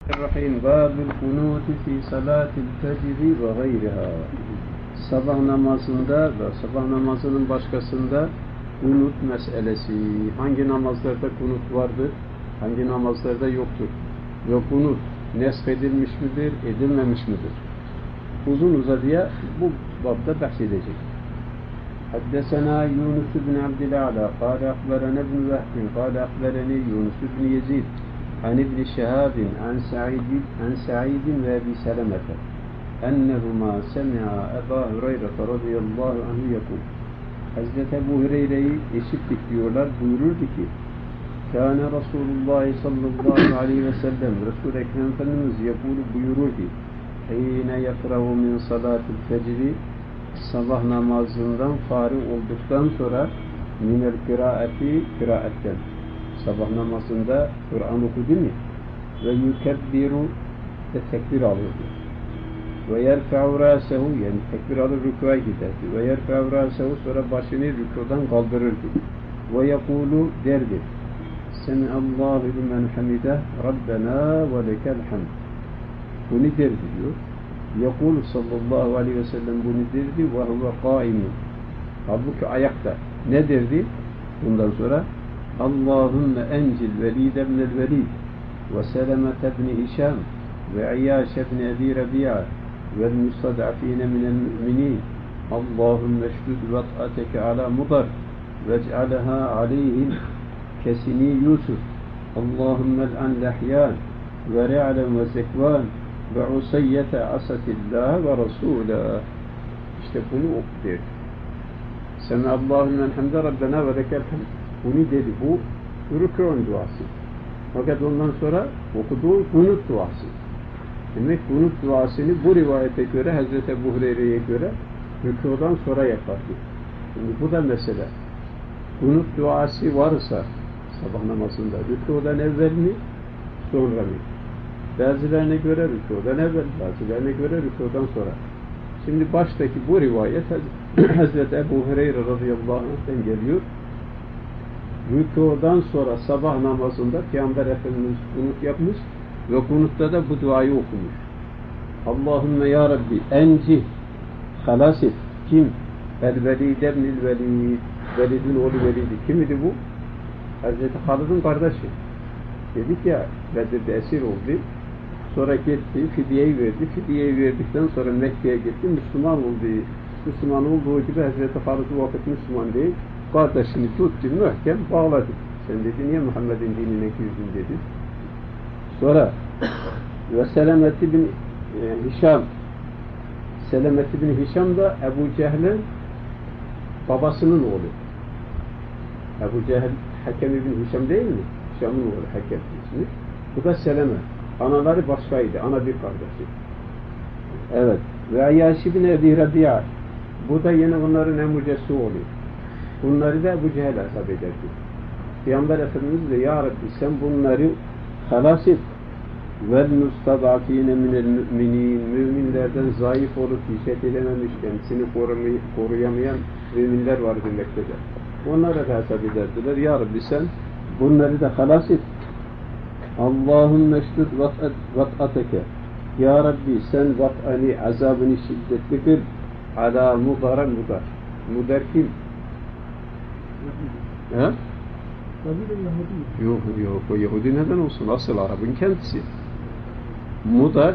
Rahim Babül kunuti fi salatil fecri ve gayriha. Sabah namazında ve sabah namazının başkasında kunut meselesi. Hangi namazlarda kunut vardır, hangi namazlarda yoktur? Ve kunut neshedilmiş midir, edilmemiş midir? Uzun uzadıya bu babda bahsedecek. Haddesena Yunus bin Abdülala, kâle akberene ibn Vehbin, kâle akbereni Yunus bin Yezid, an ibn Şehabin, an Sa'idin ve Ebi Selemete, ennehuma semi'a Ebu Hureyre radıyallahu anhu yakul. Hazreti Ebu Hureyre'yi işittik diyorlar, buyururdu ki, Kâne Resulullah sallallahu aleyhi ve sellem, Resul-i Ekrem Efendimiz yakulu buyururdu, Hîne yakrahu min salatil fecri, sabah namazından fâri olduktan sonra minel kıraatten sabah namazında Kur'an okudu mu? Ve yukebbiru ve tekbir alıyordu. Ve yerfe'u râsehu yani tekbir alır rükûa giderdi. Ve yerfe'u râsehu sonra başını rükûdan kaldırırdı. Ve yekûlu derdi. Semi'allâhu limen hamideh Rabbena ve lekel hamd. Bunu derdi diyor. Yekûlu sallallahu aleyhi ve sellem bunu derdi ve huve kâimun. Halbuki ayakta. Ne derdi? Bundan sonra Allahümme encil velid ibnel velid ve selemete ibni Hişam ve İyâş ibni Ebi Rabia vel mustad'afîne minel mü'minîn Allahümme şdud vat'ateke ala mudar vec'alha aleyhim kesini Yusuf Allahümme l'an lehyân ve re'alen ve zekvân ve usayyete asatillah ve rasûlâh. İşte bunu oku der. Sem'allâhu men hamde Rabbena ve lekel hamd. Bunu dedi. Bu rükûn duası. Fakat ondan sonra okuduğu kunut duası. Demek kunut duasını bu rivayete göre Hazreti Ebu Hureyre'ye göre rükûdan sonra yapardı. Şimdi bu da mesele. Kunut duası varsa sabah namazında rükûdan evvel mi sonra mı? Bazılarına göre rükûdan evvel, bazılarına göre rükûdan sonra. Şimdi baştaki bu rivayet Hazreti Ebu Hureyre radıyallahu anh'ten geliyor. Rükûdan sonra sabah namazında Peygamber Efendimiz kunut yapmış ve kunutta da bu duayı okumuş. Allahümme ya Rabbi enci halas et. Kim? El-Velid ibnil Velid. Velid'in oğlu Velid'i. Kim idi bu? Hazreti Halid'in kardeşi. Dedik ya Bedir'de esir oldu. Sonra gitti, fidyeyi verdi. Fidyeyi verdikten sonra Mekke'ye gitti. Müslüman oldu. Müslüman olduğu gibi Hazreti Halid bu vakit Müslüman değil. Kardeşini tuttu, mühkem bağladı. Sen dedi, niye Muhammed'in dinine girdin dedi. Sonra ve Selemet bin Hişam Selemet bin Hişam da Ebu Cehil'in babasının oğlu. Ebu Cehil Hakem bin Hişam değil mi? Hişam'ın oğlu Hakem ismi. Bu da Selemet. Anaları başkaydı. Ana bir kardeşi. Evet. Ve İyâş bin Ebi Rabia. Bu da yine onların emucesi oluyor. Bunları da Ebu Cehil hesap ederdi. Peygamber Efendimiz de Ya Rabbi sen bunları halas et. Vel mustad'afîne minel mü'minîn. Müminlerden zayıf olup hicret edememiş, kendisini koruyamayan müminler var demektedir. Onlara da hesap ederdiler. Ya Rabbi sen bunları da halas et. Allahümme şdud vat'ateke. Ya Rabbi sen vat'ani azabını şiddetli kıl. Ala mudara mudar. Mudar kim? He? Yok, o Yahudi neden olsun? Asıl Arap'ın kendisi. Mudar,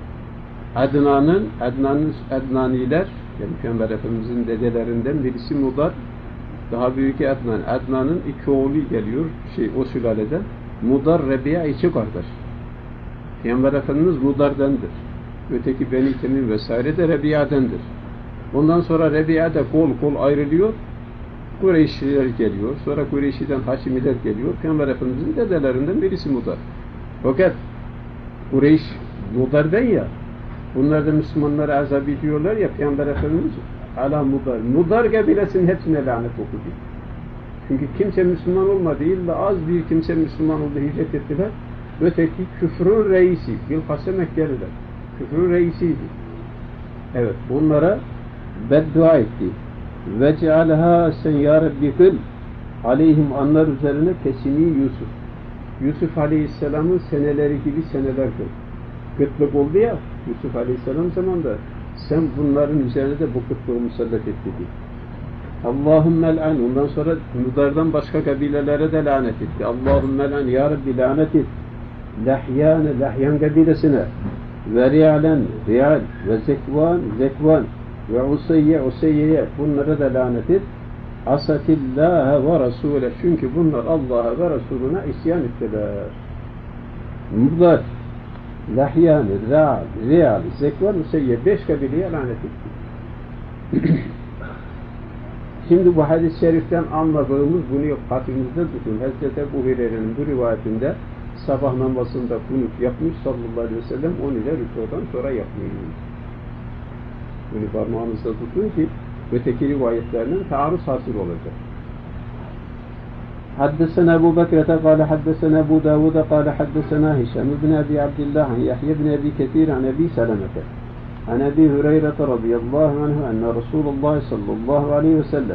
Adnaniler, yani Peygamber Efendimiz'in dedelerinden birisi Mudar, daha büyük Adnan. Adnan'ın iki oğlu geliyor, o sülaleden. Mudar, Rebi'a iki kardeş. Peygamber Efendimiz Mudar'dandır. Öteki Beni Temim vesaire de Rebi'adendir. Ondan sonra Rebi'a'da kol ayrılıyor. Kureyşliler geliyor. Sonra Kureyşli'den Haşimiler geliyor. Peygamber Efendimiz'in dedelerinden birisi Mudar. Fakat Kureyş Mudar'dan ya, bunlar da Müslümanları azap ediyorlar ya, Peygamber Efendimiz ala Mudar. Mudar kabilesinin hepsine lanet okudu. Çünkü kimse Müslüman olmadı. İlla az bir kimse Müslüman oldu, hicret ettiler. Öteki küfrün reisi. Bilhassa Mekkeliler. Küfrün reisiydi. Evet, bunlara beddua etti. Ve cealha sen ya Rabbi kıl aleyhim anlar üzerine kesini Yusuf. Yusuf Aleyhisselam'ın seneleri gibi seneler kıl. Kıtlık oldu ya Yusuf Aleyhisselam zamanında, sen bunların üzerine de bu kıtlığı musallat et dedi. Allahümme l'an, ondan sonra Mudar'dan başka kabilelere de lanet etti. Allahümme l'an, ya Rabbi lanet et. Lahyane, Lahyan kabilesine, ve Ri'alen, Ri'al, ve Zekvan, Zekvan, ve Useyye, Useyye'ye, bunlara da lanet et. Asatillâhe ve Rasûle, çünkü bunlar Allah'a ve Resulüne isyan ettiler. Mudar, Lahyan, Ri'al, Zekvan, Useyye, 5 kabileye lanet etti. Şimdi bu hadis-i şeriften anladığımız, bunu kalbimizde tutun. Hazreti Ebu Hureyre'nin bu rivayetinde sabah namazında kunut yapmış sallallahu aleyhi ve sellem, onu ile rükudan sonra yapmış. Bunu parmağınızda tutun ki öteki rivayetlerinin taarruz hasıl olacak. Haddesena Ebu Bekrete kâle haddesena Ebu Davud'a kâle haddesena Hişam ibn Abi Abdillah an Yahya ibn Abi Kethir an Ebi Selamete an Ebi Hureyre'te radıyallahu anhu enne Resulullah sallallahu aleyhi ve sellem,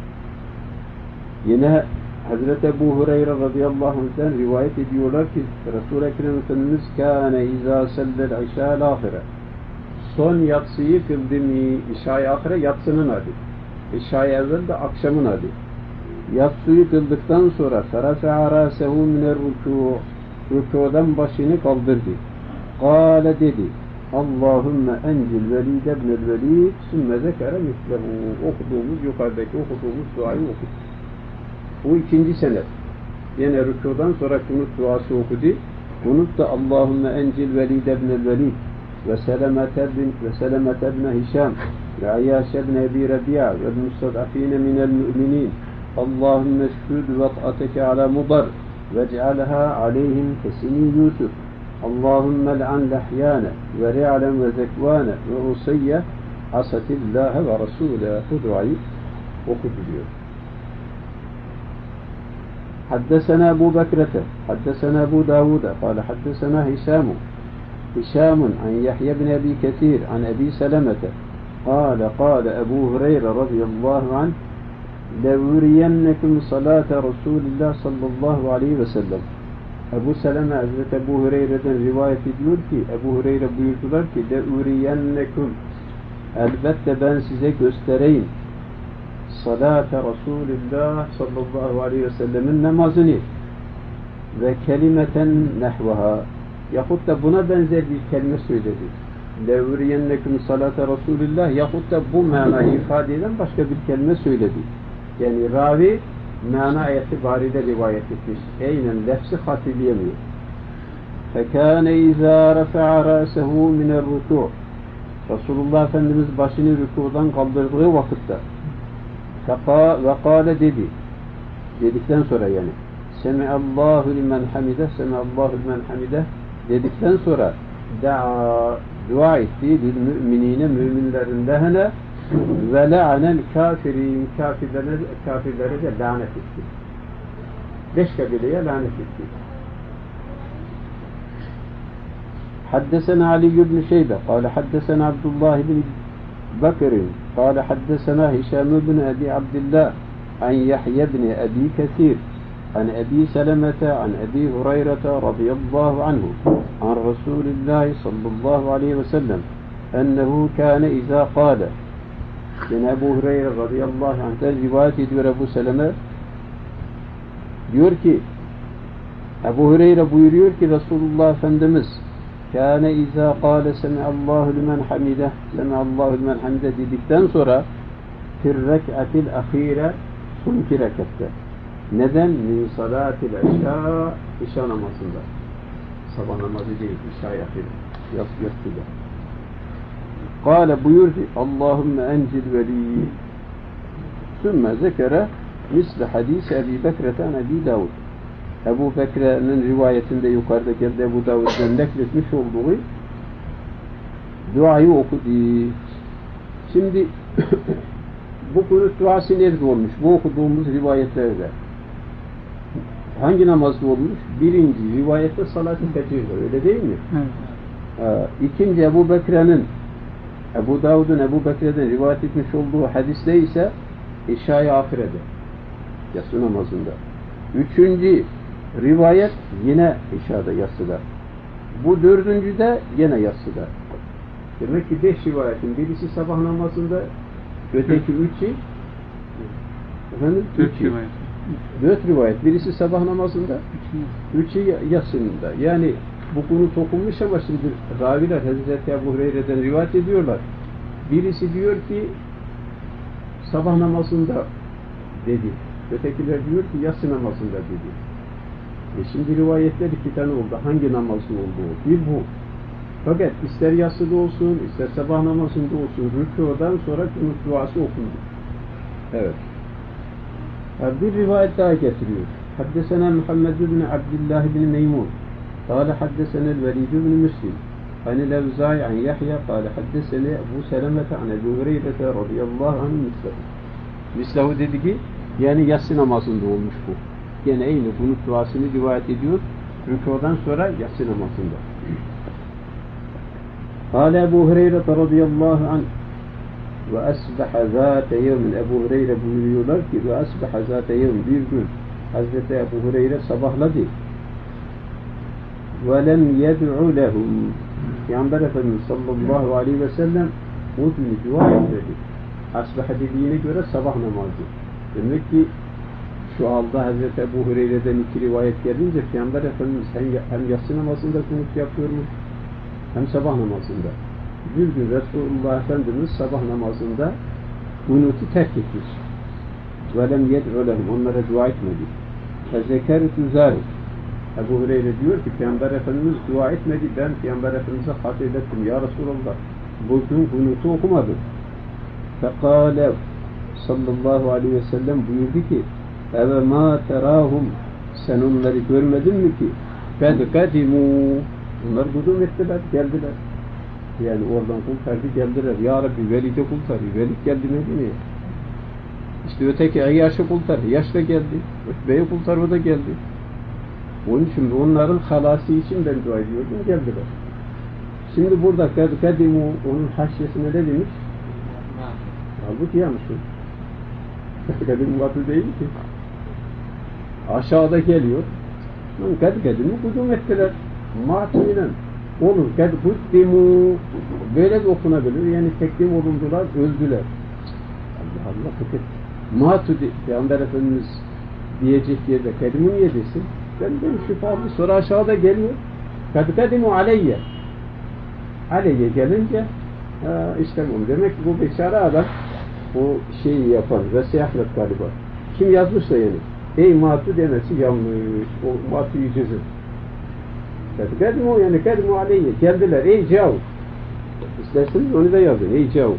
yine Hazreti Ebu Hureyre radıyallahu anh'den rivayet ediyorlar ki Resul-i Ekrem Efendimiz kâne izâ sellel işâ'l âhire, son yatsıyı kıldı mı, İşâ-i ahire yatsının adı, İşâ-i evvel de akşamın adı. Yatsıyı kıldıktan sonra ferafa'a râsehu miner rükû, rükûdan başını kaldırdı. Kâle dedi, Allahümme encil velid ebnel velid sümme zekere mislehu, okuduğumuz, yukarıdaki okuduğumuz duayı okudu. Bu ikinci sene. Yine rükûdan sonra kunut duası okudu. Kunut da Allahümme encil velid ebnel velid ve selamet ebne Hişam ve Ayyaş ebne Ebi Rabia ve mustadafine minel mü'minin. Allahümme şhud vat'ateke ala mudar vec'alha aleyhim kesini Yusuf. Allahümme l'an lahyane ve ri'alen ve zekvane ve useyye asatillâhe ve rasûle. Bu duayı okudu diyor. حدثنا أبو بكرة حدثنا أبو داود قال حدثنا هشام عن يحيى بن أبي كثير عن أبي سلمة قال أبو هريرة رضي الله عنه لأرينكم صلاة رسول الله صلى الله عليه وسلم. Ebu Seleme Hazreti Ebu Hureyre'den rivayet ediyor ki, Ebu Hureyre buyurdular ki لَاُرِيَنَّكُمْ, elbette ben size göstereyim salate Resulullah sallallahu aleyhi ve sellemin namazını ve kelimeten nehvaha, yahut da buna benzer bir kelime söyledi. لَاُرِيَنَّكُمْ salate Resulullah, yahut da bu manayı ifade eden başka bir kelime söyledi. Yani ravi mana itibariyle rivayet etmiş. Eynen lefzi hatırlayamıyor. فَكَانَ اِذَا رَفَعَ رَأْسَهُ مِنَ الرُّكُعِ, Resulullah Efendimiz başını rükudan kaldırdığı vakitte ve kâle dedi, dedikten sonra yani Semi'allahu limen hamide, Semi'allahu limen hamide dedikten sonra dua etti lil müminine, müminlerin lehine ve la'anel kafirin, kafirlere de lanet etti. 5 kabileye lanet etti. حدثنا علي بن شيبة قال حدثنا عبد الله بن بكر قال حدثنا هشام بن أبي عبد الله عن يحيى بن أبي كثير عن أبي سلمة عن أبي هريرة رضي الله عنه عن رسول الله صلى الله عليه وسلم أنه كان إذا قال, yani Ebu Hureyre radıyallahu anh'ten rivayet ediyor Ebu Seleme, diyor ki Ebu Hureyre buyuruyor ki Resulullah Efendimiz kâne izâ kâle semi'allâhu limen hamide, semi'allâhu limen hamide dedikten sonra fir rek'atil ahire, sonki rekatte. Neden? Min salâtil işâ namazında. Sabah namazı değil, işâ-i ahire. Yatsıda. Kâle buyur ki Allahümme encil velî sümme zekere misli hadîs Ebi Bekre'ten Ebi Davud. Ebu Bekre'nin rivayetinde yukarıda geldi, Ebu Davud'dan nakletmiş olduğu duayı okudu. Şimdi bu kunut duası nerede olmuş? Bu okuduğumuz rivayetlerde. Hangi namazda olmuş? Birinci rivayette salat-ı fecirde, öyle değil mi? Evet. İkinci Ebu Bekre'nin, Ebu Davud'un Ebu Bekre'den rivayet etmiş olduğu hadiste ise İşâ-i ahirede, yatsı namazında. Üçüncü rivayet yine işarda yassıda. Bu dördüncü de yine yassıda. Demek ki 5 rivayetin birisi sabah namazında, öteki 3'ü efendim 4 rivayet. Birisi sabah namazında, 3'ü yatsında. Yani bu konu okunmuş ama şimdi raviler Hazreti Ebu Hureyre'den rivayet ediyorlar. Birisi diyor ki sabah namazında dedi. Ötekiler diyor ki yatsı namazında dedi. Şimdi rivayetler 2 tane oldu. Hangi namazda olduğu? Bir bu. Fakat ister yatsıda olsun, ister sabah namazında olsun, rükûdan sonra kunut duası okundu. Evet. Bir rivayet daha getiriyor. Haddesena Muhammed bin Abdullah bin Meymun. قال حدثنا الوليد بن مسلم عن الأوزاعي عن يحيى قال حدثني أبو سلمة عن أبي هريرة رضي الله عنه مثله. Mislahu dedi ki yani yatsı namazında olmuş bu. Yine aynı kunut duasını rivayet ediyor. Rükûdan sonra yatsı namazında. قال أبو هريرة رضي الله عنه وأصبح ذات يوم Ebu Hureyre buyuruyorlar ki وأصبح ذات يوم bir gün Hazreti Ebu Hureyre sabahladı. وَلَمْ يَدْعُ لَهُمْ Peygamber Efendimiz sallallahu aleyhi ve sellem o günü dua etmedi. Asbaha dediğine göre sabah namazı. Demek ki şu halde Hazreti Ebu Hureyre'den 2 rivayet gelince Peygamber Efendimiz hem yatsı namazında kunut yapıyormuş hem sabah namazında. Bir gün Resulullah Efendimiz sabah namazında kunutu terk etmiş. وَلَمْ يَدْعُ لَهُمْ Onlara dua etmedi. فَذَكَرْتُ ذَلِكَ Ebu Hureyre diyor ki Peygamber Efendimiz dua etmedi. Ben Peygamber Efendimiz'e hatıp ettim. Ya Resulallah bugün kunutu okumadım. Fekale sallallahu aleyhi ve sellem buyurdu ki eve ma terahum sen onları görmedin mi ki? Kad kadimu onlar kudum ettiler, geldiler. Yani oradan kurtardı geldiler. Ya Rabbi velide kurtardı. Velid geldi Medine'ye. İşte öteki Ayyaş'ı kurtardı. Yaş da geldi. Ötbe'yi kurtardı, o da geldi. Onun için onların halası için ben dua ediyordum. Geldiler. Şimdi burada kadimu onun haşyesine ne demiş? Halbuki yanlış. Kadimu atı değil ki. Aşağıda geliyor. Kadimu kudum ettiler. Ma'tinen. Olur. Kadimu böyle de okunabilir. Yani teklim olundular, öldüler. Allah Allah. Fakat Ma'tu Peygamber Efendimiz diyecek yerde kadimu niye desin? Ben de şifalı sonra aşağıda geliyor. Kadimu aleyye. Aleyye gelince işte bu. Demek ki bu beşara adam o şeyi yapan vesiyahlet galiba. Kim yazmışsa yani. Ey Matu demesi yanlış. O Matu'yu cızır. Kadimu yani kadimu aleyye. Geldiler. Ey cav. İsterseniz onu da yazın. Ey cav.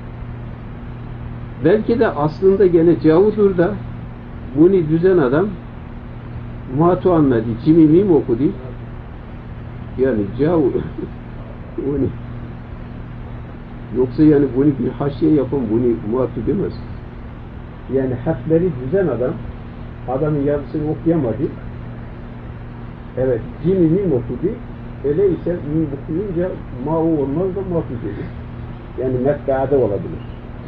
Belki de aslında gene cavudur da bunu düzen adam Matu anladı. Cimi mim okudu. Yani cav onu yoksa yani bunu bir haşiye yapan bunu Matu demez. Yani harfleri düzen adam adamın yazısını okuyamadı. Evet, cimi mim okudu. Öyleyse mim okuyunca ma'u olmaz da Matu dedi. Yani metbaada olabilir.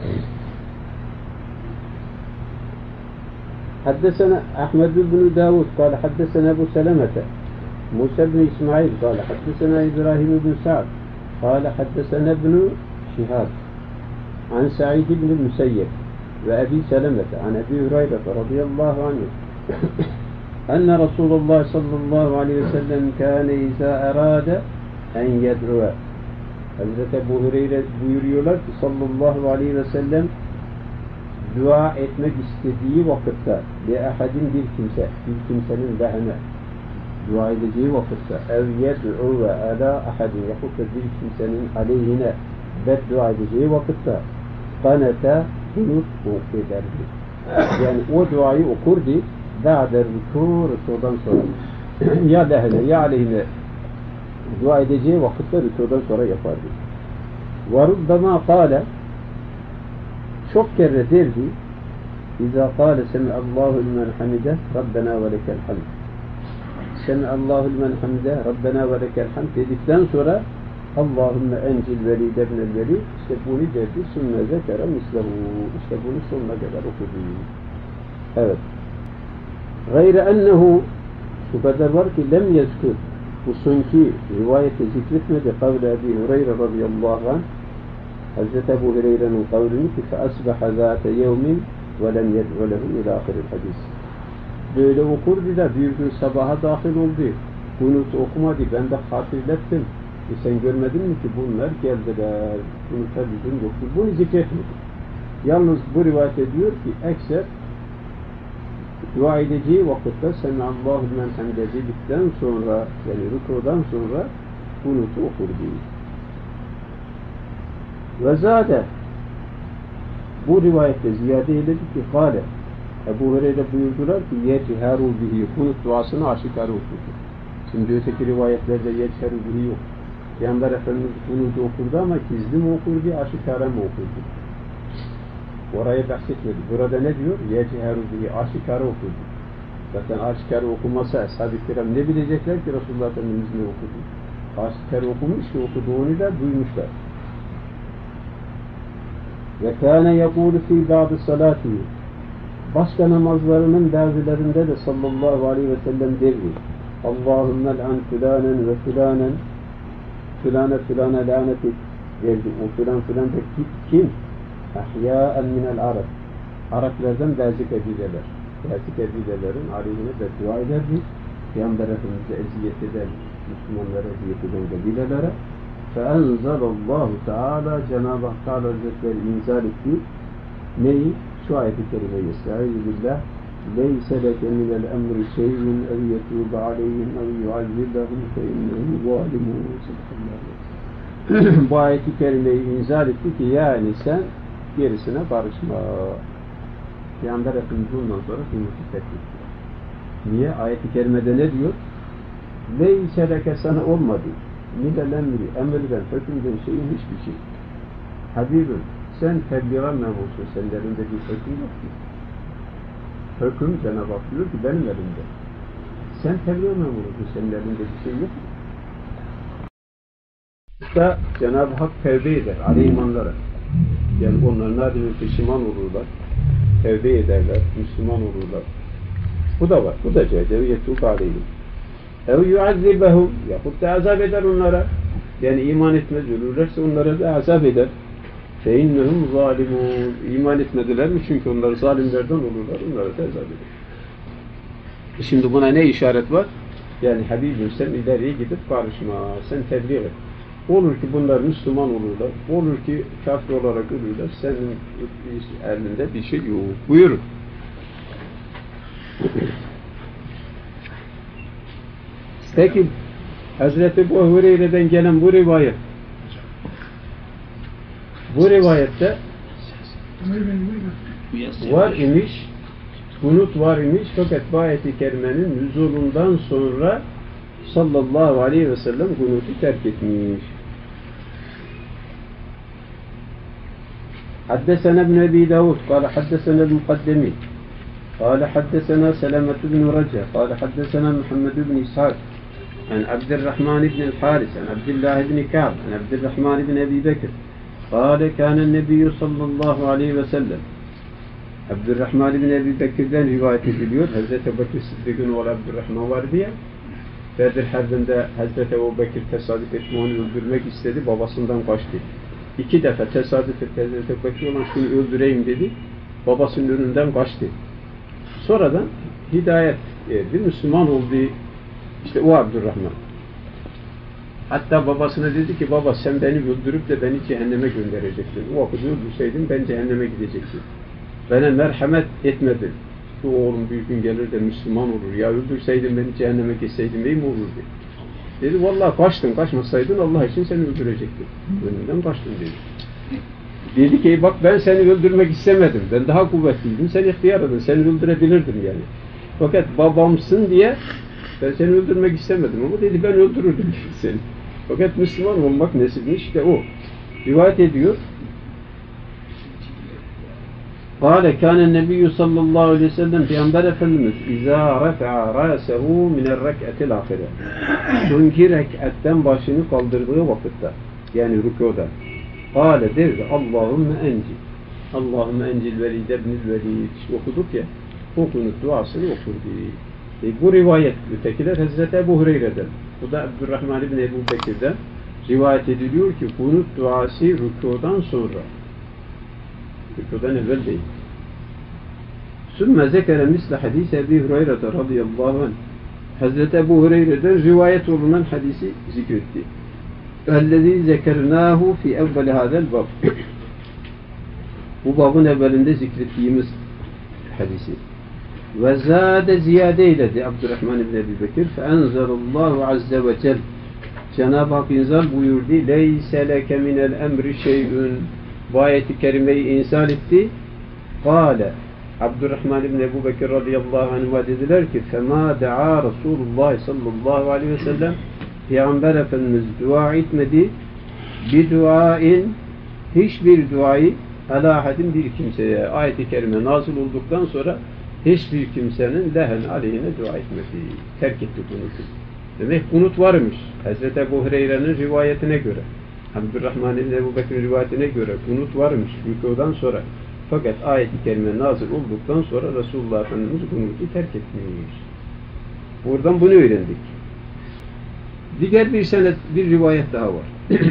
حدثنا أحمد بن داود قال حدثنا أبو سلمة موسى بن إسماعيل قال حدثنا إبراهيم بن سعد قال حدثنا ابن شهاب عن سعيد بن المسيب وأبي سلمة عن أبي هريرة رضي الله عنه أن رسول الله صلى الله عليه وسلم كان إذا أراد أن يدعو Hazreti Ebu Hureyre buyuruyorlar ki sallallahu aleyhi ve sellem dua etmek istediği vakitte bir kimsenin lehine dua edeceği vakitte ev yed'u ve ala ahadin yahut bir kimsenin aleyhine beddua edeceği vakitte kanete kunut ederdi. Yani o duayı okurdu ba'de rüku'dan sonra ya lehine ya aleyhine dua edeceği vakitte rüku'dan sonra yapardı. وَرُبَّمَا قَالَ çok kere derdi İzâ kâle semi'allâhu limen hamide Rabbena ve lekel hamd semi'allâhu limen hamide Rabbena ve lekel hamd dedikten sonra Allahümme encil velide ibnel velid işte bunu derdi sümme zekere mislehu işte bunu sonuna kadar okudu. Evet. Gayre ennehu Şu kadar var ki lem yezkür. Bu sonki rivayette zikretmedi. Kavle Ebi Hureyre radıyallahu anh. Hazreti Ebu Hureyre'nin kavlini ki فَأَسْبَحَ ذَاتَ يَوْمٍ وَلَمْ يَدْعُ لَهُ اِلَى آخِرِ الْحَدِيثِ. Böyle okurdu da bir gün sabaha dahil oldu. Kunut okumadı. Ben de hatırlettim. Sen görmedin mi ki bunlar geldiler. Kunut'a lüzum yoktu. Bunu zikretmedi. Yalnız bu rivayet ediyor ki ekser dua edeceği vakitte Sem'allahu men hamde dedikten sonra yani rükudan sonra kunutu okur diyor. Ve zade bu rivayette ziyade eyledi ki kâle Ebu Hureyre buyurdular ki yechâru bihi kunut duasını aşikâre okurdu. Şimdi öteki rivayetlerde yechâru bihi yok. Peygamber Efendimiz kunutu okurdu ama gizli mi okurdu, aşikâre mi okurdu? Orayı bahsetmedi. Burada ne diyor? Yechâru bihi aşikâre okurdu. Zaten aşikâre okumasa ashab-ı kiram ne bilecekler ki Resulullah Efendimiz ne okudu? Aşikâre okumuş ki okuduğunu da duymuşlar. Ve kâne yekûlu fî ba'd-ı salâtihi. Başka namazlarının bazılarında da sallallahu aleyhi ve sellem derdi. Allahümme l'an filanen ve filanen filane lanet et derdi. O filan da kim? Ahyâen minel Arab. Araplardan bazı kabileler. Bazı kabilelerin aleyhine beddua ederdi. Peygamber Efendimiz'e eziyet eden, Müslümanlara eziyet eden kabilelere. فَاَنْزَلَ اللّٰهُ Teala Cenab-ı Hak Teala Hazretleri inzal etti. Neyi? Şu ayet-i kerime Estaizu billah لَيْسَ لَكَ مِنَ الْاَمْرِ شَيْءٌ اَوْ يَتُوبَ عَلَيْهِمْ اَوْ يُعَذِّبَهُمْ فَاِنَّهُمْ ظَالِمُونَ. Bu ayet-i kerimeyi inzal etti ki yani sen gerisine barışma. Peygamber Efendimiz bundan sonra kıymeti teklifti. Niye? Ayet-i kerimede ne diyor? لَيْسَ لَكَ sana olmadı. Nidel emri, emirden, hükümden şeyin hiçbir şey. Habibim, sen tebliğe memursun, senin elinde bir hüküm yok ki. Hüküm Cenab-ı Hak diyor ki benim elimde. Sen tebliğe memursun, senin elinde bir şey yok ki. Da Cenab-ı Hak tevbe eder, aleyhimanlara. Yani onlar nadiren pişman olurlar, tevbe ederler, Müslüman olurlar. Bu da var, bu da cehdevi yetûk aleyhim. ev yuazzibahum yahut da azap eder onlara. Yani iman etmez ölürlerse onlara da azap eder. Fe innehum zalimun. İman etmediler mi? Çünkü onlar zalimlerden olurlar. Onlara da azap eder. Şimdi buna ne işaret var? Yani Habibim sen ileriye gidip karışma. Sen tebliğ et. Olur ki bunlar Müslüman olurlar. Olur ki kafir olarak ölürler. Senin elinde bir şey yok. Buyurun. Peki Hazreti Ebu Hureyre'den gelen bu rivayette var imiş, kunut var imiş fakat bu ayet-i kerimenin nüzulundan sonra sallallahu aleyhi ve sellem kunutu terk etmiş. Haddesena ibn Ebi Davud kâle haddesena el-Mukaddemi kâle haddesena Selamet ibn Raca kâle haddesena Muhammed ibn İshak عن عبد الرحمن بن الحارث عن عبد الله بن كعب عن عبد الرحمن بن أبي بكر قال كان النبي صلى الله عليه وسلم Abdurrahman bin Ebi Bekir'den rivayet ediliyor. Hazreti Ebu Bekir Sıddık'ın oğlu Abdurrahman vardı ya. Bedir Harbi'nde Hazreti Ebu Bekir tesadüf etti, onu öldürmek istedi, babasından kaçtı. 2 defa tesadüf etti, Hazreti Ebu Bekir olan şunu öldüreyim dedi, babasının önünden kaçtı. Sonradan hidayet erdi, Müslüman oldu. İşte o Abdurrahman. Hatta babasına dedi ki baba sen beni öldürüp de beni cehenneme gönderecektin. O vakit öldürseydin ben cehenneme gidecektim. Bana merhamet etmedin. Şu oğlum bir gün gelir de Müslüman olur. Ya öldürseydin beni cehenneme gitseydin iyi mi olurdu? Dedi vallahi kaçtın. Kaçmasaydın Allah için seni öldürecektim. Önünden kaçtın dedi. Dedi ki bak ben seni öldürmek istemedim. Ben daha kuvvetliydim. Sen ihtiyar edin. Seni öldürebilirdim yani. Fakat babamsın diye ben seni öldürmek istemedim ama dedi ben öldürürdüm seni. Fakat Müslüman olmak nesibmiş işte o. Rivayet ediyor. Kâle kâne nebiyyü sallallahu aleyhi ve sellem Peygamber Efendimiz izâ refa'a râsehu minerrek'etil âhire. Sonki rek'atten başını kaldırdığı vakitte yani rükûda. Kâle derdi Allahümme encil. Allahümme encil velid ebnil velid. İşte okuduk ya. O kunut duasını okurdu. Bu rivayet, ötekiler Hazreti Ebu Hureyre'den. Bu da Abdurrahman İbni Ebu Bekir'den rivayet ediliyor ki kunut duası rükudan sonra. Rükudan evvel değil. Sümme zekere misle hadis Ebu Hureyre'de radıyallahu anh. Hazreti Ebu Hureyre'den rivayet olunan hadisi zikretti. اَلَّذ۪ي زَكَرْنَاهُ فِي اَوَّلِ هَذَا الْبَابِ Bu babın evvelinde zikrettiğimiz hadisi. Ve zâde ziyade eyledi Abdurrahman İbni Ebu Bekir. فَاَنْزَلَ اللّٰهُ عَزَّ وَجَلْ Cenab-ı Hak inzal buyurdu. لَيْسَ لَكَ مِنَ الْاَمْرِ شَيْءٌ Bu ayeti kerimeyi inzal etti. قَالَ Abdurrahman İbni Ebu Bekir radıyallahu anh'a dediler ki فَمَا دَعَا رَسُولُ اللّٰهِ sallallahu aleyhi ve sellem Peygamber Efendimiz dua etmedi. Bir duain hiçbir duayı ala hadin bir kimseye ayet-i kerime nazil olduktan sonra hiçbir kimsenin lehen aleyhine dua etmedi. Terk etti kunutu. Demek kunut varmış. Hazreti Ebu Hureyre'nin rivayetine göre. Abdurrahman İbni Ebu Bekir'in rivayetine göre kunut varmış rükudan sonra. Fakat ayet-i kerime nazil olduktan sonra Resulullah Efendimiz kunutu terk etmiş. Buradan bunu öğrendik. Diğer bir rivayet daha var.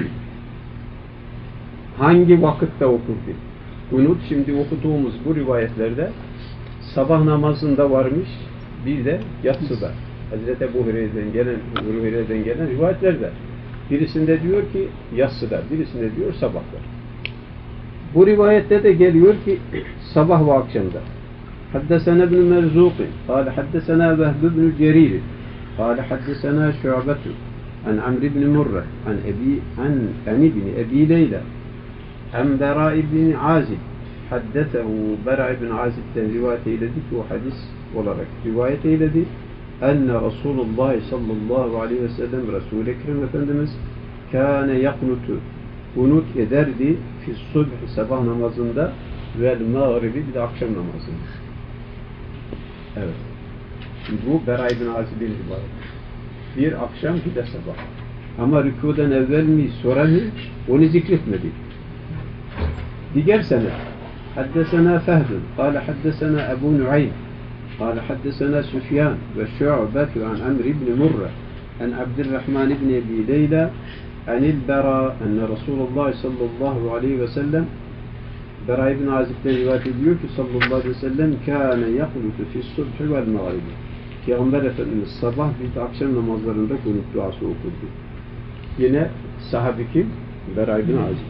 Hangi vakitte okurdu? Kunut şimdi okuduğumuz bu rivayetlerde sabah namazında varmış, bir de yatsıda. Hazreti Ebu Hureyre'den gelen rivayetlerde. Birisinde diyor ki yatsıda, birisinde diyor sabahlar. Bu rivayette de geliyor ki sabah ve akşamda. Haddesena ibn Merzuqin, kâle haddesena Vehb ibn Cerir, kâle haddesena Şu'betu, an Amr ibn Murre, an ibn Ebi Leyla, an Bera ibn Azib, haddesehu Bera ibn Azib'den rivayet eyledi ki o hadis olarak rivayet eyledi. Enne Resulullah sallallahu aleyhi ve sellem Resul-i Ekrem Efendimiz kâne yaknutu kunut ederdi fi subh sabah namazında ve mağribi bir de akşam namazında. Evet. Bu Bera ibn Azib'in rivayeti. Bir akşam bir de sabah. Ama rükudan evvel mi sonra mı onu zikretmedi. Diğer sene haddesena Fehdun kâle haddesena Ebu Nuaym kâle haddesena Süfyan ve Şu'betu an Amr ibn Murre an Abdurrahman ibn Ebi Leyla anil Bera enne Resulullah sallallahu aleyhi ve sellem Bera ibn Azib'den rivayet ediyor ki sallallahu aleyhi ve sellem kâne yaklutu fi's-subhi vel mağribi Peygamber Efendimiz sabah bir akşam namazlarında kunut duası okurdu. Yine sahabi kim? Bera ibn Azib.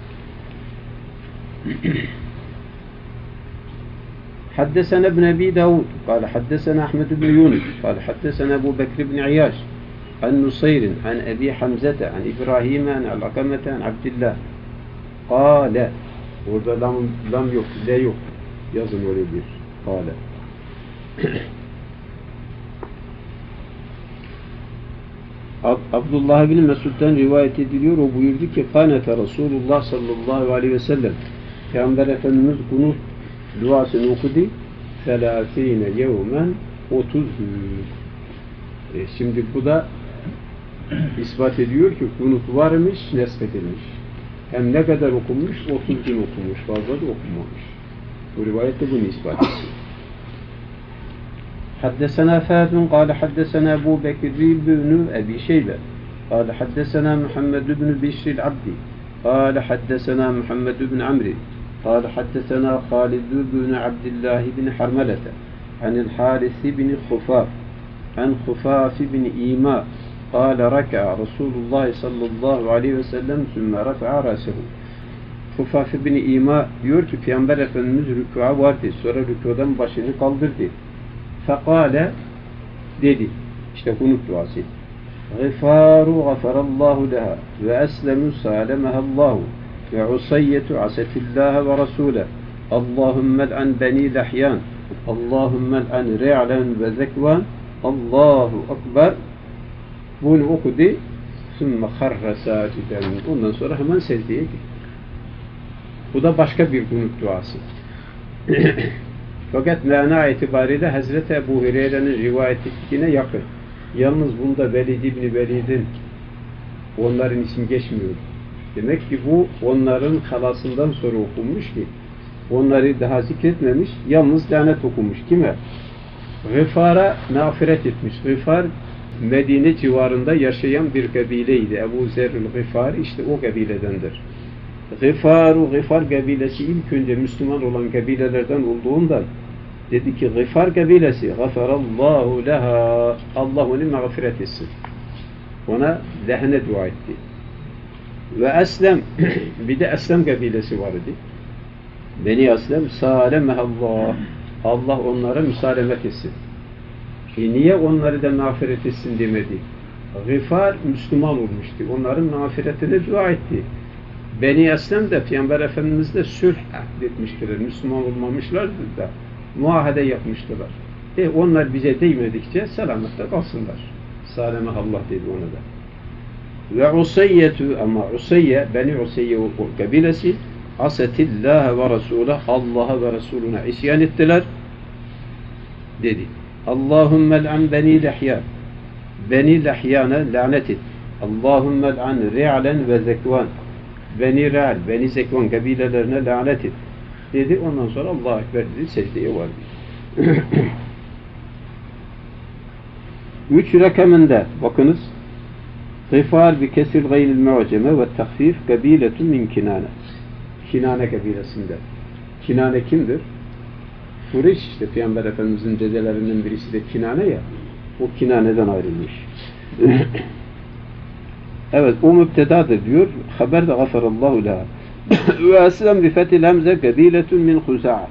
حدثنا ابن أبي داود قال حدثنا أحمد بن يونس قال حدثنا أبو بكر بن عياش عن نصير عن أبي حمزة عن إبراهيم عن علقمة عن عبد الله قال orada lam yok, le yok. Yazın oraya bir. Kâle. Abdullah bin Mesud'dan rivayet ediliyor. O buyurdu ki kânete Resulullah sallallahu aleyhi ve sellem Peygamber Efendimiz kunut duasını okudu. Selâsîne yevmen 30 gün. Şimdi bu da ispat ediyor ki kunut varmış, nesfedilmiş. Hem ne kadar okunmuş? 30 gün okumuş. Fazla da okumamış. Bu rivayette bunu ispat ediyor. حدثنا فهد قال حدثنا أبو بكر بن أبي شيبة قال حدثنا محمد بن بشر العبدي قال حدثنا محمد بن عمرو قال حدثنا خالد بن عبد الله بن حرملة عن الحارث بن خفاف عن خفاف بن إيماء قال ركع رسول الله صلى الله عليه وسلم ثم رفع رأسه. Khufaf bin İma diyor ki Peygamber Efendimiz rükûa vardı. Sonra rükûdan başını kaldırdı. Fekale dedi. İşte kunut duası. Gıfaru gafarallahu leha ve eslemu salemehallahu ve usayyetu asefillâhe ve rasûle. Allahümme l'an beni lahyan. Allahümme l'an re'len ve zekvan. Allahu akbar. Bunu okudu. Sümme harra sâciden. Ondan sonra hemen secdeye gitti. Bu da başka bir kunut duası. Fakat mana itibariyle Hazreti Ebu Hureyre'nin rivayet ettiğine yakın. Yalnız bunda Velid İbni Velid'in onların isim geçmiyor. Demek ki bu onların halasından sonra okunmuş ki onları daha zikretmemiş, yalnız lanet okumuş. Kime? Gıfar'a mağfiret etmiş. Gıfar, Medine civarında yaşayan bir kabileydi. Ebu Zerrül Gıfar işte o kabiledendir. Gıfar kabilesi ilk önce Müslüman olan kabilelerden olduğundan dedi ki Gıfar kabilesi gafarallahu leha, Allah onu mağfiret etsin. Ona lehne dua etti. Ve Eslem bir de Eslem kabilesi vardı. Beni Eslem sâlemehallah, Allah onlara müsalemet etsin. Niye onları da mağfiret etsin demedi? Gıfar Müslüman olmuştu. Onların mağfiretine dua etti. Beni Eslem de Peygamber Efendimiz'le sulh etmiştiler. Müslüman olmamışlardı da muahede yapmıştılar. Onlar bize değmedikçe selamette kalsınlar. Sâlemehallah dedi ona da. Ve Useyyetu, ama Useyye, Beni Useyye o kabilesi asetillâhe ve Resûleh, Allah'a ve Resulüne isyan ettiler dedi. Allahümme l'an Beni Lehya, Beni Lehya'na lanet et. Allahümme l'an Ri'len ve Zekvan, Beni Ri'l, Beni Zekvan kabilelerine lanet et dedi. Ondan sonra Allahu Ekber dedi, secdeye vardı. 3 rakamında bakınız. Gıfar bi kesir gayril mu'ceme ve tahfif kabiletun min Kinane. Kinane kabilesinde. Kinane kimdir? Kureyş işte, Peygamber Efendimiz'in dedelerinden birisi de Kinane ya. O Kinane'den ayrılmış. Evet, o mübtedadır diyor. Haber de gafarallahu leha. Ve eslem bi fethil hamze kabiletun min Huza'a.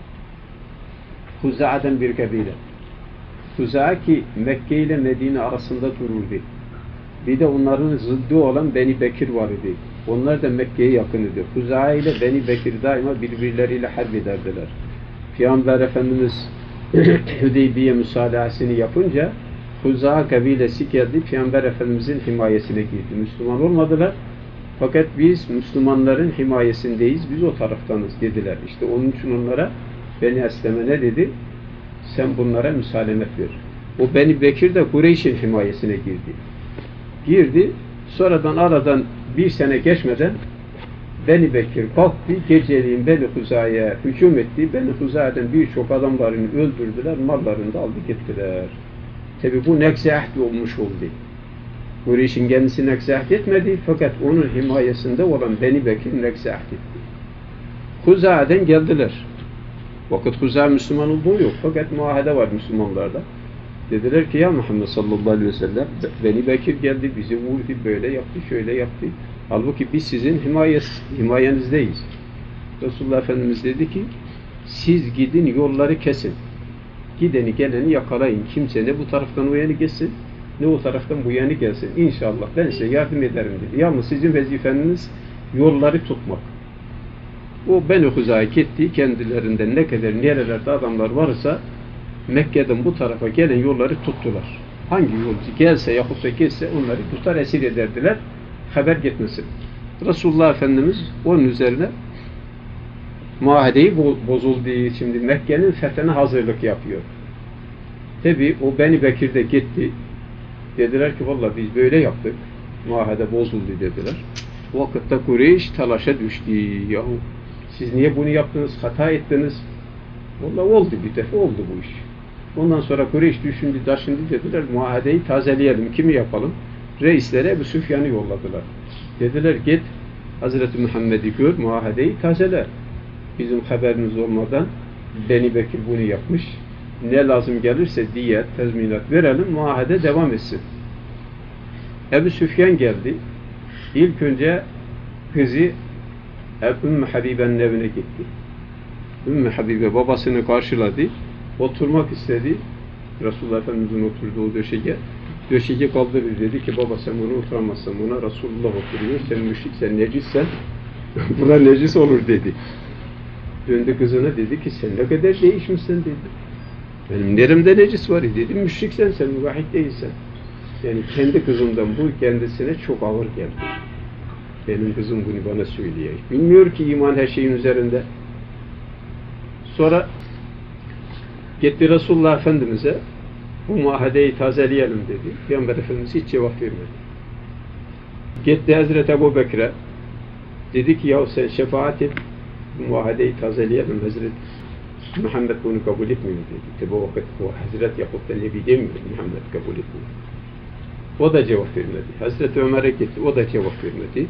Huza'dan bir kabile. Huza'a ki Mekke ile Medine arasında dururdu. Bir de onların zıddı olan Beni Bekir var idi. Onlar da Mekke'ye yakın idi. Huza'a ile Beni Bekir daima birbirleriyle harp ederdiler. Peygamber Efendimiz Hüdeybiye müsalahasını yapınca Huza'a kabilesi geldi, Peygamber Efendimizin himayesine girdi. Müslüman olmadılar. Fakat biz Müslümanların himayesindeyiz, biz o taraftanız dediler. İşte onun için onlara Beni Eslem'e ne dedi? Sen bunlara müsalemet ver. O Beni Bekir de Kureyş'in himayesine girdi. Sonradan aradan bir sene geçmeden Beni Bekir kalktı, geceliğin Beni Huza'ya hücum etti. Beni Huza'dan birçok adamlarını öldürdüler, mallarını da aldı gittiler. Tabi bu nekse ahdi olmuş oldu. Kureyş'in kendisi nekse ahdi etmedi, fakat onun himayesinde olan Beni Bekir nekse ahdi etti. Huza'dan geldiler. Vakit Huza Müslüman olduğu yok, fakat muahede var Müslümanlarda. Dediler ki ya Muhammed sallallahu aleyhi ve sellem, Beni Bekir geldi, bizi vurdu, böyle yaptı, şöyle yaptı. Halbuki biz sizin himayenizdeyiz. Resulullah Efendimiz dedi ki, siz gidin yolları kesin. Gideni geleni yakalayın. Kimse ne bu taraftan o yana geçsin, ne o taraftan bu yana gelsin. İnşallah ben size yardım ederim dedi. Yalnız sizin vazifeniz yolları tutmak. O Beni Huza'ya gitti, kendilerinden ne kadar nerelerde adamlar varsa Mekke'den bu tarafa gelen yolları tuttular. Hangi yolcu gelse yahut da geçse onları tutar esir ederdiler, haber gitmesin. Resulullah Efendimiz onun üzerine muahedeyi bozulduğu şimdi Mekke'nin fethine hazırlık yapıyor. Tabi o Beni Bekir de gitti. Dediler ki vallahi biz böyle yaptık. Muahede bozuldu dediler. O vakitte Kureyş talaşa düştü. Yahu siz niye bunu yaptınız? Hata ettiniz. Vallahi oldu, bir defa oldu bu iş. Ondan sonra Kureyş düşündü, taşındı dediler. Muahedeyi tazeleyelim. Kimi yapalım? Reislere Ebu Süfyan'ı yolladılar. Dediler git Hazreti Muhammed'i gör, muahedeyi tazele. Bizim haberimiz olmadan Beni Bekir bunu yapmış. Ne lazım gelirse diyet, tezminat verelim, muahede devam etsin. Ebu Süfyan geldi. İlk önce kızı Ümmü Habibe'nin evine gitti. Ümmü Habibe babasını karşıladı. Oturmak istedi. Resulullah Efendimiz'in oturduğu döşege. Döşeği kaldırır dedi ki baba sen bunu oturamazsın, buna Resulullah oturuyor, sen müşriksen, necissen buna necis olur dedi. Döndü kızına dedi ki sen ne kadar değişmişsin dedi. Benim neremde necis var dedi, müşriksen sen, müvahhid değilsen. Yani kendi kızımdan bu kendisine çok ağır geldi. Benim kızım bunu bana söylüyor. Bilmiyor ki iman her şeyin üzerinde. Sonra gitti Resulullah Efendimiz'e bu muahedeyi tazeleyelim dedi. Peygamber Efendimiz hiç cevap vermedi. Gitti Hazreti Ebu Bekir'e dedi ki ya sen şefaat et, bu muahedeyi tazeleyelim Hazreti Muhammed bunu kabul etmiyor dedi. Tabi o vakit o Hazreti Yakup da Nebi demiyor. Muhammed kabul etmiyor. O da cevap vermedi. Hazreti Ömer'e gitti. O da cevap vermedi.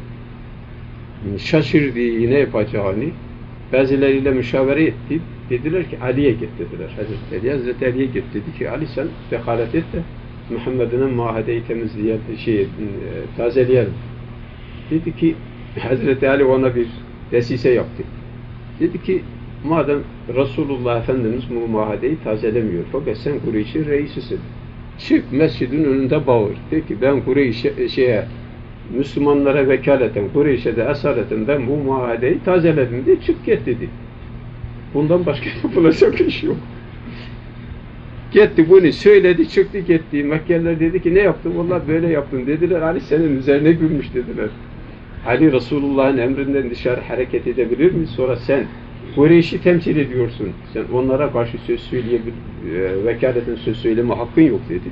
Şaşırdı ne yapacağını. Bazılarıyla müşavere etti. Dediler ki Ali'ye git dediler. Hazreti Ali'ye git dedi ki Ali sen dekalet et de Muhammed'in muahadeyi temizleyelim, tazeleyelim. Dedi ki Hazreti Ali ona bir vesise yaptı. Dedi ki madem Resulullah Efendimiz bu muahadeyi tazelemiyor fakat sen Kureyş'in reisisin. Çık mescidin önünde bağır. De ki ben Kureyş'e Müslümanlara vekaleten, Kureyş'e de esaleten ben bu muahadeyi tazeledim diye çık git dedi. Bundan başka yapılacak iş yok. Gitti bunu söyledi, çıktı gitti. Mekkeliler dedi ki ne yaptın? Vallahi böyle yaptın dediler. Ali senin üzerine gülmüş dediler. Ali Resulullah'ın emrinden dışarı hareket edebilir mi? Sonra sen Kureyş'i temsil ediyorsun. Sen onlara karşı söz söyleyebilir, vekaleten söz söyleme hakkın yok dedi.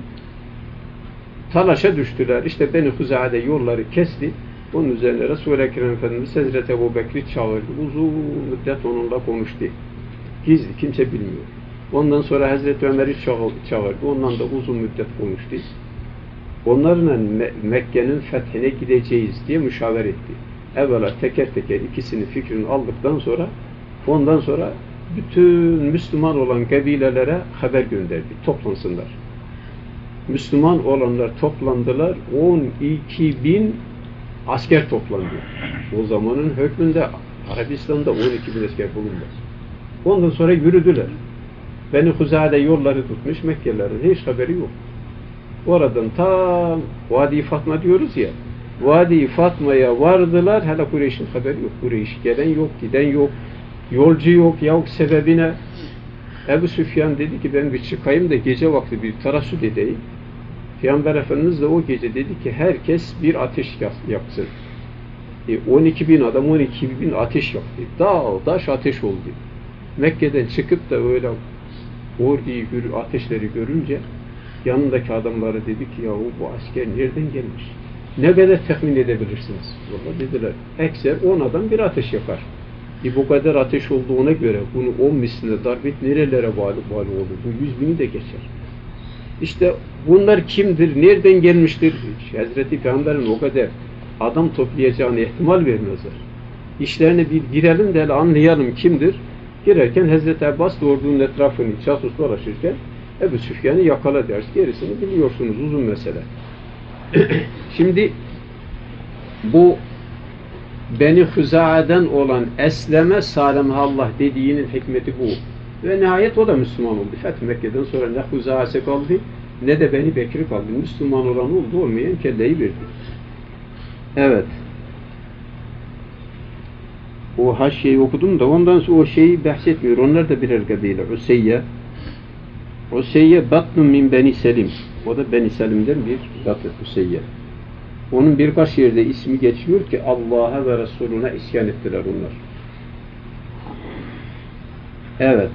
Talaşa düştüler. İşte Beni Huza'da yolları kesti. Onun üzerine Resul-i Ekrem Efendimiz Hazreti Ebu Bekir'i çağırdı. Uzun müddet onunla konuştu. Gizli, kimse bilmiyor. Ondan sonra Hazreti Ömer'i çağırdı. Ondan da uzun müddet konuştu. Onlarla Mekke'nin fethine gideceğiz diye müşavere etti. Evvela teker teker ikisinin fikrini aldıktan sonra ondan sonra bütün Müslüman olan kabilelere haber gönderdi. Toplansınlar. Müslüman olanlar toplandılar. 12.000 asker toplandı. O zamanın hükmünde Arabistan'da 12.000 asker bulunmaz. Ondan sonra yürüdüler. Beni Huza'da yolları tutmuş Mekkelilerin hiç haberi yok. Oradan tam Vadi-i Fatma diyoruz ya. Vadi-i Fatma'ya vardılar. Hala Kureyş'in haberi yok. Kureyş gelen yok, giden yok. Yolcu yok. Yahut sebebine Ebu Süfyan dedi ki ben bir çıkayım da gece vakti bir tarassut edeyim. Peygamber Efendimiz de o gece dedi ki herkes bir ateş yaksın. 12.000 adam 12.000 ateş yaktı. Dağ, taş ateş oldu. Mekke'den çıkıp da öyle orduyu, ateşleri görünce yanındaki adamlara dedi ki yahu bu asker nereden gelmiş? Ne kadar tahmin edebilirsiniz? Vallahi dediler. Ekser 10 adam bir ateş yakar. Bu kadar ateş olduğuna göre bunu 10 misline darp et nerelere bağlı olur? Bu 100.000'i de geçer. İşte bunlar kimdir? Nereden gelmiştir? Hazreti Peygamber'in o kadar adam toplayacağını ihtimal vermezler. İşlerine bir girelim de anlayalım kimdir? Girerken Hazreti Abbas ordunun etrafını casus dolaşırken Ebu Süfyan'ı yakala ders. Gerisini biliyorsunuz uzun mesele. Şimdi bu Beni Huza'dan olan Esleme Salem Allah dediğinin hikmeti bu. Ve nihayet o da Müslüman oldu. Fethi Mekke'den sonra ne Huza'sı kaldı ne de Beni Bekir kaldı. Müslüman olan oldu, olmayan kelleyi verdi. Evet. O haşyeyi okudum da ondan sonra o şeyi bahsetmiyor. Onlar da birer kabile. Useyye batnun min Beni Selim. O da Beni Selim'den bir batı Useyye. Onun birkaç yerde ismi geçiyor ki Allah'a ve Resulüne isyan ettiler onlar. Evet.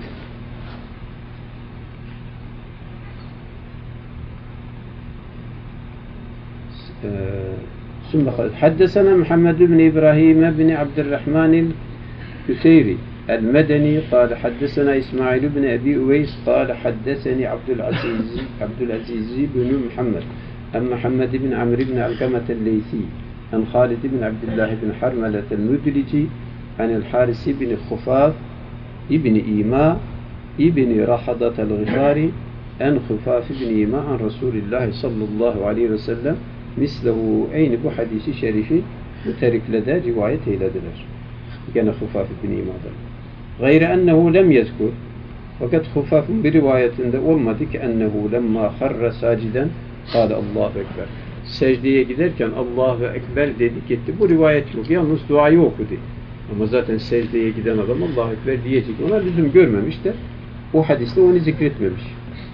Şimdi haddesena Muhammed ibn İbrahim ibn Abdurrahman el-Hüseyri el-Medeni قال حدثنا إسماعيل بن أبي أويس قال حدثني عبد العزيز بن محمد عن محمد بن عمرو بن علقمة الليثي عن خالد بن عبد الله بن حرملة المدلجي عن الحارث بن خفاف ابن إيماء ابن رحضة الغفاري عن خفاف بن إيماء عن رسول الله صلى الله عليه وسلم mislehu aynı bu hadisi şerifi bu teriklede rivayet eylediler. Gene Hufaf bin İma'dan. Gayre ennehu lem yezkur. Fakat Hufaf'ın bir rivayetinde olmadı ki ennehu lemma harra saciden kâle Allahu Ekber. Secdeye giderken Allahu Ekber dedi gitti. Bu rivayet yok. Yalnız duayı okudu. Ama zaten secdeye giden adam Allahu Ekber diyecek. Ona lüzum görmemişler. O hadiste onu zikretmemiş.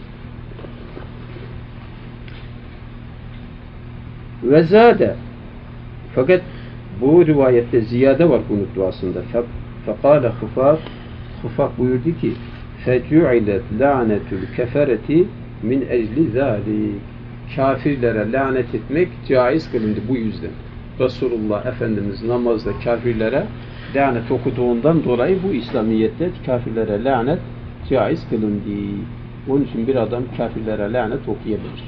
Ve zâde fakat bu rivayette ziyade var kunut duasında. Fekâle Hufaf buyurdu ki فَجُعِلَتْ لَعْنَةُ الْكَفَرَةِ min ecli zâlik. Kafirlere lanet etmek caiz kılındı bu yüzden. Resulullah Efendimiz namazda kafirlere lanet okuduğundan dolayı bu İslamiyette kafirlere lanet caiz kılındı. Onun için bir adam kafirlere lanet okuyabilir.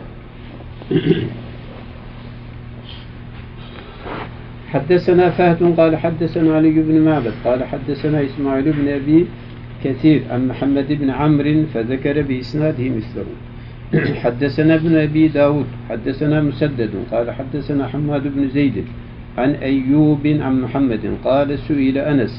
حدثنا فهد قال حدثنا علي بن معبد قال حدثنا إسماعيل بن أبي كثير عن محمد بن عمرو فذكر بإسناده مثله. حدثنا ابن أبي داود حدثنا مسدد قال حدثنا حماد بن زيد عن أيوب عن محمد قال سئل أنس.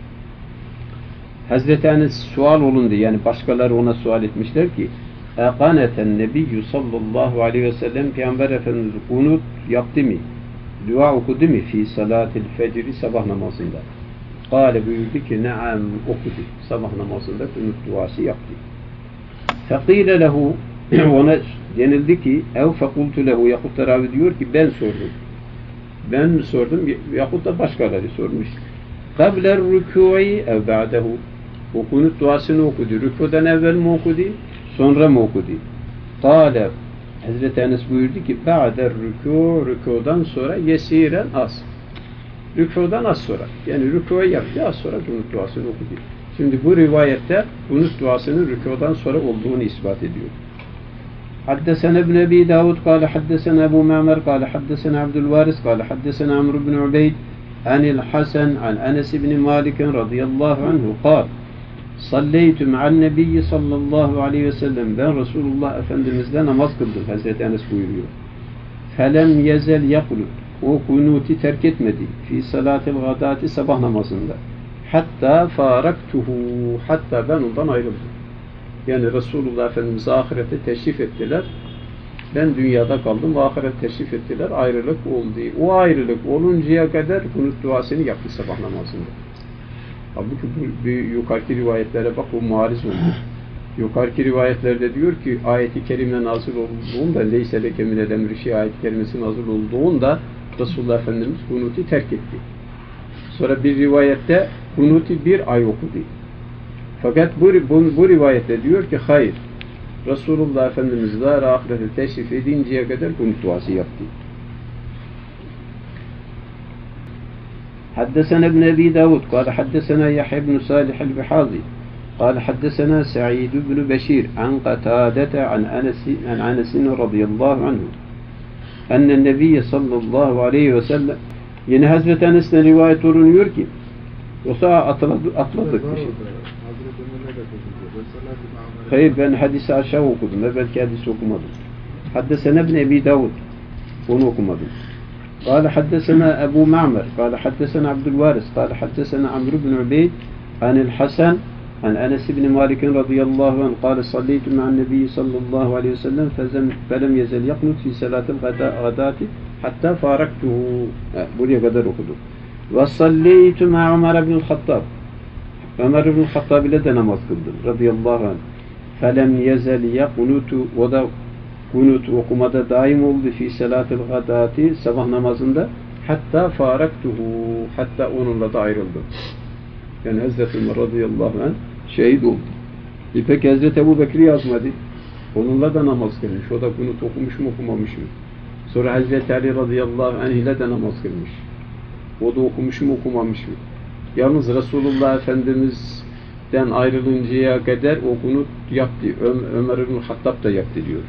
Hazreti Enes sual olundu, yani başkaları ona sual etmişler ki Eqaneten Nebiyyü sallallahu aleyhi ve sellem Peygamber Efendimiz kunut yaptı mı? Dua okudu mu? Fi salatil fecri, sabah namazında. Kale buyurdu ki naam, okudu. Sabah namazında kunut duası yaptı. Fekile lehu, ona denildi ki ev fekultu lehu, yahut da ravi diyor ki ben sordum. Ben mi sordum yahut da başkaları sormuş. Kabler rükû'i ev ba'dehu, o kunut duasını okudu. Rükûdan evvel mi okudu? Sonra mı okudu? Kale, Hazreti Enes buyurdu ki ba'der rükû, rükûdan sonra yesiren az. Rükûdan az sonra. Yani rükû'yu yaptı, az sonra kunut duasını okudu. Şimdi bu rivayette kunut duasının rükûdan sonra olduğunu ispat ediyor. حدثنا ابن أبي داود قال حدثنا أبو معمر قال حدثنا عبد الوارث قال حدثنا عمرو بن عبيد عن الحسن عن أنس بن مالك رضي الله عنه قال صليت مع النبي صلى الله عليه وسلم, ben Resulullah Efendimiz'le namaz kıldım. Hazreti Enes buyuruyor. Felem yezel yakulut, o kunuti terk etmedi. Fi salatil gadati, sabah namazında. Hatta faraktuhu, hatta ben ondan ayrıldım. Yani Resulullah Efendimiz ahirete teşrif ettiler. Ben dünyada kaldım ve ahiret teşrif ettiler. Ayrılık oldu. O ayrılık oluncaya kadar kunut duasını yaptı sabah namazında. Halbuki bu yukarıki rivayetlere bak, o muhariz oldu. Yukarıki rivayetlerde diyor ki ayet-i kerime nazil olduğunda leyse leke minel emri ayet-i kerimesi nazil olduğunda Resulullah Efendimiz kunuti terk etti. Sonra bir rivayette kunuti bir ay okudu. Fakat bu rivayette diyor ki hayır. Resulullah Efendimiz daha ahirete teşrif edinceye kadar kunut duası yaptı. حدثنا ابن أبي داود قال حدثنا يحيى بن صالح البحاضي قال حدثنا سعيد بن بشير عن قتادة عن أنس رضي الله عنه أن النبي صلى الله عليه وسلم, yine Hazreti Enes'ten rivayet olunuyor ki yoksa atladık bir şey. Hayır, ben hadisi aşağı okudum ve belki hadisi okumadım. Haddesena ibn Ebi Davud, onu okumadım. قال حدثنا أبو معمر قال حدثنا عبد الوارث قال حدثنا عمرو بن عبيد عن الحسن عن أنس بن مالك رضي الله عنه قال صليت مع النبي صلى الله عليه وسلم فلم يزل يقنط في صلاة الغداة حتى فارقته, buraya kadar okudum. وصليت مع عمر بن الخطاب, Ömer ibn Hattab ile de namaz kıldım radıyallahu anh. فَلَمْ يَزَلْ يَقُنُتُ, o da kunut okumada daim oldu fi salatil gadati, sabah namazında, hatta faraktuhu, hatta onunla da ayrıldım. Yani Hazreti Ömer radıyallahu anh şehit oldu. Peki Hazreti Ebu Bekir yazmadı. Onunla da namaz kılmış. O da kunut okumuş mu okumamış mı? Sonra Hazreti Ali radıyallahu anh ile de namaz kılmış. O da okumuş mu okumamış mı? Yalnız Resulullah Efendimiz'den ayrılıncaya kadar o kunut yaptı. Ömer ibn Hattab da yaptı diyor.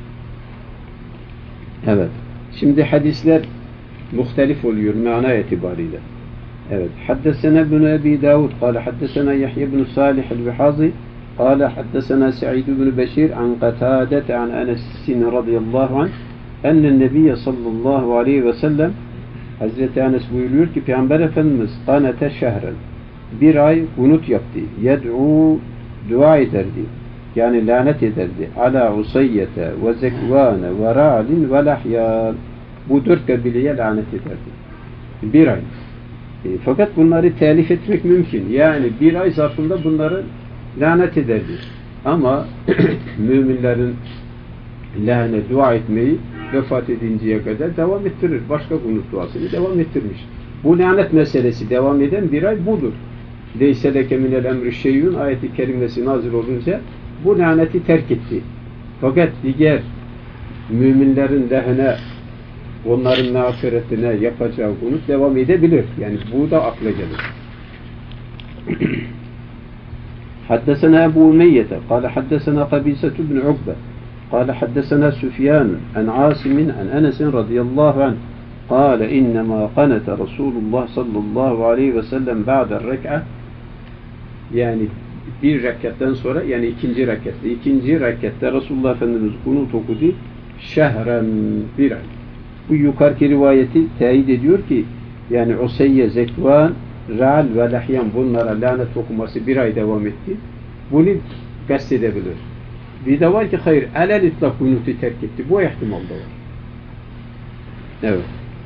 Evet. Şimdi hadisler muhtelif oluyor mana itibariyle. Evet. Haddesena ibn Ebi Davud kâle haddesena Yahya ibn Salih el-Bihazi kâle haddesena Sa'id ibn Beşir an Qatâdet an Enes'in radıyallahu anh ennen Nebiye sallallahu aleyhi ve sellem, Hazreti Enes buyuruyor ki Peygamber Efendimiz kanete şehren, bir ay kunut yaptı. Yed'u, dua ederdi. Yani lanet ederdi. Ala Usayyete ve Zekvane ve Ra'lin ve Lahyan. Bu dört kabileye lanet ederdi. Bir ay. Fakat bunları telif etmek mümkün. Yani bir ay zarfında bunları lanet ederdi. Ama müminlerin lahane dua etmeyi vefat edinceye kadar devam ettirir. Başka kunut duasını devam ettirmiş. Bu lanet meselesi devam eden bir ay budur. Leyse leke minel emri şeyyun ayeti kerimesi nazil olunca bu laneti terk etti. Fakat diğer müminlerin lehine, onların mağfiretine yapacağı kunut devam edebilir. Yani bu da akla gelir. حدثنا أبو أمية قال حدثنا قبيصة بن عقبة قال حدثنا سفيان عن عاصم عن أنس رضي الله عنه قال إنما قنت رسول الله صلى الله عليه وسلم بعد الركعة yani bir rekatten sonra yani ikinci rekatte Resulullah Efendimiz kunut okudu şehren bir ay. Bu yukarıki rivayeti teyit ediyor ki yani Useyye, Zekvan, Ra'al ve Lahyan bunlara lanet okuması bir ay devam etti. Bunu kastedebilir. Bir de var ki hayır alel itlak kunutu terk etti. Bu ihtimal da var. Evet.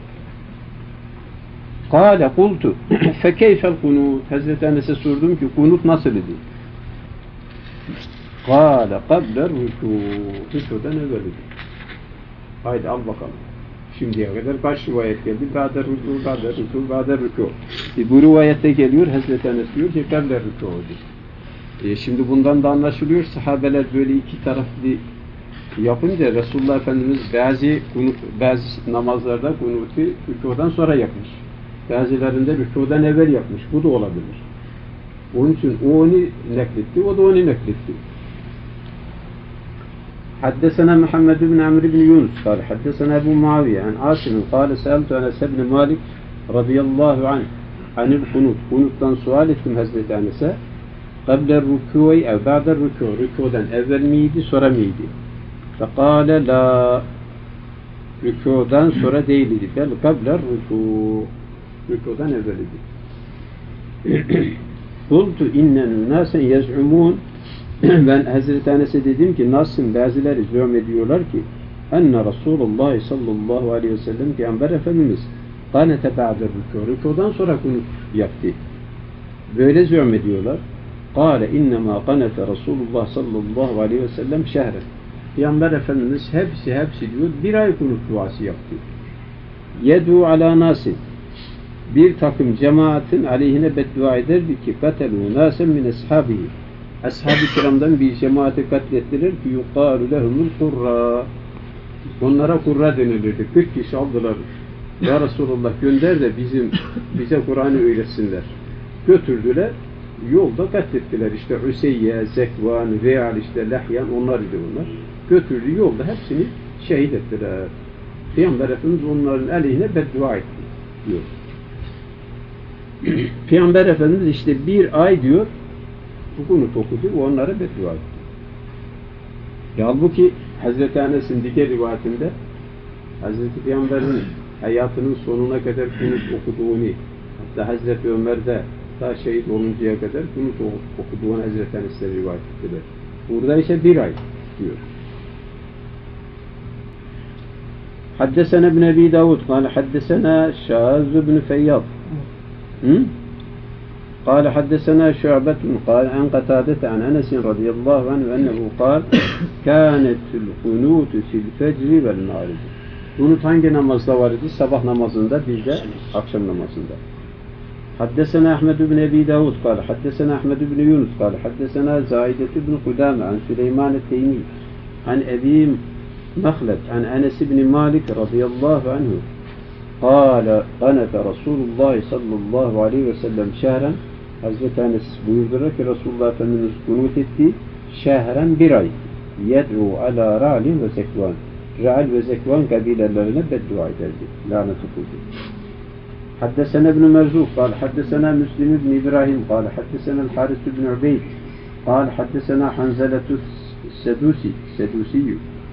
Kâle kultu fekeyfel kunut. Hazreti Enes'e sordum ki kunut nasıl idi? Kâle kabler rükû. Rükû'dan evvel idi. Haydi al bakalım. Şimdiye kadar kaç rivayet geldi? Ba'de rükû, ba'de rükû, ba'de rükû. Bu rivayette geliyor Hazreti Enes diyor ki kabler rükû idi. Şimdi bundan da anlaşılıyor. Sahabeler böyle iki taraflı yapınca Resulullah Efendimiz bazı namazlarda kunutu rükûdan sonra yapmış. Bazılarında rükûdan evvel yapmış. Bu da olabilir. Onun için o onu nakletti, o da onu nakletti. حدثنا محمد بن عمرو بن يونس قال حدثنا أبو معاوية عن عاصم قال سألت أنس بن مالك رضي الله عنه عن القنوت قنوتtan sual ettim Hazreti Enes'e قبل الركوع أو بعد الركوع rükûdan evvel miydi sonra mıydı? فقال لا rükûdan sonra değildi. Bel قبل الركوع rükûdan evvel idi. قلت إن الناس يزعمون ben Hazreti Enes'e dedim ki nasıl bazıları züm ediyorlar ki enne Resulullah sallallahu aleyhi ve sellem Peygamber Efendimiz kanete ba'de rükû rükûdan sonra kunut yaptı. Böyle züm ediyorlar. Kâle innemâ kanete Resulullah sallallahu aleyhi ve sellem şehre. Peygamber Efendimiz hepsi diyor bir ay kunut duası yaptı. Yedû alâ nâsin bir takım cemaatin aleyhine beddua ederdi ki katelû nâsen min eshabihi ashab-ı kiramdan bir cemaati katlettiler ki yuqâlu lehumul kurra onlara kurra denilirdi. 40 kişi aldılar. Ya Resulullah gönder de bize Kur'an'ı öğretsinler. Götürdüler. Yolda katlettiler. İşte Hüseyye, Zekvan, Real, işte Lahyan onlar idi bunlar. Götürdü yolda hepsini şehit ettiler. Peygamber Efendimiz onların aleyhine beddua etti diyor. Peygamber Efendimiz işte bir ay diyor bunu okudu, onlara beddua etti. Halbuki Hazreti Enes'in diğer rivayetinde Hazreti Peygamber'in hayatının sonuna kadar kunut okuduğunu hatta Hazreti Ömer'de ta şehit oluncaya kadar kunut okuduğunu Hazreti Enes'e rivayet ettiler. Burada ise bir ay diyor. حدثنا ابن أبي داود قال حدثنا شاذ بن فياض قال حدثنا شعبة قال عن قتادة عن أنس رضي الله عنه أنه قال كانت القنوت في الفجر والمغرب. Kunut hangi namazda var idi? Sabah namazında bir de akşam namazında. حدثنا أحمد بن أبي داود قال حدثنا أحمد بن يونس قال حدثنا زائدة بن قدامة عن سليمان التيمي عن أبي مخلد عن أنس بن مالك رضي الله عنه قال قنت رسول الله صلى الله عليه وسلم شهرا Hazreti Enes buyurdular ki Resulullah Efendimiz kunut etti şehren bir ay yed'u ala Ra'al ve Zekvan Ra'al ve Zekvan kabilelerine beddua ederdi. Lanet okudu. حدثنا ابن مرزوق قال حدثنا مسلم بن إبراهيم قال حدثنا الحارث بن عبيد قال حدثنا حنزلة السدوسي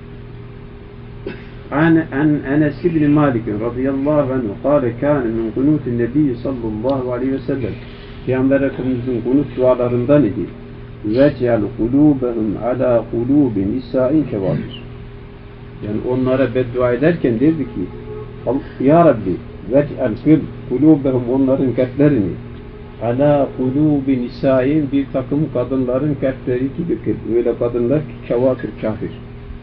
عن أنس بن مالك رضي الله عنه قال كان من قنوت النبي صلى الله عليه وسلم Peygamber Efendimiz'in kunut dualarından idi. وَجْعَلْ قُلُوبَهُمْ عَلَى قُلُوبِ نِسَاءٍ كَوَابِرٍ yani onlara beddua ederken derdi ki Ya Rabbi وَجْعَلْ قُلُوبَهُمْ onların kalplerini عَلَى قُلُوبِ نِسَاءٍ bir takım kadınların kalpleri gibi kıl. Öyle kadınlar ki kevafir, kafir.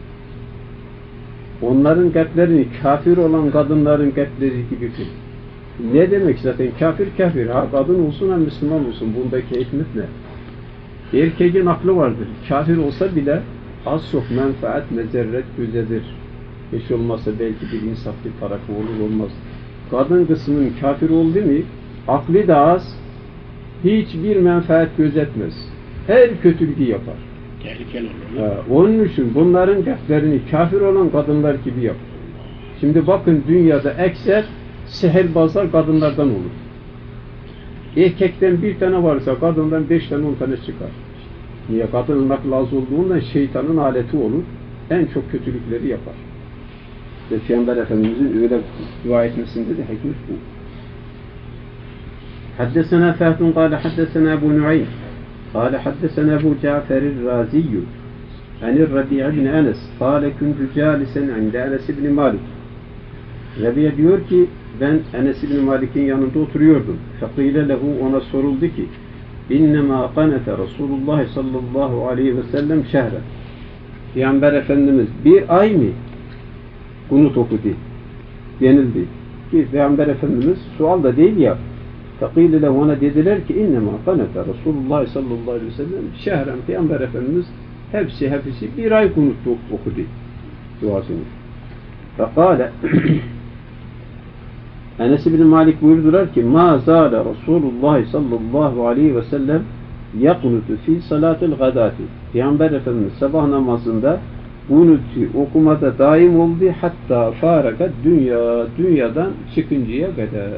Onların kalplerini kafir olan kadınların kalpleri gibi kıl. Ne demek zaten kafir ha kadın olsun hem Müslüman olsun bundaki hikmet ne? Erkeğin aklı vardır. Kafir olsa bile az çok menfaat mezerret gözedir. Hiç olmazsa belki bir insaflı tarafı olur olmaz. Kadın kısmının kafir oldu mu aklı da az hiçbir menfaat gözetmez. her kötülüğü yapar. Tehlikeli olur. Onun için bunların kalplerini kafir olan kadınlar gibi yapar. Şimdi bakın dünyada ekser sihirbazlar kadınlardan olur. Erkekten bir tane varsa kadından 5 tane 10 tane çıkar. Niye? Kadının aklı az olduğundan şeytanın aleti olur. En çok kötülükleri yapar. Ve Peygamber Efendimiz'in öyle dua etmesinde de hikmet bu. Haddesena Fehdun kâle haddesena Ebu Nu'aym kâle haddesena Ebu Caferir Raziyyü anir Rabi' ibn Enes kâle kuntu câlisen inde Enes ibn Malik. Rabi' diyor ki ben Enes ibn Malik'in yanında oturuyordum. Fekîle lehu, ona soruldu ki İnnemâ kanete Resulullah sallallahu aleyhi ve sellem şehre. Peygamber Efendimiz bir ay mı kunut okudu denildi. Ki Peygamber Efendimiz sual da değil ya. Fekîle lehu, ona dediler ki İnnemâ kanete Resulullah sallallahu aleyhi ve sellem şehren. Peygamber Efendimiz hepsi bir ay kunut okudu duasını. Fekâle Enes ibn Malik buyurdular ki ma zâle Resulullah sallallahu aleyhi ve sellem yakunutu fi salatil gadati. Peygamber Efendimiz sabah namazında kunutu okumada daim oldu hatta farakat dünyadan çıkıncaya kadar.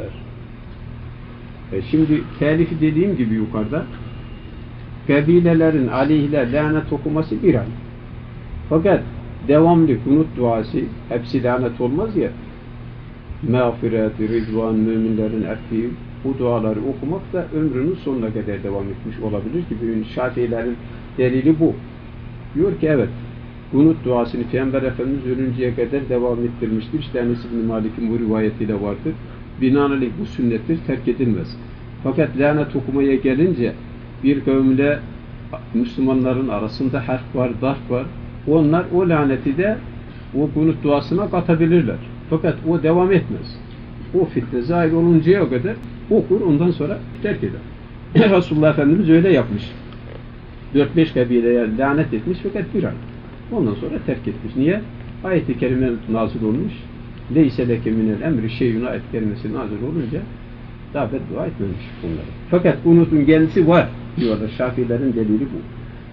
Şimdi telifi dediğim gibi yukarıda kabilelerin aleyhine lanet okuması bir ay. Fakat devamlı kunut duası hepsi lanet olmaz ya. Mağfiret, rızvan, müminlerin affı, bu duaları okumak da ömrünün sonuna kadar devam etmiş olabilir ki bugün Şafiilerin delili bu. Diyor ki evet, kunut duasını Peygamber Efendimiz ölünceye kadar devam ettirmiştir. İşte Enes ibn Malik'in bu rivayetiyle vardır. Binaenaleyh bu sünnettir, terk edilmez. Fakat lanet okumaya gelince bir kavimle Müslümanların arasında harp var, darp var. Onlar o laneti de o kunut duasına katabilirler. Fakat o devam etmez. O fitne zahir oluncaya kadar okur, ondan sonra terk eder. Resulullah Efendimiz öyle yapmış. 4-5 kabileye lanet etmiş fakat bir ay. Ondan sonra terk etmiş. Niye? Ayet-i kerime nazil olmuş. Leyse leke minel emri şeyhun ayet-i kerimesi nazil olunca daha beddua etmemiş bunları. Fakat kunutun kendisi var diyorlar. Şafiilerin delili bu.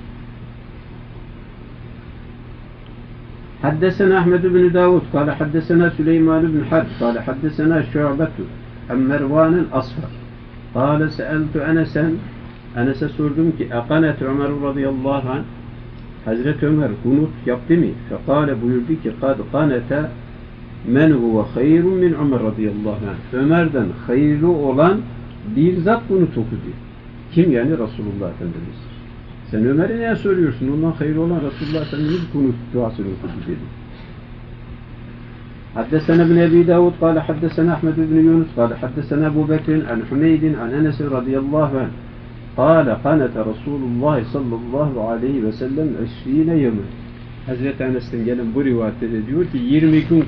حدثنا أحمد بن داود قال حدثنا سليمان بن حرب قال حدثنا شعبة عن مروان الأصفر قال سألت أنس'a sordum ki أقنت عمر رضي الله عنه Hazreti Ömer kunut yaptı mı? Fekale buyurdu ki kad kanete men huve hayrun min Ömer radıyallahu anh. Ömer'den hayırlı olan bir zat kunut okudu. Kim yani? Resulullah Efendimiz. Sen Ömer'e neye soruyorsun? Ondan hayırlı olan Resulullah Efendimiz kunut duasını okudu dedi. Haddesena ibn Ebi Davud kâle haddesena Ahmed ibn Yunus kâle haddesena Ebu Bekir'in an Hümeydin an Enes radıyallahu anh kâle kanete Resulullah sallallahu aleyhi ve sellem 20 yevmen. Hazreti Enes'ten gelen bu rivayette de diyor ki 20 gün.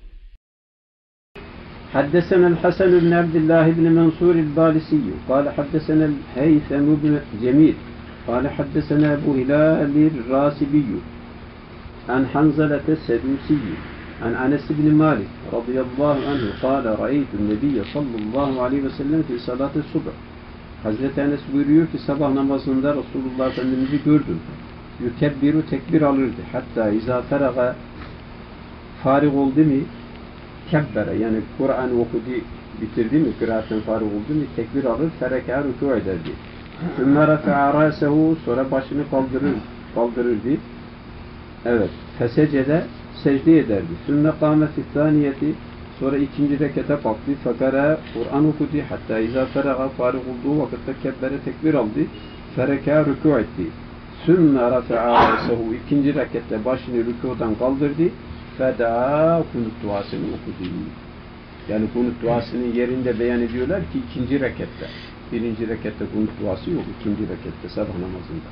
حدثنا الحسن بن عبد الله بن منصور البالسي قال حدثنا الهيثم بن جميل قال حدثنا أبو هلال الراسبي عن حنظلة السدوسي عن أنس بن مالك رضي الله عنه قال رأيت النبي صلى الله عليه وسلم في صلاة الصبح. Hazreti Enes buyuruyor ki sabah namazında Resulullah Efendimiz'i gördüm. Yükebbiru tekbir alırdı. Hatta izâ feraga farig oldu mu kebbere yani Kur'an okudu bitirdi mi kıraatten farig oldu mu tekbir alır ferekâ rükû ederdi. Sümme refa'a râsehu sonra başını kaldırırdı. Evet. Fesecede secde ederdi. Sümme kâmeti thâniyeti sonra ikinci rekete kalktı. Fekara Kur'an okudu. Hatta izâ feraga farig olduğu vakitte kebbere tekbir aldı. Ferekâ rükû etti. Sümme refa'a râsehu ikinci rekette başını rükûdan kaldırdı. Feda kunut duasını okudu. Yani kunut duasının yerinde beyan ediyorlar ki ikinci rekette. Birinci rekette kunut duası yok. İkinci rekette sabah namazında.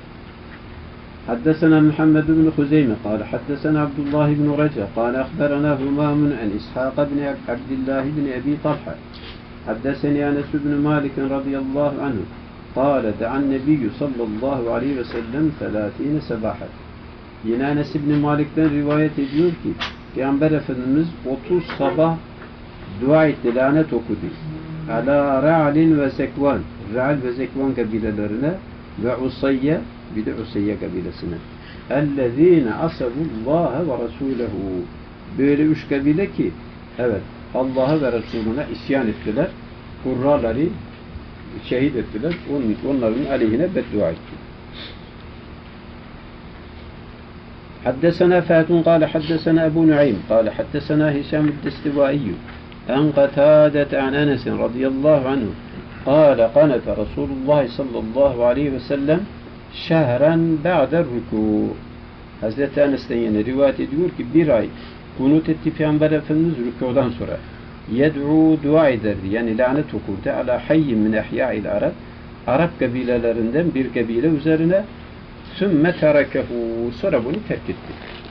حدثنا محمد بن خزيمة قال حدثنا عبد الله بن رجاء قال أخبرنا همام عن إسحاق بن عبد الله بن أبي طلحة حدثني أنس بن مالك رضي الله عنه قال دعا النبي صلى الله عليه وسلم 30 سباحة. Yine Enes ibn Malik'ten rivayet ediyor ki Peygamber Efendimiz 30 sabah dua etti, lanet okudu. Ala Ra'lin ve Zekvan. Ra'l ve Zekvan kabilelerine ve Usayye, bir de Usayye kabilesine. اَلَّذ۪ينَ عَصَبُوا اللّٰهَ وَرَسُولَهُ. Böyle üç kabile ki, evet, Allah'a ve Resulüne isyan ettiler. Kurraları şehit ettiler. Onların aleyhine beddua etti. حدثنا فات قال حدثنا أبو نعيم قال حدثنا هشام الدستوائي عن قتادة عن أنس رضي الله عنه قال قنت رسول الله صلى الله عليه وسلم شهرا بعد الركوع. Hazreti Enes'ten yine rivayet ediyor ki bir ay kunut etti Peygamber Efendimiz rükudan sonra. Yed'u dua ederdi. Yani lanet okurdu. Ala hayyin min ehya'il Arab. Arap kabilelerinden bir kabile üzerine sümme terakehu. Sonra bunu terk etti.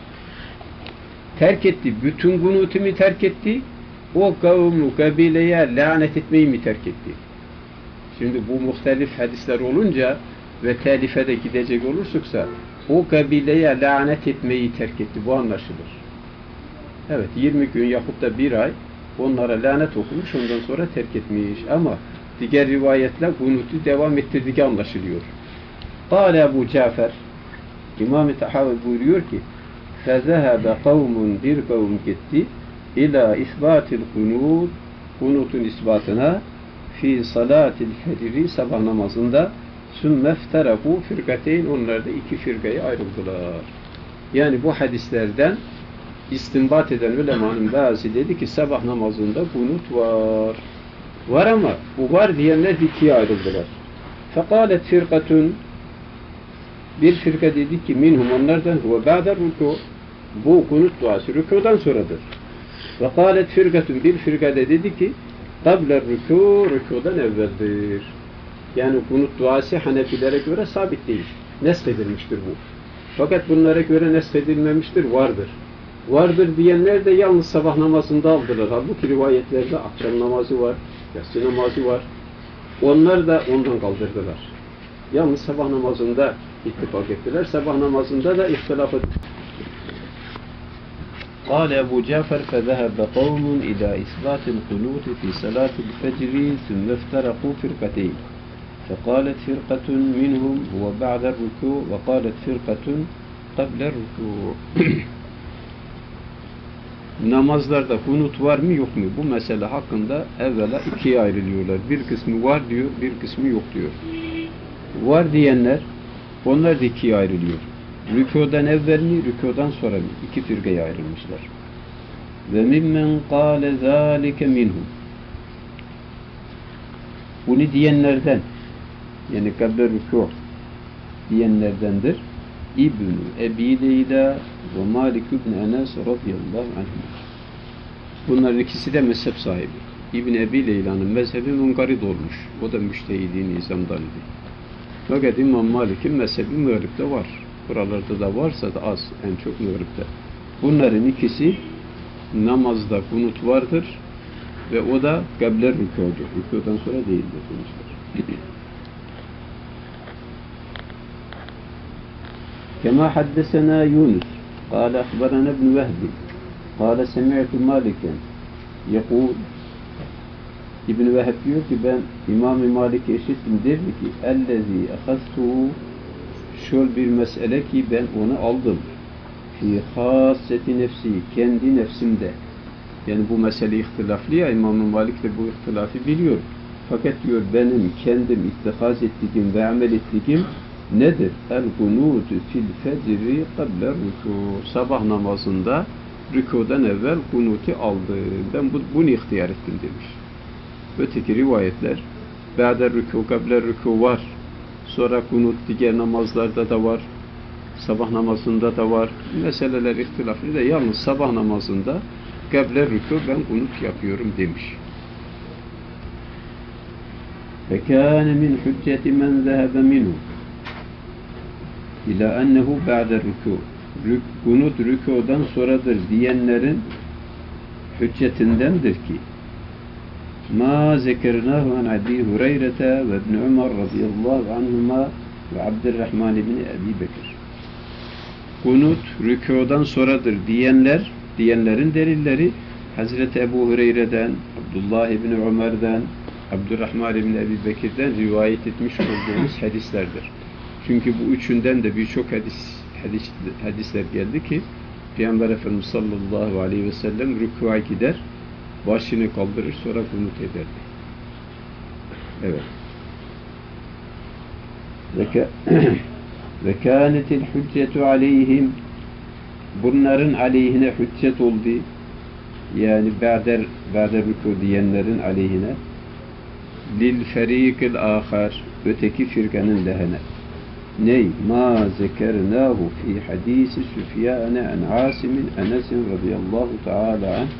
Terk etti. Bütün kunutu mi terk etti? O kavmu, kabileye lanet etmeyi mi terk etti? Şimdi bu muhtelif hadisler olunca ve telife de gidecek olursa o kabileye lanet etmeyi terk etti. Bu anlaşılır. Evet, 20 gün yahut da bir ay onlara lanet okumuş, ondan sonra terk etmiş. Ama diğer rivayetler kunutu devam ettirdiği anlaşılıyor. Kâle Ebu Cafer, İmam-ı Tahavi buyuruyor ki فَذَهَبَ قَوْمٌ bir kavm gitti ila isbatil kunut, kunutun isbatına fi salatil fecri, sabah namazında sümme fteraku firkateyn, onlar da iki firkaya ayrıldılar. Yani bu hadislerden istinbat eden ulemanın bazı dedi ki sabah namazında kunut var. Var ama bu var diyenler ikiye ayrıldılar. Fekalet firkatun, bir firka dedi ki minhum, onlardan ve ba'der ruku, bu kunut duası rükudan sonradır. Ve kâlet firkatun, bir firka dedi ki kabler rükû, rükudan evveldir. Yani kunut duası Hanefilere göre sabit değil. Neshedilmiştir bu. Fakat bunlara göre neshedilmemiştir, vardır. Vardır diyenler de yalnız sabah namazında aldılar. Halbuki rivayetlerde akşam namazı var, yatsı namazı var. Onlar da ondan kaldırdılar. Yalnız sabah namazında ittifak ettiler. Sabah namazında da ihtilaf ettiler. قال أبو جعفر فذهب قوم إلى إثبات القنوت في صلاة الفجر ثم افترقوا فرقتين فقالت فرقة منهم هو بعد الركوع وقالت فرقة قبل الركوع. Namazlarda kunut var mı yok mu? Bu mesele hakkında evvela ikiye ayrılıyorlar. Bir kısmı var diyor, bir kısmı yok diyor. Var diyenler, onlar da ikiye ayrılıyor. Rükudan evvel mi, rükudan sonra mı? İki firkaya ayrılmışlar. Ve mimmen kâle zâlike minhum. Bunu diyenlerden, yani kabla rükû diyenlerdendir. İbn-i Ebi Leyla ve Malik ibn Enes radıyallahu anh. Bunların ikisi de mezhep sahibi. İbn-i Ebi Leyla'nın mezhebi munkarid olmuş. O da müştehidi nizamdan idi. Fakat İmam Malik'in mezhebi Mağrib'de var. Buralarda da varsa da az, en çok Mağrib'de. Bunların ikisi namazda kunut vardır ve o da kabler rükûdur. Rükûdan sonra değildir demişler. كما حدثنا يونس قال أخبرنا ابن وهب قال سمعت مالكا يقول İbn Vehb diyor ki ben İmam-ı Malik'i işittim, derdi ki ellezî ehaztuhu, şöyle bir mesele ki ben onu aldım fi hâsseti nefsi, kendi nefsimde. Yani bu mesele ihtilaflı ya, İmam-ı Malik de bu ihtilafı biliyor. Fakat diyor benim kendim ittihaz ettiğim ve amel ettiğim nedir? El-kunutu fil fecri qabla rükû. Sabah namazında rükûdan evvel kunutu aldı. Ben bunu ihtiyar ettim demiş. Öteki rivayetler ba'de rükû, qabla rükû var. Sonra kunut diğer namazlarda da var. Sabah namazında da var. Meseleler ihtilaflı da yalnız sabah namazında qabla rükû ben kunut yapıyorum demiş. فَكَانَ مِنْ حُجَّةِ مَنْ ذَهَبَ مِنْهُ İlâ ennehu ba'de rükû. Kunut rükûdan sonradır diyenlerin hüccetindendir ki ma zekernâhu an Abi Hureyre'te ve İbn Ömer radıyallahu anhuma ve Abdurrahman ibn Ebi Bekir. Kunut rükûdan sonradır diyenlerin delilleri Hazreti Ebu Hureyre'den, Abdullah ibn Ömer'den, Abdurrahman ibn Ebi Bekir'den rivayet etmiş olduğumuz hadislerdir. Çünkü bu üçünden de birçok hadisler geldi ki Peygamber Efendimiz sallallahu aleyhi ve sellem rükûa gider, başını kaldırır, sonra kunut ederdi. Evet. Ve kânetil hüccetu aleyhim, bunların aleyhine hüccet oldu. Yani ba'der rükû diyenlerin aleyhine lil ferîkil âkhar, öteki firkanın lehine. Ney? Ma zekernâhu fi hadîsi Süfyâne en Âsim'in Enes'in radıyallahu teâlâ anh.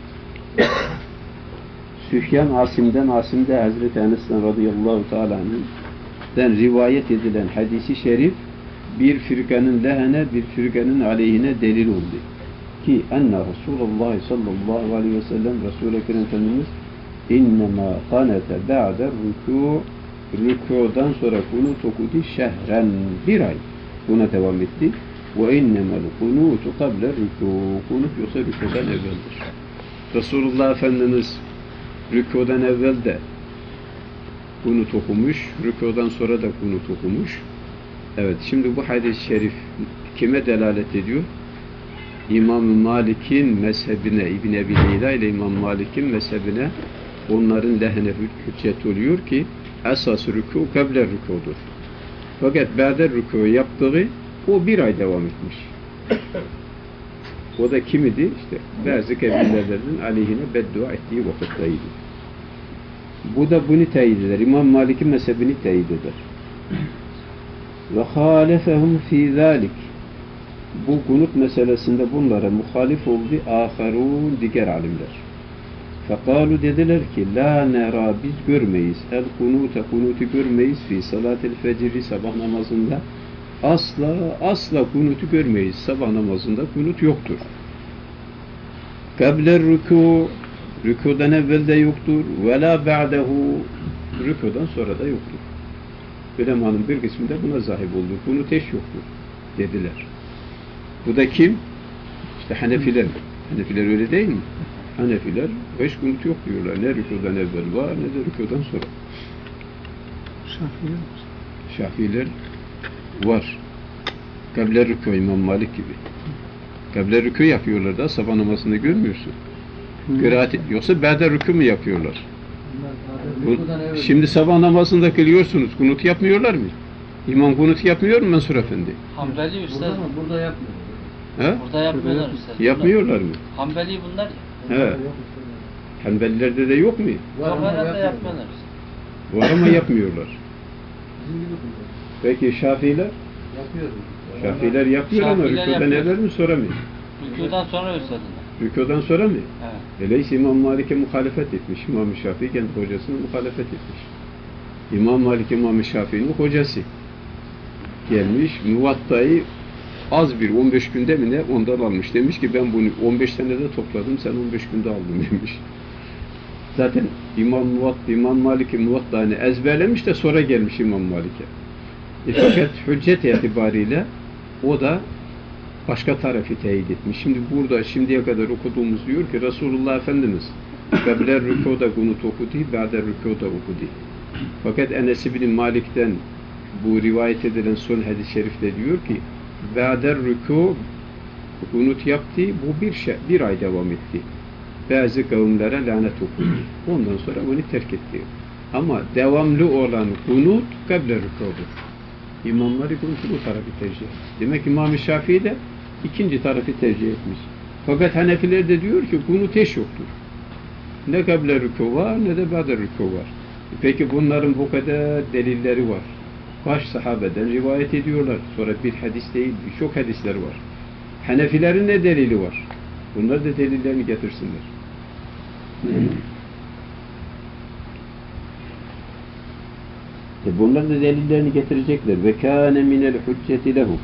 Süfyan Asim'den Hazreti Enes'ten radıyallahu teâlâ anh'den rivayet edilen hadisi şerif bir firkanın lehine, bir firkanın aleyhine delil oldu. Ki enne Resulullah sallallahu aleyhi ve sellem Resul-i Ekrem Efendimiz innemâ kanete ba'der rükû, rükûdan sonra kunut okudu şehren, bir ay buna devam etti. Ve innemel kunutu kable rükû, kunut yoksa rükûdan evveldir. Resulullah Efendimiz rükûdan evvel de kunut okumuş, rükûdan sonra da kunut okumuş. Evet, şimdi bu hadis-i şerif kime delalet ediyor? İmam Malik'in mezhebine, İbn Ebi Leyla ile İmam Malik'in mezhebine, onların lehine hüccet oluyor ki esas rükû kable rükûdur. Fakat ba'de rükû yaptığı o bir ay devam etmiş. O da kim idi? İşte bazı kebirlerinin aleyhine beddua ettiği vakitteydi. Bu da bunu teyit eder. İmam Malik'in mezhebini teyit eder. Ve halefehum fî zâlik. Bu kunut meselesinde bunlara muhalif oldu âkharûn, diğer alimler. Fekâlu, dediler ki la nera, biz görmeyiz el kunutu görmeyiz fi salatil fecri, sabah namazında asla kunutu görmeyiz. Sabah namazında kunut yoktur. Kabler rükû, rükûdan evvel de yoktur. Ve la ba'dehu, rükûdan sonra da yoktur. Ulemanın bir kısmı da buna zahip oldu. Kunut eş yoktur dediler. Bu da kim? İşte Hanefiler. Hanefiler öyle değil mi? Hanefiler beş kunut yok diyorlar. Ne rükûdan evvel var, ne de rükûdan sonra. Şafiiler var. Kable rükû, İmam Malik gibi. Kable rükû yapıyorlar da sabah namazında görmüyorsun. Yoksa ba'de rükû mu yapıyorlar? Şimdi sabah namazında kılıyorsunuz. Kunut yapmıyorlar mı? İmam kunut yapmıyor mu Mansur Efendi? Hanbeli üstad. Burada yapmıyor. He? Burada yapmıyorlar üstad. Yapmıyorlar mı? Hanbeli bunlar ya. He. Hanbelilerde de yok mu? Yok, herhalde yapmıyorlar. Var ama yapmıyorlar. Bizim gibi kılıyor. Peki Şafiiler? Yapıyor. Şafiiler yapıyor ama Şafiiler rükûdan yapıyor. evvel mi sonra mı? Rükûdan sonra üstadına. Rükûdan sonra mı? Evet. Öyleyse İmam Malik'e muhalefet etmiş. İmam-ı Şafii kendi hocasına muhalefet etmiş. İmam Malik, İmam-ı Şafii'nin hocası. Gelmiş, Muvatta'yı az bir 15 günde mi ne ondan almış. Demiş ki ben bunu 15 senede topladım, sen 15 günde aldın demiş. Zaten İmam Malik'in Muvatta'ını ezberlemiş de sonra gelmiş İmam Malik'e. Fakat hüccet itibariyle o da başka tarafı teyit etmiş. Şimdi burada şimdiye kadar okuduğumuz diyor ki Resulullah Efendimiz Kable rükûda kunut okudu, ba'de rükûda okudu. Fakat Enes bin Malik'ten bu rivayet edilen son hadis-i şerifte diyor ki ba'de rükû kunut yaptı, bu bir ay devam etti. Bazı kavimlere lanet okudu. Ondan sonra onu terk etti. Ama devamlı olan kunut kable rükûdur. İmamları bu tarafı tercih etti. Demek İmam-ı Şafii de ikinci tarafı tercih etmiş. Fakat Hanefiler de diyor ki kunut eş yoktur. Ne kable rükû var ne de ba'de rükû var. Peki bunların bu kadar delilleri var. Kaç sahabeden rivayet ediyorlar. Sonra bir hadis değil, birçok hadisler var. Hanefilerin ne delili var? Bunlar da delillerini getirsinler. Bunlar da delillerini getirecekler. Ve kâne minel hücceti lehu.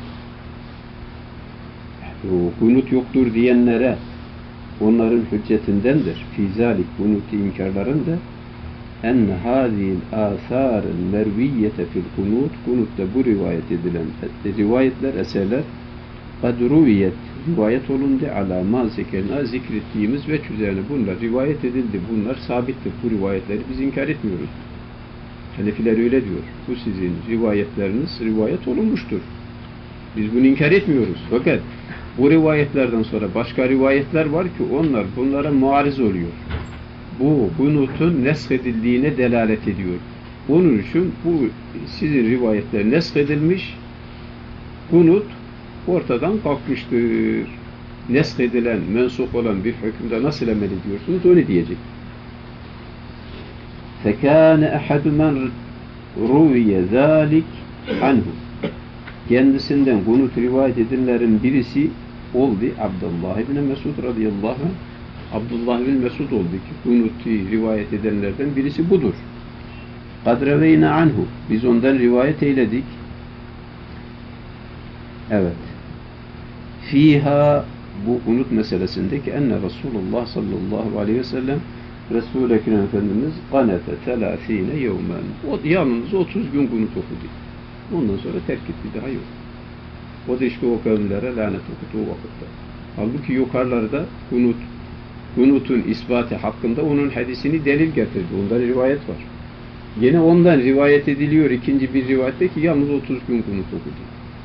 Kunut yoktur diyenlere onların hüccetindendir. Fîzâlik kunuti inkarlarında en hâzîl âsârın merviyyete fil kunut, kunutta bu rivayet edilen rivayetler, eserler kadruviyet, rivayet olundu alâ mâ zekerna, zikrettiğimiz ve üzerine bunlar rivayet edildi. Bunlar sabittir. Bu rivayetleri biz inkar etmiyoruz. Hanefiler öyle diyor. Bu sizin rivayetleriniz rivayet olunmuştur. Biz bunu inkar etmiyoruz. Fakat bu rivayetlerden sonra başka rivayetler var ki onlar bunlara muariz oluyor. Bu kunutun neshedildiğine delalet ediyor. Onun için bu sizin rivayetler neshedilmiş, kunut ortadan kalkmıştır. Neshedilen, mensup olan bir hükümde nasıl amel ediyorsunuz? Öyle diyecek. فَكَانَ أَحَدُ مَنْ رُوِيَ ذَٰلِكَ عَنْهُ Kendisinden kunut rivayet edilenlerin birisi oldu. Abdullah ibn Mesud radıyallahu anh. Abdullah ibn Mesud oldu ki kunutu rivayet edenlerden birisi budur. قَدْ رَوَيْنَا anhu. Biz ondan rivayet eyledik. Evet. Fiha bu kunut meselesindeki enne Resulullah sallallahu aleyhi ve sellem Resul-i Ekrem Efendimiz kanete 30 yevmen. O yalnız 30 gün kunut okudu. Ondan sonra terk etti, daha yok. O da işte o kavimlere lanet okudu o vakitte. Halbuki yukarılarda kunutun ispatı hakkında onun hadisini delil getirdi. Ondan rivayet var. Yine ondan rivayet ediliyor ikinci bir rivayette ki yalnız 30 gün kunut okudu.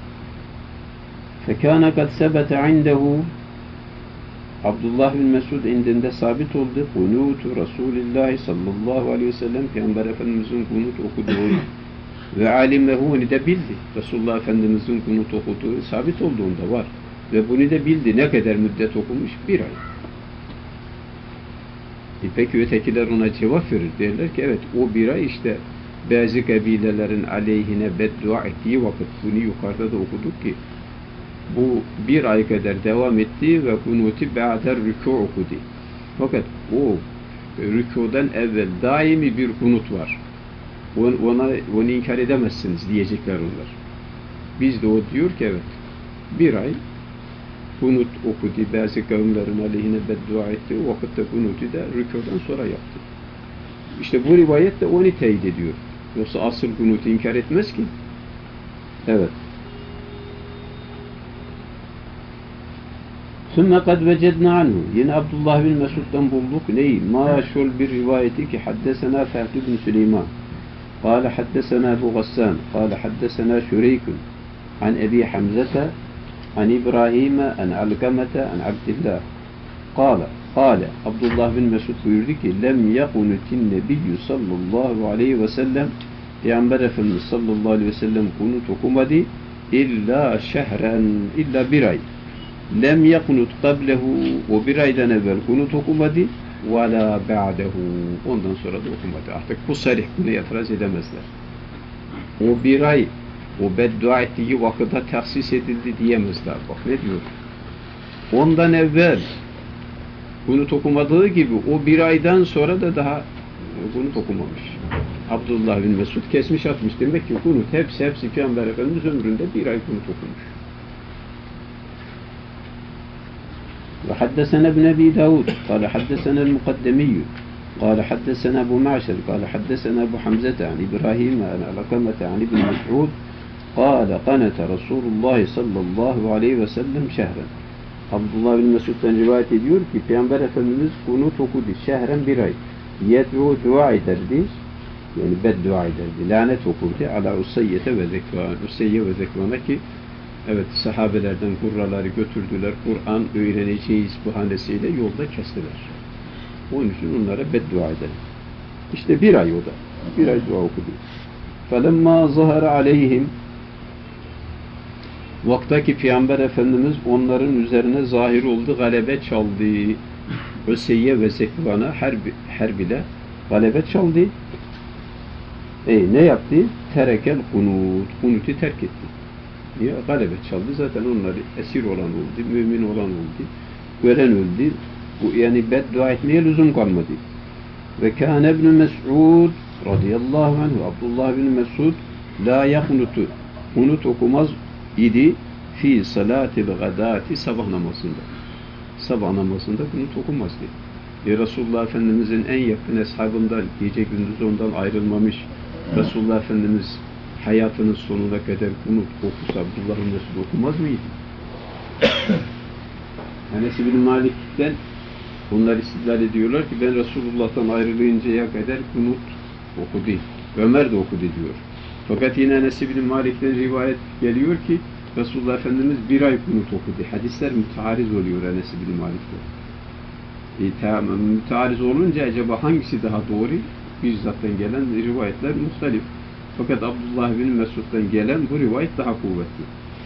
فَكَانَ قَدْ سَبَتَ عِنْدَهُ Abdullah bin Mesud indinde sabit oldu. Kunutu Resulullah sallallahu aleyhi ve sellem Peygamber Efendimizin kunut okuduğunu ve alimehu de bildi. Resulullah Efendimizin kunut okuduğu sabit olduğunda var. Ve bunu da bildi. Ne kadar müddet okumuş? 1 ay. Peki ötekiler ona cevap verir. Derler ki evet o 1 ay işte bazı kabilelerin aleyhine beddua ettiği vakit bunu yukarıda da okuduk ki bu 1 ay kadar devam etti ve kunuti ba'der rükû okudu. Fakat o rükûdan evvel daimi bir kunut var. Onu inkar edemezsiniz diyecekler onlar. Biz de o diyor ki evet 1 ay kunut okudu. Bazı kavimlerin aleyhine beddua etti. O vakitte kunutu da rükûdan sonra yaptı. İşte bu rivayet de onu teyit ediyor. Yoksa asıl kunutu inkar etmez ki. Evet. ثُمَّ قَدْ وَجَدْنَا عَنْهُ Yine Abdullah bin Mesud'dan bulduk. Neyi? Maşul bir rivayeti ki haddesena Fahd bin Süleyman قال حدثنا أبو غسان قال حدثنا شريك عن أبي حمزة عن إبراهيم عن علقمة عن عبد الله قال Abdullah bin Mesud buyurdu ki lem yakunutin nebiyyü sallallahu aleyhi ve sellem Peygamber Efendimiz sallallahu aleyhi ve sellem kunut okumadı illa şehren illa 1 ay. Lem yakunut qablehu o 1 aydan evvel kunut okumadı ve la ba'dehu ondan sonra da okumadı. Artık bu sarih buna itiraz edemezler. O 1 ay o beddua ettiği vakitte tahsis edildi diyemezler. Bak ne diyor? Ondan evvel kunut okumadığı gibi o 1 aydan sonra da daha kunut okumamış. Abdullah bin Mesud kesmiş atmış. Demek ki kunut hepsi Peygamber Efendimiz ömründe 1 ay kunut okumuş. وحدثنا ابن أبي داود قال حدثنا المقدمي قال حدثنا أبو معشر قال حدثنا أبو حمزة عن إبراهيم عن علقمة عن ابن مسعود قال قنت رسول الله صلى الله عليه وسلم شهرا Abdullah bin Mesud'dan rivayet ediyor ki Peygamber Efendimiz kunut okudu şehren 1 ay. Yed'u dua ederdi. Yani beddua ederdi. Lanet okurdu. Ala Usayyete ve Zekvan. Usayye ve Zekvan'a ki evet sahabelerden kurraları götürdüler. Kur'an öğreneceğiz bahanesiyle yolda kestiler. Onun için onlara beddua eder. İşte 1 ay o da. 1 ay dua okudu. فَلَمَّا ظَهَرَ عَلَيْهِمْ Vaktaki Peygamber Efendimiz onların üzerine zahir oldu, galebe çaldı. Öseyye ve Zekvan'a her bile galebe çaldı. Ne yaptı? Terekel kunut. Kunutu terk etti. Niye? Galebe çaldı. Zaten onlar esir olan oldu, mümin olan oldu, gören öldü. Yani beddua etmeye lüzum kalmadı. Ve kâne ibn Mes'ud radıyallahu anh Abdullah bin Mesud la yakunutu kunut okumaz idi fi salatil gadati sabah namazında. Sabah namazında kunut okumazdı. Resulullah Efendimizin en yakın eshabından gece gündüz ondan ayrılmamış Resulullah Efendimiz hayatının sonuna kadar kunut okusa Abdullah bin Mesud okumaz mıydı? Enes bin Malik'ten bunlar istidlal ediyorlar ki ben Resulullah'tan ayrılıncaya kadar kunut okudu. Ömer de okudu diyor. Fakat yine Enes bin Malik'ten rivayet geliyor ki Resulullah Efendimiz bir ay kunut okudu. Hadisler müteariz oluyor Enes bin Malik'te. Tamam, müteariz olunca acaba hangisi daha doğru? Bizzattan gelen rivayetler muhtelif. Fakat Abdullah bin Mesud'dan gelen bu rivayet daha kuvvetli.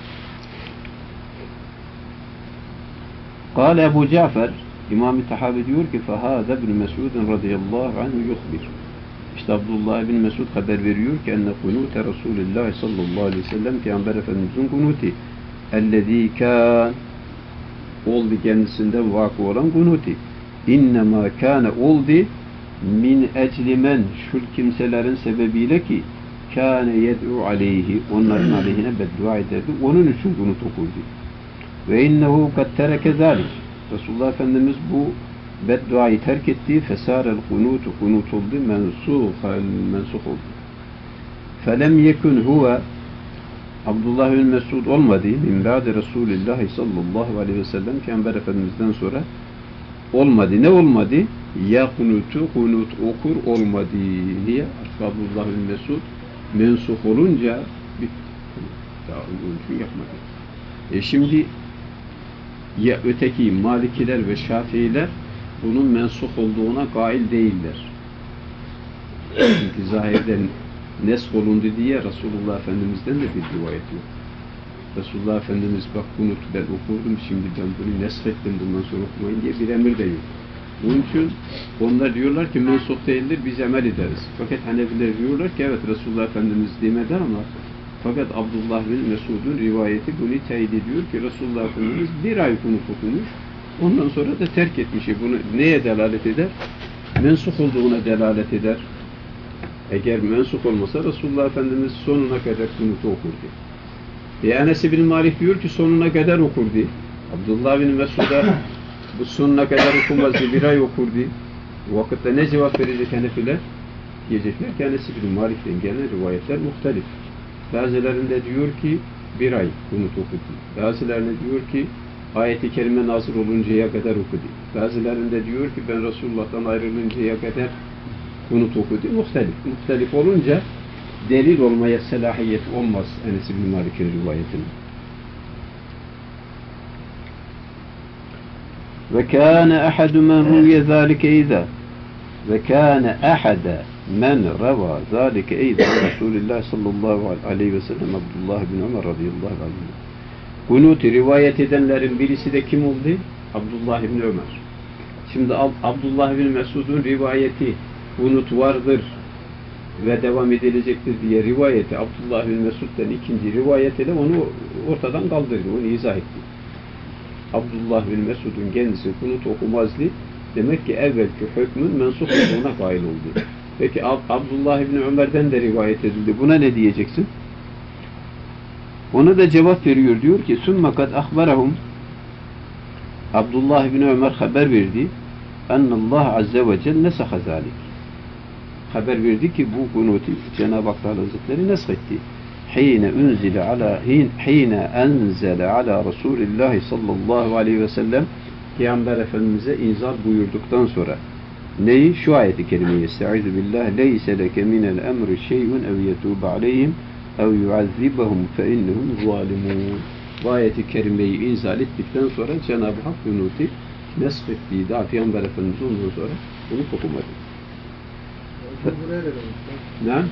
قال Ebu Cafer, İmam-ı Tahavi diyor ki فَهَذَا بْنُ مَسْعُودٍ رَضِيَ اللّٰهُ عَنْهُ يُخْبِرُ. İşte Abdullah bin Mesud haber veriyor ki enne kunute Resulullah sallallahu aleyhi ve sellem Peygamber Efendimiz'in kunuti ellezî kân oldu kendisinden vakı olan kunuti innemâ kâne oldu min eclimen şu kimselerin sebebiyle ki kâne yed'u aleyhi onların aleyhine beddua ederdi. Onun için kunut okurdu. Ve innehu kad tereke zâlik. Resulullah Efendimiz bu bedduayı terk etti. Fesârel kunutu kunut oldu. Mensuh oldu. Felem yekun huve Abdullah bin Mesud olmadı. Min ba'de Resulullah sallallahu aleyhi ve sellem Peygamber Efendimiz'den sonra olmadı. Ne olmadı? Ya kunutu kunut okur olmadı. Niye? Abdullah bin Mesud mensuh olunca daha onun için yapmadı. Şimdi ya öteki Malikiler ve Şafiiler bunun mensuh olduğuna gail değiller. Çünkü zahirden nesk olundu diye Resulullah Efendimiz'den de bir rivayet yok. Resulullah Efendimiz bak kunut ben okurdum şimdi ben bunu neshettim bundan sonra okumayın diye bir emir de yok. Onun için onlar diyorlar ki mensuh değildir biz amel ederiz. Fakat Hanefiler diyorlar ki evet Resulullah Efendimiz demedi ama fakat Abdullah bin Mesud'un rivayeti bunu teyit ediyor ki Resulullah Efendimiz bir ay kunut okumuş. Ondan sonra da terk etmiş. Bunu neye delalet eder? Mensuh olduğuna delalet eder. Eğer mensuh olmasa Resulullah Efendimiz sonuna kadar kunutu okurdu. Enes bin Malik diyor ki sonuna kadar okurdu. Abdullah bin Mesud'a bu sonuna kadar okumazdı, bir ay okurdu. Bu vakitte ne cevap verecek Hanefiler? Diyecekler ki Enes bin Malik'ten gelen rivayetler muhtelif. Bazılarında diyor ki bir ay kunut okudu. Bazılarında diyor ki ayet-i kerime nazır oluncaya kadar okudu. Bazılarında diyor ki ben Resulullah'tan ayrılıncaya kadar kunut okudu. Muhtelif olunca delil olmaya selahiyet olmaz Enes bin Malik'in rivayetine. Ve kâne ahadu men ruye zâlike izâ ve kâne ahada men reva zâlike izâ Resulullah sallallahu aleyhi ve sellem Abdullah bin Ömer radıyallahu anh. Kunut rivayet edenlerin birisi de kim oldu? Abdullah bin Ömer. Şimdi Abdullah bin Mesud'un rivayeti kunut vardır ve devam edilecektir diye rivayeti Abdullah bin Mesud'dan ikinci rivayetiyle onu ortadan kaldırdı, onu izah etti. Abdullah bin Mesud'un kendisi kunut okumazdı. Demek ki evvelki hükmün mensuh olduğuna gail oldu. Peki Abdullah bin Ömer'den de rivayet edildi. Buna ne diyeceksin? Ona da cevap veriyor. Diyor ki ثُمَّ قَدْ أَخْبَرَهُمْ Abdullah bin Ömer haber verdi. اَنَّ اللّٰهَ عَزَّ وَجَلْ نَسَخَ ذَٰلِكِ Haber verdi ki bu kunutu Cenab-ı Hak Hazretleri neshetti. حِينَ اَنْزَلَ عَلَى رَسُولِ اللّٰهِ sallallahu aleyhi ve sellem Peygamber Efendimiz'e inzal buyurduktan sonra neyi? Şu ayeti kerimeyi Estaizu billah لَيْسَ لَكَ مِنَ الْاَمْرِ شَيْءٌ اَوْ يَتُوبَ عَلَيْهِمْ اَوْ يُعَذِّبَهُمْ فَاِنَّهُمْ ظَالِمُونَ Bu ayeti kerimeyi inzal ettikten sonra Cenab-ı Hak kunutu neshettiği daha Peygamber Efendimiz ondan sonra bunu okumadı. Ne?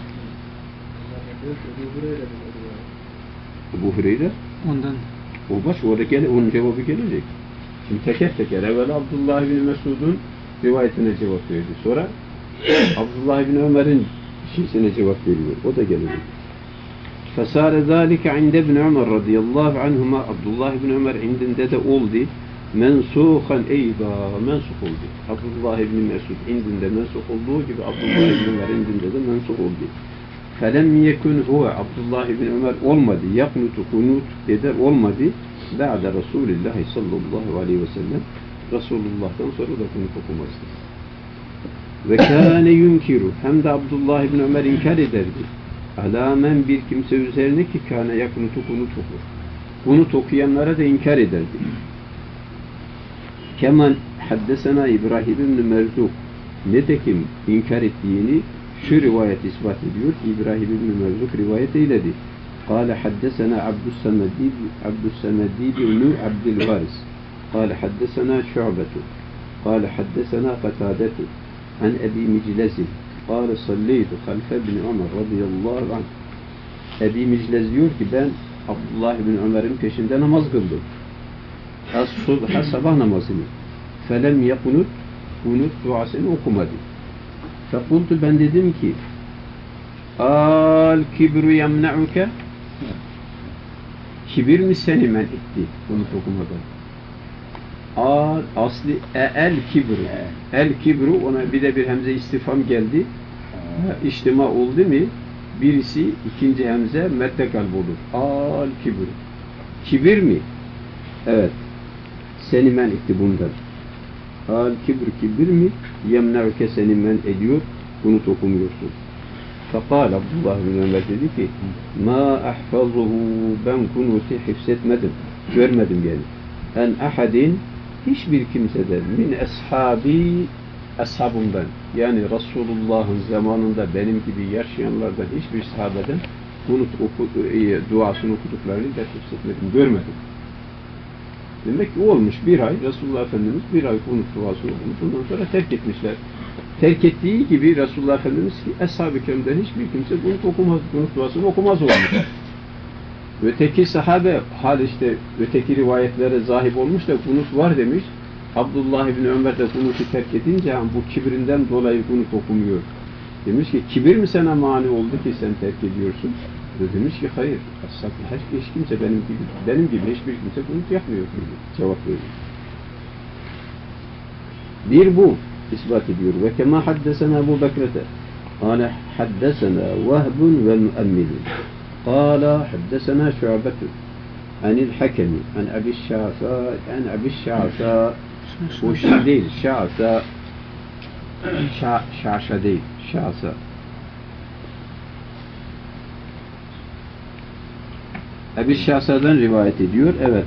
Ebu Hureyre ondan onun cevabı gelecek. Şimdi teker evvel Abdullah bin Mesud'un rivayetine cevap verdi. Sonra Abdullah bin Ömer'in şeysine cevap veriyor. O da gelecek. Fesâre zâlike inde bin Ömer radıyallahu anhuma Abdullah bin Ömer indinde de oldu. Mensuhan eyda mensuh oldu. Abdullah bin Mesud indinde mensuh olduğu gibi Abdullah bin Ömer indinde de mensuh oldu. Felem yekun huve Abdullah bin Ömer olmadı. Yaknutu kunut eder olmadı. Ba'de Resulullah sallallahu aleyhi ve sellem Resulullah'tan sonra da kunut okumazdı. Ve kâne yunkiru hem de Abdullah bin Ömer inkar ederdi. Alamen bir kimse üzerine ki kâne yaknutu kunut okur. Kunut okuyanlara da inkar ederdi. Keman haddesena İbrahim ibn Merzuk netekim inkar ettiğini şu rivayet ispat ediyor. İbrahim İbn Merzuk rivayet eyledi. قال حدثنا عبد السمدي بن عبد الوارث قال حدثنا شعبة قال حدثنا قتادة عن أبي مجلس قال صليت خلف ابن عمر رضي الله عنه. Ebi Miclez diyor ki ben Abdullah bin Ömer'in peşinde namaz kıldım. As-subha sabah namazını. Felem yakunut kunut duasını okumadı. Fekultu ben dedim ki al kibru yemna'uke, kibir mi seni men etti kunut okumadan? Asli el kibru. El kibru, ona bir de bir hemze istifham geldi. İçtima oldu mu? Birisi ikinci hemze medde kalb olur. Al kibru. Kibir mi? Evet. Seni men etti bundan. Al kibru kibir mi? Yemna'uke seni men ediyor. Kunut okumuyorsun. Fekal Abdullah bin Ömer dedi ki ma ahfazuhu, ben kunuti hifzetmedim. Görmedim yani. En ahadin, hiçbir kimseden min ashabımdan, yani Resulullah'ın zamanında benim gibi yaşayanlardan hiçbir sahabeden kunut duasını okuduklarını da hifzetmedim, görmedim. Demek ki olmuş bir ay, Resulullah Efendimiz bir ay kunut duasını okumuş, ondan sonra terk etmişler. Terk ettiği gibi Resulullah Efendimiz ki Ashab-ı Kiram'dan hiçbir kimse kunut duasını okumaz olmuş. Öteki sahabe hal işte öteki rivayetlere zahip olmuş da kunut var demiş. Abdullah ibn Ömer de kunutu terk edince bu kibrinden dolayı kunut okumuyor. Demiş ki kibir mi sana mani oldu ki sen terk ediyorsun? Demiş ki hayır. Hiç kimse benim gibi hiçbir kimse kunut yapmıyor. Cevap veriyor. Bir bu ispat ediyor. Ve kema haddesena Ebu Bekrete. Kâle haddesena Vehbun ve müemmilun. Kâle haddesena Şu'betun. Anil Hakemi. An Abi Şa'sa. O şey değil. Şa'sa. Şa'şa değil. Şa'sa. Abi Şa'sa'dan rivayet ediyor. Evet.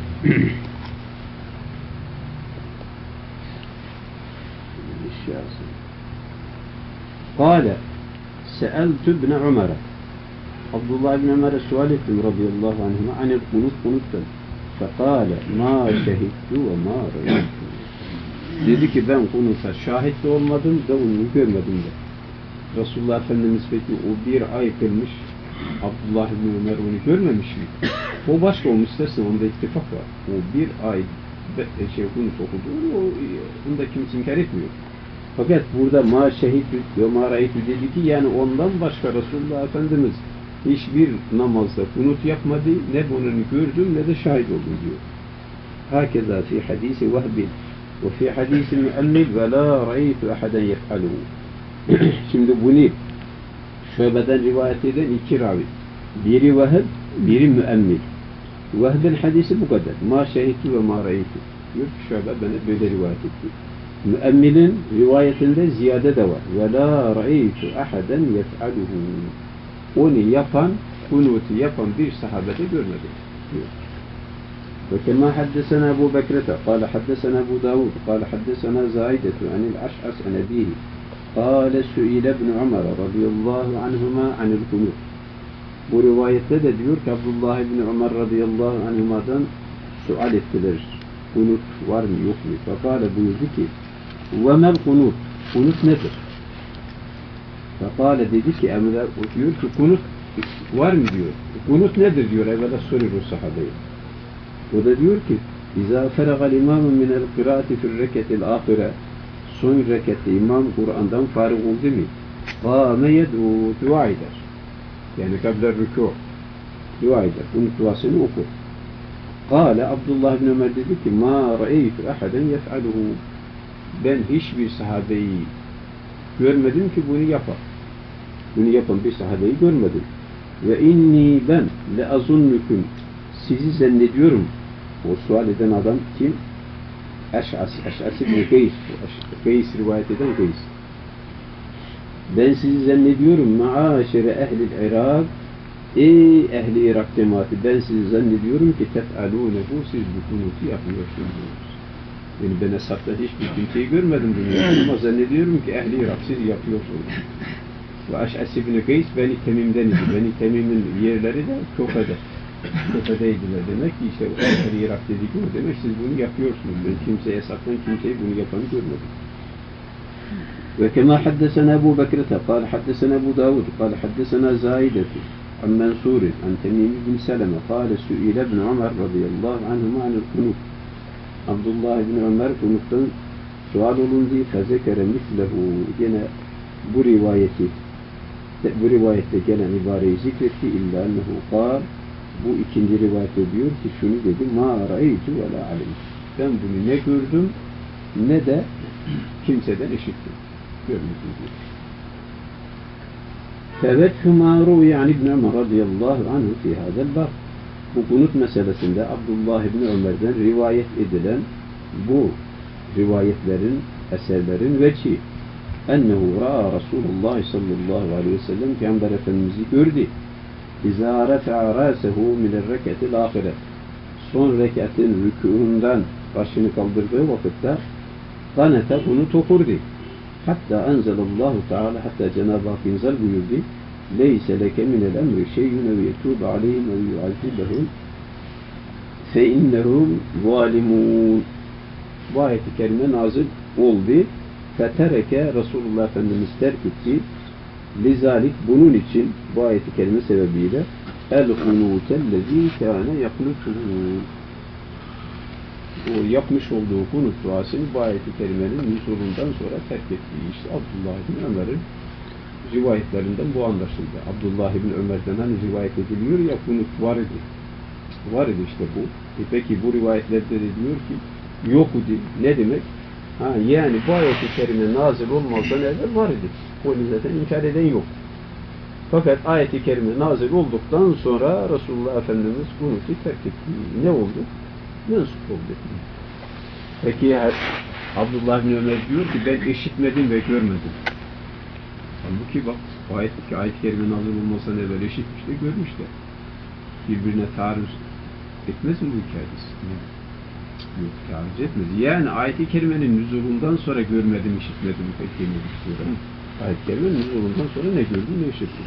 Kâle se'eltü ibn Ömer'e, Abdullah ibn Ömer'e sual ettim radıyallahu anhuma anil kunuttan. Fekâle mâ şehittu ve mâ reyittu. Dedi ki ben kunuta şahit de olmadım da onu görmedim de. Resulullah Efendimiz peki o bir ay kılmış, Abdullah ibn Ömer onu görmemiş mi? O başka olmuş dersin, onda ittifak var. O bir ay kunut okudu, onu da kimse inkar etmiyor. Fakat burada ma şehit ve ma ra'aytu dedi ki yani ondan başka Resulullah Efendimiz hiçbir namazda kunut yapmadı, ne bunun gördüm ne de şahit oldum diyor. Hakeza fi hadisi Vehbin ve fi hadisi müemmil ve la ra'aytu ahaden yef'aluhu. Şimdi bunu Şöbe'den rivayet eden iki ravi. Biri Vehb, biri müemmil. Vehb'in hadisi bu kadar. Ma şehittu ve ma ra'aytu. Diyor ki Şöbe bana böyle rivayet etti. Müemmilin rivayetinde ziyade de var. Ve la ra'aytu ahaden yef'aluhu. Onu yapan, kunutu yapan bir sahabede görmedim diyor. Ve kema haddesena Ebu Bekrete, kâle haddesena Ebu Davud, kâle haddesena Zaidetu anil Aş'as an ebihi, kâle su'ile ibn Ömer radıyallahu anhuma anil kunut. Bu rivayette de diyor ki Abdullah ibn Ömer radıyallahu anhuma'dan sual ettiler. Kunut var mı yok mu? Fekâle buyurdu ki وَمَا الْقُنُوتُ Kunut nedir? Fekâle dedi ki Emre diyor ki kunut var mı diyor. Kunut nedir diyor. Evvela soruyor o sahabeye. O da diyor ki اِذَا فَرَغَ الْاِمَامُ مِنَ الْقِرَاتِ فِي الرَّكَةِ الْآخِرَةِ Son rekette imam Kur'an'dan farık oldu mu? قَامَ يَدْعُوا Dua eder. Yani kabler rükû. Dua eder. Kunut duasını okur. Kâle Abdullah bin Ömer dedi ki مَا رَأَيْتُ أَحَدًا يَفْعَلُهُ Ben hiçbir sahabeyi görmedim ki bunu yapar. Bunu yapan bir sahabeyi görmedim. Ve inni ben le azunnukum sizi zannediyorum. O sual eden adam kim? Eş'as ibn Geys. Geys rivayet eden Geys. Ben sizi zannediyorum ma'aşere ehlil Irak. Ey ehli Irak cemaati ben sizi zannediyorum ki tef'alûnehu siz bu kunutu yapıyorsunuz. Yani ben hesapta hiçbir kimseyi görmedim bunu ama zannediyorum ki ehli Irak siz yapıyorsunuz. Ve Eş'as ibn Kays Beni Temim'den idi. Beni Temim'in yerleri de Kufe'de. Kufe'deydiler. Demek ki işte o Irak dedik o demek siz bunu yapıyorsunuz. Ben kimseye saklan kimseyi bunu yapanı görmedim. Ve kema haddesena Ebu Bekir'te kâle haddesena Ebu Davud kâle haddesena Zâideti an Mensur'in an Temim ibn Seleme kâle su'ile ibn Ömer radıyallahu anhuma anil kunut. Abdullah ibn Ömer kunuttan sual olundu. Fezekere mislehu gene bu rivayette gelen ibareyi zikretti. İlla ennehu kâl bu ikinci rivayette diyor ki şunu dedi. Ma ra'eytu ve la alim. Ben bunu ne gördüm ne de kimseden işittim. Görmüşsünüz diyor. Fevethü mâru yani İbn Ömer radıyallahu anhu fi hadel bab. Bu kunut meselesinde Abdullah ibn Ömer'den rivayet edilen bu rivayetlerin, eserlerin veci ennehu ra'a Resulullah sallallahu aleyhi ve sellem Peygamber Efendimiz'i gördü. İzâ refa'a râsehu minel reketil âhire. Son rekatın rükûundan başını kaldırdığı vakitte kanete kunut okurdu. Hatta enzelallahu teala hatta Cenab-ı Hak inzal buyurdu. Leyse leke minel emri şeyyun ev yetûbe aleyhim ev yuazibehum fe innehum zalimun. Bu ayet-i kerime nazil oldu. Fetereke Resulullah Efendimiz terk etti. Lizalik bunun için bu ayet-i kerime sebebiyle el-kunûtellezî kâne yaknutuhu. O yapmış olduğu kunut duasını bu ayet-i kerimenin nüzulundan sonra terk ettiği işte Abdullah ibn Ömer'in rivayetlerinden bu anlaşıldı. Abdullah ibn Ömer'den hani rivayet ediliyor ya kunut var idi. Var idi işte bu. Peki bu rivayetlerde de diyor ki yok idi. Ne demek? Yani bu ayet-i kerime nazil olmazdan evvel var idi. Onu zaten inkar eden yok. Fakat ayet-i kerime nazil olduktan sonra Resulullah Efendimiz kunutu terk etti. Ne oldu? Mensup oldu. Peki Abdullah bin Ömer diyor ki ben eşitmedim ve görmedim. Halbuki bak ayet-i kerime nazil olmasından evvel eşitmiş de görmüş de. Birbirine taarruz etmez mi bu hikayesi? Yok, taarruz etmez. Yani ayet-i kerimenin nüzulundan sonra görmedim, işitmedim pek demek istiyorum. Ayet-i kerimenin nüzulundan sonra ne gördüm, ne işittim.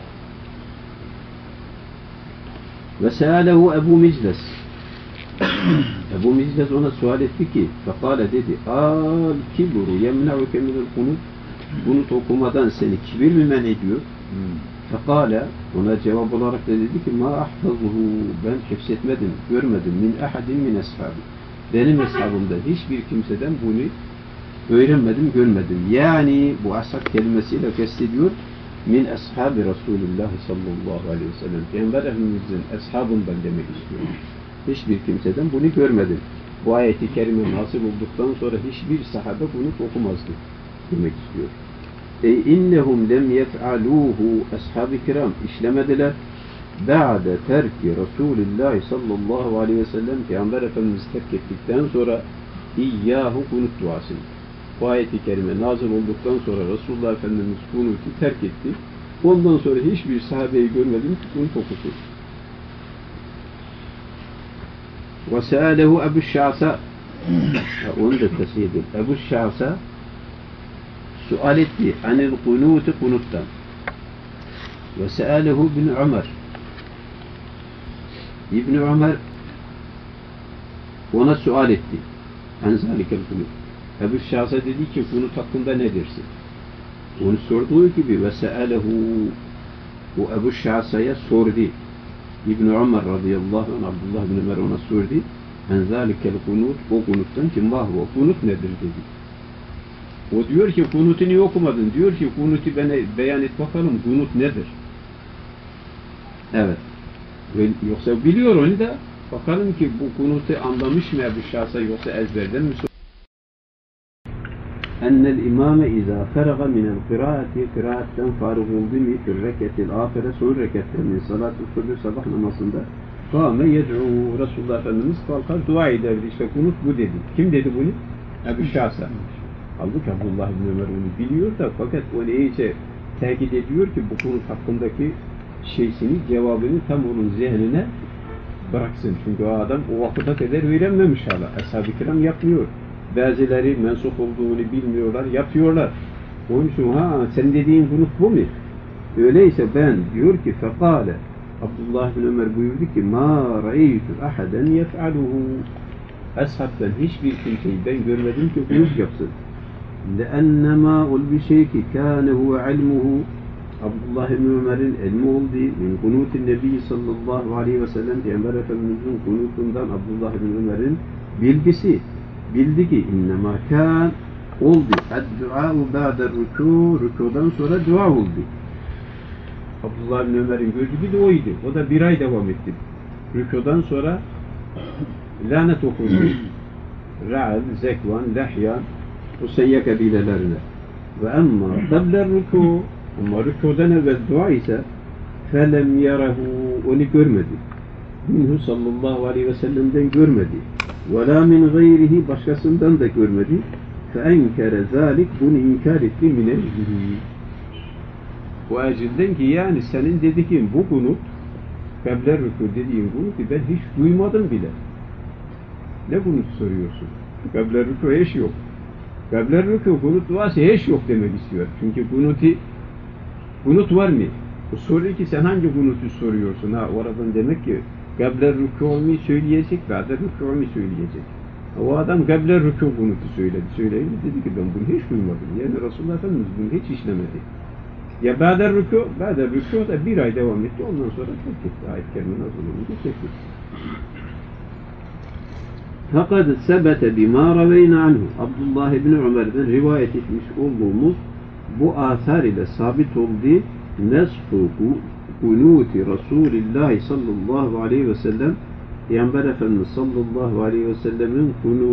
Ve sealehu Ebu Micles. Ebu Micles ona sual etti ki, fekale dedi, al kibru yemna'uke minel kunut. Kunut okumadan seni kibir mi men ediyor? Fekale, ona cevap olarak da dedi ki, ma ahfazuhu, ben hifzetmedim, görmedim, min ahadin min eshabi. Benim eshabımda hiçbir kimseden bunu öğrenmedim, görmedim. Yani bu ashab kelimesiyle kastediyor, min ashabi Resulullah sallallahu aleyhi ve sellem. Peygamber Efendimiz'in ashabından demek istiyor. Hiçbir kimseden bunu görmedim. Bu ayet-i kerime nasıl olduktan sonra hiçbir sahabe bunu okumazdı demek istiyor. İnnehum lem yef'aluhu ashab-ı kiram işlemediler. Ba'de terki Resulullah sallallahu aleyhi ve sellem Peygamber Efendimiz terk ettikten sonra İyyâhu kunut duasını. Bu ayet-i kerime nazil olduktan sonra Resulullah Efendimiz kunutu terk etti. Ondan sonra hiçbir sahabeyi görmedim ki kunut okusun. Ve sealehu Ebu Şa'sa onu da tesih edin. Ebu Şa'sa sual etti anil kunutu kunuttan. Ve sealehu bin Ömer. İbn Ömer ona sual etti. Enzalikel kunut. Ebu Şa'sa dedi ki kunut hakkında ne dersin? Onu sorduğu gibi ve sealehu bu Ebu Şa'sa'ya sordu. İbn Ömer radıyallahu anh Abdullah bin Ömer ona sordu. Enzalikel kunut o kunuttan ki mahvu kunut nedir dedi. O diyor ki kunutu niye okumadın? Diyor ki kunutu bana beyan et bakalım kunut nedir? Evet. Yoksa biliyor onu da bakalım ki bu kunutu anlamış mı Ebu Şa'sa yoksa ezberden mi? Ennel imame izâ feraga minel kıraatten farık oldu mi fil reketil ahire son rekette min salat-ı subh sabah namazında kâme yed'u Resulullah Efendimiz kalkar dua ederdi. İşte kunut bu dedi. Kim dedi bunu? Ebu Şa'sa. Halbuki Abdullah bin Ömer onu biliyor da fakat o iyice tekit ediyor ki bu kunut hakkındaki cevabını tam onun zihnine bıraksın. Çünkü o adam o vakıta kadar öğrenmemiş hala. Ashab-ı kiram yapmıyor. Bazıları mensup olduğunu bilmiyorlar, yapıyorlar. Onun için sen dediğin kunut bu mu? Öyleyse ben diyor ki fekale Abdullah bin Ömer buyurdu ki ma ra'eytu ahaden yef'aluhu. Ashabtan hiçbir kimseyi ben görmedim ki kunut yapsın. لأنما ol bir şey ki kâne huve ilmuhu Abdullah bin Ömer'in ilmi olduğu min kunutin Nebi sallallahu aleyhi ve sellem Peygamber Efendimiz'in kunutundan Abdullah bin Ömer'in bilgisi bildi ki innema kân oldu ad-dua'u ba'de rükû rükûdan sonra dua oldu. Abdullah bin Ömer'in gördüğü de oydu. O da bir ay devam etti. Rükûdan sonra lanet okundu. Ra'al, Zekvan, Lahyan bu Seyye kabilelerine. Ve emma qabla rükû ama rükûdan evvel dua ise felem yarahu onu görmedi. Minhu sallallahu aleyhi ve sellem'den görmedi. Ve la min gayrihi başkasından da görmedi. Fe enkere zalik bunu inkar etti minellihi. Bu acilden ki yani senin dediğin bu kunut qabla rükû dediğin kunutu ben hiç duymadım bile. Ne kunut soruyorsun? Qabla rükû hiç yok. Qabla rükû kunut duası hiç yok demek istiyor. Çünkü kunut var mı? Bu soruyu ki sen hangi kunutu soruyorsun? Oradan demek ki qabla rükû olmayı söyleyecek, ba'de rükû olmayı söyleyecek. O adam qabla rükû kunutu söyledi. Söyleyince dedi ki ben bunu hiç duymadım. Yani Resulullah Efendimiz bunu hiç işlemedi. Ya ba'de rükû da bir ay devam etti. Ondan sonra terk etti. Ayet-i kerime nazil olunca terk etti. Fakat sebete bima raveyna anhu Abdullah ibn Ömer'den rivayet etmiş olduğumuz bu asar ile sabit olduğu nesfu kunuti Resulullah sallallahu aleyhi ve sellem Peygamber Efendimiz sallallahu aleyhi ve sellemin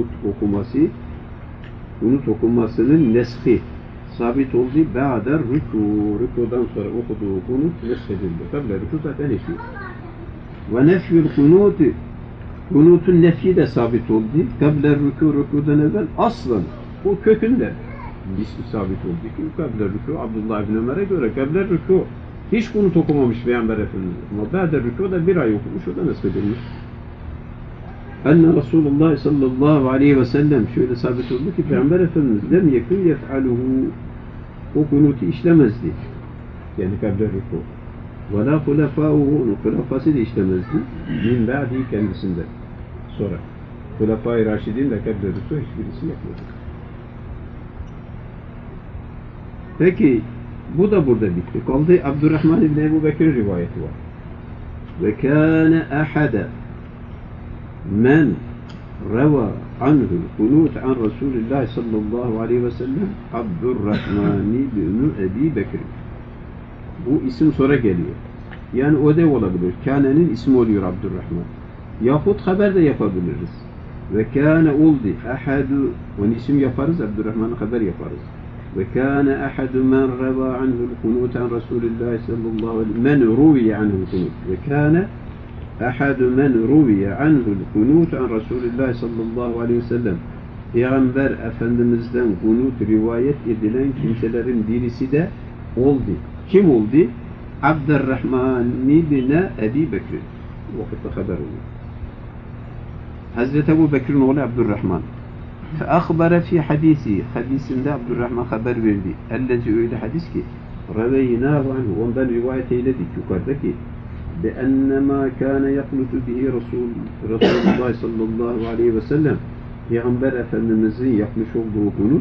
kunut okumasının neshi sabit olduğu ba'der rükûdan sonra okuduğu kunut neshedildi. Tabi rükû zaten hiç yok. Ve nefyül kunuti kunutun nefyi de sabit oldu. Kabler rükûdan evvel aslan o kökünde sabit oldu ki kabler rükû Abdullah bin Ömer'e göre kabler rükû hiç kunut okumamış Peygamber Efendimiz. Ama ba'der rükû da bir ay okumuş, o da nesbedilmiş. Enne Resulullah sallallahu aleyhi ve sellem şöyle sabit oldu ki Peygamber Efendimiz lem yekun yef'aluhu o kunutu işlemezdi. Yani kabler rükû. Ve la hulefâuhu onun hulefası da işlemezdi. Min ba'di kendisinden. Sonra. Hulefâ-i Raşidin de kabler rükû hiçbirisi yapmadı. Peki bu da burada bitti. Kaldı Abdurrahman ibn Ebu Bekir rivayeti var. Ve kâne ahade men reva anhu kunut an Resulullah sallallahu aleyhi ve sellem Abdurrahman ibn Ebi Bekir. Bu isim sonra geliyor. Yani o da olabilir. Kâne'nin ismi oluyor Abdurrahman. Yahut haber de yapabiliriz. Ve kâne oldu ahadu onun isim yaparız, Abdurrahman'ı haber yaparız. Ve kâne ahadu men reva anhu'l kunut an Resulullah sallallahu aleyhi ve sellem men ruviye anhu'l kunut. Ve kâne ahadu men ruviye anhu'l kunut an Resulullah sallallahu aleyhi ve sellem Peygamber Efendimiz'den kunut rivayet edilen kimselerin birisi de oldu. Kim oldu? Abdurrahman ibn Ebi Bekir. Vakitte haber oluyor. Hazreti Ebu Bekir'in oğlu Abdurrahman. فَأَخْبَرَ فِي hadisi. Hadisinde Abdurrahman haber verdi. Ellezi öyle hadis ki رَوَيْنَاهُ عَنْهُ ondan rivayet eyledik yukarıdaki بِأَنَّمَا كَانَ يَقْلُتُ بِهِ Resulullah sallallahu aleyhi ve sellem Peygamber Efendimiz'in yapmış olduğu bunu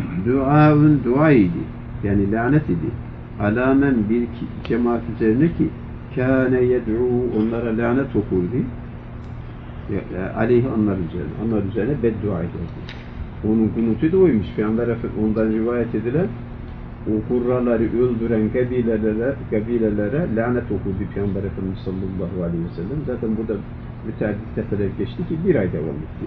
dua idi. Yani lanet idi. Alamen bir cemaat üzerine ki kâne yed'u onlara lanet okurdu. Aleyhi onlar üzerine beddua ederdi. Onun kunutu da oymuş. Peygamber Efendimiz ondan rivayet edilen o kurraları öldüren kabilelere lanet okurdu Peygamber Efendimiz sallallahu aleyhi ve sellem. Zaten burada müteaddit defalar geçti ki bir ay devam etti.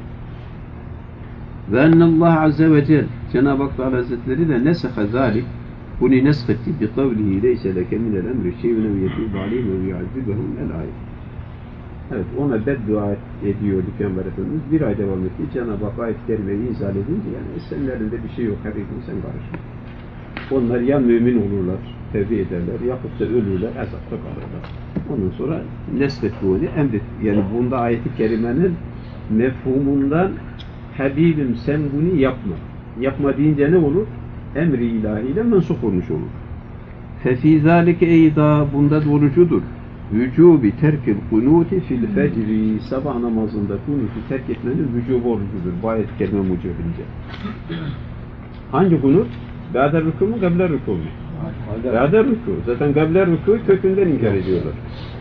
Ve ennallahu azze ve celle Cenab-ı Hak Teala Hazretleri de nesehe zalik bunu neshetti bi kavlihi leyse leke minel emri şey'un ev yetûbâ aleyhim ev yu'azzibehum el-ayet. Evet, ona beddua ediyordu Peygamber Efendimiz. Bir ay devam etti. Cenab-ı Hak ayet-i kerimeyi izah edince yani seninlerinde bir şey yok. Hakikaten sen karışma. Onlar ya mümin olurlar, tevbe ederler, yahut da ölürler, azapta kalırlar. Ondan sonra neslet bunu emret. Yani bunda ayet-i kerimenin mefhumundan Habibim sen bunu yapma. Yapma deyince ne olur? emri ilahiyle mensup olmuş olur. Fefi zalike eyda bunda doğrucudur. Vücubi terkil kunuti fil fecri sabah namazında kunutu terk etmenin vücubu orucudur. Bu ayet-i kerime mucibince. Hangi kunut? Ba'de rükû mu, gable rükû mu? Ba'de rükû. Zaten gable rükû kökünden inkar ediyorlar.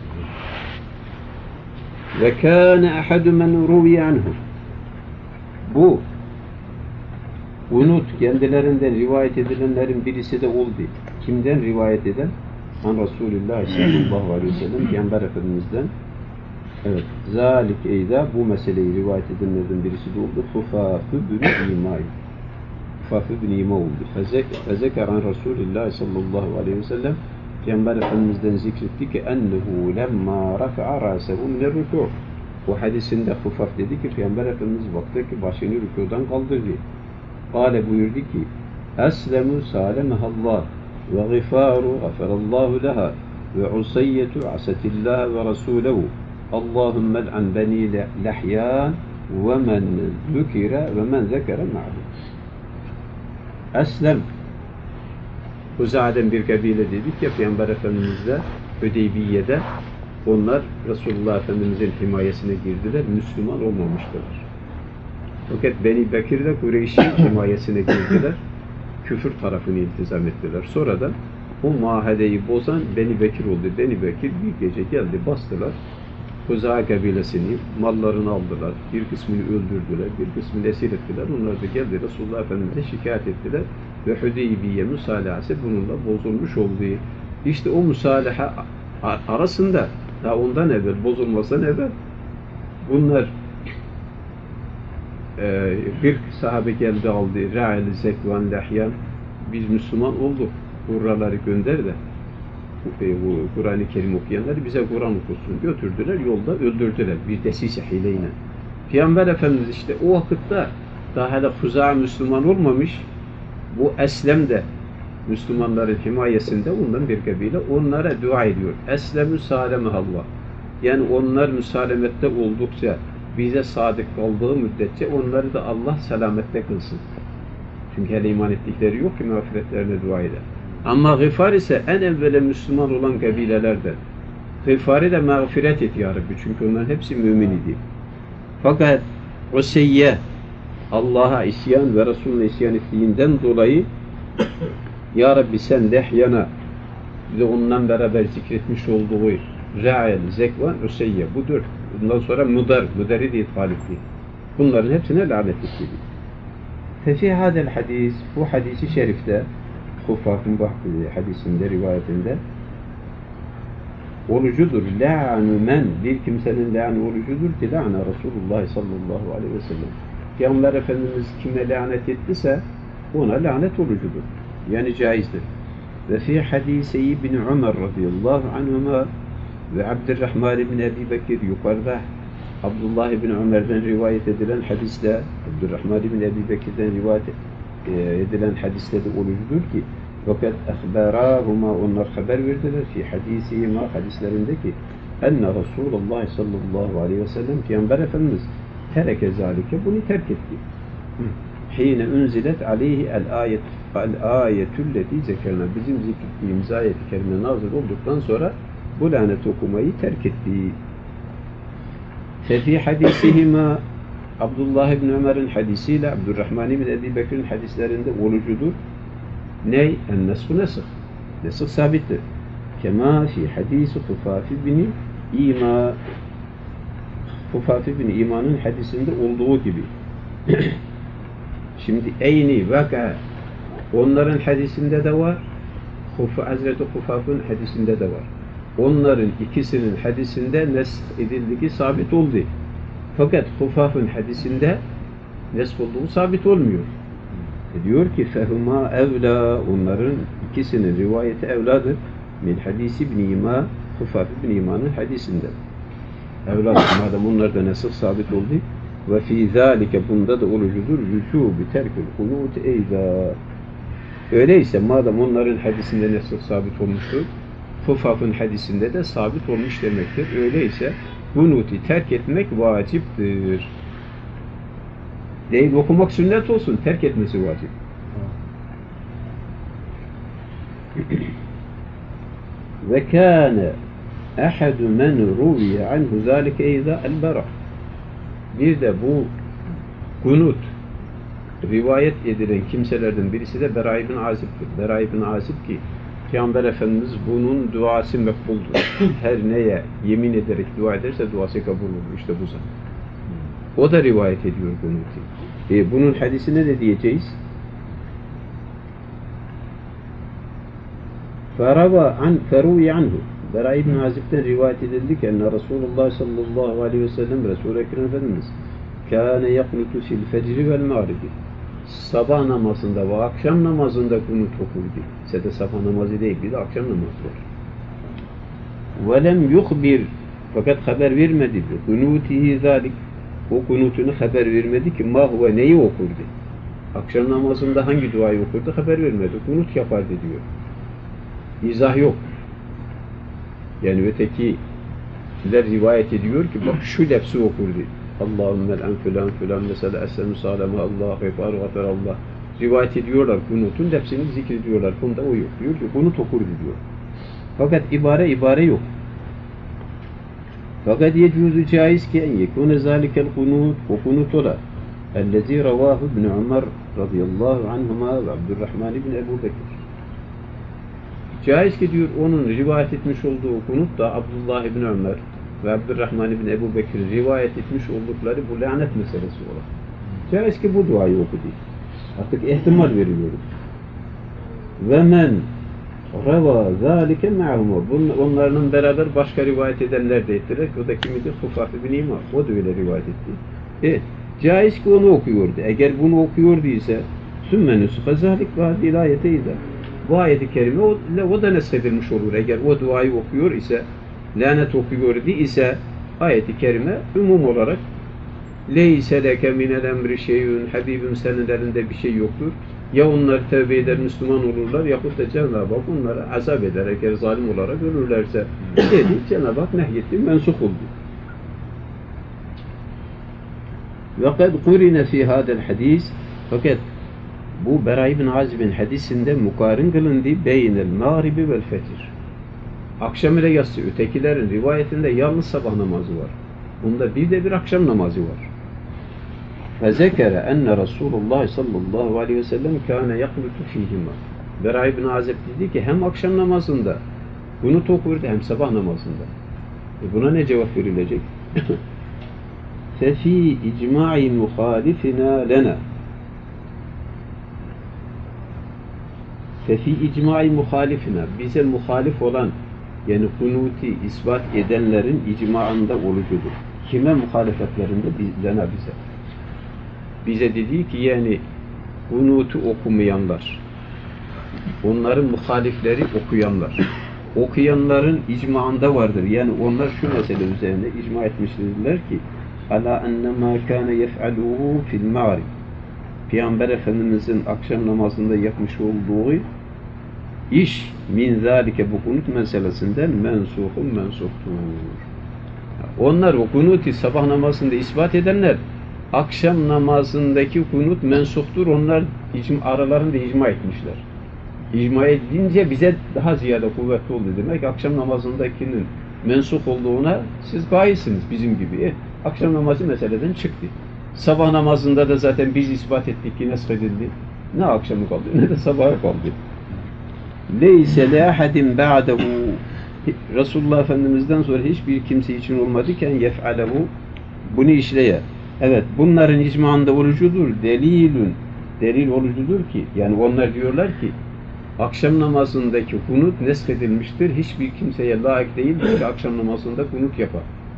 Ve kâne ahadu men ruviye anhu. Bu kunut kendilerinden rivayet edilenlerin birisi de oldu. Kimden rivayet eden? An Resulullah sallallahu aleyhi ve sellem Peygamber Efendimiz'den. Evet. Zalik eyda bu meseleyi rivayet edenlerden birisi de oldu. Hufafü bin İmâ. Hufafü bin İmâ oldu. Fezekeran Resulullah sallallahu aleyhi ve sellem Peygamber Efendimiz'den zikretti ki ennehu lemma rafa'a râsehu minel rükû. O hadisinde Hufaf dedi ki Peygamber Efendimiz baktı ki başını rükûdan kaldırdı. Kâle buyurdu ki Eslemu sâlemehallah ve gıfâru gafirallahu leha ve usayyetu asatillah ve rasûlehu Allahümme l'an beni lehyân ve men zükire ve men zekere ma'lum. Eslem Huza'den bir kabile dedik ya Peygamber Efendimiz'le Hüdeybiye'de onlar Resulullah Efendimiz'in himayesine girdiler, Müslüman olmamıştılar. Fakat Beni Bekir de Kureyş'in himayesine girdiler, küfür tarafını iltizam ettiler. Sonra da o muahedeyi bozan Beni Bekir oldu. Beni Bekir bir gece geldi, bastılar. Huza'a kabilesini, mallarını aldılar, bir kısmını öldürdüler, bir kısmını esir ettiler. Onlar da geldi Resulullah Efendimiz'e şikayet ettiler ve Hüdeybiye müsalahası bununla bozulmuş oldu. İşte o müsalaha arasında daha ondan evvel, bozulmasından evvel bunlar bir sahabe geldi aldı Ra'il, Zekvan, Lehyan biz Müslüman olduk. Buraları gönder de bu Kur'an-ı Kerim okuyanları bize Kur'an okusun. Götürdüler, yolda öldürdüler bir desise hileyle. Peygamber Efendimiz işte o vakitte daha hala Huza Müslüman olmamış. Bu Eslem de Müslümanların himayesinde ondan bir kabile onlara dua ediyor. Eslemü sâlemehallah. Yani onlar müsalemette oldukça bize sadık kaldığı müddetçe onları da Allah selamette kılsın. Çünkü hele iman ettikleri yok ki mağfiretlerine dua eder. Ama Gıfar ise en evvela Müslüman olan kabilelerden. Gıfar'ı da mağfiret et ya Rabbi. Çünkü onların hepsi mümin idi. Fakat Useyye Allah'a isyan ve Resulüne isyan ettiğinden dolayı ya Rabbi sen Lehyan'a bize ondan beraber zikretmiş olduğu Ra'il, Zekvan, Useyye bu dört. Bundan sonra Müder'i de ithal etti. Bunların hepsine lanet etti. Fefi hadel hadis, bu hadisi şerifte Hufaf'ın hadisinde, rivayetinde orucudur. La'nu men, bir kimsenin la'nu orucudur ki la'na Resulullah sallallahu aleyhi ve sellem. Peygamber Efendimiz kime lanet ettiyse ona lanet orucudur. Yani caizdir. Ve fi hadisi İbn Ömer radıyallahu anhuma ve Abdurrahman ibn Ebi Bekir yukarıda Abdullah ibn Ömer'den rivayet edilen hadiste Abdurrahman ibn Ebi Bekir'den rivayet edilen hadiste de orucudur ki fakat ehberahuma onlar haber verdiler fi hadisihima hadislerindeki enne Resulullah sallallahu aleyhi ve sellem Peygamber Efendimiz tereke zalike bunu terk etti. Hine unzilet aleyhi el-ayetülleti zekerna bizim zikrettiğimiz ayet-i kerime nazil olduktan sonra bu lanet okumayı terk etti. Fefi hadisihima Abdullah ibn Ömer'in hadisiyle Abdurrahman ibn Ebi Bekir'in hadislerinde orucudur. Ney? En-neshu nesih. Nesih sabittir. Kema fi hadisi Hufafi bin İma Hufafi bin İma'nın hadisinde olduğu gibi. Şimdi eyni vaka onların hadisinde de var. Hazreti Hufaf'ın hadisinde de var. Onların ikisinin hadisinde nesh edildiği sabit oldu. Fakat Hufaf'ın hadisinde nesh olduğu sabit olmuyor. Diyor ki fehuma evla onların ikisinin rivayeti evladır. Min hadisi ibn İma Hufaf ibn İma'nın hadisinde. Evladır. Madem onlarda nesh sabit oldu. Ve fî zâlike bunda da orucudur. Vücûbi terkül kunût eyda. Öyleyse madem onların hadisinde nesh sabit olmuştur, Hufaf'ın hadisinde de sabit olmuş demektir. Öyleyse kunuti terk etmek vaciptir. Değil okumak sünnet olsun, terk etmesi vacip. Ve kâne ehadu men ruviye anhu zâlike eyza el-Bera. Bir de bu kunut rivayet edilen kimselerden birisi de Bera ibn Azib'tir. Bera ibn Azib ki Peygamber Efendimiz bunun duası mekbuldur. Her neye yemin ederek dua ederse duası kabul olur. İşte bu zaman. O da rivayet ediyor kunutu. Bunun hadisine de diyeceğiz. Feruvi anhu. Bera ibn Azib'den rivayet edildi ki Resulullah sallallahu aleyhi ve sellem Resul-i Ekrem Efendimiz kâne yaknutu fil fecri vel mağribi. Sabah namazında ve akşam namazında kunut okurdu. İşte sabah namazı değil, bir de akşam namazı var. Velem yuhbir, fakat haber vermedi. Kunutihi zalik, o kunutunu haber vermedi ki ma huve, neyi okurdu. Akşam namazında hangi duayı okurdu haber vermedi. Kunut yapardı diyor. İzah yok. Yani ötekiler rivayet ediyor ki bak şu lefzi okurdu. Allahümmel en filan filan mesela esenu salama Allahu ekber gaferallah. Rivayet ediyorlar kunutun lefzini zikrediyorlar. Bunda o yok. Diyor ki kunut okurdu diyor. Fakat ibare yok. Fakat yecuzu caiz ki en yekune zalikel kunut, o kunut ola ellezî ravahu ibn Ömer radıyallahu anhuma ve Abdurrahman ibn Ebu Bekir. Caiz ki diyor onun rivayet etmiş olduğu kunut da Abdullah ibn Ömer ve Abdurrahman ibn Ebu Bekir'in rivayet etmiş oldukları bu lanet meselesi olarak. Caiz ki bu duayı okudu. Artık ihtimal veriyoruz. Ve men reva zâlike me'ahum. Onlarla beraber başka rivayet edenler de ettiler. O da kimidir? Hufaf ibn İmam. O da öyle rivayet etti. Caiz ki onu okuyordu. Eğer bunu okuyordu ise sümme nüsühe zâlik ve hadîl ayeteydi. Bu ayet-i kerime o da neshedilmiş olur. Eğer o duayı okuyor ise, lanet okuyor ise ayet-i kerime umum olarak leyse leke minel emri şeyün, Habibim senin elinde bir şey yoktur. Ya onlar tevbe eder, Müslüman olurlar yahut da Cenab-ı Hak onlara azap eder. Eğer zalim olarak ölürlerse dedi, Cenab-ı Hak nehyetti, mensuk oldu. Ve kad kurine fi hadel hadis, fakat bu Bera ibn Azib'in hadisinde mukarın kılındı beynel mağribi vel fecr. Akşam ile yatsı, ötekilerin rivayetinde yalnız sabah namazı var. Bunda bir de bir akşam namazı var. Fezekere enne Resulullah sallallahu aleyhi ve sellem kâne yaknutu fîhima. Bera ibn Azib dedi ki hem akşam namazında kunut okurdu hem sabah namazında. Buna ne cevap verilecek? Fefî icma'i muhalifina lena. Fefi icma'i muhalifina, bize muhalif olan yani kunuti ispat edenlerin icmaında olucudur. Kime muhalefetlerinde? Lena bize. Bize dedi ki yani kunutu okumayanlar, onların muhalifleri okuyanlar. Okuyanların icmaında vardır. Yani onlar şu mesele üzerine icma etmişlerdir ki ala ennemâ kâne yef'alûhû fil ma'rib. Peygamber Efendimiz'in akşam namazında yapmış olduğu iş min zâlike bu kunut meselesinden mensuktur. Onlar o kunuti sabah namazında ispat edenler akşam namazındaki kunut mensuktur. Onlar aralarında icma etmişler. İcma edince bize daha ziyade kuvvetli oldu demek. Akşam namazındakinin mensuk olduğuna siz gayesiniz bizim gibi. Akşam namazı meseleden çıktı. Sabah namazında da zaten biz ispat ettik ki neshedildi. Ne akşamı kaldı ne de sabahı kaldı. Leyse le ahadin ba'dehu. Resulullah Efendimiz'den sonra hiçbir kimse için olmadıken yef'alehu bunu işleye. Evet bunların icmaında olucudur. Delil olucudur ki yani onlar diyorlar ki akşam namazındaki kunut neshedilmiştir. Hiçbir kimseye layık değildir ki akşam namazında kunut yapar.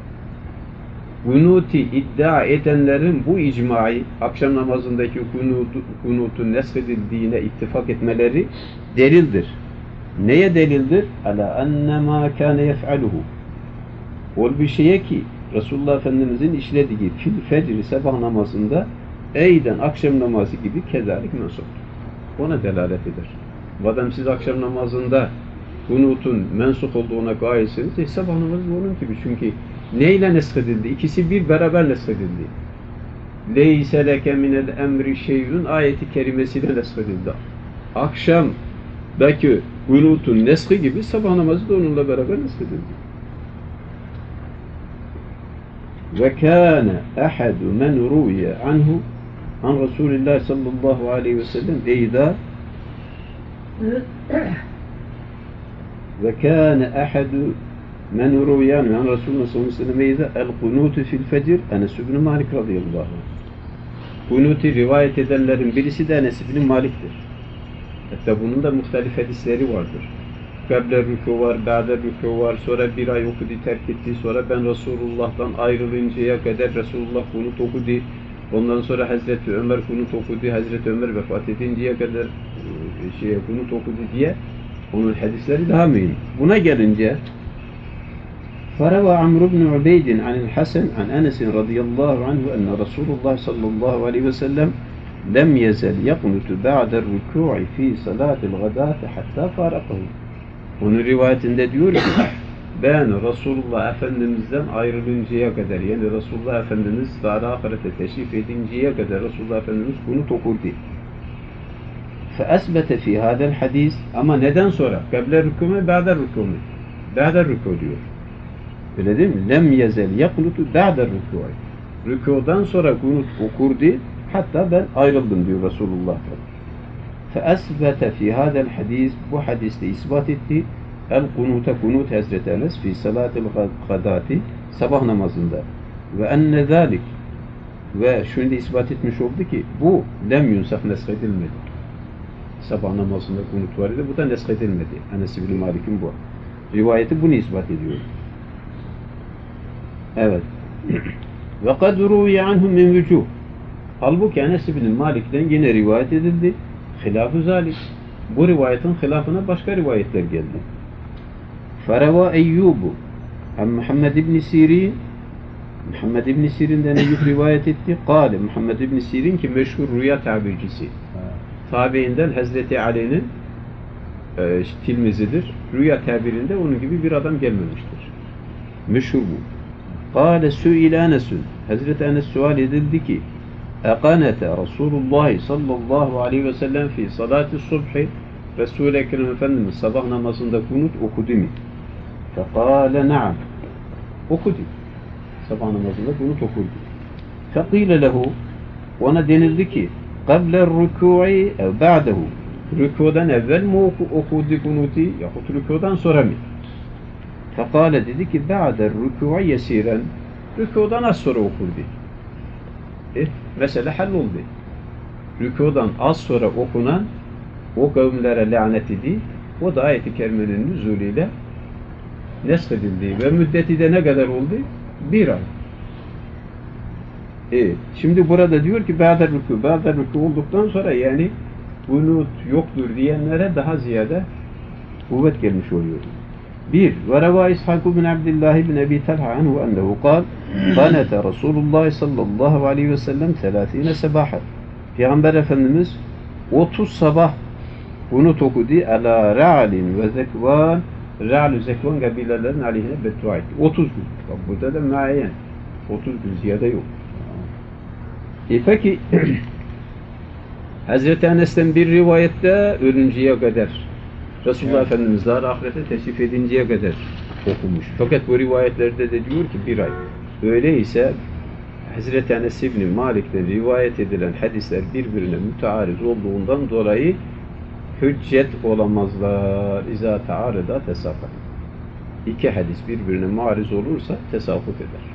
Kunuti iddia edenlerin bu icmayı akşam namazındaki kunutun neshedildiğine ittifak etmeleri delildir. Neye delildir? Ala ennemâ kâne yef'aluhu. Ol bir şeye ki Resulullah Efendimizin işlediği fil fecri sabah namazında eyden akşam namazı gibi kezalik mensuptur. Ona delalet eder. Madem siz akşam namazında kunutun mensup olduğuna gayesiniz, sabah namazı onun gibi. Çünkü neyle neshedildi? İkisi bir beraber neshedildi. Leyse leke minel emri şeyün ayeti kerimesiyle neshedildi. Akşamdaki kunutun neshi gibi sabah namazı da onunla beraber neshedildi. Ve kâne ehadu men ruye anhu an Resulillah sallallahu aleyhi ve sellem eyda ve kâne ehadu men ruye anhu an Resulullah sallallahu aleyhi ve sellem eyda el kunutu fil fecir Enes ibn Malik radıyallahu anh. Kunutu rivayet edenlerin birisi de Enes ibn Malik'tir. Hatta bunun da muhtelif hadisleri vardır. Kable rükû var, ba'de rükû var, sonra bir ay okudu, terk etti, sonra ben Resulullah'tan ayrılıncaya kadar Resulullah kunut okudu, ondan sonra Hazreti Ömer kunut okudu, Hazreti Ömer vefat edinceye kadar kunut okudu diye onun hadisleri daha mühim. Buna gelince فروى عمرو بن عبيد عن الحسن عن أنس رضي الله عنه أن رسول الله صلى الله عليه وسلم لم يزل يقنت بعد الركوع في صلاة الغداة حتى فارقه. Onun rivayetinde diyor ki ben Resulullah Efendimiz'den ayrılıncaya kadar yani Resulullah Efendimiz dar ahirete teşrif edinceye kadar Resulullah Efendimiz kunut okurdu. فَأَسْبَتَ فِي هَذَا الْحَدِيثِ Ama neden sonra? Kable rükû mu? Ba'de rükû mu? Ba'de rükû diyor. Öyle değil mi? Lem yezel yaknutu ba'de rükû. Rükûdan sonra kunut okurdu. Hatta ben ayrıldım diyor Resulullah. فَأَسْبَتَ فِي هَذَا الْحَدِيثِ Bu hadiste ispat etti. El-kunuta kunut Hazreti Enes fi salatil gadati sabah namazında. Ve enne zâlik ve şunu da ispat etmiş oldu ki bu lem yunsak neshedilmedi. Sabah namazında kunut var idi. Bu da neshedilmedi. Enes ibn Malik'in bu. Rivayeti bunu ispat ediyor. Evet. Ve kad ruviye anhum min vücuh. Halbuki Enes ibn Malik'ten yine rivayet edildi. Hilaf-ı zalik. Bu rivayetin hilafına başka rivayetler geldi. Fereva Eyyubu an Muhammed ibn Sirin Muhammed ibn Sirin'den Eyyub rivayet etti. Kâle Muhammed ibn Sirin ki meşhur rüya tabircisi. Tabiinden Hazreti Ali'nin tilmizidir. Rüya tabirinde onun gibi bir adam gelmemiştir. Meşhur bu. Kâle su'ile Enes'ün Hazreti Enes sual edildi ki Eqanete Resulullah sallallahu aleyhi ve sellem fi salati subhi Resul-i Ekrem Efendimiz sabah namazında kunut okudu mu? Fekâle na'am okudu. Sabah namazında kunut okudu. Fekîle lehu ona denildi ki قبل الركوع أو بعده rükudan evvel mi okudu kunuti yahut rükudan sonra mı? Fekâle dedi ki ba'der rükû'a yesiren rükudan az sonra okurdu. Mesele halloldu. Rükudan az sonra okunan o kavimlere lanet idi. O da ayet-i kerimenin nüzulüyle neshedildi. Ve müddeti de ne kadar oldu? 1 ay. Şimdi burada diyor ki ba'der rükû olduktan sonra yani kunut yoktur diyenlere daha ziyade kuvvet gelmiş oluyor. 1. Ve reva İshak bin Abdullah bin Ebi Talha anhu ennehu kal kanete Resulullah sallallahu aleyhi ve sellem 30 sebahat. Peygamber Efendimiz 30 sabah kunut okudu ala ra'lin ve zekvan ra'l-ü zekvan kabilelerin aleyhine beddua etti. 30 gün. Bak burada da muayyen. 30 gün ziyade yok. Peki Hazreti Enes'ten bir rivayette ölünceye kadar Resulullah Efendimiz daha ahirete teşrif edinceye kadar okumuş. Fakat bu rivayetlerde de diyor ki 1 ay. Öyleyse Hazreti Enes İbni Malik'ten rivayet edilen hadisler birbirine müteariz olduğundan dolayı hüccet olamazlar. İzâ teârıda tesâfat. 2 hadis birbirine muariz olursa tesafut eder.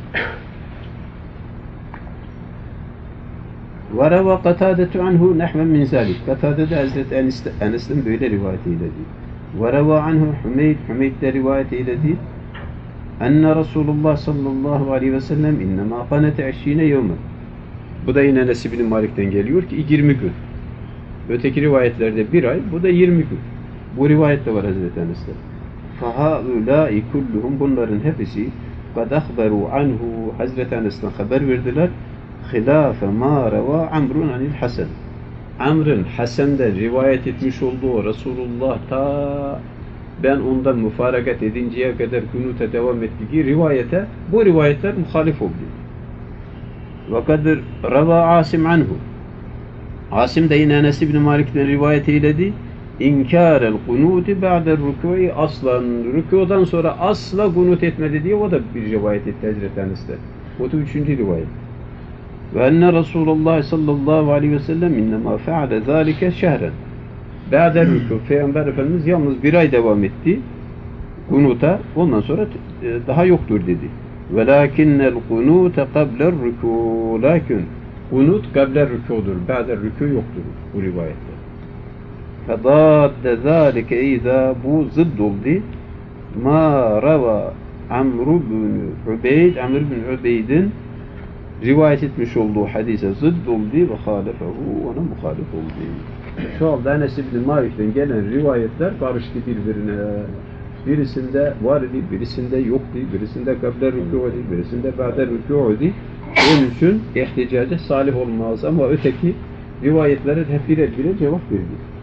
وَرَوَى قَتَادَةُ عَنْهُ نَحْوًا مِنْ ذَلِكَ Katade de Hazreti Enes'ten böyle rivayet eyledi. وَرَوَى عَنْهُ Hümeyd de rivayet eyledi. اَنَّ Resulullah sallallahu aleyhi ve sellem اِنَّمَا قَنَتَ 20 يَوْمًا Bu da yine Enes İbni Malik'ten geliyor ki 20 gün. Öteki rivayetlerde 1 ay, bu da 20 gün. Bu rivayet de var Hazreti Enes'te. فَهَاُولَٰئِ كُلُّهُمْ Bunların hepsi قَدْ اَخْبَرُوا عَنْهُ Hazreti Enes'ten haber verdiler. Hilâfe mâ revâ Amrun anil Hasan. Amr'ın Hasan'da rivayet etmiş olduğu Resulullah ta ben ondan müfarakat edinceye kadar kunuta devam ettiği rivayete bu rivayetler muhalif oldu. Ve kadir revâ Asim anhu. Asim de yine Enes İbni Malik'ten rivayet eyledi. İnkârel kunuti ba'del rükû'i aslan. Rükûdan sonra asla kunut etmedi diye o da bir rivayet etti Hazreti Enes'te. O da 3. rivayet. Ve enne Resulullah sallallahu aleyhi ve sellem innema fe'ale zâlike şehren. Ba'del rükû. Peygamber Efendimiz yalnız bir ay devam etti kunuta. Ondan sonra daha yoktur dedi. Velakinnel kunûte kabler rükû. Lakin kunut kabler rükûdur. Ba'del rükû yoktur bu rivayette. Fedâdde zâlike izâ bu zıdd oldu. Ma rava Amr bin Ubeyd'in rivayet etmiş olduğu hadise zıdd oldu ve halefehu ona muhalif oldu. Şu anda Enes İbn Malik'ten gelen rivayetler karıştı birbirine. Birisinde var idi, birisinde yok idi, birisinde kabler rükû idi, birisinde ba'de rükû idi. Onun için ihticaca salih olmaz ama öteki rivayetlere hep birer cevap verdi.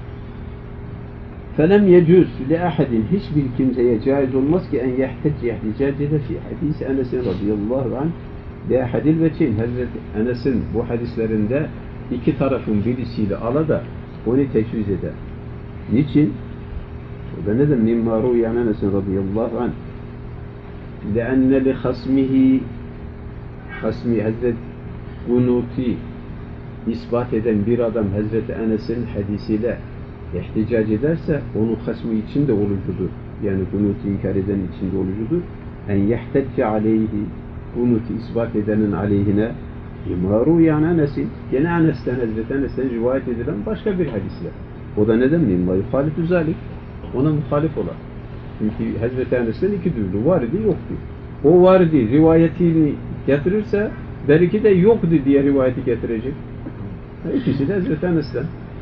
فَلَمْ يَجُزْ لِأَحَدٍ hiçbir kimseye caiz olmaz ki en ihticacede fi hadis Enes radıyallahu anh ve hadil ve çin Hazreti Enes'in bu hadislerinde iki tarafın birisiyle ala da onu teşviz eder. Niçin? O da neden? مِمَّا رُوْيَ عَنْ Enes radıyallahu anh لَأَنَّ لِخَصْمِهِ hasmi Hazreti Kunuti ispat eden bir adam Hazreti Enes'in hadisiyle ihticac ederse onun hasmı için de olucudur. Yani kunutu inkar edenin içinde olucudur. En yehtecce aleyhi kunutu ispat edenin aleyhine imaru yani Enes'in gene Enes'ten Hazreti Enes'ten rivayet edilen başka bir hadisle. O da neden mi? Ma yuhalifü zalik. Ona muhalif olan. Çünkü Hazreti Enes'ten iki türlü var idi yoktu. O var idi rivayetini getirirse belki de yoktu diye rivayeti getirecek. İkisi de Hazreti Enes'ten.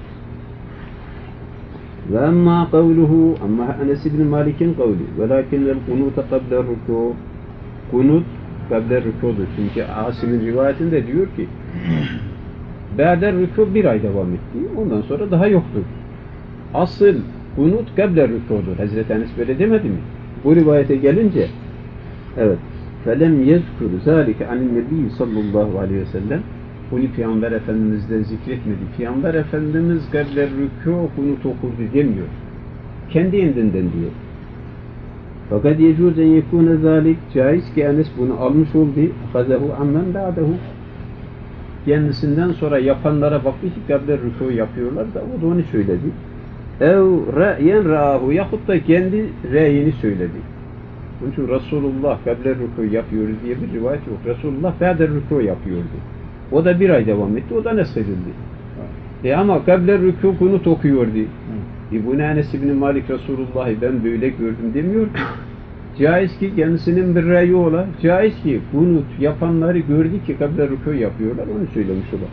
Ve emma kavluhu amma Enes ibn Malik'in kavli velakinnel kunuta kabler rükû kunut kabler rükûdur. Çünkü Asim'in rivayetinde diyor ki ba'der rükû bir ay devam etti. Ondan sonra daha yoktur. Asıl kunut kabler rükûdur. Hazreti Enes böyle demedi mi? Bu rivayete gelince evet felem yezkur zâlike anin nebi sallallahu aleyhi ve sellem bunu Peygamber Efendimiz'den zikretmedi. Peygamber Efendimiz kabler rükû kunut okurdu demiyor. Kendi kendinden diyor. Fakat yecûz en yekûne zâlik caiz ki Enes bunu almış oldu. Akazehu ammen ba'dehu kendisinden sonra yapanlara baktı ki kabler rükû yapıyorlar da o da onu söyledi. Ev ra'yen ra'ahu yahut da kendi reyini söyledi. Onun için Resulullah kabler rükû yapıyoruz diye bir rivayet yok. Resulullah ba'der rükû yapıyordu. O da bir ay devam etti. O da nesredildi. Ama kabler rükû kunut okuyordu. Bu Enes ibn Malik Resulullah'ı ben böyle gördüm demiyor ki. Caiz ki kendisinin bir reyi ola. Caiz ki kunut yapanları gördü ki kabler rükû yapıyorlar. Onu söylemiş ola.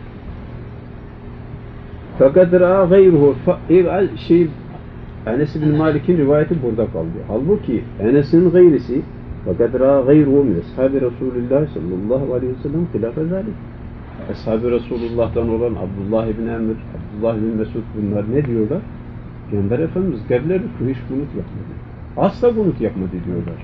Fakat ra'a gayruhu Enes ibn Malik'in rivayeti burada kaldı. Halbuki Enes'in gayrisi fakat ra'a gayruhu min ashabi Resulullah sallallahu aleyhi ve sellem hilafe zalik. Ashab-ı Resulullah'tan olan Abdullah ibn Emr, Abdullah ibn Mesud bunlar ne diyorlar? Peygamber Efendimiz kabler rükû hiç kunut yapmadı. Asla kunut yapmadı diyorlar.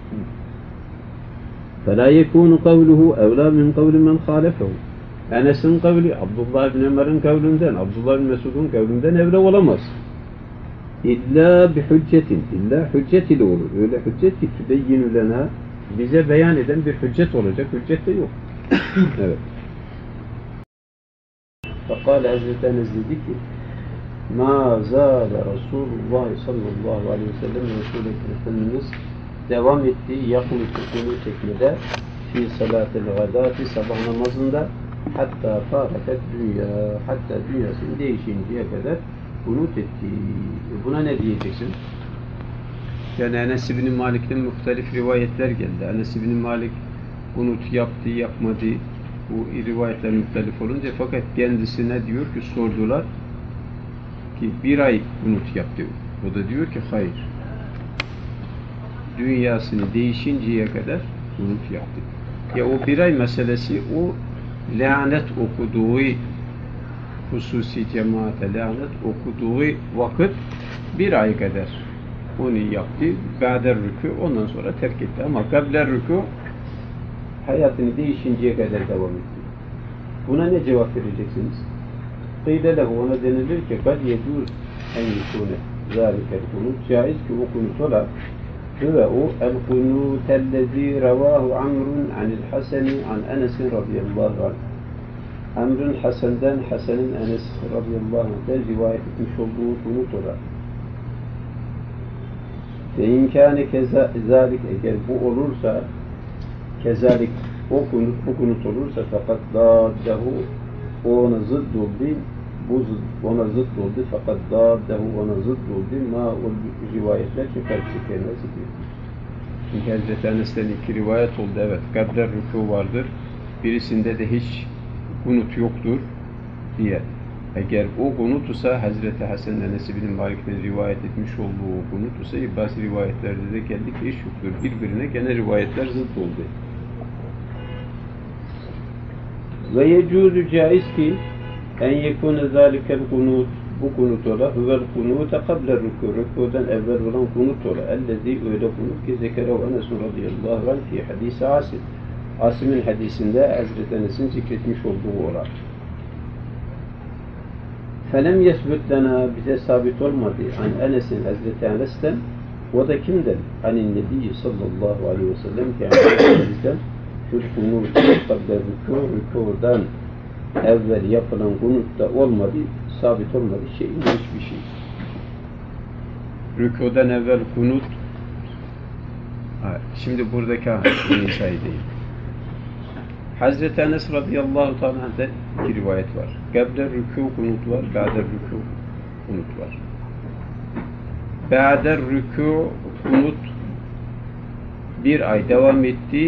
فَلَا يَكُونُ قَوْلُهُ اَوْلَى مِنْ قَوْلِ مَنْ خَالَفَهُ Enes'in kavli, Abdullah ibn Ömer'in kavlinden, Abdullah ibn Mesud'un kavlinden evre olamaz. İlla bi hüccetin, illa hüccet ile olur. Öyle hüccet ki tübeyyinü lena, bize beyan eden bir hüccet olacak, hüccet de yok. Evet. Fakale Hazreti Enes dedi ki ma zâle Resulullah sallallahu aleyhi ve sellem Resul-i Efendimiz devam ettiği yakılık hükümü çekmede fi salatil gadati sabah namazında hatta fâretet dünya hatta dünyasının değişinceye kadar kunut etti. Buna ne diyeceksin? Yani Enes ibn Malik'ten muhtelif rivayetler geldi. Enes ibn Malik kunut yaptı, yapmadı. Bu rivayetler muhtelif olunca fakat kendisine diyor ki sordular ki bir ay kunut yaptı. O da diyor ki hayır. Dünyasını değişinceye kadar kunut yaptı. Ya o bir ay meselesi o lanet okuduğu hususi cemaate lanet okuduğu vakit bir ay kadar onu yaptı. Ba'der rükû ondan sonra terk etti. Ama kabler rükû hayatını değişinceye kadar devam etti. Buna ne cevap vereceksiniz? Kıyle lehu ona denilir ki kad yecûz en yekune zâlikel kunut, caiz ki o kunut ola ve o el-kunut ellezî revâhu Amrun anil Haseni an Enes'in radıyallahu anh. Amr'ın Hasen'den, Hasen'in Enes radıyallahu anh'den rivayet etmiş olduğu kunut ola. Ve imkâne kezâlik, eğer bu olursa, kezâlik o kunut, bu kunut olursa fakat dâddehu, o ona zıdd oldu, bu ona zıdd oldu, fakat dâddehu ona zıdd oldu, ma o rivayetler ki karşı kelimesi diyor. Çünkü Hazreti Enes'ten iki rivayet oldu, evet, kabler rükû vardır, birisinde de hiç kunut yoktur diye. Eğer o kunut ise Hazreti Hasan Enes bin Malik'ten rivayet etmiş olduğu kunut ise bazı rivayetlerde de geldi ki hiç yoktur. Birbirine gene rivayetler zıt oldu. Ve yecuzu caiz ki en yekune zâlikel kunut, bu kunut ola huvel kunuta kable rükû, rükûden evvel olan kunut ola ellezî öyle kunut ki zekerev Enes radıyallahu anh fi hadisi Asim. Asim'in hadisinde Hazreti Enes'in zikretmiş olduğu ola. Felem yesbut lena, bize sabit olmadı an Enes'in, Hazreti Enes'ten, o da kimden? Anin Nebi sallallahu aleyhi ve sellem ki Enes'ten şu kunutu kabla rükûdan evvel yapılan kunutta olmadı, sabit olmadı şey, hiçbir şey. Rükûdan evvel kunut, şimdi buradaki nisa'yı değil. Hazreti Enes radıyallahu ta'ala'dan iki rivayet var. Gable rükû kunut var, ba'de rükû kunut var. Ba'de rükû kunut bir ay devam etti,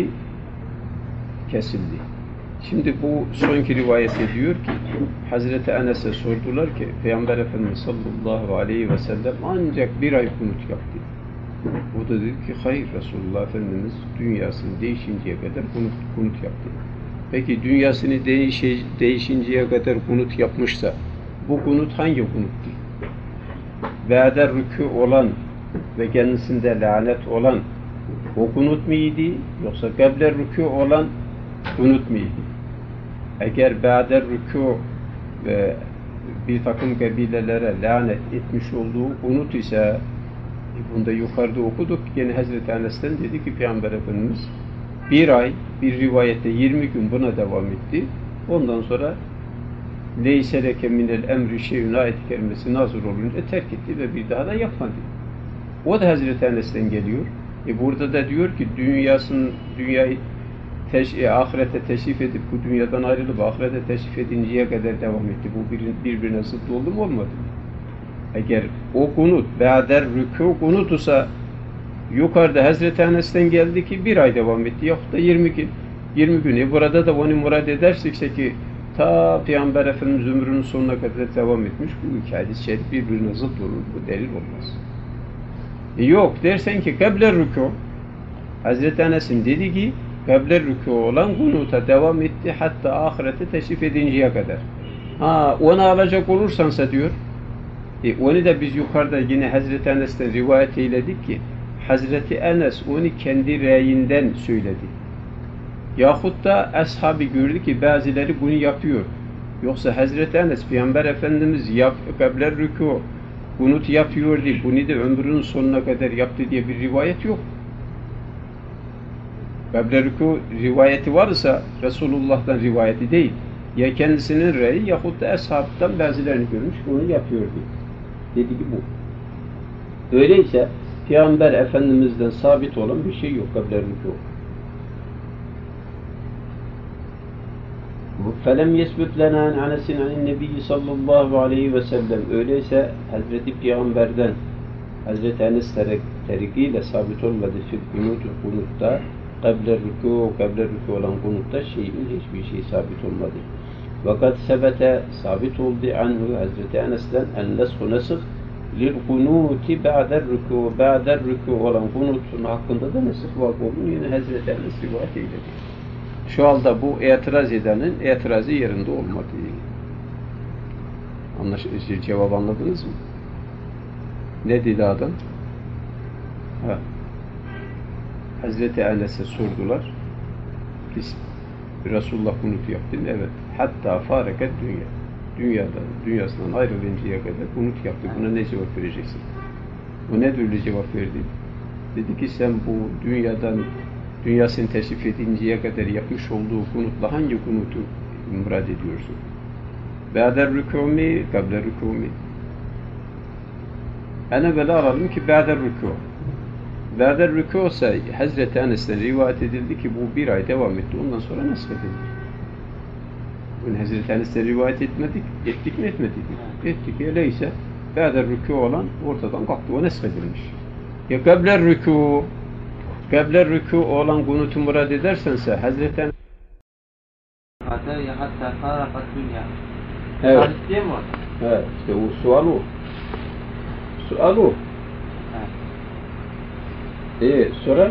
kesildi. Şimdi bu sonki rivayette diyor ki, Hazreti Enes'e sordular ki, Peygamber Efendimiz sallallahu aleyhi ve sellem ancak bir ay kunut yaptı. O da dedi ki, hayır, Resulullah Efendimiz dünyasını değişinceye kadar kunut yaptı. Peki dünyasını değişinceye kadar kunut yapmışsa, bu kunut hangi kunuttu? Ba'de rükû olan ve kendisinde lanet olan o kunut muydu? Yoksa gable rükû olan kunut muydu? Eğer ba'de rükû ve bir takım kabilelere lanet etmiş olduğu kunut ise, bunda yukarıda okuduk, yine Hazreti Enes'ten dedi ki Peygamber Efendimiz bir ay, bir rivayette 20 gün buna devam etti. Ondan sonra leyse leke minel emri şey'ün ayet-i kerimesi nazır olunca terk etti ve bir daha da yapmadı. O da Hazreti Enes'ten geliyor. Burada da diyor ki dünyayı ahirete teşrif edip bu dünyadan ayrılıp ahirete teşrif edinceye kadar devam etti. Bu birbirine zıt oldu mu, olmadı mı? Eğer o kunut ba'der rükû kunutusa, yukarıda Hazreti Enes'ten geldi ki bir ay devam etti. Yahut da 20 gün. Burada da onu murad edersekse ki ta Peygamber Efendimiz ömrünün sonuna kadar devam etmiş. Bu iki hadis-i şerif birbirine zıt olur. Bu delil olmaz. Yok dersen ki kabler rükû, Hazreti Enes'in dedi ki kabler rükû olan kunuta devam etti hatta ahirete teşrif edinceye kadar. Onu alacak olursansa diyor, onu da biz yukarıda yine Hazreti Enes'ten rivayet eyledik ki Hazreti Enes onu kendi reyinden söyledi. Yahut da ashabı gördü ki bazıları bunu yapıyor. Yoksa Hazreti Enes, Peygamber Efendimiz kabler rükû kunut yapıyordu, bunu da ömrünün sonuna kadar yaptı diye bir rivayet yok. Kabler rükû rivayeti varsa Resulullah'tan rivayeti değil. Ya kendisinin reyi yahut da ashabtan bazılarını görmüş, bunu yapıyordu. Dedi ki bu. Öyleyse Peygamber Efendimiz'den sabit olan bir şey yok kabler rükû. فَلَمْ يَسْبُتْ لَنَا عَنْ عَنَسٍ عَنِ النَّبِيِّ sallallahu aleyhi ve sellem. Öyleyse Hazreti Peygamber'den Hazreti Enes terikiyle sabit olmadı kunutta, kabler rükû olan kunutta hiçbir şey sabit olmadı. Fakat sebete sabit oldu anhu Hazreti Enes'ten en-neshu nesih lil kunuti ba'der rükû olan kunutun hakkında da nesih vakı olduğunu yine Hazreti Enes rivayet eyledi. Şu anda bu itiraz edenin itirazı yerinde olmadı. Cevap anladınız mı? Ne dedi adam? Hazreti Enes'e sordular. Resulullah kunut yaptı mı? Evet. Hatta fareket dünya. dünyasından ayrılıncaya kadar kunut yaptı. Buna ne cevap vereceksin? O ne türlü cevap verdi? Dedi ki sen bu dünyasını teşrif edinceye kadar yapmış olduğu kunutla hangi kunutu murad ediyorsun? Ba'der rükûmi, kabler rükûmi. Ana böyle aradım ki ba'der rükû. Ba'der rükû ise Hazreti Enes'ten rivayet edildi ki bu bir ay devam etti. Ondan sonra nesfedildi. Bunu Hazreti Enes'ten rivayet ettik mi etmedik mi? Ettik. Öyleyse ba'der rükû olan ortadan kalktı. O nesfedilmiş. Ya kabler rükû olan kunutu murad edersense Hazreti Enes hatta farafat dünya. evet. Hadis değil mi o? Evet, işte o sual o. Sual o. Sonra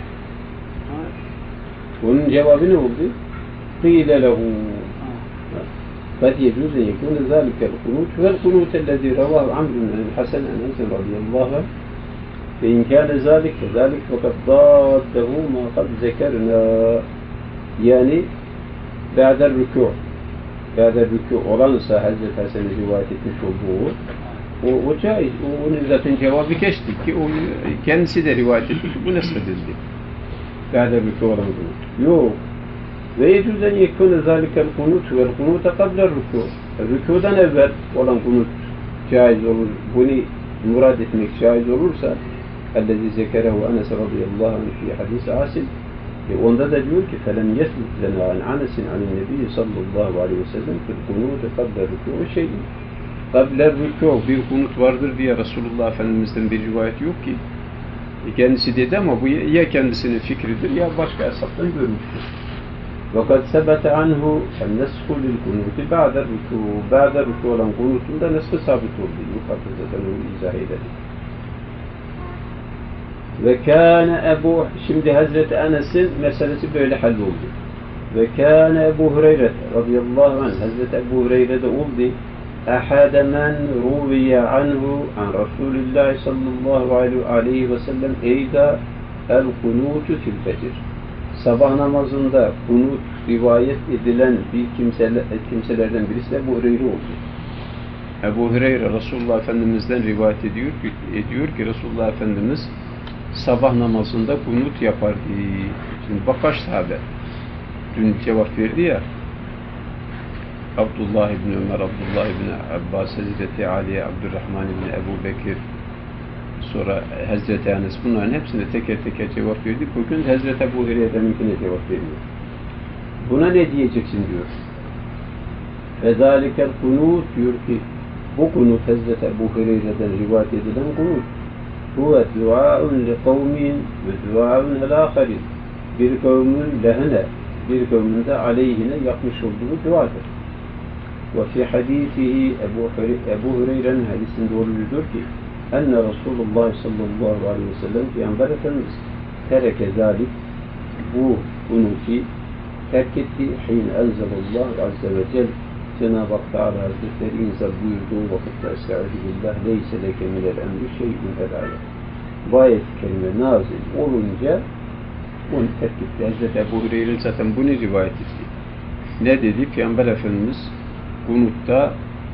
onun cevabı ne oldu? Qîle lehu قد يجوز أن يكون ذلك القنوت هو القنوت الذي رواه عمرو بن الحسن عن أنس رضي الله عنه فإن كان ذلك كذلك فقد ضاده ما قد ذكرنا يعني بعد الركوع olansa Hazreti Hasan'ın rivayet etmiş olduğu o caiz. Onun zaten cevabı geçtik ki o kendisi de rivayet etti ki bu nesfedildi. Ba'de rükû olan kunut. Yok. Ve yecüzen yekûne zâlikel kunut vel kunuta kabler rükû. Rükûdan evvel olan kunut caiz olur. Bunu murad etmek caiz olursa ellezî zekerehu Enes radıyallahu anh fi hadis-i asil. Onda da diyor ki فَلَمْ يَثْبُتْ لَنَا عَنْ عَنَسٍ عَنِ النَّبِيِّ sallallahu aleyhi ve sellem فِي الْقُنُوتِ قَبْلَ الرُّكُوعِ şeyi. قَبْلَ الرُّكُوعِ bir kunut vardır diye Resulullah Efendimiz'den bir rivayet yok ki. Kendisi dedi ama bu ya kendisinin fikridir ya başka hesaptan görmüştür. وَقَدْ سَبَتَ عَنْهُ النَّسْخُ لِلْقُنُوتِ بَعْدَ الرُّكُوعِ بَعْدَ الرُّكُوعِ olan kunutunda nesf sabit oldu. Yukarıda zaten onu izah edelim. Ve kâne Ebu, şimdi Hazreti Enes'in meselesi böyle halloldu. Ve kâne Ebu Hureyre radıyallahu anh, Hazreti Ebu Hureyre'de oldu. Ehâde men ruviye anhu an Resulullah sallallahu aleyhi ve sellem eyda el kunutu fil fecr. Sabah namazında kunut rivayet edilen bir kimselerden birisi de Ebu Hureyre oldu. Ebu Hureyre Resulullah Efendimiz'den rivayet ediyor ki Resulullah Efendimiz sabah namazında kunut yapardı. Şimdi bak kaç sahabe dün cevap verdi ya, Abdullah ibn Ömer, Abdullah ibn Abbas, Hazreti Ali, Abdurrahman ibn Ebu Bekir, sonra Hazreti Enes, bunların hepsine teker teker cevap verdi. Bugün Hazreti Ebu Hureyre'ninkine cevap veriyor. Buna ne diyeceksin diyor. Ve zâlikel kunut diyor ki bu kunut Hazreti Ebu Hureyre'den rivayet edilen kunut huve duaun li kavmin ve duaun el-âkharin. Bir kavmin lehine, bir kavmin de aleyhine yapmış olduğu duadır. Ve fi hadisihi Ebu Hureyre'nin hadisinde oluyor ki enne Resulullah sallallahu aleyhi ve sellem Peygamber Efendimiz tereke zalik bu kunuti terk etti. Hin enzelallahu azze ve celle Cenab-ı Hak Teala Hazretleri inzal buyurduğu vakitte estaizu billah leyse leke minel emri şey'ün helâle. Bu ayet-i kerime nazil olunca onu terk etti. Hazreti Ebu Hureyre zaten bunu rivayet etti. Ne dedi? Peygamber Efendimiz kunutta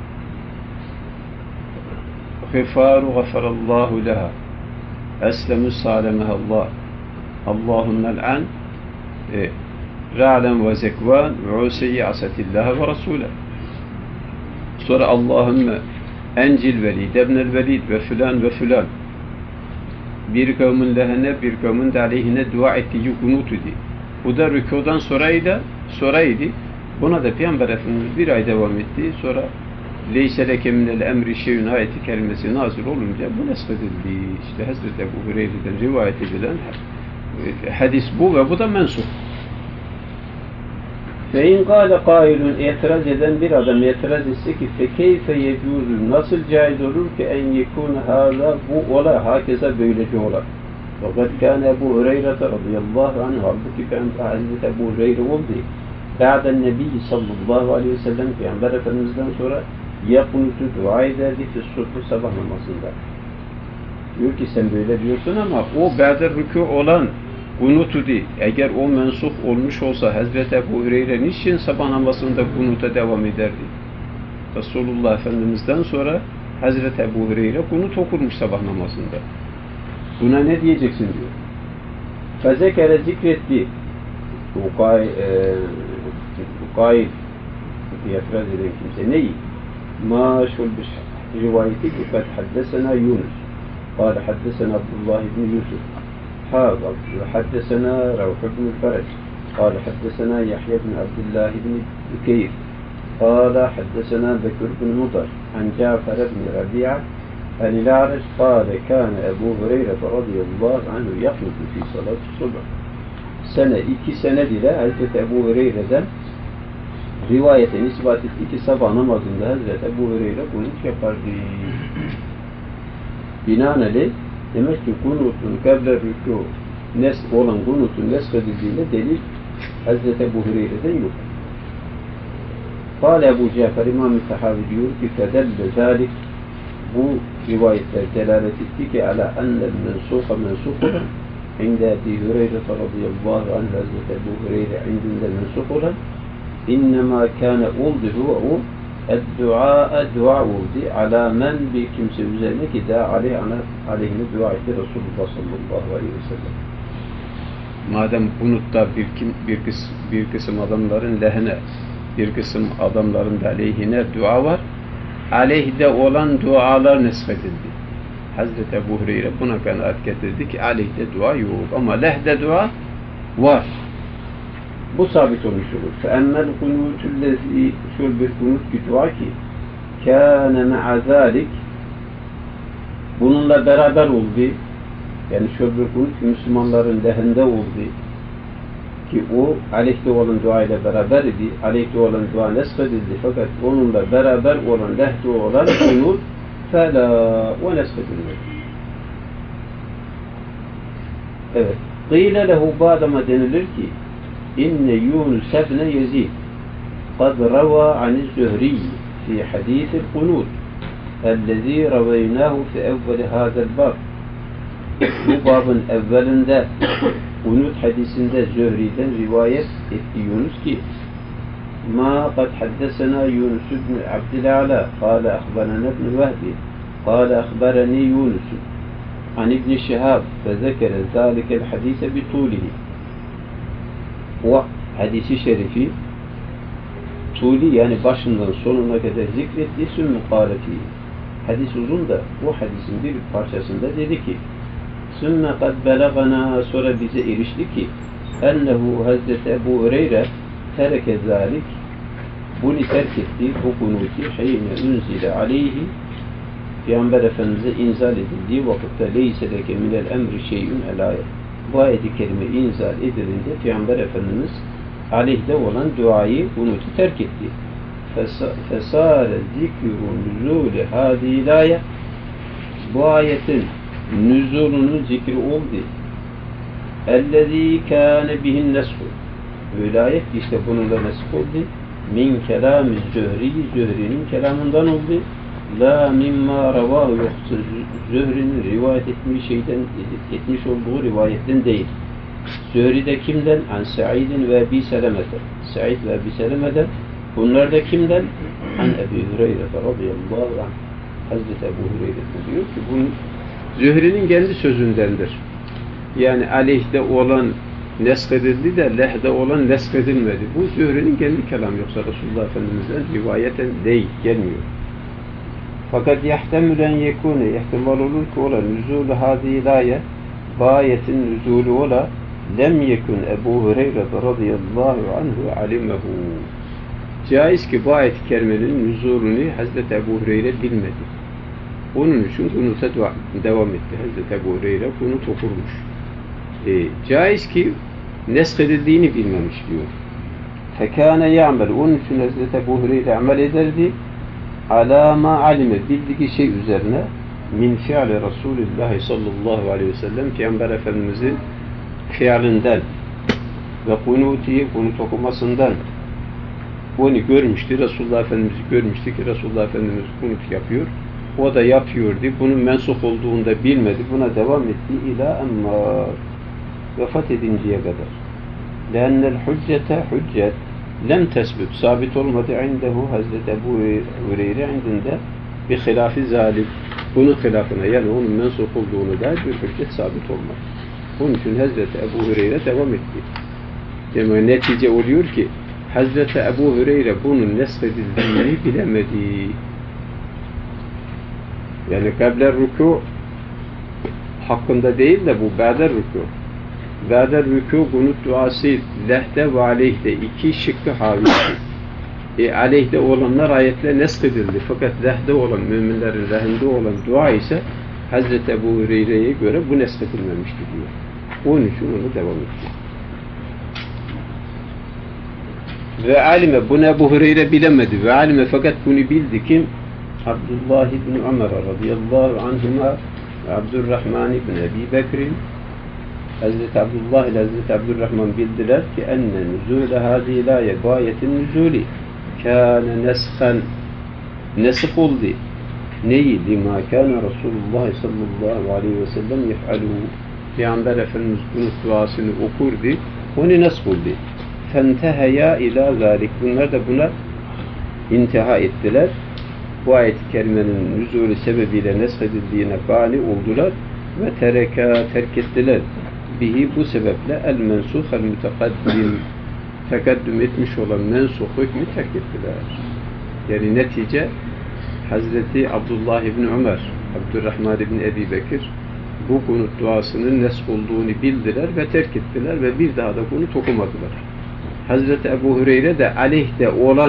gıfaru gafarallahu leha eslemü sâlemehallah Allahümmel an ra'lem ve zekvan ve useyyi asatillah ve rasûle. Sonra Allahümme encil velid ebnel velid ve filan ve filan. Bir kavmin lehine, bir kavmin de aleyhine dua ettiği kunut idi. Bu da rükudan sonraydı. Buna da Peygamber Efendimiz bir ay devam etti. Sonra leyse leke minel emri şeyün ayeti kelimesi nazil olunca bu nesfedildi. İşte Hazreti Ebu Hureyre'den rivayet edilen hadis bu ve bu da mensup. فَاِنْ قَالَ قَائِلٌ itiraz eden bir adam itiraz etse ki فَكَيْفَ يَجُوزُ nasıl caiz olur ki en yekûne hâzâ bu olay hakeza böylece olar. Fakat kâne Ebu Hureyre radıyallahu anh halbuki Hazreti Ebu Hureyre oldu. Ba'den Nebi sallallahu aleyhi ve sellem Peygamber Efendimiz'den sonra yakunutu dua ederdi fi sabah namazında. Diyor ki sen böyle diyorsun ama o ba'de rükû olan kunutu değil. Eğer o mensup olmuş olsa Hazreti Ebu Hureyre niçin sabah namazında kunuta devam ederdi? Resulullah Efendimiz'den sonra Hazreti Ebu Hureyre kunut okurmuş sabah namazında. Buna ne diyeceksin diyor. Fezekere zikretti. Ukail itiraz eden kimse neyi? Maşhur bir rivayeti ki kad haddesena Yunus. Kâle haddesena Abdullah ibn Yusuf. Haddesena Ravh ibn Ferec. Kâle haddesena Yahya ibn Abdullah ibn Bükeyr. قال حدثنا بكر بن مطر عن جعفر بن ربيعة عن الأعرج قال كان أبو هريرة رضي الله عنه يقنط في صلاة الصبح. Sene 2 senedir ile Hazreti Ebu Hureyre'den rivayete nisbat ettiği sabah namazında Hazreti Ebu Hureyre kunut yapardı. Binaenaleyh demek ki kunutun kable rükû olan kunutun neshedildiğine delil Hazreti Ebu Hureyre'den yok. Kâle Ebu Cafer İmam-ı Tahavi diyor ki fedelle zâlik bu rivayetler delalet etti ki ala ennel mensuha mensuha inde Ebu Hureyre radıyallahu anh Hazreti Ebu Hureyre indinde mensuh olan innema kâne oldu o dua oldu ala men bir kimse üzerine ki da aleyhine dua etti Resulullah sallallahu aleyhi ve sellem. Madem kunutta bir kısım adamların lehine bir kısım adamların da aleyhine dua var. Aleyhde olan dualar neshedildi. Hazreti Ebu Hureyre buna kanaat getirdi ki aleyhde dua yok ama lehde dua var. Bu sabit olmuş olur. فَاَمَّا الْقُنُوتُ الَّذ۪ي şöyle bir kunut ki dua ki كَانَ مَعَ ذَٰلِكِ bununla beraber oldu. Yani şöyle bir kunut ki Müslümanların lehinde oldu. Ki o aleyhde olan dua ile beraber idi. Aleyhde olan dua neshedildi. Fakat onunla beraber olan lehde olan kunut fela o neshedilmedi. Evet. Qîle lehu ba'dama denilir ki inne Yunus ibn Yezid kad rava anil Zühri fi hadîthil kunut ellezî raveynâhu fi evveli hâzel bab. Bu babın evvelinde kunut hadisinde Zühri'den rivayet etti Yunus ki ma kad haddesena Yunus ibn Abdül'ala kâle ahbarana ibn Vehbi kâle ahbarani Yunus an ibn Şihab ve zekere zâlikel hadise bitûlihi. O hadisi şerifi tuli yani başından sonuna kadar zikretti sümmü kâleti. Hadis uzun da bu hadisin bir parçasında dedi ki sümme kad belagana sonra bize erişti ki ennehu Hazreti Ebu Hureyre tereke zâlik bunu terk etti bu kunuti heyne unzile aleyhi Peygamber Efendimiz'e inzal edildiği vakitte leyse leke minel emri şey'ün el-ayet. Bu ayet-i kerime inzal edildiğinde Peygamber Efendimiz aleyhde olan duayı kunutu terk etti. Fesâre zikru nüzûli hâdî lâye bu ayetin nüzulunun zikri oldu. Ellezî kâne bihin neshu. Öyle ayet işte bununla nesih oldu. Min kelâmiz Zühri, Zühri'nin kelamından oldu. La mimma ravâhu yoksa Zühri'nin rivayet etmiş olduğu rivayetten değil. Zühri'de kimden? An Sa'idin ve Ebi Seleme'den. Sa'id ve Ebi Seleme'den. Bunlar da kimden? An Ebi Hureyre radıyallahu anh. Hazreti Ebu Hureyre diyor ki bu Zühri'nin kendi sözündendir. Yani aleyhde olan neshedildi de lehde olan neshedilmedi. Bu Zühri'nin kendi kelamı yoksa Resulullah Efendimiz'den rivayeten değil, gelmiyor. Fakat yahtemülen yekûne ihtimal olur ki ola nüzûlü hâzî lâye bu ayetin nüzûlü ola lem yekun Ebu Hureyre radıyallahu anhu alimehu. Caiz ki bu ayet-i kerimenin nüzûlünü Hazreti Ebu Hureyre bilmedi. Onun için kunuta devam etti. Hazreti Ebu Hureyre kunut okurmuş. Caiz ki neshedildiğini bilmemiş diyor. Fekâne ya'mel. Onun için Hazreti Ebu Hureyre amel ederdi. Alâ mâ alime. Bildiği şey üzerine min fi'li Resulullah sallallahu aleyhi ve sellem Peygamber Efendimiz'in fiilinden ve kunut okumasından onu görmüştü. Resulullah Efendimiz'i görmüştü ki Resulullah Efendimiz kunut yapıyor. O da yapıyordu. Bunun mensuh olduğunu da bilmedi. Buna devam etti. İlâ emmâ vefat edinceye kadar. Leennel hüccete hüccet lem tesbut, sabit olmadı indehu Hazreti Ebu Hureyre indinde bir hilafı zalim. Bunun hilafına, yani onun mensup olduğunu da bir hüccet sabit olmadı. Onun için Hazreti Ebu Hureyre devam etti. Yani netice oluyor ki Hazreti Ebu Hureyre bunun neshedildiğini bilemedi. Yani kable rükû hakkında değil de bu ba'der rükû. Ba'der rükû kunut duası lehde ve aleyhde iki şıkkı havisi. Aleyhde olanlar ayetle neshedildi. Fakat lehde olan, müminlerin lehinde olan dua ise Hazreti Ebu Hureyre'ye göre bu neshedilmemişti diyor. Onun için onu devam etti. Ve alime, bunu Ebu Hureyre bilemedi. Ve alime, fakat bunu bildi kim? Abdullah ibn Ömer radıyallahu anhuma ve Abdurrahman ibn Ebi Bekir'in Hazreti Abdullah ile Hazreti Abdurrahman bildiler ki enne nüzûle hâzî lâye gâyetin nüzûli kâne neshen nesih oldu. Neyi? Lima kâne Resulullah sallallahu aleyhi ve sellem yef'aluhu. Peygamber Efendimiz bunun duasını okurdu. Onu nesih oldu. Fenteheya ila zâlik. Bunlar da buna intiha ettiler. Bu ayet-i kerimenin nüzûlü sebebiyle neshedildiğine gani oldular ve terk ettiler. Bihi bu sebeple el mensuh el mütekaddim, tekaddüm etmiş olan mensuh hükmü terk ettiler. Yani netice Hazreti Abdullah ibn Ömer, Abdurrahman ibn Ebi Bekir bu kunut duasının nesk olduğunu bildiler ve terk ettiler ve bir daha da kunut okumadılar. Hazreti Ebu Hureyre de aleyhde olan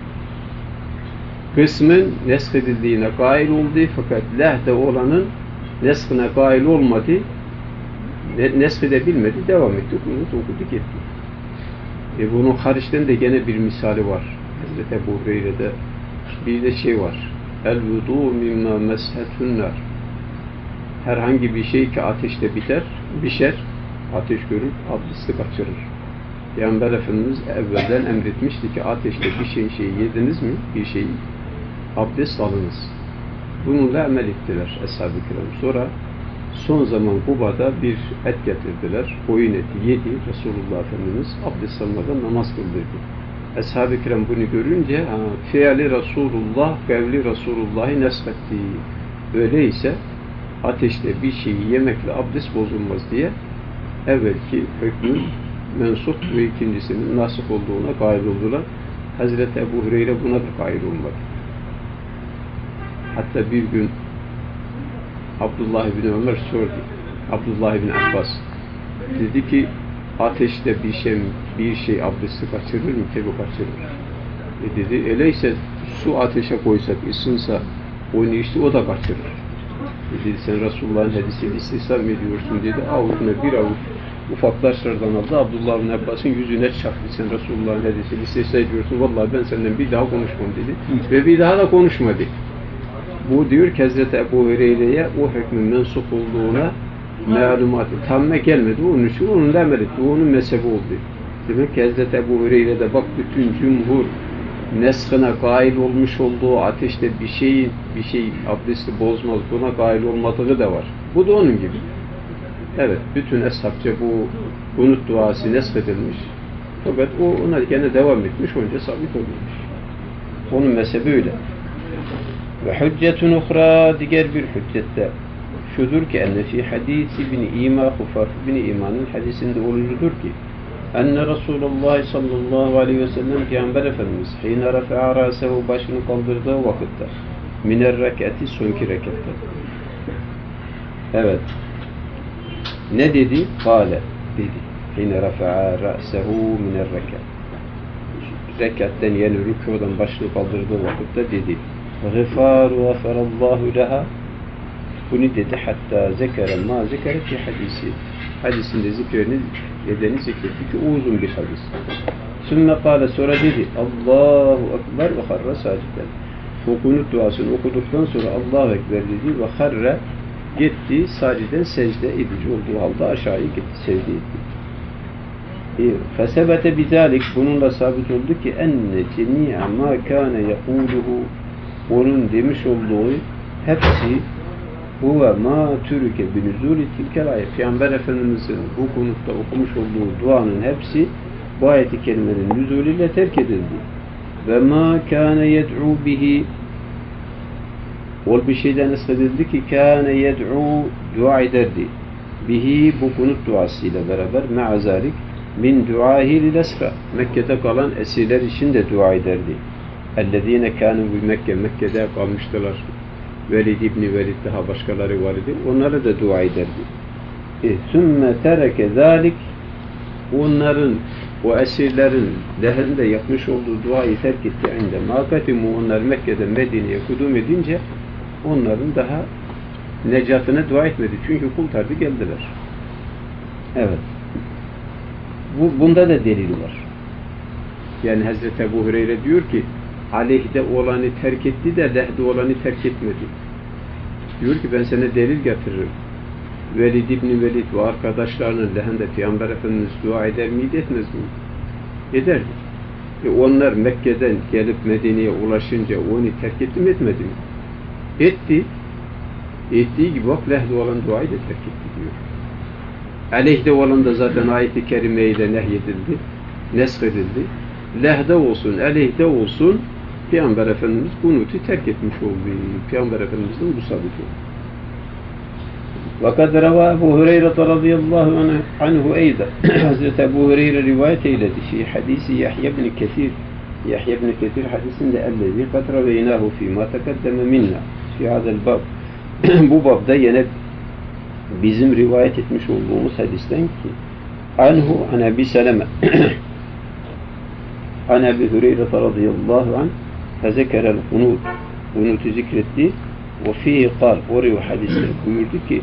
kısmın neshedildiğine kail oldu fakat lehde olanın neshine kail olmadı, neshedebilmedi, devam etti, kunut okudu gitti. Bunun hariçten de gene bir misali var. Hazreti Ebu Hureyre'de bir de şey var. El-vudu mimma meshetünnar. Herhangi bir şey ki ateşte pişer, ateş görür, abdesti kaçırır. Peygamber Efendimiz evvelden emretmişti ki ateşte bir şey yediniz mi? Bir şeyi abdest alınız. Bununla amel ettiler Eshab-ı Kiram. Sonra son zaman Kuba'da bir et getirdiler. Koyun eti yedi. Resulullah Efendimiz abdest almadan namaz kıldırdı. Eshab-ı Kiram bunu görünce fiili Resulullah, kavli Resulullah'ı neshetti. Öyleyse ateşte bir şeyi yemekle abdest bozulmaz diye evvelki hükmün mensup ve ikincisinin nasip olduğuna kail oldular. Hazreti Ebu Hureyre buna da kail olmadı. Hatta bir gün Abdullah bin Ömer sordu. Abdullah bin Abbas dedi ki ateşte bir şey abdesti kaçırır mı? Tabi kaçırır. Dedi öyleyse su ateşe koysak ısınsa onu içti o da kaçırır. Dedi sen Resulullah'ın hadisini istisam ediyorsun dedi. Avucuna bir avuç ufak taşlardan aldı. Abdullah bin Abbas'ın yüzüne çaktı. Sen Resulullah'ın hadisini istisam ediyorsun. Vallahi ben senden bir daha konuşmam dedi. Ve bir daha da konuşmadı. Bu diyor ki Hazreti Ebu Hureyre'ye o hükmün mensup olduğuna malumatı tamme gelmedi. Onun için onun da emel etti. Onun mezhebi oldu. Demek ki Hazreti Ebu Hureyre'de bak bütün cumhur neshine kail olmuş olduğu ateşte bir şey abdesti bozmaz. Buna kail olmadığı da var. Bu da onun gibi. Evet, bütün eshabça bu kunut duası neshedilmiş. Fakat o ona gene devam etmiş, önce sabit olmuş. Onun mezhebi öyle. Ve hüccetun ukhra, diğer bir hüccette şudur ki enne fi hadisi bin İma, Hufaf bin İma'nın hadisinde olucudur ki enne Resulullah sallallahu aleyhi ve sellem Peygamber Efendimiz hine rafa'a rasehu, başını kaldırdığı vakitte miner rekati, sonki rekatta. Evet. Ne dedi? Kale dedi. Hine rafa'a rasehu miner rekat. Rekatten yani rükûdan başını kaldırdığı vakitte dedi. Gıfâru gâferallâhu leha. Bunu dedi hatta zekere ma zekere fi hadisi. Hadisinde edeni zikretti ki uzun bir hadis. Sümme kâle, sonra dedi Allahu ekber ve harra sâciden. O kunut duasını okuduktan sonra Allahu ekber dedi ve harra gitti sâciden, secde edici olduğu halde aşağıya gitti, secde etti. Fesebete bizalik, bununla sabit oldu ki enne cemi'a ma kâne yekûluhu, onun demiş olduğu hepsi huve ma türüke binüzûli tilkel ayet. Peygamber Efendimiz'in bu konutta okumuş olduğu duanın hepsi bu ayet-i kerimenin nüzulüyle terk edildi. Ve ma kana yed'u bihi, ol bir şeyden nesledildi ki kana yed'u, dua ederdi. Bihi, bu kunut duasıyla beraber, me'azalik min duahi lil esra, Mekke'de kalan esirler için de dua ederdi. Ellezine kanu bi Mekke, Mekke'de kalmıştılar. Velid İbni Velid, daha başkaları var idi. Onlara da dua ederdi. Sümme tereke zalik, onların, o esirlerin lehinde yapmış olduğu duayı terk etti. İnde makatimu, onlar Mekke'den Medine'ye kudum edince onların daha necatına dua etmedi. Çünkü kurtardı, geldiler. Evet. Bunda da delil var. Yani Hazreti Ebu Hureyre diyor ki aleyhde olanı terk etti de lehde olanı terk etmedi. Diyor ki ben sana delil getiririm. Velid İbni Velid ve arkadaşlarının lehinde Peygamber Efendimiz dua eder miydi, etmez miydi? Ederdi. Onlar Mekke'den gelip Medine'ye ulaşınca onu terk etti mi, etmedi mi? Etti. Ettiği gibi bak lehde olan duayı da terk etti diyor. Aleyhde olan da zaten ayet-i kerimeyle nehyedildi, neshedildi. Lehde olsun, aleyhde olsun Peygamber Efendimiz kunutu terk etmiş oldu. Peygamber Efendimiz'den bu sabit oldu. وَقَدْ رَوَى أَبُو هُرَيْرَةَ رَضِيَ اللّٰهُ عَنْهُ اَيْضًا Hazreti Ebu Hureyre rivayet eyledi. Fi hadisi Yahya ibn Kesir. Yahya ibn Kesir hadisinde اَلَّذِي قَدْ رَوَيْنَاهُ فِي مَا تَقَدَّمَ مِنَّا فِي هَذَا الْبَابِ Bu babda yine bizim rivayet etmiş olduğumuz hadisten ki anhu an Ebi Seleme an Ebi Hureyre radıyallahu anh fezekerel kunutu zikretti ve fihi kal, oraya hadiste buyurdu ki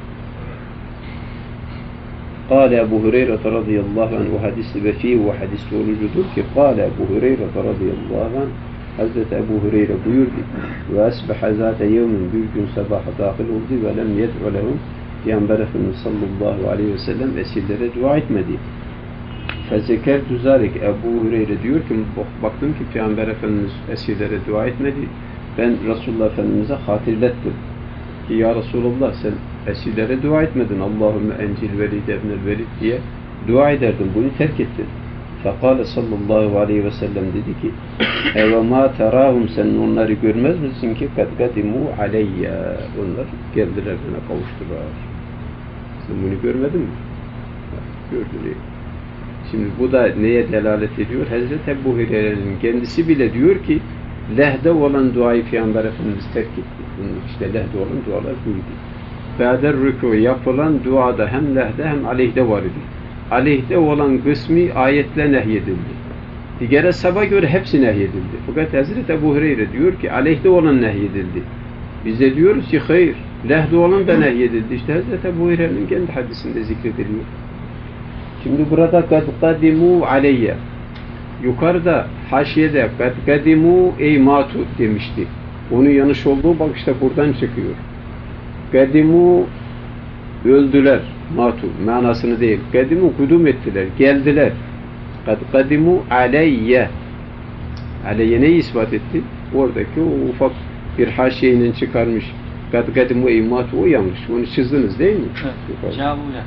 قال Ebu Hureyre radıyallahu anh, o hadiste ve fihi, o hadiste olucudur ki قال Ebu Hureyre radıyallahu anh, Hazreti Ebu Hureyre buyurdu ve asbaha zâte yevmin, bir gün sabaha dâhil oldu ve lem yed'u lehum, Peygamber Efendimiz sallallahu aleyhi ve sellem esirlere dua etmedi. Fezekertu zâlik, Ebu Hureyre diyor ki baktım ki Peygamber Efendimiz esirlere dua etmedi. Ben Resulullah Efendimiz'e hatırlattım ki ya Resulullah sen esirlere dua etmedin. Allahümme encil velid ebnel velid diye dua ederdin. Bunu terk ettin. Fekale sallallahu aleyhi ve sellem dedi ki eve ma terahum, sen onları görmez misin ki kad kadimu aleyye, onlar geldiler bana kavuştular. Sen bunu görmedin mi? Gördün. Şimdi bu da neye delalet ediyor? Hazreti Ebu Hureyre'nin kendisi bile diyor ki lehde olan duayı Peygamber Efendimiz terk etti. İşte lehde olan dualar buydu. Ba'der rükû yapılan duada hem lehde hem aleyhde var idi. Aleyhde olan kısmı ayetle nehyedildi. Diğer sabah göre hepsi nehyedildi. Fakat Hazreti Ebu Hureyre diyor ki aleyhde olan nehyedildi. Biz de diyoruz ki hayır, lehde olan da nehyedildi. İşte Hazreti Ebu Hureyre'nin kendi hadisinde zikrediliyor. Şimdi burada kad kadimu aleyye, yukarıda haşiyede kad kadimu ey matu demişti. Onun yanlış olduğu bak işte buradan çıkıyor. Kadimu öldüler, matu manasını değil. Kadimu kudum ettiler, geldiler. Kad kadimu aleyye. Aleyye neyi ispat etti? Oradaki o ufak bir haşiyeyle çıkarmış. Kad kadimu ey matu, o yanlış. Onu çizdiniz değil mi? Evet. Cevabı ya.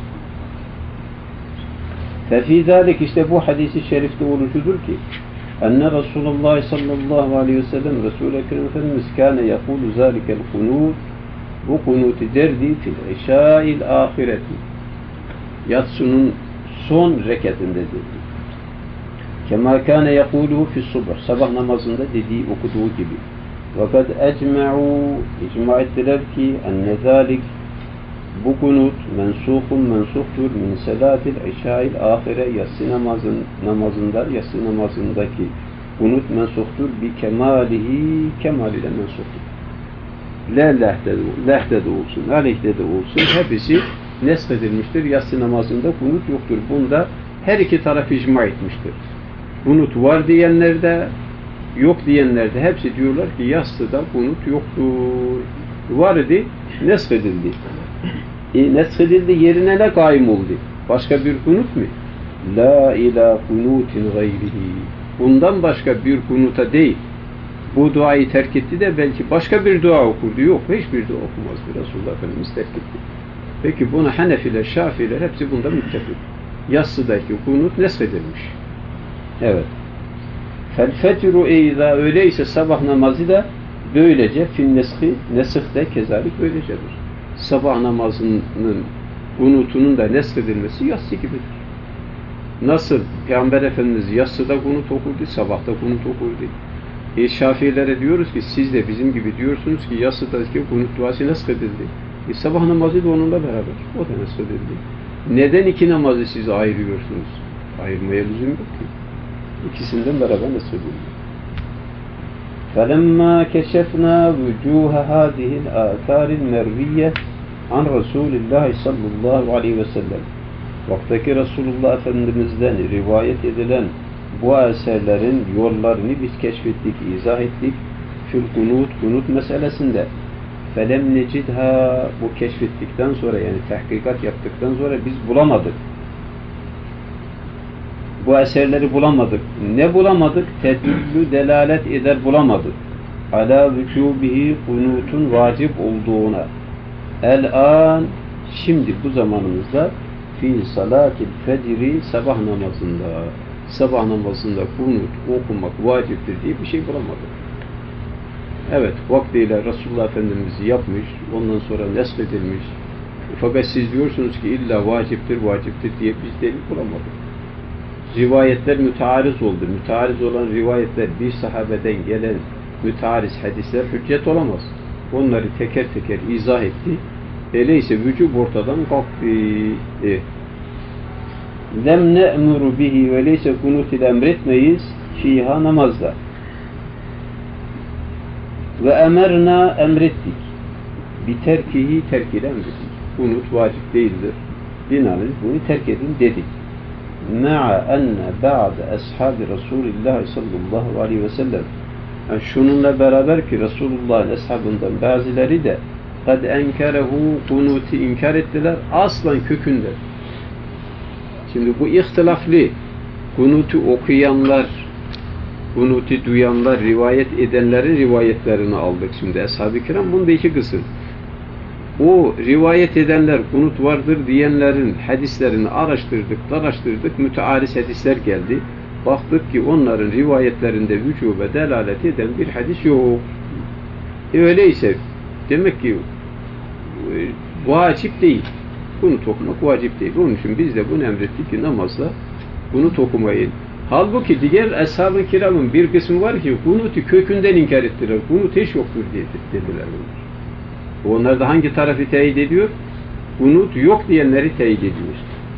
Fefî zâlik, işte bu hadisi şerifte olucudur ki enne Resulullah sallallahu aleyhi ve sellem Resul-i Ekrem Efendimiz kâne yakûlu zâlikel kunût, bu kunutu derdi fil işâil âhireti, yatsının son rekatinde dedi. Kemâ kâne yakûluhu fis subh, sabah namazında dediği, okuduğu gibi. Ve kad ecme'û, icma ettiler ki enne zâlik, bu kunut mensuktur min salatil işâil âhire, yatsı namazındaki kunut mensuktur bi kemalihi, kemaliyle mensuktur. Lehde de olsun, aleyhde de olsun, hepsi neshedilmiştir. Yatsı namazında kunut yoktur. Bunda her iki taraf icma etmiştir. Kunut var diyenler de, yok diyenler de hepsi diyorlar ki yatsıda kunut yoktur. Var idi, neshedildi. Neshedildi, yerine ne kaim oldu? Başka bir kunut mu? La ila kunutin gayrihi. Bundan başka bir kunuta değil. Bu duayı terk etti de belki başka bir dua okurdu. Yok, hiçbir dua okumazdı. Resulullah Efendimiz terk etti. Peki buna Hanefiler, Şafiler hepsi bunda müttefik. Yatsıdaki kunut neshedilmiş. Evet. Fel fecru eyza öyleyse sabah namazı da böylece fin neshi nesihte kezalik böylecedir. Sabah namazının kunutunun da nesredilmesi yatsı gibidir. Nasıl Peygamber Efendimiz yatsıda kunut okurdu, sabahta kunut okurdu. Şafilere diyoruz ki siz de bizim gibi diyorsunuz ki yatsıdaki kunut duası nesredildi. Sabah namazı da onunla beraber o da nesredildi. Neden iki namazı siz ayırıyorsunuz? Ayırmaya lüzum yok ki. İkisinden beraber nesredildi. فَلَمَّا كَشَفْنَا وُجُوهَ هَذِهِ الْآثَارِ الْمَرْوِيَّةِ عَنْ رَسُولِ اللّٰهِ sallallahu aleyhi ve sellem vaktaki Resulullah Efendimiz'den rivayet edilen bu eserlerin yollarını biz keşfettik, izah ettik. Fil kunut meselesinde فَلَمْ نَجِدْهَا bu keşfettikten sonra yani tahkikat yaptıktan sonra biz bulamadık. Bu eserleri bulamadık. Ne bulamadık? Tedüllü delalet eder bulamadık. Ala vücubihi kunutun vacip olduğuna. El-an şimdi bu zamanımızda fi salatil fecri sabah namazında kunut okumak vaciptir diye bir şey bulamadık. Evet, vaktiyle Resulullah Efendimiz yapmış, ondan sonra nesledilmiş. Fakat siz diyorsunuz ki illa vaciptir diye biz delil bulamadık. Rivayetler müteariz oldu. Müteariz olan rivayetler bir sahabeden gelen müteariz hadisler hüccet olamaz. Onları teker teker izah etti. Öyleyse vücub ortadan kalktı. Lem ne'muru bihi öyleyse kunut ile emretmeyiz fiha namazda. Ve emerna emrettik. Biterkihi terk ile emrettik. Kunut vacip değildir. Binaenaleyh bunu terk edin dedik. Ma'a enne ba'de ashabi Resulillah sallallahu aleyhi ve sellem yani şununla beraber ki Resulullah'ın ashabından bazıları da kad enkerehu kunuti inkar ettiler aslan kökünde. Şimdi bu ihtilaflı kunutu okuyanlar, kunuti duyanlar, rivayet edenlerin rivayetlerini aldık şimdi. Ashab-ı kiram bunda iki kısım. O rivayet edenler, kunut vardır diyenlerin hadislerini araştırdık, mütearis hadisler geldi. Baktık ki onların rivayetlerinde vücube delalet eden bir hadis yok. Öyleyse demek ki vacip değil. Kunut okumak vacip değil. Onun için biz de bunu emrettik ki namazda kunut okumayın. Halbuki diğer ashab-ı kiramın bir kısmı var ki kunutu kökünden inkar ettiler. Kunut hiç yoktur diye dediler bunlar. Onlar da hangi tarafı teyit ediyor? Kunut yok diyenleri teyit ediyor.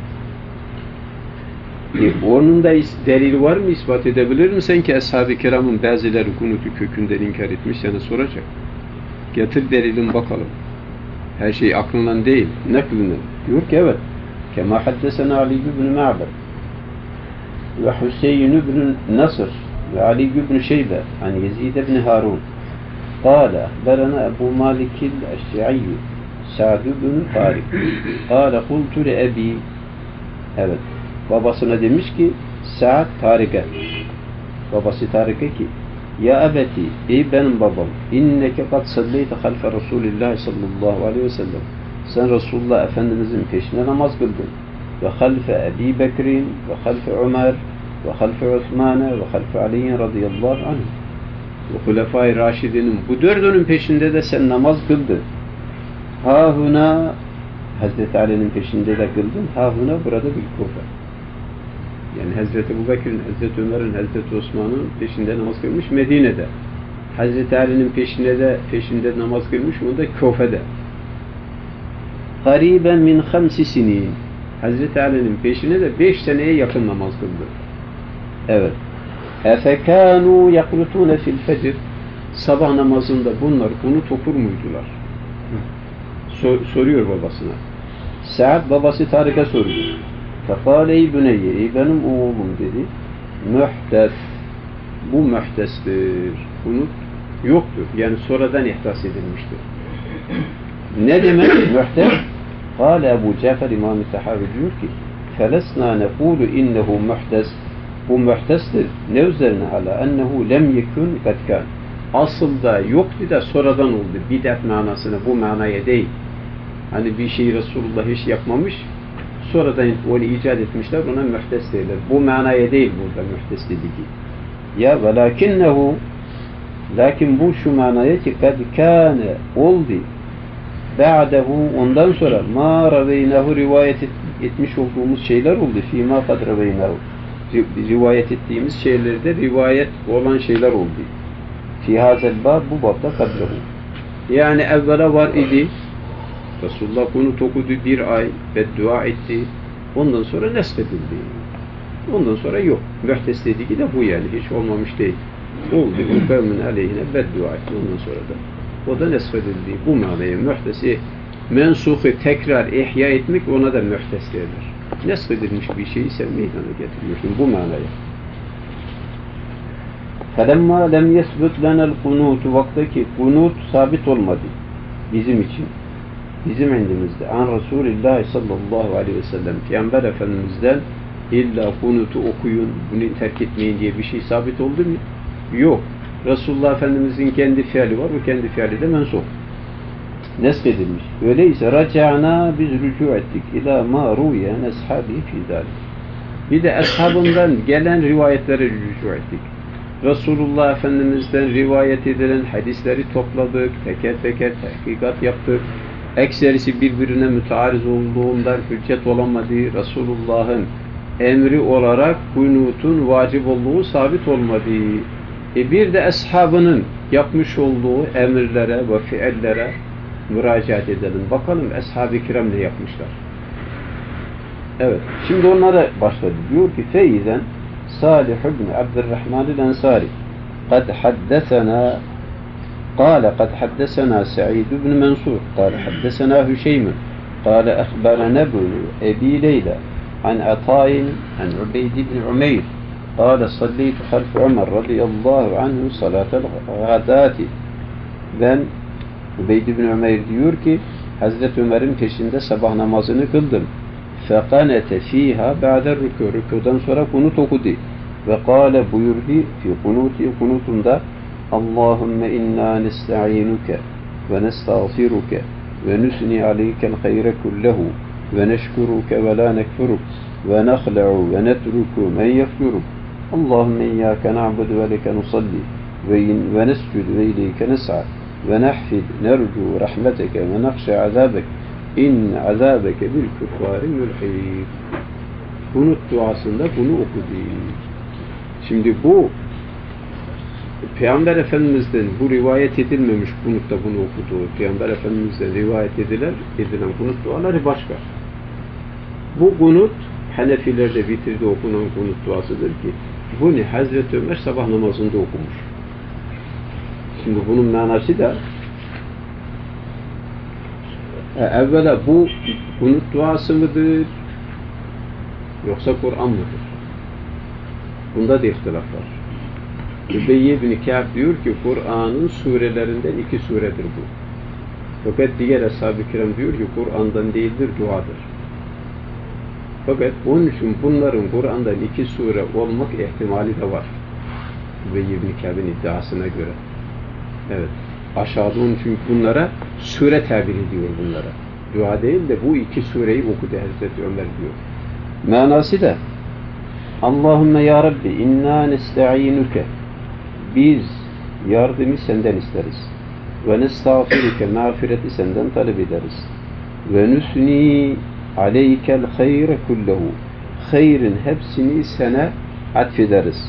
Onun da delili var mı? İspat edebilir misin ki ashab-ı kiramın bazıları kunutu kökünden inkar etmiş sana soracak. Getir delilin bakalım. Her şey aklından değil, naklinden. Diyor ki evet. Kema haddesena Ali ibn Ma'bad ve Hüseyin ibn Nasr ve Ali ibn Şeybe an Yezid ibn Harun. قال أخبرنا أبو مالك الأشعري سعد بن طارق قال قلت لأبي evet babasına demiş ki Sa'd Tarik'e babası Tarik'e ki ya ebeti ey benim babam inneke kad salleyte halfe Resulillah sallallahu aleyhi ve sellem sen Resulullah Efendimizin peşine namaz kıldın ve halfe Ebi Bekir'in ve halfe Ömer ve halfe Osman'e ve halfe Ali'in radıyallahu anh ve Hulefai Raşidinin bu dördünün peşinde de sen namaz kıldın. Hahuna Hazreti Ali'nin peşinde de kıldın. Hahuna burada bir Kufa. Yani Hazreti Ebu Bekir'in, Hazreti Ömer'in, Hazreti Osman'ın peşinde namaz kılmış Medine'de. Hazreti Ali'nin peşinde namaz kılmış onu da Kufa'da. Kariben min 5 sinin. Hazreti Ali'nin peşine de 5 seneye yakın namaz kıldı. Evet. Efekânû yakrutûne fil fecr. Sabah namazında bunlar kunut okur muydular? Soruyor babasına. Sa'd babası Tarik'e soruyor. Fekâle ey büneyye, ey benim oğlum dedi. Mühtes. Bu mühtestir. Kunut yoktur. Yani sonradan ihdas edilmiştir. Ne demek mühtes? Kâle Ebu Cafer İmam-ı Tahavi diyor ki فَلَسْنَا نَقُولُ اِنَّهُ mühtes. Bu mühtestir. Ne üzerine hala? Ennehu lem yekun katkan. Aslında yoktu da sonradan oldu. Bid'at manasına bu manaya değil. Hani bir şeyi Resulullah hiç yapmamış. sonradan onu icat etmişler, ona mühdes derler. Bu manaya değil burada mühdes dediği. Ya velakinnehu, lakin bu şu manaya ki kad kâne oldu ba'dehu, ondan sonra ma raveynehu, rivayet etmiş olduğumuz şeyler oldu. Fîmâ kad raveynehu, rivayet ettiğimiz şeylerde rivayet olan şeyler oldu. Fî hâzel bâb, bu babda kadrehu. Yani evvela var idi. Resulullah kunut okudu bir ay, beddua etti. Ondan sonra nesfedildi. Ondan sonra yok. Mühdes dediği de bu yani. Hiç olmamış değil. Oldu. Bu kavmin aleyhine beddua etti. Ondan sonra da o da nesfedildi. Bu manaya mühdesi mensuhu tekrar ihya etmek, ona da mühdes derler. Nesfedilmiş bir şeyi sen meydana getirmişsin. Bu manaya. فَلَمَّا لَمْ يَسْبُتْ لَنَا الْقُنُوتُ, vaktaki kunut sabit olmadı bizim için. Bizim indimizde. An Resulillah sallallahu aleyhi ve sellem, Peygamber Efendimiz'den illa kunutu okuyun, bunu terk etmeyin diye bir şey sabit oldu mu? Yok. Resulullah Efendimiz'in kendi fiili var, o kendi fiili de mensup. Neskedilmiş. Öyleyse raca'na, biz rücu ettik ila ma ruyen ashabi fi dalik. Bir de ashabından gelen rivayetlere rücu ettik. Resulullah Efendimiz'den rivayet edilen hadisleri topladık, teker teker tahkikat yaptık. Ekserisi birbirine müteariz olduğundan hüccet olamadı. Resulullah'ın emri olarak kunutun vacip olduğu sabit olmadı. Bir de ashabının yapmış olduğu emirlere ve fiillere müracaat edelim. Bakalım ashab-ı kiram ne yapmışlar. Evet. Şimdi onlara başladı. Diyor ki Feyzen Salih ibn Abdurrahman el-Ensari قد حدثنا قال قد حدثنا سعيد بن منصور قال حدثنا هشيم قال أخبرنا ابن أبي ليلى عن عطاء عن عبيد بن عمير قال صليت خلف عمر رضي الله عنه صلاة الغداة. Ben Ubeyd bin Ömer diyor ki Hazreti Ömer'in peşinde sabah namazını kıldım. فَقَنَتَ ف۪يهَا بَعْدَ الرُّكُوِ, rükudan sonra kunut okudu. Ve kâle buyurdu fi kunuti, kunutunda Allahümme inna nesta'inuke ve nestağfiruke ve nusni aleykel hayre kullehu ve neşkuruke ve la nekfuruk ve nehla'u ve netruku men yefjuruk. Allahümme iyyâke na'budu ve leke nusalli ve nescud ve ileyke nes'a ve nehfid nercu rahmeteke ve nakşe azabek in azabeke bil küffâri mülhîb. Kunut duasında bunu okudu. Şimdi bu Peygamber Efendimiz'den bu rivayet edilmemiş kunutta bunu okuduğu, Peygamber Efendimiz'den rivayet edilen kunut duaları başka. Bu kunut Hanefilerde bitirde okunan kunut duasıdır ki bunu Hazreti Ömer sabah namazında okumuş. Şimdi bunun manası da evvela bu kunut duası mıdır yoksa Kur'an mıdır? Bunda da ihtilaf var. Übeyy ibn Kâb diyor ki Kur'an'ın surelerinden 2 suredir bu. Fakat diğer ashab-ı kiram diyor ki Kur'an'dan değildir, duadır. Fakat onun için bunların Kur'an'dan 2 sure olmak ihtimali de var. Übeyy ibn Kâb'in iddiasına göre. Evet. Aşağıda onun için bunlara sure tabir ediyor bunlara. Dua değil de bu 2 sureyi okudu Hazreti Ömer diyor. Manası da Allahümme ya Rabbi inna nesta'inuke, biz yardımı senden isteriz. Ve nestağfiruke, mağfireti senden talep ederiz. Ve nusni aleykel hayre kullehu, hayrın hepsini sana atfederiz.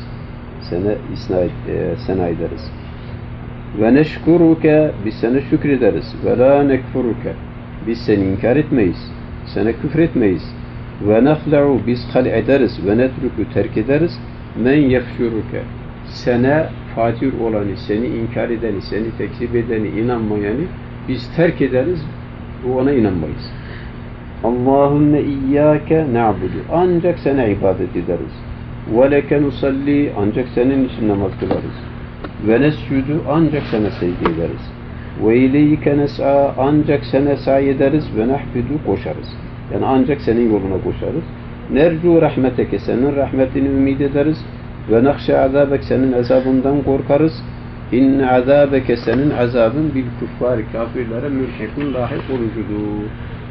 Sana ederiz. Ve neşkuruke, biz sana şükrederiz. Ve la nekfuruke, biz seni inkar etmeyiz. Sana küfretmeyiz. Ve nehla'u, biz hal ederiz. Ve netruku, terk ederiz. Men yefşuruke, sana fatir olanı, seni inkar edeni, seni tekzip edeni, inanmayanı biz terk ederiz, ona inanmayız. Allahümme iyyâke na'budu, ancak sana ibadet ederiz. Ve leke nusalli, ancak senin için namaz kılarız. Ve nescudu, ancak sana secde ederiz. Ve ileyke nes'a, ancak sana sa'i ederiz. Ve nehbidu, koşarız. Yani ancak senin yoluna koşarız. Nercu rahmeteke, senin rahmetini ümid ederiz. Ve nakşe azabek, senin azabından korkarız. İnne azabeke, senin azabın bil kuffari, kafirlere mülhikun lahik olucudur.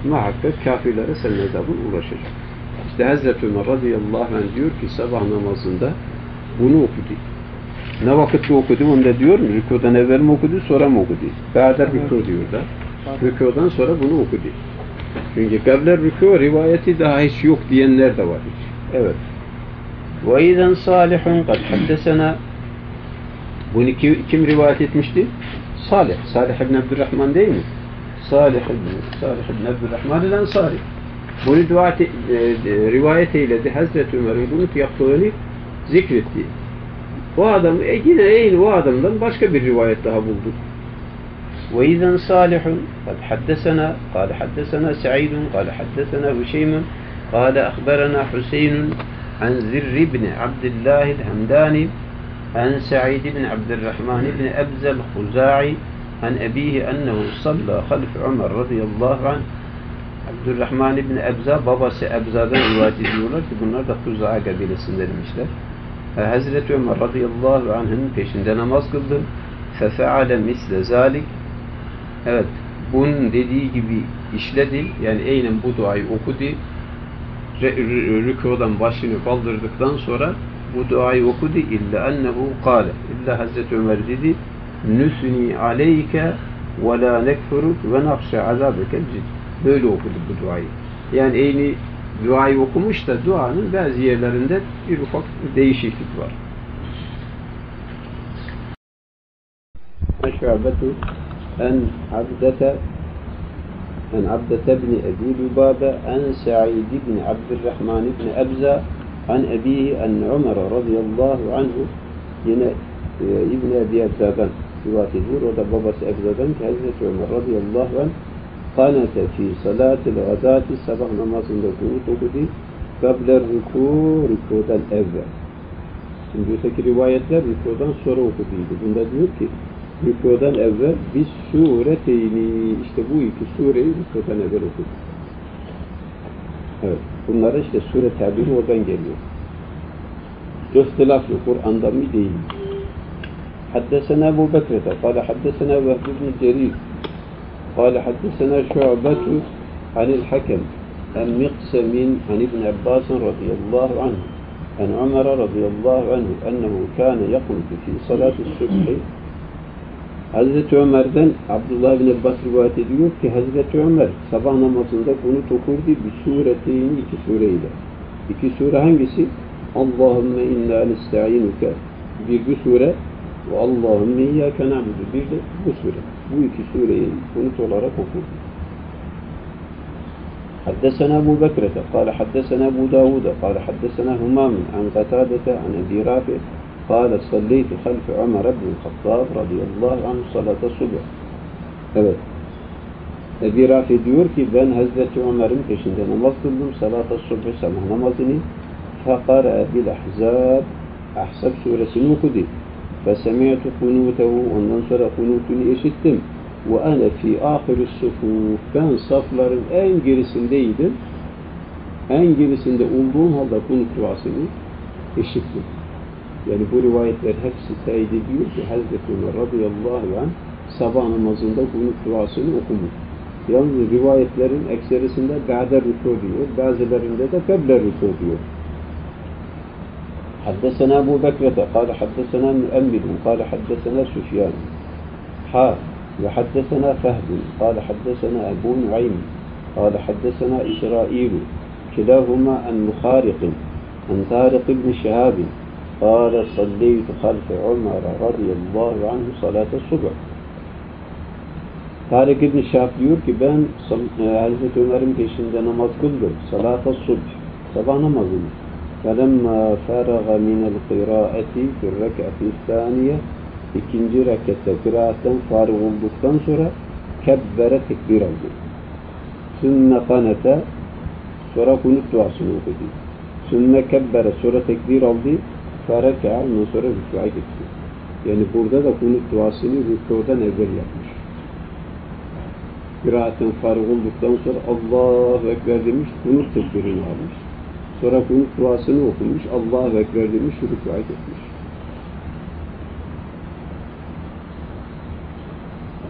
muhakkak kafirlere senin azabın ulaşacak. İşte Hazreti Ömer radıyallahu anh diyor ki sabah namazında bunu okudu. Ne vakitte okudu onu da diyor mu? Rükudan evvel mi okudu, sonra mı okudu? Ba'der rükû diyor da. Rükudan sonra bunu okudu. Çünkü kavler rükû rivayeti daha hiç yok diyenler de var hiç. Evet. وَاِذَنْ صَالِحٌ قَدْ حَدَّسَنَا Bunu kim rivayet etmişti? Salih. Salih ibn Abdurrahman değil mi? Salih ibn Abdurrahman el-Ensari. Bunu rivayet eyledi. Hazreti Ömer'in bunu yaptığını zikretti. O adam yine aynı o adamdan başka bir rivayet daha buldu. وَاِذَنْ صَالِحٌ قَدْ حَدَّسَنَا قَالَ حَدَّسَنَا سَعِيدٌ قَالَ حَدَّسَنَا هُشَيْمٌ قَالَ أَخْبَرَنَا حُسَيْنٌ عن زر بن عبد الله الهمداني عن سعيد بن عبد الرحمن بن أبزة الخزاعي عن أبيه أنه صلى خلف عمر رضي الله عنه. Abdurrahman ibn Ebza, babası Ebza'dan rivayet ediyorlar ki bunlar da Huza'a kabilesindenmişler. Hazreti Ömer radıyallahu anh'ın peşinde namaz kıldı. فَفَعَلَ مِسْلَ ذَٰلِكَ Evet, bunun dediği gibi işledi. Yani aynen bu duayı okudu. Rükudan başını kaldırdıktan sonra bu duayı okudu. İlla ennehu kâle. İlla Hazreti Ömer dedi nüsni aleyke ve la nekfuruk ve nakşe azâbeke cid. Böyle okudu bu duayı. Yani aynı duayı okumuş da duanın bazı yerlerinde bir ufak değişiklik var. Şu'betu en abdete بن أبي لبابة عن سعيد بن عبد الرحمن بن أبزة عن أبيه أن عمر رضي الله عنه yine İbn Ebi Ebza'dan rivayet ediyor. O da babası Ebza'dan ki Hazreti Ömer radıyallahu anh kanete fi salatil gazati sabah namazında kunut okudu. Kabler rükudan evvel. Şimdi öteki rivayetler rükudan sonra okuduydu. Bunda diyor ki rükudan evvel biz sureteyni işte bu iki sureyi rükudan evvel okudu. Evet. Bunlara işte sure tabiri oradan geliyor. İhtilaflı Kur'an'da mı değil mi? حدثنا أبو بكرة قال حدثنا وهب بن جرير قال حدثنا شعبة عن الحكم عن مقسم عن ابن عباس رضي الله عنه عن عمر رضي الله عنه أنه كان يقنط في صلاة الصبح. Hazreti Ömer'den Abdullah bin Abbas rivayet ediyor ki Hazreti Ömer sabah namazında kunut okurdu bir sureteyni iki sureyle. İki sure hangisi? Allahümme inna nesta'inuke bir bu sure ve Allahümme iyyâke na'budu bir de bu sure. Bu iki sureyi kunut olarak okurdu. حدثنا أبو بكرة قال حدثنا أبو داود قال حدثنا همام عن قتادة عن أبي رافع قال صليت خلف عمر بن الخطاب رضي الله عنه صلاة الصبح. Evet. Ebi Rafi diyor ki ben Hazreti Ömer'in peşinde namaz kıldım. Salat-ı subh sabah namazını. Fekara bil ahzab Ahzab suresini okudu. Fesemi'tu kunutehu ondan sonra kunutunu işittim. Ve ene fi ahirus sufuf ben safların en gerisindeydim. En gerisinde olduğum halde kunut duasını işittim. Yani bu rivayetler hepsi teyit ediyor ki Hazreti Ömer radıyallahu anh sabah namazında kunut duasını okumuş. Yalnız rivayetlerin ekserisinde ba'de rükû diyor, bazılarında da kable rükû diyor. حدثنا أبو بكرة قال حدثنا مؤمل قال حدثنا سفيان وحدثنا فهد قال حدثنا أبو نعيم قال حدثنا إسرائيل كلاهما عن مخارق عن طارق بن شهاب قال صليت خلف عمر رضي الله عنه صلاة الصبح. Tarık İbn Şahab diyor ki ben Hazreti Ömer'in peşinde namaz kıldım. Salat-ı subh. Sabah namazını. فَلَمَّا فَرَغَ مِنَ الْقِرَاءَةِ فِي الرَّكَعَةِ الثَّانِيَةِ İkinci rekatta kıraatten farık olduktan sonra kebbere tekbir aldı. Sümme kanete sonra kunut duasını okudu. Sümme kebbere sonra tekbir aldı. Fereka ondan sonra rükûa gitti. Yani burada da kunut duasını rükûdan evvel yapmış. Kıraatten farık olduktan sonra Allahu Ekber demiş, kunut tekbirini almış. Sonra kunut duasını okumuş, Allahu Ekber demiş, rükûa gitmiş.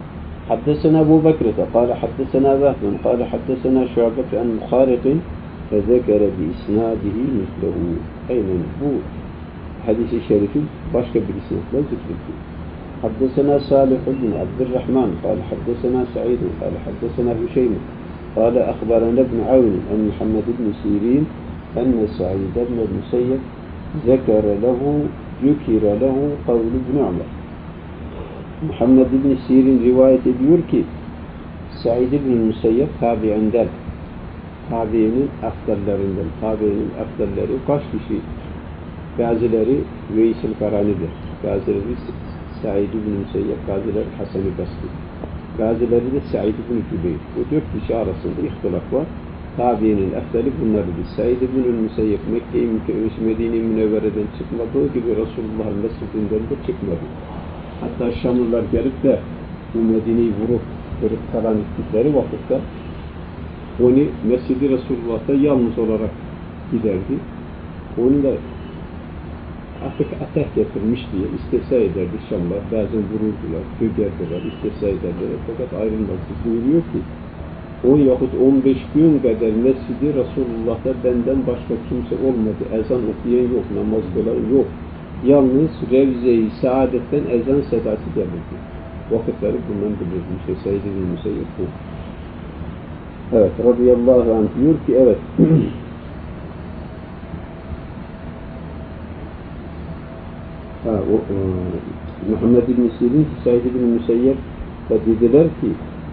حدثنا أبو بكر قال حدثنا وهب قال حدثنا شعبة عن مخارق فذكر بإسناده مثله. Aynen bu hadis-i şerifin başka bir isnadla zikredildi. حدثنا صالح بن عبد الرحمن قال حدثنا سعيد قال حدثنا هشيم قال أخبرنا ابن عون عن محمد بن سيرين أن سعيد بن المسيب ذكر له قول ابن عمر. Muhammed ibn Sirin rivayet ediyor ki Said ibn Musayyab tabiinden, tabiinin afdallerinden, tabiinin afdalleri kaç kişi? Bazıları Veys-i Karani'dir, bazıları Said ibn Musayyab, bazıları Hasan-ı Basri, bazıları da Said ibn Cübeyr. Bu dört kişi arasında ihtilaf var. Tabiinin afdali bunlardır. Said ibn Musayyab Mekke-i Medine-i Münevvere'den çıkmadığı gibi Resulullah'ın mescidinden de çıkmadı. Hatta Şamlılar gelip de bu Medine'yi vurup kırıp kalan ettikleri vakitte onu Mescid-i Resulullah'ta yalnız olarak giderdi. Onu da artık ateş getirmiş diye istihza ederdi Şamlılar. Bazen vururdular, kögerdiler, istihza ederdiler. Fakat ayrılmazdı. Buyuruyor ki 10 yahut 15 gün kadar Mescid-i Resulullah'ta benden başka kimse olmadı. Ezan okuyan yok, namaz kılan yok. Yalnız Revze-i Saadet'ten ezan sedası gelirdi. Vakitleri bundan bilirdi. İşte Said ibn Musayyib bu. Evet, radıyallahu anh diyor ki, evet. Muhammed ibn Sirin, Said ibn Musayyib dediler ki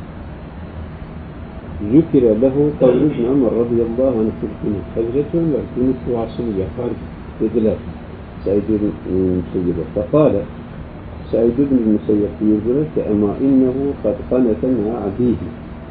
Zükire lehu kavlu ibn Ömer radıyallahu anh fil. Hazreti Ömer günü duasını yapar dediler. Said ibn Musayyib'e. Fekale Said ibn Musayyib buyurdular ki ama innehu kad kanete ma abihi.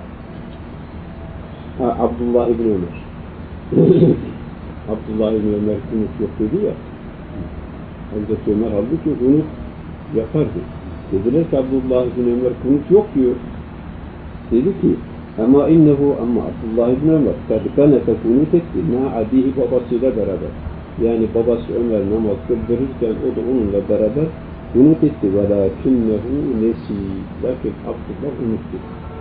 Abdullah ibn Ömer. Abdullah ibn Ömer kunut yok dedi ya. Hazreti Ömer halbuki kunut yapardı. Dediler ki Abdullah ibn Ömer kunut yok diyor. Dedi ki ama innehu Abdullah ibn Ömer kad kanete kunut etti ma abihi babasıyla beraber. Yani babası Ömer namaz kıldırırken o da onunla beraber unut etti. وَلَاكِنَّهُ نَسِي. Lakin Abdullah unuttu.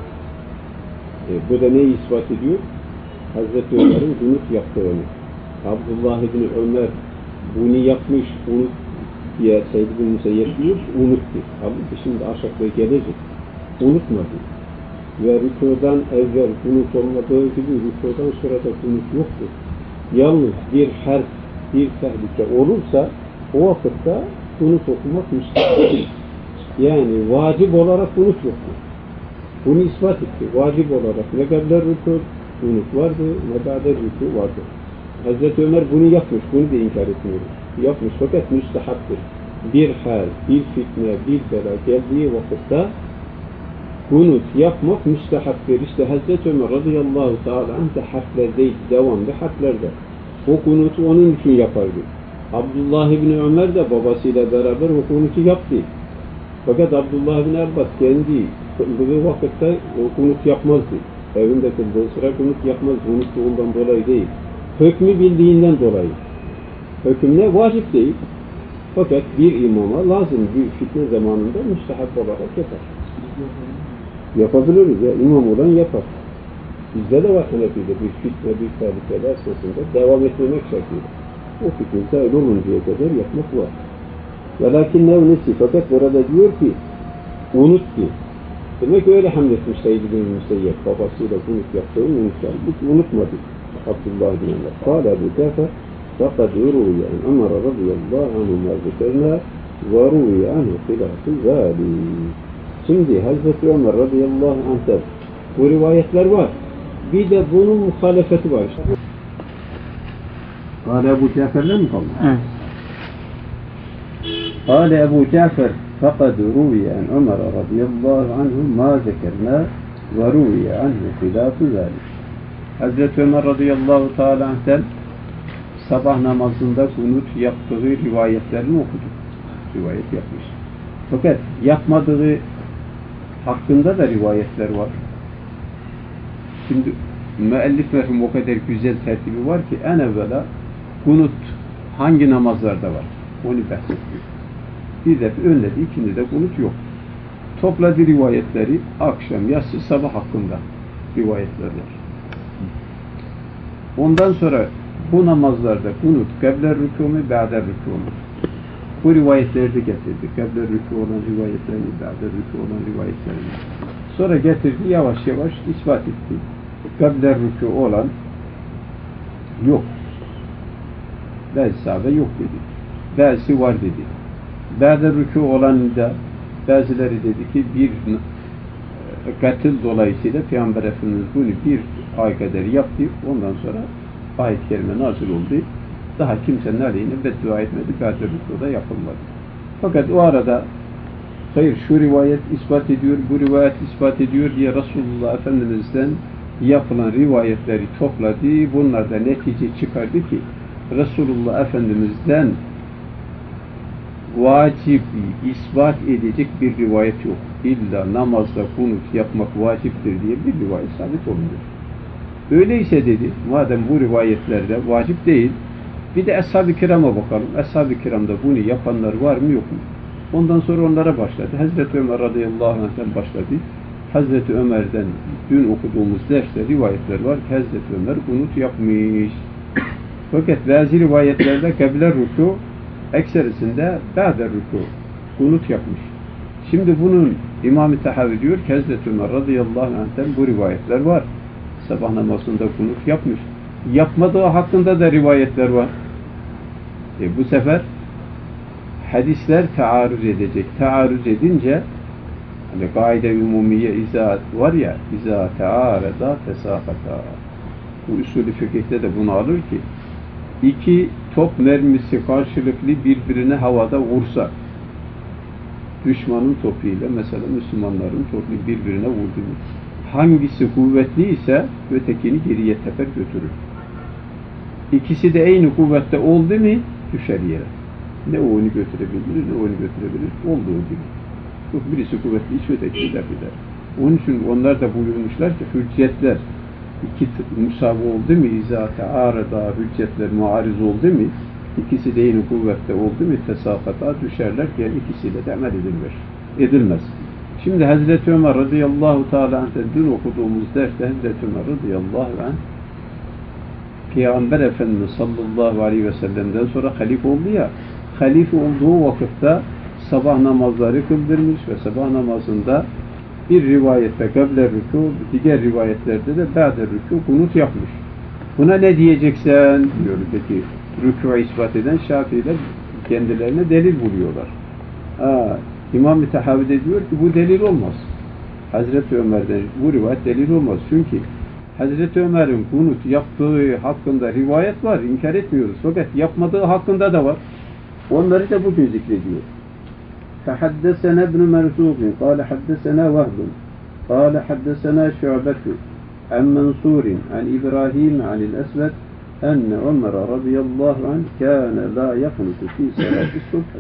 Bu da neyi ispat ediyor? Hazreti Ömer'in unut yaptığını. Abdullah ibn Ömer bunu yapmış, unut diye Said ibn Musayyib diyor, unuttu. Halbuki şimdi aşağıya gelecek. Unutmadı. Ve rükudan evvel unut olmadığı gibi rükudan sonra da unut yoktur. Yalnız bir harf, bir tehlike olursa o vakitte unut okumak müstahil. Yani vacip olarak unut yoktur. Bunu ispat etti. Vacip olarak ne kadar rükû unut vardı, ne kadar rükû vardı. Hazreti Ömer bunu yapmış, bunu da inkar etmiyoruz. Yapmış fakat müstahaptır. Bir hal, bir fitne, bir bela geldiği vakitte unut yapmak müstahaptır. İşte Hazreti Ömer radıyallahu ta'ala ante harflerdeydi, devamlı harflerde. O kunutu onun için yapardı. Abdullah ibn Ömer de babasıyla beraber o kunutu yaptı. Fakat Abdullah ibn Abbas kendi kıldığı vakitte o kunut yapmazdı. Evinde kıldığı sıra kunut yapmazdı. Unuttuğundan dolayı değil. Hükmü bildiğinden dolayı. Hüküm ne? Vacip değil. Fakat bir imama lazım bir fitne zamanında müstahap olarak yapar. Yapabiliriz ya. İmam olan yapar. Bizde de var Hanefi'de bir fitne, bir tehlikeler sırasında devam etmemek şartıyla. O fitne sahil oluncaya kadar yapmak var. Ve lakin nevnesi, fakat burada diyor ki unuttu. Demek öyle hamletmiş Said ibn Musayyib babasıyla kunut yaptığını unutmadı. Abdullah bin Ömer. Kâle bu defa fakat ruya en Ömer radıyallahu anhu merzekerine ve ruya anhu hilâfı zâli. Şimdi Hazreti Ömer radıyallahu anh'ta bu rivayetler var. Bir de bunun muhalefeti var işte. Kâle Ebu Cafer'le mi kaldı? Evet. قال أبو جعفر فقد روي عن عمر رضي الله عنه ما ذكرنا وروي عنه خلاف ذلك. Hazreti Ömer radıyallahu teala anh'ten sabah namazında kunut yaptığı rivayetlerini okuduk. Rivayet yapmış. Fakat yapmadığı hakkında da rivayetler var. Şimdi müellif merhum o kadar güzel tertibi var ki en evvela kunut hangi namazlarda var? Onu bahsediyor. Bir de önledi, ikindi de kunut yok. topladı rivayetleri akşam, yatsı, sabah hakkında rivayetler var. Ondan sonra bu namazlarda kunut kebler rükû mu, ba'der rükû mu? Bu rivayetleri de getirdi. Kebler rükû olan rivayetlerini, ba'der rükû olan rivayetlerini. Sonra getirdi, yavaş yavaş ispat etti. Kebler rükû olan yok. Bazı sahabe yok dedi. Bazısı var dedi. Ba'der rükû olan da bazıları dedi ki bir katil dolayısıyla Peygamber Efendimiz bunu bir ay kadar yaptı. Ondan sonra ayet-i kerime nazil oldu. Daha kimsenin aleyhine beddua etmedi. Ba'der rükû da yapılmadı. Fakat o arada hayır şu rivayet ispat ediyor, bu rivayet ispat ediyor diye Resulullah Efendimiz'den yapılan rivayetleri topladı. Bunlar da netice çıkardı ki Resulullah Efendimiz'den vacip ispat edecek bir rivayet yok. İlla namazda kunut yapmak vaciptir diye bir rivayet sabit olmuyor. Öyleyse dedi, madem bu rivayetlerde vacip değil, bir de Eshab-ı Kiram'a bakalım. Eshab-ı Kiram'da bunu yapanlar var mı yok mu? Ondan sonra onlara başladı. Hazreti Ömer radıyallahu anh'ten başladı. Hazreti Ömer'den dün okuduğumuz derste rivayetler var ki Hazreti Ömer kunut yapmış. Fakat bazı rivayetlerde kebler rükû, ekserisinde ba'der rükû, kunut yapmış. Şimdi bunun İmam-ı Tahavi diyor ki Hazreti Ömer radıyallahu anh'ten bu rivayetler var. Sabah namazında kunut yapmış. Yapmadığı hakkında da rivayetler var. Bu sefer hadisler taarruz edecek. Taarruz edince hani kaide-i umumiye izahat var ya, izâ teâreda fesâfetâ. Bu usulü fıkıhte de bunu alır ki iki top mermisi karşılıklı birbirine havada vursa, düşmanın topuyla mesela Müslümanların topu birbirine vurdu. Hangisi kuvvetli ise ötekini geriye teper götürür. İkisi de aynı kuvvette oldu mu düşer yere. Ne o onu götürebilir, ne o onu götürebilir. Olduğu gibi. Yok, birisi kuvvetli, hiç öteki gider. Onun için onlar da buyurmuşlar ki hüccetler iki musavi oldu mu, izâ-te âreda hüccetler muariz oldu mu, ikisi de aynı kuvvette oldu mu, tesâkata düşerler ki ikisiyle de amel edilmez. Şimdi Hazreti Ömer radıyallahu teâlâ anh'ten dün okuduğumuz derste Hazreti Ömer radıyallahu anh Peygamber Efendimiz sallallahu aleyhi ve sellem'den sonra halife oldu ya, halife olduğu vakitte sabah namazları kıldırmış ve sabah namazında bir rivayette kebler rükû, diğer rivayetlerde de ba'der rükû kunut yapmış. Buna ne diyeceksen diyor peki rükû'u ispat eden Şafiiler kendilerine delil buluyorlar. İmam-ı Tahavi de diyor ki bu delil olmaz. Hazreti Ömer'den bu rivayet delil olmaz. Çünkü Hazreti Ömer'in kunut yaptığı hakkında rivayet var, inkar etmiyoruz. Fakat yapmadığı hakkında da var. Onları da bugün zikrediyor. فحدثنا ابن مرزوق قال حدثنا وهب قال حدثنا شعبة عن منصور عن إبراهيم عن الأسود أن عمر رضي الله عنه كان لا يقنط في صلاة الصبح.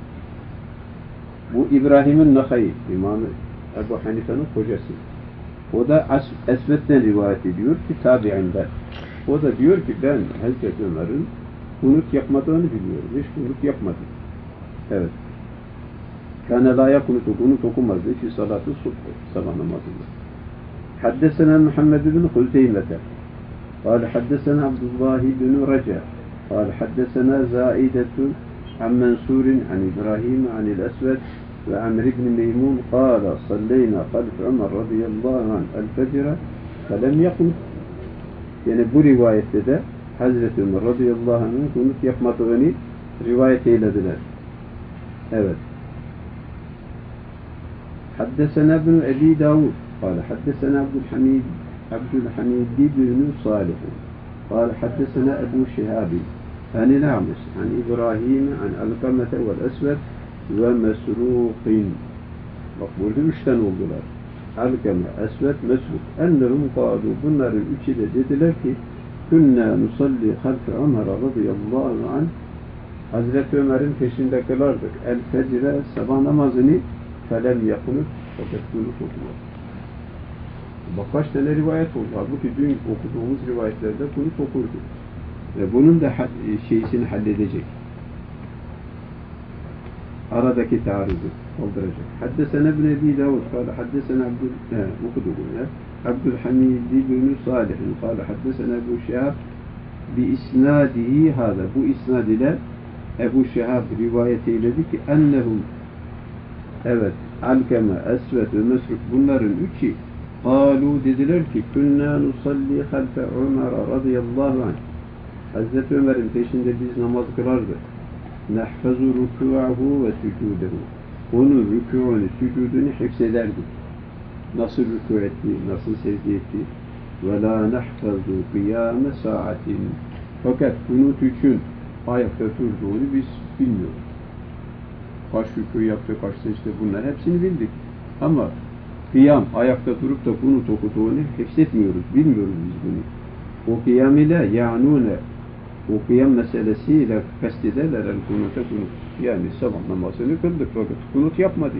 Bu İbrahim'in Nakha'i, İmam Ebu Hanife'nin kocası. O da Esved'den rivayet ediyor ki tabi'inden. O da diyor ki ben Hazreti Ömer'in kunut yapmadığını biliyorum. Hiç kunut yapmadı. Evet. Kâne lâ yakunutu, kunut okumazdı fi salâtu subh, sabah namazında. Haddesena Muhammed bin Huzeymete قال حدثنا عبد الله بن رجاء قال حدثنا زائدة عن منصور عن إبراهيم عن الأسود وعمر بن ميمون قال صلينا خلف عمر رضي الله عنه الفجر فلم يقنط. Yani bu rivayette de Hazreti Ömer radıyallahu anh'ın kunut yapmadığını rivayet eylediler. Evet. حدثنا ابن أبي داود قال حدثنا عبد الحميد بن صالح قال حدثنا أبو شهاب عن الأعمش عن إبراهيم عن علقمة والأسود ومسروق. Bak burada 3 tane oldular. Alkame, Esved, Mesruk. Enlerum kâlu, bunların üçü de dediler ki künnâ nusalli halfe Ömer radıyallahu anh, Hazreti Ömer'in peşinde kılardık. El fecre, sabah namazını felem yakunut, fakat kunut okuyor. Bak kaç tane rivayet oldu. Halbuki dün okuduğumuz rivayetlerde kunut okurdu. Ve bunun da şeysini halledecek. aradaki taarruzu kaldıracak. Haddesena ibn Ebi Davud kâle haddesena Abdülhamid ibn Salih kâle haddesena Ebu Şehab bi isnadihi hâzâ. Bu isnad ile Ebu Şehab rivayet eyledi ki ennehum, evet, Alkeme, Esved ve Mesruk, bunların üçü kâlu, dediler ki künnâ nusalli halfe Ömer radıyallahu anh. Hazreti Ömer'in peşinde biz namaz kılardık. Nehfezu rükû'ahu ve sücûdehu. Onun rükû'unu, sücûdunu hifzederdik. Nasıl rükû etti, nasıl secde etti. Ve lâ nehfezu kıyâme saatin. Fakat kunut için ayakta durduğunu biz bilmiyoruz. Kaç rükû yaptı, kaç secde, bunlar hepsini bildik. Ama kıyam, ayakta durup da kunut okuduğunu hifzetmiyoruz, bilmiyoruz biz bunu. O kıyam ile ya'nûne, o kıyam meselesiyle kastederler el-kunuta kunut. Yani sabah namazını kıldık fakat kunut yapmadık.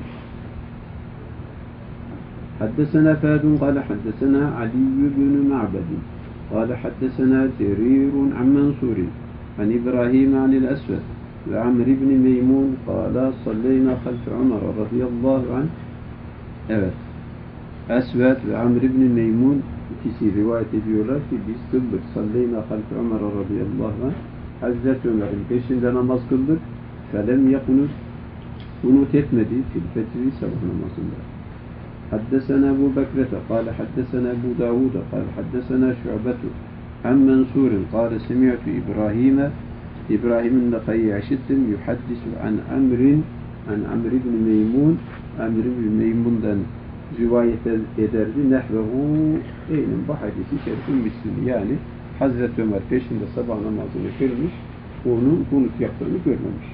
Haddesena Fâdun kâle haddesena Ali ibn Ma'bed kâle haddesena Cerirun an Mansurin an İbrahim anil Esved ve Amr ibn Meymun kâle salleyna halfe Ömer radıyallahu anh. Evet, Esved ve Amr ibn Meymun İkisi rivayet ediyorlar ki biz kıldık. Salleyna halfe Ömer radıyallahu anh. Hazreti Ömer'in peşinde namaz kıldık. Felem yakunut, kunut etmedi fil fetri, sabah namazında. Haddesena Ebu Bekrete kâle haddesena Ebu Davud'a kâle haddesena Şu'betu an Mansur'in kâle semi'tu İbrahim'in Nakay'ı işittim yuhaddisu an Amr ibn Meymun, Amr ibn Meymun'dan rivayet ederdi. Nehvehu eynin, bu hadisi şerifin mislini, yani Hazreti Ömer peşinde sabah namazını kılmış, onun kunut yaptığını görmemiş.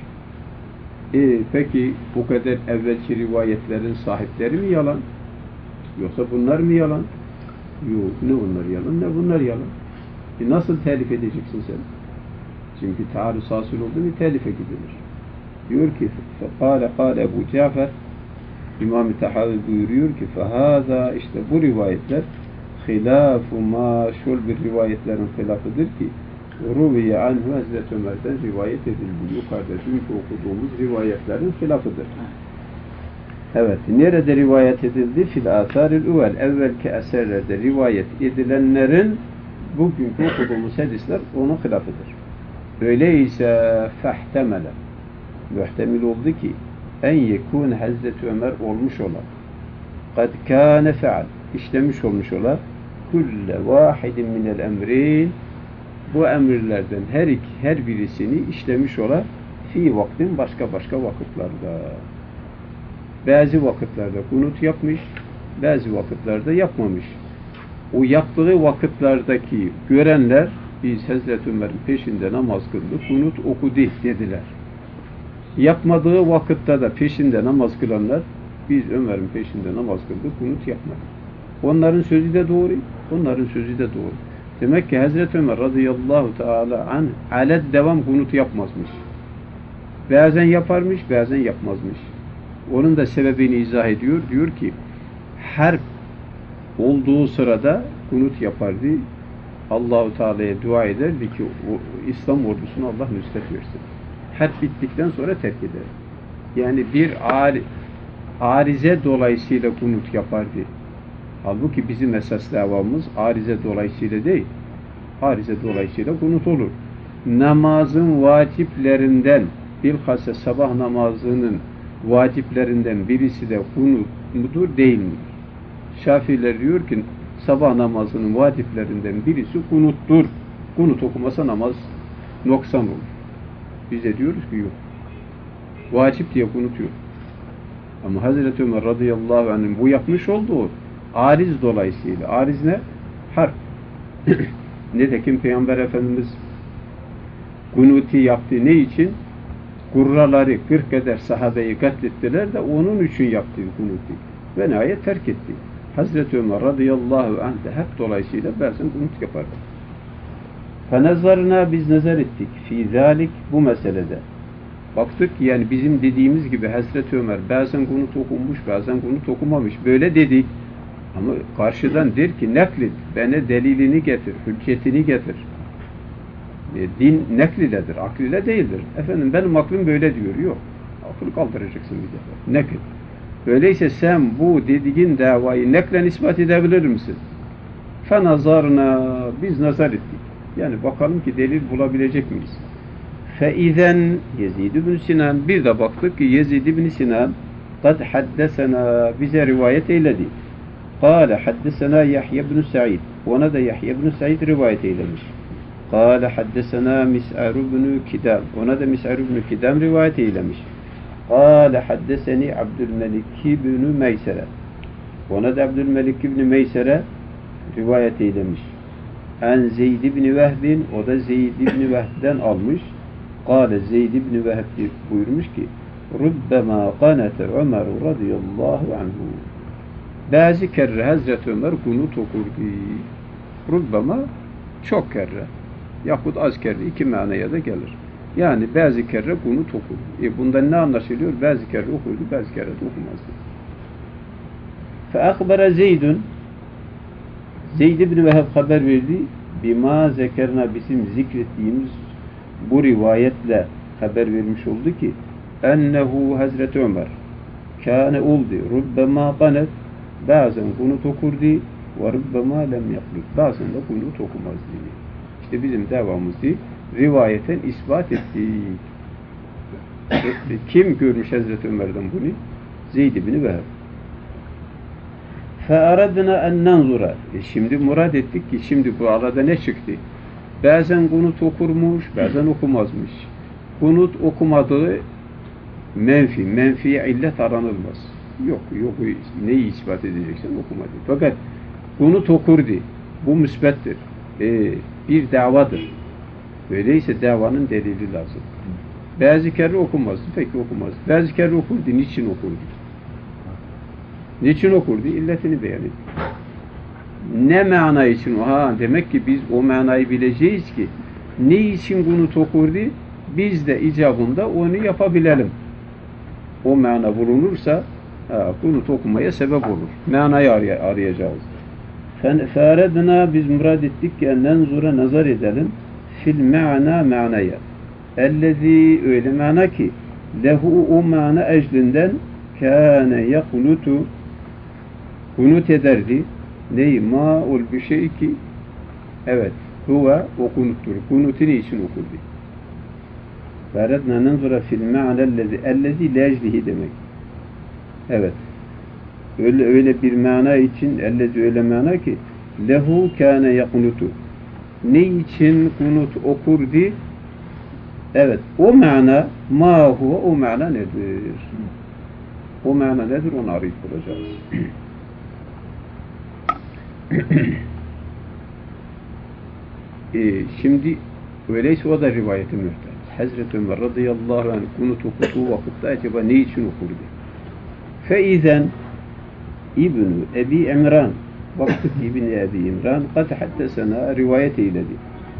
Peki bu kadar evvelki rivayetlerin sahipleri mi yalan? Yoksa bunlar mı yalan? Yok, ne onlar yalan ne bunlar yalan. Nasıl telif edeceksin sen? Çünkü taarruz hasıl oldu mu telife gidilir. Diyor ki kâle Ebu Cafer, İmam-ı Tahavi buyuruyor ki فَهَذَا, işte bu rivayetler hilâfu mâ, şol bir rivayetlerin hilafıdır ki ruviye anhu, Hazreti Ömer'den rivayet edildi. Yukarıda dünkü okuduğumuz rivayetlerin hilafıdır. Evet, nerede rivayet edildi? Fil âthâril üvel, evvelki eserlerde rivayet edilenlerin bugünkü okuduğumuz hadisler onun hilafıdır. Öyleyse fehtemele, muhtemel oldu ki en yekûn Hazreti Ömer olmuş ola. Kad kâne feal, işlemiş olmuş ola. Kulle vâhidin minel emrin, bu emirlerden her birisini işlemiş ola. Fi vaktin, başka vakitlerde. Bazı vakitlerde kunut yapmış, bazı vakitlerde yapmamış. O yaptığı vakitlerdeki görenler, biz Hazreti Ömer'in peşinde namaz kıldık, kunut okudu dediler. Yapmadığı vakitte de peşinde namaz kılanlar, biz Ömer'in peşinde namaz kıldık, kunut yapmadık. Onların sözü de doğru, onların sözü de doğru. Demek ki Hazreti Ömer radıyallahu teala anh alet devam kunut yapmazmış. Bazen yaparmış, bazen yapmazmış. Onun da sebebini izah ediyor. Diyor ki harp olduğu sırada kunut yapardı. Allah-u Teala'ya dua ederdi ki o İslam ordusuna Allah nusret versin. Harp bittikten sonra terk eder. Yani bir arize dolayısıyla kunut yapardı. Halbuki bizim esas davamız arize dolayısıyla değil. Arize dolayısıyla kunut olur. Namazın vaciplerinden, bilhassa sabah namazının vaciplerinden birisi de kunut mudur, değil midir? Şafiiler diyor ki sabah namazının vaciplerinden birisi kunuttur. Kunut okumasa namaz noksan olur. Biz de diyoruz ki yok. Vacip diye kunut yok. Ama Hazreti Ömer radıyallahu anh'ın bu yapmış olduğu ariz dolayısıyla. Ariz ne? Harp. Nitekim Peygamber Efendimiz kunuti yaptı. Ne için? Kurraları 40 eder sahabeyi katlettiler de onun için yaptığı kunuti. Ve nihayet terk etti. Hazreti Ömer radıyallahu anh de hep dolayısıyla bazen kunut yapardı. Fenezarına, biz nazar ettik. Fî zâlik, bu meselede. Baktık yani bizim dediğimiz gibi Hazreti Ömer bazen kunut okunmuş, bazen kunut okumamış. Böyle dedik. Ama karşıdan der ki neklit, bana delilini getir, hüccetini getir. Din nekliledir, akliyle değildir. Efendim benim aklım böyle diyor. Yok. tarafını kaldıracaksın bir defa. Nekl. Öyleyse sen bu dediğin davayı neklen ispat edebilir misin? Fenazarna, biz nazar ettik. Yani bakalım ki delil bulabilecek miyiz? Fe'izen Yezid ibn Sinan, bir de baktık ki Yezid ibn Sinan kad haddesena, bize rivayet eyledi. Kâle haddesena Yahya ibn Sa'id, ona da Yahya ibn Sa'id rivayet eylemiş. Kâle haddesena Mis'ar ibn Kidam, ona da Mis'ar ibn Kidam rivayet eylemiş. Kâle haddeseni Abdülmelik ibn Meysere, ona da Abdülmelik ibn Meysere rivayet eylemiş. En Zeyd ibn Vehbin, o da Zeyd ibn Vehb'den almış. Kâle Zeyd ibn Vehb buyurmuş ki Rubbema kanete Ömer radıyallahu anhu. Bazı kere Hazreti Ömer kunut okurdu. Rubbema çok kere. Yahut az kere, iki manaya da gelir. Yani bazı kere kunut okurdu. Bundan ne anlaşılıyor? Bazı kere okurdu, bazı kere de okumazdı. Feakbara Zeydun, Zeyd ibn Vehb haber verdi. Bima zekerna, bizim zikrettiğimiz bu rivayetle haber vermiş oldu ki ennehu Hazreti Ömer kâne oldu. Rubbema kanet, bazen kunut okurdu ve rubbema lem yaklut, bazen de kunut okumazdı. İşte bizim davamızdı. Rivayeten ispat ettik. Kim görmüş Hazreti Ömer'den bunu? Zeyd ibn Vehb. فَاَرَدْنَا اَنْ نَنْظُرَ. Şimdi murad ettik ki şimdi bu arada ne çıktı? Bazen kunut okurmuş, bazen okumazmış. Kunut okumadığı menfi illet aranılmaz. Yok, neyi ispat edeceksen okumadı. Fakat kunut okurdu. Bu müsbettir. Bir davadır. Öyleyse davanın delili lazım. Bazı kere okumazdı, peki okumazdı. Bazı kere okurdu, niçin okurdu? Niçin okurdu? İlletini beyan etti. Ne mana için? Demek ki biz o manayı bileceğiz ki ne için kunut okurdu? Biz de icabında onu yapabilelim. O mana bulunursa kunut okumaya sebep olur. Manayı arayacağız. Feredna, biz murad ettik ki nenzura, nazar edelim fil manaya. Ellezî, öyle mana ki lehu, o mana eclinden kâne yakunutu, kunut ederdi. Neyi? Ma'ul bir şey ki evet, huve o kunuttur. Kunutu için okurdu? Feredna nenzura fil ma'na ellezî leclihi demek. Evet. Öyle bir mana için, ellezî öyle mana ki lehu kâne yakunutu. Ne için kunut okurdu? Evet. O mana ma huve, o mana nedir? O mana nedir? Onu arayıp bulacağız. Şimdi öyleyse o da rivayeti mühtem. Hazreti Ömer radıyallahu anh kunut okuduğu vakitte acaba ne için okurdu? Feizen İbn-i Ebi İmran, baktık İbn-i Ebi İmran kad haddesena, rivayet eyledi.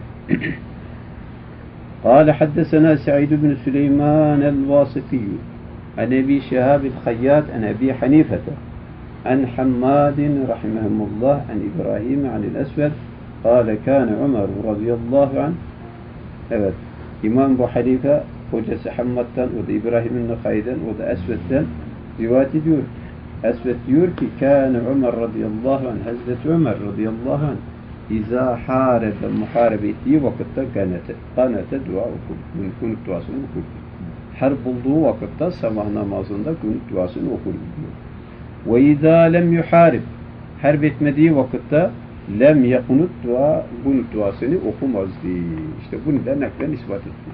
قال حدثنا سعيد بن سليمان الواسطي عن أبي شهاب الخياط عن أبي حنيفة عن حماد رحمهم الله عن إبراهيم عن الأسود قال كان عمر رضي الله عنه. Evet, İmam Ebu Hanife hocası Hammad'dan, o da İbrahim'in Nukhay'den, o da Esved'den rivayet ediyor. Esved diyor ki kâne Ömer radıyallahu anh, Hazreti Ömer radıyallahu anh İzâ hârebe, muharebe ettiği vakitte kanete dua okurdu. Kunut duasını okurdu. Harp bulduğu vakitte sabah namazında kunut duasını okurdu diyor. Ve izâ lem yuharib, harp etmediği vakitte lem yakunut dua, kunut duasını okumazdı. İşte bunu da naklen ispat etti.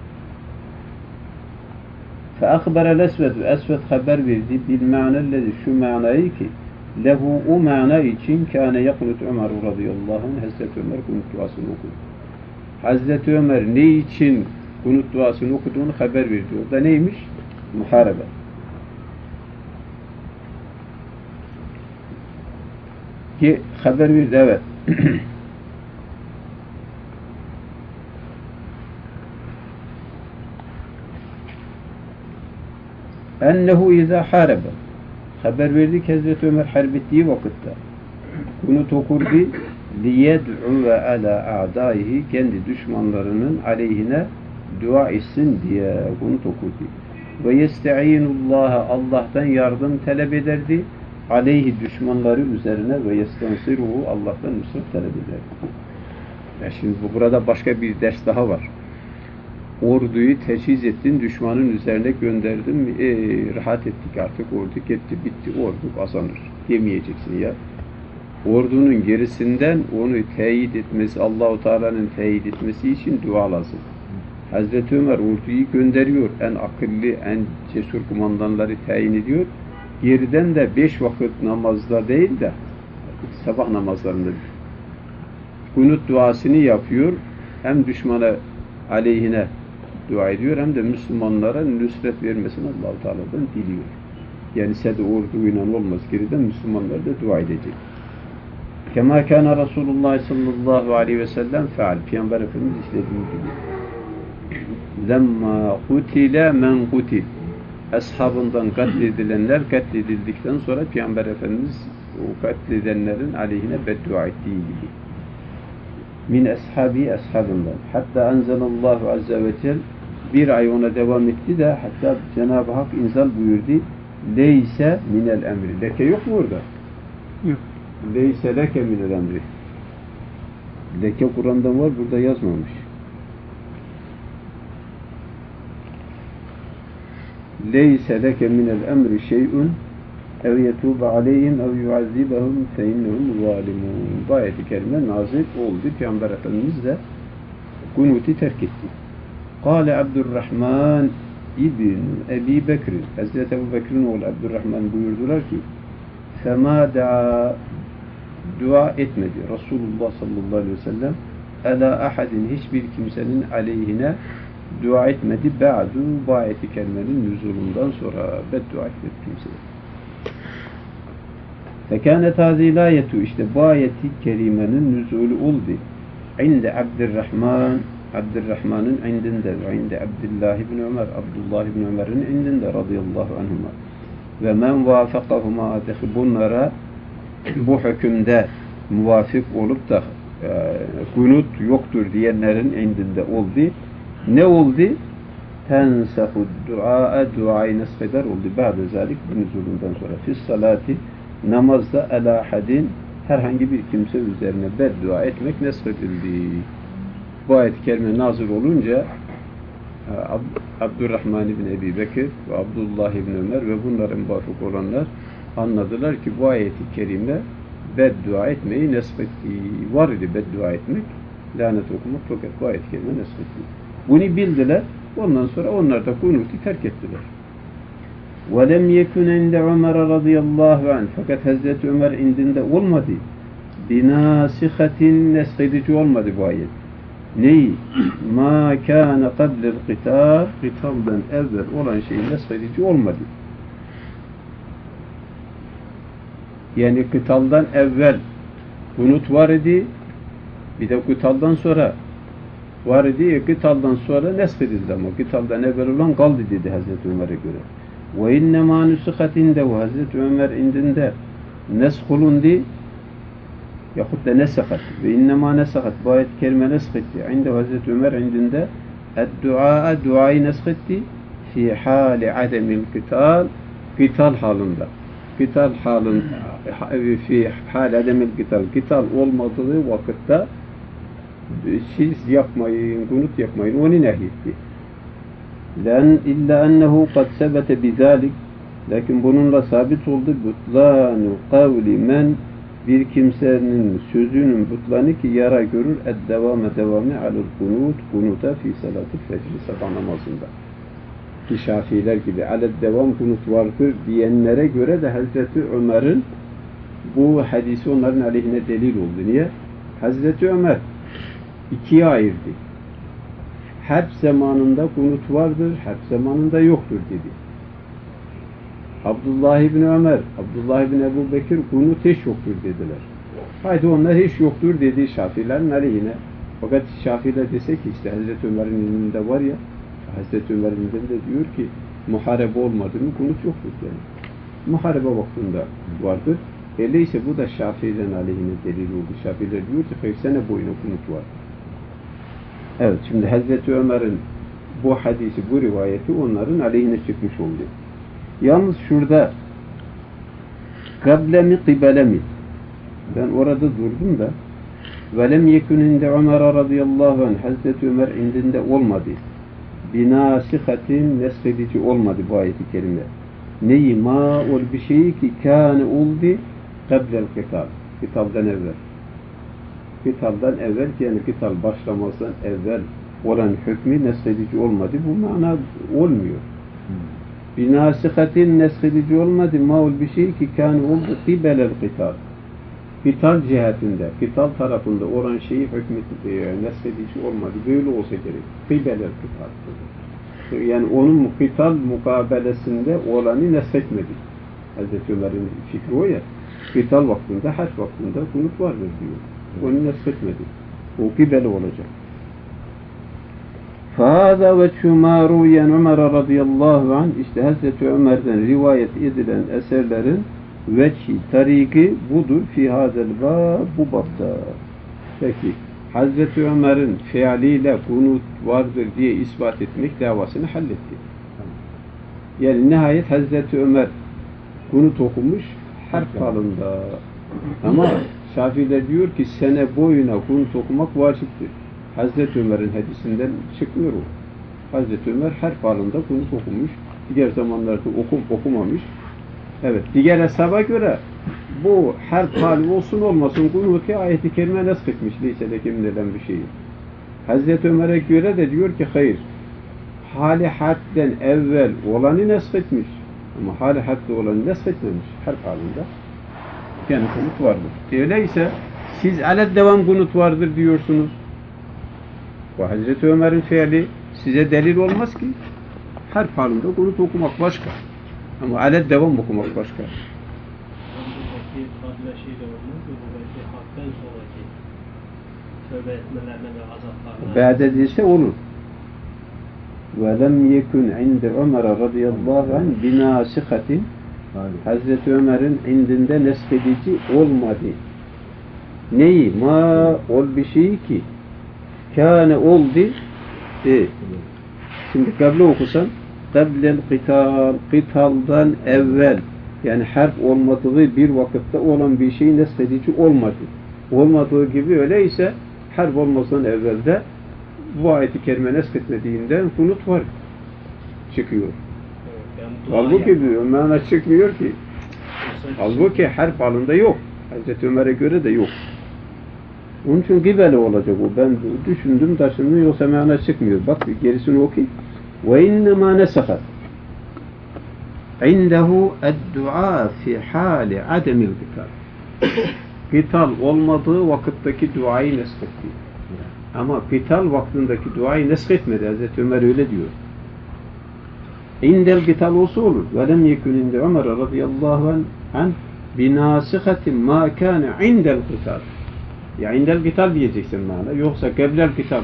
فَاَخْبَرَ الْاَسْوَدُ, Esved haber verdi bil-ma'nellezi, şu manayı ki lehu, o mana için kâne yakunut Ömer radıyallahu anh, Hazreti Ömer kunut duasını okudu. Hazreti Ömer ne için kunut duasını okuduğunu haber verdi. O da neymiş? Muharebe. Ki haber verdi, evet. ennehu izâ hârebe, haber verdi ki Hazreti Ömer harp ettiği vakitte kunut okurdu liyed'u ala a'dâihi, kendi düşmanlarının aleyhine dua etsin diye kunut okurdu. Ve yestainullaha Allah'tan yardım talep ederdi. Aleyhi düşmanları üzerine ve yestansiruhu Allah'tan nusret talep ederdi. Ya şimdi burada başka bir ders daha var. Orduyu teçhiz ettin, düşmanın üzerine gönderdin, rahat ettik artık, ordu gitti, bitti, ordu kazanır demeyeceksin ya. Ordunun gerisinden onu teyit etmesi, Allahu Teala'nın teyit etmesi için dua lazım. Hazreti Ömer orduyu gönderiyor, en akıllı, en cesur kumandanları tayin ediyor. Geriden de 5 vakit namazda değil de sabah namazlarında kunut duasını yapıyor. Hem düşmana aleyhine dua ediyor hem de Müslümanlara nusret vermesini Allah-u Teala'dan diliyor. Yani sede orduyla olmaz, geriden Müslümanlar da dua edecek. Kema kana Resulullah sallallahu aleyhi ve sellem feal. Peygamber Efendimiz işlediği gibi. Lemma kutile men kutil. Ashabından katledilenler katledildikten sonra Peygamber Efendimiz o katledenlerin aleyhine beddua ettiği gibi. Min ashabından. Hatta enzelallahu azze ve cel bir ay ona devam etti de hatta Cenab-ı Hak inzal buyurdu. Leyse minel emri. Leke yok mu orada? Yok. Leyse leke minel emri. Leke Kur'an'da var, burada yazmamış. Leyse leke minel emri şey'un ev yetûbe aleyhim ev yuazzibahum fe innehum zalimun. Bu ayet-i kerime nazil oldu. Peygamber Efendimiz de kunuti terk etti. Kâle Abdurrahman İbn Ebi Bekir, Hazreti Ebu Bekir'in oğlu Abdurrahman buyurdular ki فَمَا دَعَا dua etmedi Resulullah sallallahu aleyhi ve sellem ala ahadin hiçbir kimsenin aleyhine dua etmedi ba'du bu ayet-i kerimenin nüzulundan sonra beddua etmedi kimseye. Fekânet hâzîlâyetu işte bu ayet-i kerimenin nüzulü oldu. İnde Abdurrahman'ın indinde ve inde Abdullah ibn Ömer, Abdullah ibn Ömer'in indinde radıyallahu anhuma. Ve men vâfekahuma bunlara bu hükümde muvafık olup da kunut yoktur diyenlerin indinde oldu. Ne oldu? Tensehu duayı nesfeder oldu. Ba'de zalik bu nüzulundan sonra. Fis salati namazda ala hadin herhangi bir kimse üzerine beddua etmek nesfedildi. Bu ayet-i kerime nazil olunca Abdurrahman ibn Ebi Bekir ve Abdullah ibn Ömer ve bunların muvafık olanlar anladılar ki bu ayet-i kerime beddua etmeyi nesfetti. Var idi beddua etmek, lanet okumak fakat bu ayet-i kerime nesfetti. Bunu bildiler, ondan sonra onlar da kunutu terk ettiler. وَلَمْ يَكُنْ عِنْدَ عُمَرَ رَضِيَ اللّٰهُ عَنْهُ fakat Hazreti Ömer indinde olmadı. بِنَاسِخَةٍ nesfedici olmadı bu ayet. Neyi? مَا كَانَ قَبْلِ الْقِتَالِ Kıtaldan evvel olan şeyin nesfedici olmadı. Yani kıtaldan evvel kunut var idi, bir de kıtaldan sonra var idi, kıtaldan sonra nesfedildi ama kıtaldan evvel olan kaldı dedi Hazreti Ömer'e göre. وَاِنَّمَا نُسِخَتْ اِنْدَهُ Hazreti Ömer indinde neskulundu yahut da nesahat ve innema nesahat bu ayet-i kerime neshetti. İnde Hazreti Ömer indinde duayı neshetti fi hali ademil kıtal halinde. Kıtal halinde fi hali ademil kıtal olmadığı vakitte siz yapmayın, kunut yapmayın. Onu nehyetti. Len illa ennehu kad sebete bizalik lakin bununla sabit oldu butlanu kavli men bir kimsenin sözünün butlanı ki yara görür devamı alel kunuta fi salatı fecri sabah namazında. Ki Şafiiler gibi alel devam kunut vardır diyenlere göre de Hazreti Ömer'in bu hadisi onların aleyhine delil oldu. Niye? Hazreti Ömer ikiye ayırdı. Harp zamanında kunut vardır, harp zamanında yoktur dedi. Abdullah ibn Ömer, Abdullah ibn Ebu Bekir kunut hiç yoktur dediler. Haydi onlar hiç yoktur dedi Şafiilerin aleyhine. Fakat Şafiiler dese ki işte Hazreti Ömer'in ilminde var ya, Hazreti Ömer'in ilminde diyor ki muharebe olmadı mı kunut yoktur yani. Muharebe vaktinde vardır. Öyleyse bu da Şafiilerin aleyhine delil oldu. Şafiiler diyor ki 40 sene boyunca kunut var. Evet, şimdi Hazreti Ömer'in bu hadisi, bu rivayeti onların aleyhine çıkmış oldu. Yalnız şurada kable mi kibele mi? Ben orada durdum da velem yekun inde Ömer radıyallahu anh Hazreti Ömer indinde olmadı. Binasihatin nesredici olmadı bu ayet-i kerime. Neyi ma ol bir şeyi ki kâne oldu kablel kitab. Kitabdan evvel. Kitabdan evvel yani kitab başlamasından evvel olan hükmü nesredici olmadı. Bu mana olmuyor. Binasihatin nesredici olmadı. Ma ol bir şeyi ki kâne oldu kibelel kitab. Kitab cihetinde, kitab tarafında olan şeyi nesredici olmadı. Böyle olsa gerek. Kibelel kitab. Yani onun kitab mukabelesinde olanı nesretmedi. Hazreti Ömer'in fikri o ya. Kitab vaktinde, hac vaktinde kunut vardır diyor. Onu nesretmedi. O kibele olacak. فَهَذَا وَجْهُمَا رُوْيَنْ Ömer radıyallahu anh işte Hazreti Ömer'den rivayet edilen eserlerin veçhi, tariki budur fi hazel bab, bu babda. Peki, Hazreti Ömer'in fiiliyle kunut vardır diye ispat etmek davasını halletti. Yani nihayet Hazreti Ömer kunut okumuş harf halında. Ama Şafiiler diyor ki sene boyuna kunut okumak vaciptir. Hazreti Ömer'in hadisinden çıkmıyor o. Hazreti Ömer harf halında kunut okumuş. Diğer zamanlarda okumamış. Evet, diğer hesaba göre bu harf hali olsun olmasın kunutu ayet-i kerime nasıl etmiş lisedeki denilen bir şeyi. Hazreti Ömer'e göre de diyor ki hayır. Hali harften evvel olanı nasıl etmiş. Ama hali harfte olanı nasıl etmemiş. Harf halinde. Yani kunut vardır. Öyleyse siz alet devam kunut vardır diyorsunuz. Bu Hazreti Ömer'in fiili size delil olmaz ki. Harf halinde kunut okumak başka. Ama alet devam okumak başka. Buradaki fazla şey de olmaz mı? Buradaki haktan sonraki tövbe etmelerine ve azaplarına. Ba'de değilse olur. وَلَمْ يَكُنْ عِنْدَ Ömer radıyallahu anh binâsihatin Hazreti Ömer'in indinde neshedici olmadı. Neyi? Ma ol bir şey ki kâne oldu. Şimdi kable okusan kablel kitaldan evvel yani harf olmadığı bir vakitte olan bir şey neshedici olmadı. Olmadığı gibi öyleyse harf olmasından evvelde bu ayet-i kerime neshetmediğinden kunut var. Çıkıyor. Halbuki diyor, mana çıkmıyor ki. Halbuki harf halinde yok. Hazreti Ömer'e göre de yok. Onun için gibeli olacak o. Ben düşündüm taşındım yoksa mana çıkmıyor. Bak gerisini oku. Ve innema nesahat indehu ed-dua fi hali ademil kital. Kital olmadığı vakitteki duayı neshetti. Ama kital vaktindeki duayı neshetmedi. Hazreti Ömer öyle diyor. İndel kital olsa olur. Ve lem yekun inde Ömer radıyallahu anh binasihatin ma kâne indel kital. Ya indel kital diyeceksin bana. Yoksa keblel kital.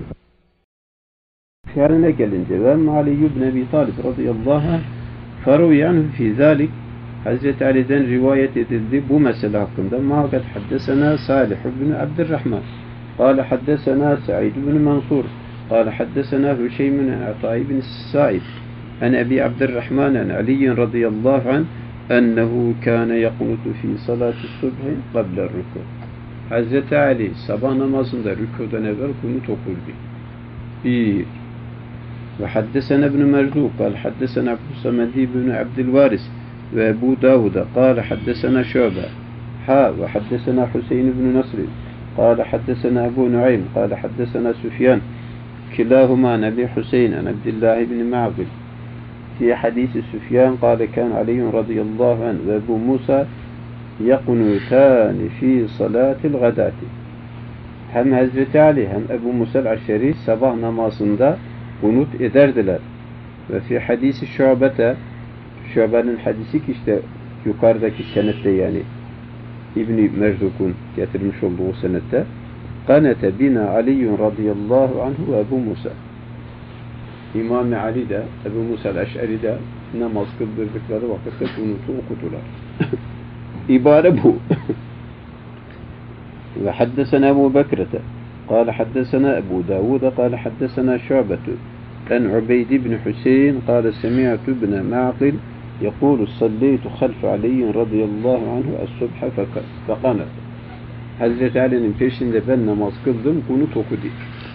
Şerine gelince ve Ali ibn Ebi Talib radıyallahu anh feruyanhu fi zalik Hazreti Ali'den rivayet edildi bu mesele hakkında. Ma kad haddesena Salih ibn Abdurrahman قال حدثنا سعيد بن منصور قال حدثنا هشيم بن عطاء بن السائب عن أبي عبد الرحمن عن علي رضي الله عنه أنه كان يقنط في صلاة الصبح قبل الركوع. Hazreti Ali sabah namazında rükudan evvel kunut okurdu. Bir. Ve haddesena ibn Merzuq قال حدثنا عبد الصمد بن عبد الوارث ve Ebu Davud قال حدثنا شعبة ve haddesena Hüseyin ibn Nasr قال حدثنا أبو نعيم قال حدثنا سفيان كلاهما عن أبي حسين عن عبد الله بن معقل في حديث سفيان قال كان علي رضي الله عنه وأبو موسى يقنتان في صلاة الغداة. Hem Hazreti Ali hem Ebu Musa el-Aşşeri sabah namazında kunut ederdiler. Ve fi hadisi Şube'nin hadisi ki işte yukarıdaki senette yani İbn-i Merzuk'un getirmiş olduğu senette kanete bina Aliyyun radıyallahu anhu ve Ebu Musa. İmam-ı Ali de Ebu Musa el-Eş'ari de namaz kıldırdıkları vakitte kunutu okudular. İbare bu. Ve haddesena Ebu Bekrete قال حدثنا أبو داود قال حدثنا شعبة عن عبيد بن حسين قال سمعت ابن معقل يقول صليت خلف علي رضي الله عنه الصبح فقنت. Hazreti Ali'nin peşinde ben namaz kıldım, kunut okudu.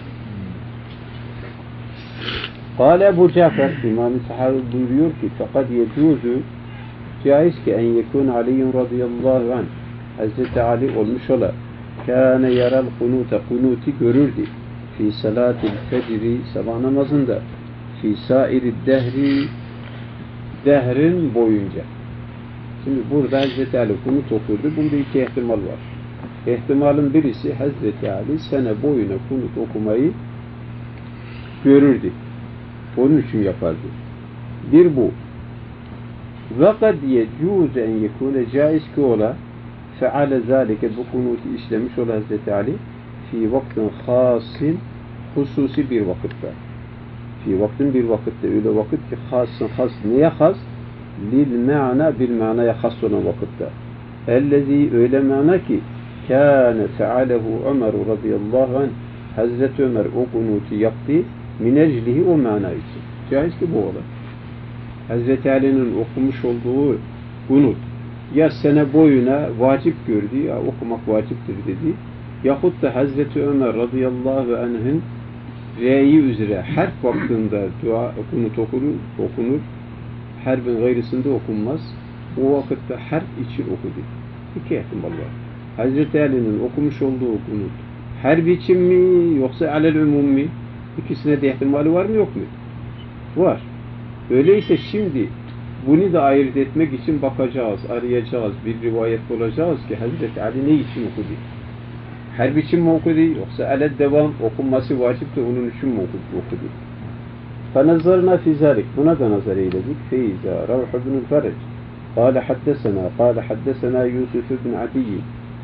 Kâle Ebu Cafer, İmam-ı Sahabi buyuruyor ki fakat yecuzu caiz ki en yekun Aliyyun radıyallahu anh Hazreti Ali olmuş ola kâne yaral kunuta kunuti görürdü fi salatil fecri sabah namazında fi sairi dehrin boyunca. Şimdi burada Hazreti Ali kunut okurdu. Bunda iki ihtimal var. İhtimalın birisi Hazreti Ali sene boyuna kunut okumayı görürdü. Onun için yapardı. Bir bu. وَقَدْ يَجُوزَ اَنْ يَكُونَ caiz ki ola feale zâlike bu kunutu işlemiş ola Hazreti Ali fi vaktin hasin hususi bir vakitte. Fi vaktin bir vakitte öyle vakit ki hasın has neye has? Lil ma'na bil ma'naya has olan vakitte. Ellezî öyle mana ki kâne fealehu Ömer radıyallahu anh Hazreti Ömer o kunutu yaptı min eclihi o mana için. Caiz ki bu ola. Hazreti Ali'nin okumuş olduğu kunut ya sene boyuna vacip gördü ya okumak vaciptir dedi. Yahut da Hazreti Ömer radıyallahu anh'ın reyi üzere harf vaktinde dua kunut okunur. Harbin gayrısında okunmaz. O vakitte harf için okudu. İki ihtimal var. Hazreti Ali'nin okumuş olduğu kunut harf için mi yoksa alel umum mi? İkisine de ihtimali var mı yok mu? Var. Öyleyse şimdi bunu da ayırt etmek için bakacağız, arayacağız, bir rivayet bulacağız ki Hazreti Ali ne için okudu? Her biçim mi okudu? Yoksa alel devam okunması vacip de onun için mi okudu? فَنَزَّرْنَا فِي ذَلِكَ Buna da nazar eyledik. فَيْزَا رَوْحُ بْنُ الْفَرَجِ قال حدثنا يوسف بن عدي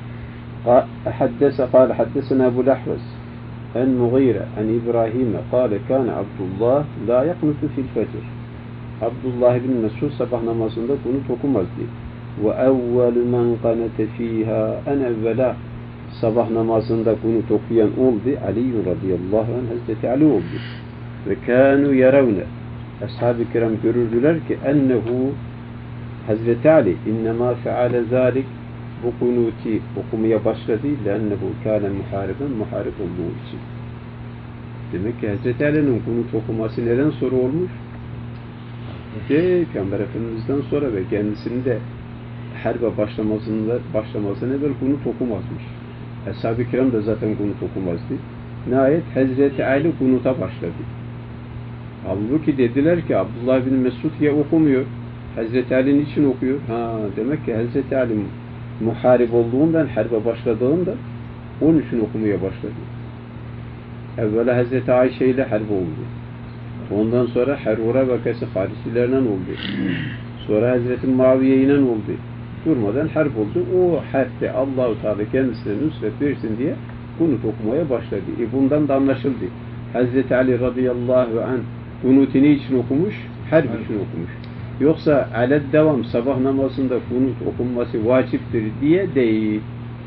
قال حدثنا أبو الأحوص عن مغيرة عن إبراهيم قال كان عبد الله لا يقنط في الفجر Abdullah bin Mesud sabah namazında kunut okumazdı. Ve evvelu men kanete fiha en evvela sabah namazında kunut okuyan oldu. Ali radıyallahu anh Hazreti Ali oldu. Ve kânû yaravne ashab-ı kiram görürdüler ki ennehu Hazreti Ali innemâ feale zâlik bu kunuti okumaya başladı. Lennehu kâne muharib olduğu için. Demek ki Hazreti Ali'nin kunut okuması neden sonra olmuş? Peygamber Efendimiz'den sonra ve kendisinin de harbe başlamasına evvel kunut okumazmış. Ashab-ı kiram da zaten kunut okumazdı. Nihayet Hazreti Ali kunuta başladı. Halbuki dediler ki Abdullah bin Mesud ya okumuyor, Hazreti Ali niçin okuyor? Demek ki Hazreti Ali muharib olduğundan, harbe başladığında onun için okumaya başladı. Evvela Hazreti Ayşe ile harbe oldu. Ondan sonra Hervura vakası haricilerden oldu. Sonra Hazreti Muaviye ile oldu. Durmadan harp oldu. O harpte Allah-u Teala kendisine nusret versin diye kunut okumaya başladı. Bundan da anlaşıldı. Hazreti Ali radıyallahu anh kunutini için okumuş, harp için okumuş. Yoksa aled devam sabah namazında kunut okunması vaciptir diye değil.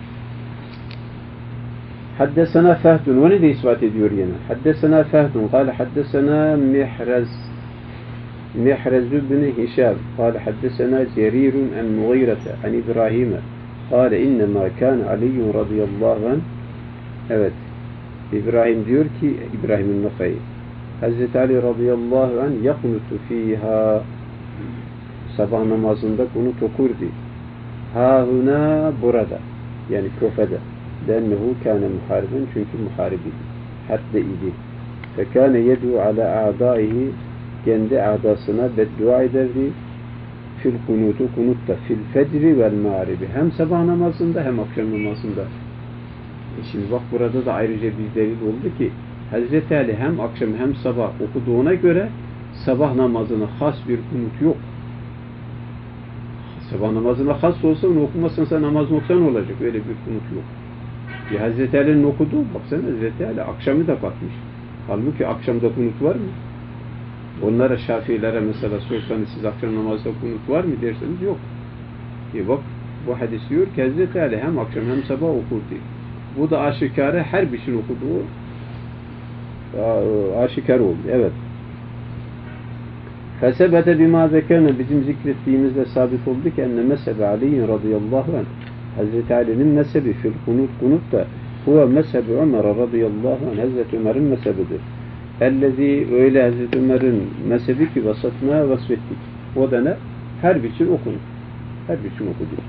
حدثنا فهد وني de ispat ediyor yine. حدثنا فهد قال حدثنا محرز بن هشام قال حدثنا جرير عن مغيرة عن إبراهيم قال إنما كان علي رضي الله عنه evet İbrahim diyor ki İbrahim'in Nafai Hazreti Ali radıyallahu anh yakunutu fiha sabah namazında kunut okurdu. Hahuna burada yani köfede. لأنه كان محاربا çünkü muharibiydi. Harpte idi. فَكَانَ يَدُوا عَلَى أَعْدَائِهِ kendi adasına beddua ederdi. Fil kunutu kunutta fil fecri vel mağribi. Hem sabah namazında hem akşam namazında. Şimdi bak burada da ayrıca bir delil oldu ki Hazreti Ali hem akşam hem sabah okuduğuna göre sabah namazına has bir kunut yok. Sabah namazına has olsa onu okumazsan sen namaz noksan olacak. Öyle bir kunut yok. Hazreti Ali'nin okuduğu, baksana Hazreti Ali akşamı da katmış. Halbuki akşamda kunut var mı? Onlara Şafiilere mesela sorsanız siz akşam namazda kunut var mı derseniz yok. Bak bu hadis diyor ki Hazreti Ali hem akşam hem sabah okurdu. Bu da aşikare her bir şey okuduğu aşikar oldu. Evet. Fesebete bima zekerine bizim zikrettiğimizde sabit oldu ki enne mezhebe Ali'nin radıyallahu anh Hazreti Ali'nin mezhebi fil kunut da huve mezhebi Ömer radıyallahu anh Hazreti Ömer'in mezhebidir. Ellezî öyle Hazreti Ömer'in mezhebi ki vasatına vasfettik. O da ne? Her biçim okunur. Her biçim okudur.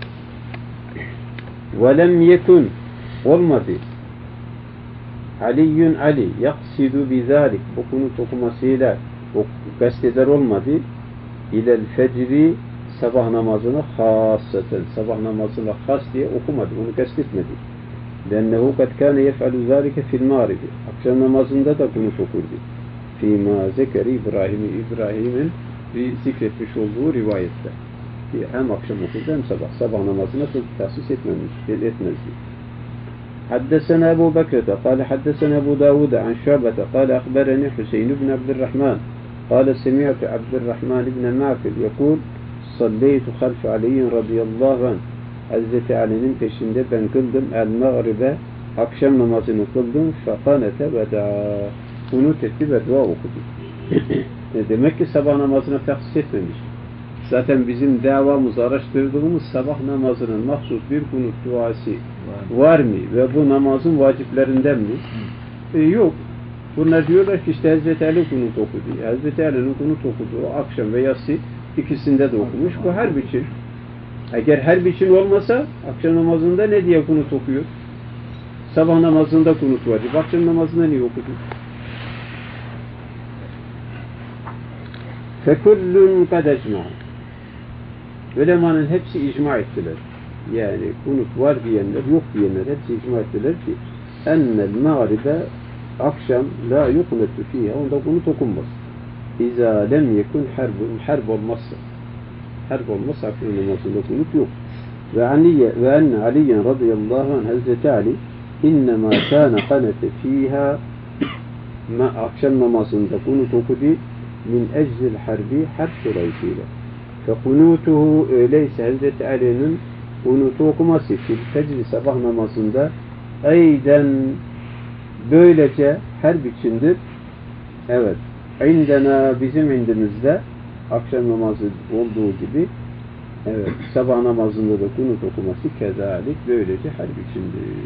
وَلَمْ يَكُنْ olmadı. Aliyyun Ali yaksidu bizalik bu kunut okumasıyla kasteder olmadı. İlel fecri sabah namazını hasaten sabah namazına has diye okumadı. Onu kastetmedi. Lennehu kad kâne yef'alü zâlike fil mağribi. Akşam namazında da kunut okurdu. Fîmâ zekeri İbrahim'in zikretmiş olduğu rivayette. Hem akşam okurdu hem sabah. Sabah namazına tahsis etmezdi. حدثنا أبو بكر قال حدثنا أبو داود عن شعبة قال أخبرني حسين بن عبد الرحمن قال سمعت عبد الرحمن بن معقل يقول صليت خلف علي رضي الله عنه Hazreti Ali'nin peşinde ben kıldım el-mağribe akşam namazını kıldım fakanete ve da'a kunut etti ve dua okudu. Demek ki sabah namazına tahsis etmemiş. Zaten bizim davamızı araştırdığımız sabah namazının mahsus bir kunut duası var mı? Ve bu namazın vaciplerinden mi? Yok. Bunlar diyorlar ki işte Hazreti Ali kunut okudu. Hazreti Ali'nin kunut okuduğu akşam ve yatsı ikisinde de okumuş. Bu her biçim. Eğer her biçim olmasa akşam namazında ne diye kunut okuyor? Sabah namazında kunut vacip. Akşam namazında niye okudu? Fekullun kad ecma. Ulemanın hepsi icma ettiler. Yani kunut var diyenler, yok diyenler hepsi icma ettiler ki ennel mağribe akşam la yuknetu fiha. Onda kunut okunmaz. İza lem yekun harb olmazsa. Harp olmazsa akşam namazında kunut yok. Ve enne Aliyen radıyallahu anh Hazreti Ali innemâ kâne kanete fîhâ akşam namazında kunut okudu min eczil harbi harp dolayısıyla. Fe kunutuhu öyleyse Hazreti Ali'nin kunutu okuması fil fecri sabah namazında eyden böylece her biçimdir. Evet. İndena bizim indimizde akşam namazı olduğu gibi evet sabah namazında da kunut okuması kezalik böylece her biçimdir.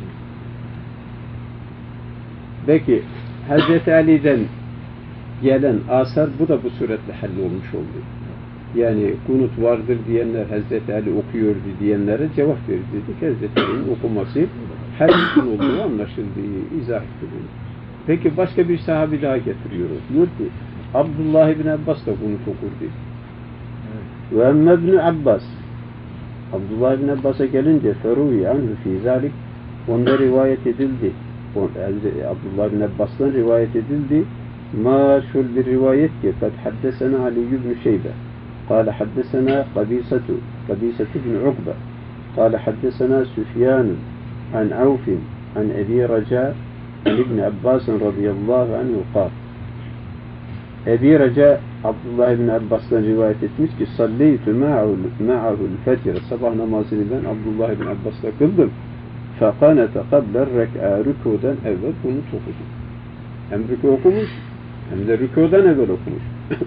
Peki Hazreti Ali'den gelen asar bu da bu suretle hallolmuş oldu. Yani kunut vardır diyenler Hazreti Ali okuyordu diyenlere cevap verildi. Hazreti Ali'nin okuması her biçim olduğu anlaşıldı, izah edildi. Peki başka bir sahabi daha getiriyoruz. Diyor ki Abdullah ibn Abbas da kunut okurdu. Ve emme ibn Abbas Abdullah ibn Abbas'a gelince feruhi anhu fî zâlik onda rivayet edildi. Abdullah ibn Abbas'tan rivayet edildi. Maşhur bir rivayet ki kad haddesena Ali ibn Şeybe قال حدثنا قبيصة بن عقبة قال حدثنا سفيان عن عوف عن أبي رجاء عن ابن عباس رضي الله عنه قال Ebi Reca Abdullah ibn Abbas'tan rivayet etmiş ki salleytu ma'ahul fecr sabah namazını ben Abdullah ibn Abbas'la kıldım. Fekanete kabler rek'a rükudan evvel kunut okudu. Hem rükû okumuş hem de rükudan evvel okumuş.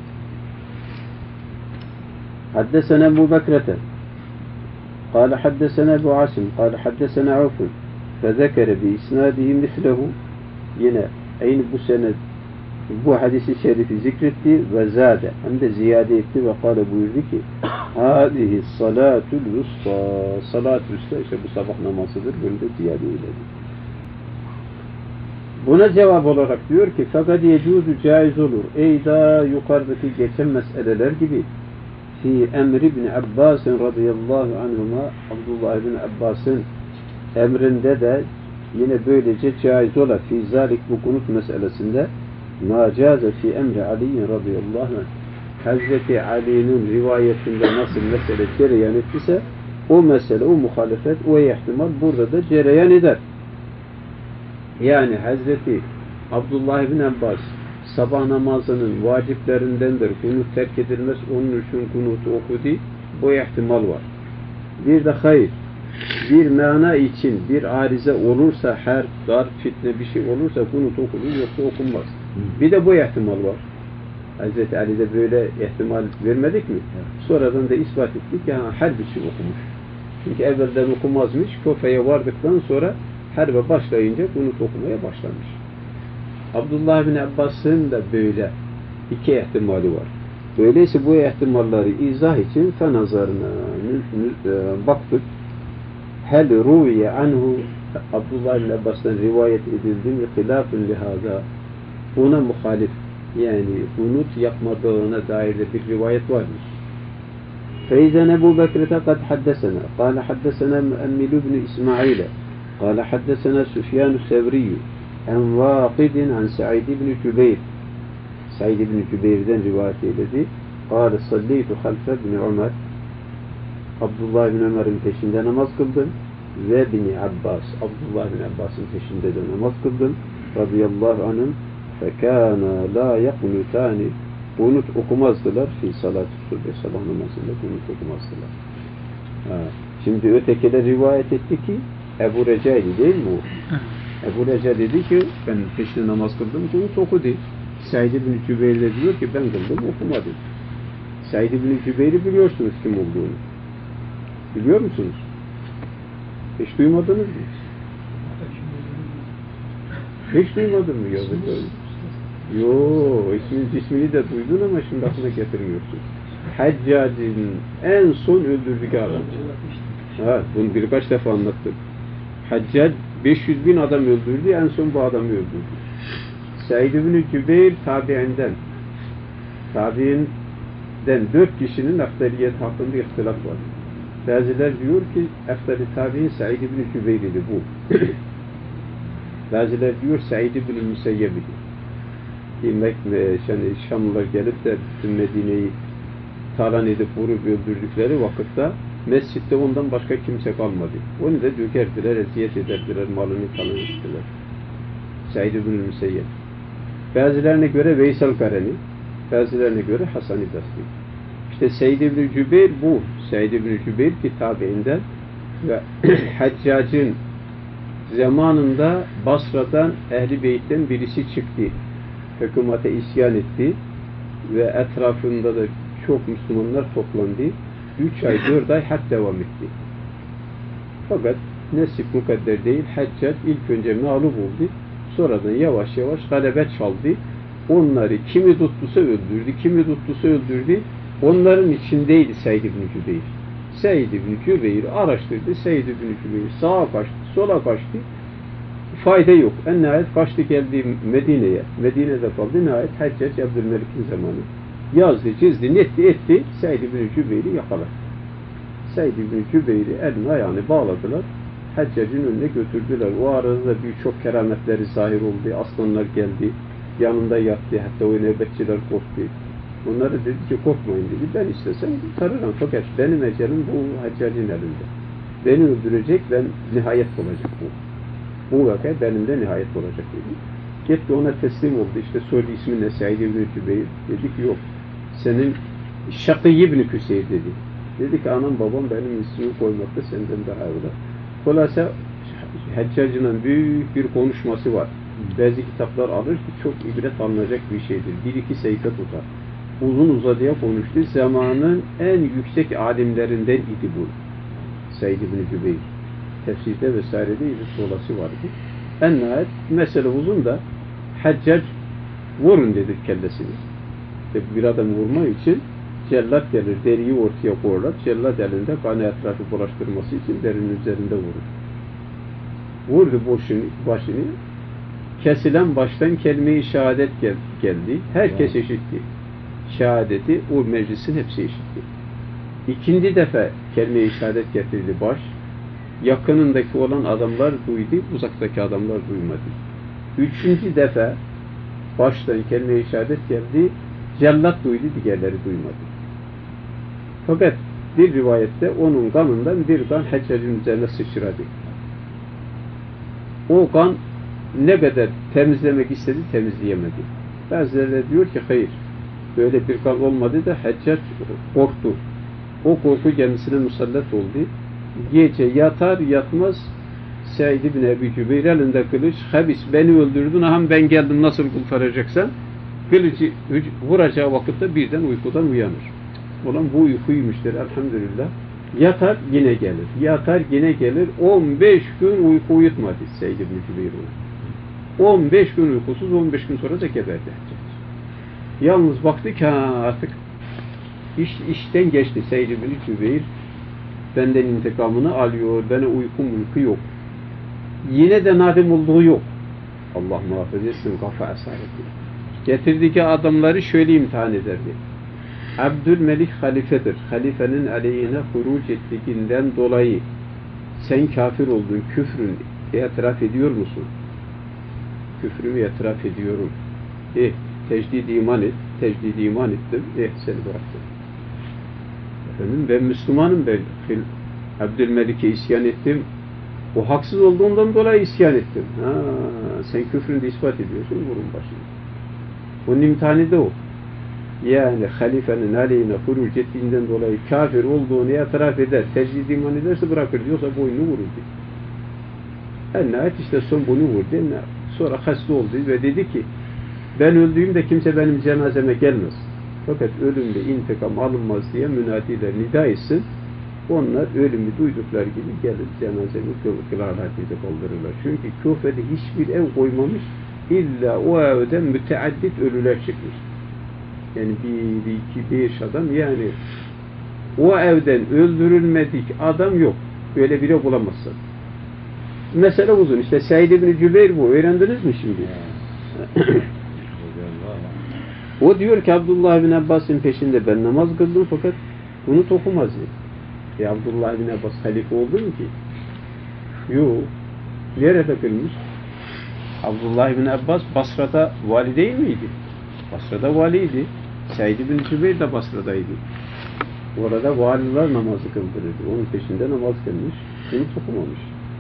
Haddesena Ebu Bekrete قال حدثنا أبو عاصم قال حدثنا عوف فذكر بإسناده مثله yine aynı bu senet bu hadisi şerifi zikretti ve zade hem de ziyade etti ve kâle buyurdu ki hâzihi salâtul vusta salat-ı vusta işte bu sabah namazıdır bunu da ziyade eyledi. Buna cevap olarak diyor ki fakat yecuzu caiz olur ey da yukarıdaki geçen meseleler gibi fi emr ibn Abbas radıyallahu anhuma Abdullah ibn Abbas'ın emrinde de yine böylece caiz ola fi zalik bu kunut meselesinde ma caze fi emri Ali radıyallahu anh Hazreti Ali'nin rivayetinde nasıl mesele cereyan ettiyse o mesele, o muhalefet, o ihtimal burada da cereyan eder. Yani Hazreti Abdullah ibn Abbas sabah namazının vaciplerindendir. Kunut terk edilmez. Onun için kunutu okudu. Bu ihtimal var. Bir de hayır. Bir mana için bir arize olursa her dar fitne bir şey olursa kunut okunur yoksa okunmaz. Bir de bu ihtimal var. Hazreti Ali'de böyle ihtimal vermedik mi? Sonradan da ispat ettik yani harp için okumuş. Çünkü evvelden okumazmış. Kufe'ye vardıktan sonra harbe başlayınca bunu okumaya başlamış. Abdullah bin Abbas'ın da böyle iki ihtimali var. Öyleyse bu ihtimalleri izah için fenazarına baktık. Hel ruviye anhu Abdullah bin Abbas'tan rivayet edildi mi hilafun lihaza buna muhalif yani unut yapmadığına dair de bir rivayet varmış. فإذا أبو بكر قد حدثنا قال حدثنا مؤمل بن إسماعيل قال حدثنا سفيان الثوري عن واقد عن سعيد بن جبير سعيد بن جبير'den rivayet eyledi. قال صليت خلف ابن عمر Abdullah bin Ömer'in peşinde namaz kıldım ve bin Abbas Abdullah bin Abbas'ın peşinde de namaz kıldım radıyallahu anhum fekâna la yakunutâni unut okumazdılar fi salat-ı subh sabah namazında unut okumazdılar. Şimdi ötekiler rivayet etti ki Ebu Reca'ydı değil mi o? Ebu Reca dedi ki ben peşinde namaz kıldım unut okudu. Said bin Cübeyr de diyor ki ben kıldım okumadım. Said bin Cübeyr'i biliyorsunuz kim olduğunu. Biliyor musunuz? Hiç duymadınız mı? Hiç duymadın mı yazık öyle? Yoo, ismini de duydun ama şimdi aklına getirmiyorsun. Haccac'ın en son öldürdüğü adam. Ha, bunu birkaç defa anlattım. Haccac 500.000 adam öldürdü, en son bu adamı öldürdü. Said bin Cübeyr tabiinden 4 kişinin eftaliyet hakkında ihtilaf var. Bazılar diyor ki eftali tabi'in Said bin Cübeyr idi bu. Bazılar diyor Said bin Müseyyeb idi. Demek yani Şamlılar gelip de bütün Medine'yi talan edip vurup öldürdükleri vakitte mescitte ondan başka kimse kalmadı. Onu da dökerdiler, eziyet ederdiler, malını talan ettiler. Said bin Müseyyeb. Bazılarına göre Veysel Kareni, bazılarına göre Hasan-ı Basri. İşte Said bin Cübeyr bu. Said bin Cübeyr ki tabiinden ve Haccac'ın zamanında Basra'dan Ehl-i Beyt'ten birisi çıktı. Hükümete isyan etti ve etrafında da çok Müslümanlar toplandı. 3 ay 4 ay had devam etti. Fakat nesip mukadder değil. Haccac ilk önce mağlup oldu. Sonradan yavaş yavaş galebe çaldı. Onları kimi tuttusa öldürdü. Onların içindeydi Said bin Cübeyr. Said bin Cübeyr'i araştırdı. Said bin Cübeyr sağa kaçtı, sola kaçtı. Fayda yok. En nihayet kaçtı geldi Medine'ye. Medine'de kaldı. Nihayet Haccac Abdülmelik'in zamanı. Yazdı, çizdi, etti. Said bin Cübeyr'i yakaladı. Said bin Cübeyr'i elini ayağını bağladılar. Haccac'ın önüne götürdüler. O arada birçok kerametleri zahir oldu. Aslanlar geldi. Yanında yattı. Hatta o nöbetçiler korktu. Onlara dedi ki korkmayın dedi. Ben istesem kurtarırım. Fakat benim ecelim bu Haccac'ın elinde. Beni öldürecek ve nihayet olacak bu. Bu vaka benim de nihayet olacak dedi. Gitti ona teslim oldu. İşte soyadı ismi ne? Said ibn Cübeyr. Dedi ki yok. Senin Şakî ibn Küseyr dedi. Dedi ki anam babam benim ismimi koymakta senden daha evvel. Dolayısıyla Haccac'ın büyük bir konuşması var. Bazı kitaplar alır ki çok ibret alınacak bir şeydir. 1-2 sayfa tutar. Uzun uzadıya konuştu. Zamanın en yüksek alimlerinden idi bu. Said ibn Cübeyr. Tefsirde vesairede bir solası vardı. En nihayet mesele uzun da Haccac vurun dedi kellesini. Bir adam vurma için cellat gelir, deriyi ortaya koyarlar. Cellat elinde kanı etrafı bulaştırması için derinin üzerinde vurur. Vurdu başını. Kesilen baştan kelime-i şehadet geldi. Herkes eşitti. Şehadeti o meclisin hepsi eşitti. İkinci defa kelime-i şehadet getirdi baş. Yakınındaki olan adamlar duydu, uzaktaki adamlar duymadı. Üçüncü defa baştan kelime-i şehadet geldi. Cellat duydu, diğerleri duymadı. Fakat bir rivayette onun kanından bir kan Haccac'ın üzerine sıçradı. O kan ne kadar temizlemek istedi, temizleyemedi. Bazıları diyor ki hayır, böyle bir kan olmadı da Haccac korktu. O korku kendisine musallat oldu. Gece yatar yatmaz Said bin Ebi Cübeyr elinde kılıç, habis beni öldürdün, aham ben geldim nasıl kurtaracaksan kılıcı vuracağı vakitte birden uykudan uyanır. Ulan bu uykuymuş der elhamdülillah. Yatar yine gelir. Yatar yine gelir. 15 gün uyku uyutmadı Seyyid ibn Cübeyr onu. 15 gün uykusuz, 15 gün sonra da geberdi. Yalnız baktı ki artık işten geçti Seyyid ibn Cübeyr. Benden intikamını alıyor. Bana uyku yok. Yine de nadim olduğu yok. Allah muhafaza etsin, kafa esareti. Getirdi ki adamları şöyle imtihan ederdi. Abdülmelik halifedir. Halifenin aleyhine huruc ettiğinden dolayı sen kafir oldun, küfrün itiraf ediyor musun? Küfrümü itiraf ediyorum. Tecdid iman et. Tecdid iman ettim. Seni bıraktım. Efendim ben Müslümanım ben. Abdülmelik'e isyan ettim. O haksız olduğundan dolayı isyan ettim. Sen küfrünü de ispat ediyorsun, vurun başını. Bunun imtihanı da o. Yani halifenin aleyhine huruc ettiğinden dolayı kafir olduğunu itiraf eder, tecdid iman ederse bırakır diyorsa boynunu vurur diye. Nihayet işte son bunu vurdu. Sonra hasta oldu ve dedi ki ben öldüğümde kimse benim cenazeme gelmez. Fakat ölümde intikam alınmaz diye münadiler nida etsin. Onlar ölümü duydukları gibi gelir cenazemi kılarlar diye kaldırırlar. Çünkü Küfe'de hiçbir ev koymamış. İlla o evden müteaddit ölüler çıkmış. Yani 1, 2, 5 adam yani o evden öldürülmedik adam yok. Öyle biri bulamazsın. Mesele uzun. İşte Seyyid ibn Cübeyr bu. Öğrendiniz mi şimdi? O diyor ki Abdullah bin Abbas'ın peşinde ben namaz kıldım fakat bunu okumaz diyor. Abdullah bin Abbas halife oldu mu ki? Yok. Nerede kılmış? Abdullah bin Abbas Basra'da vali değil miydi? Basra'da valiydi. Seyyid ibn Cübeyr de Basra'daydı. Orada valiler namazı kıldırırdı. Onun peşinde namaz kılmış. Bunu okumamış.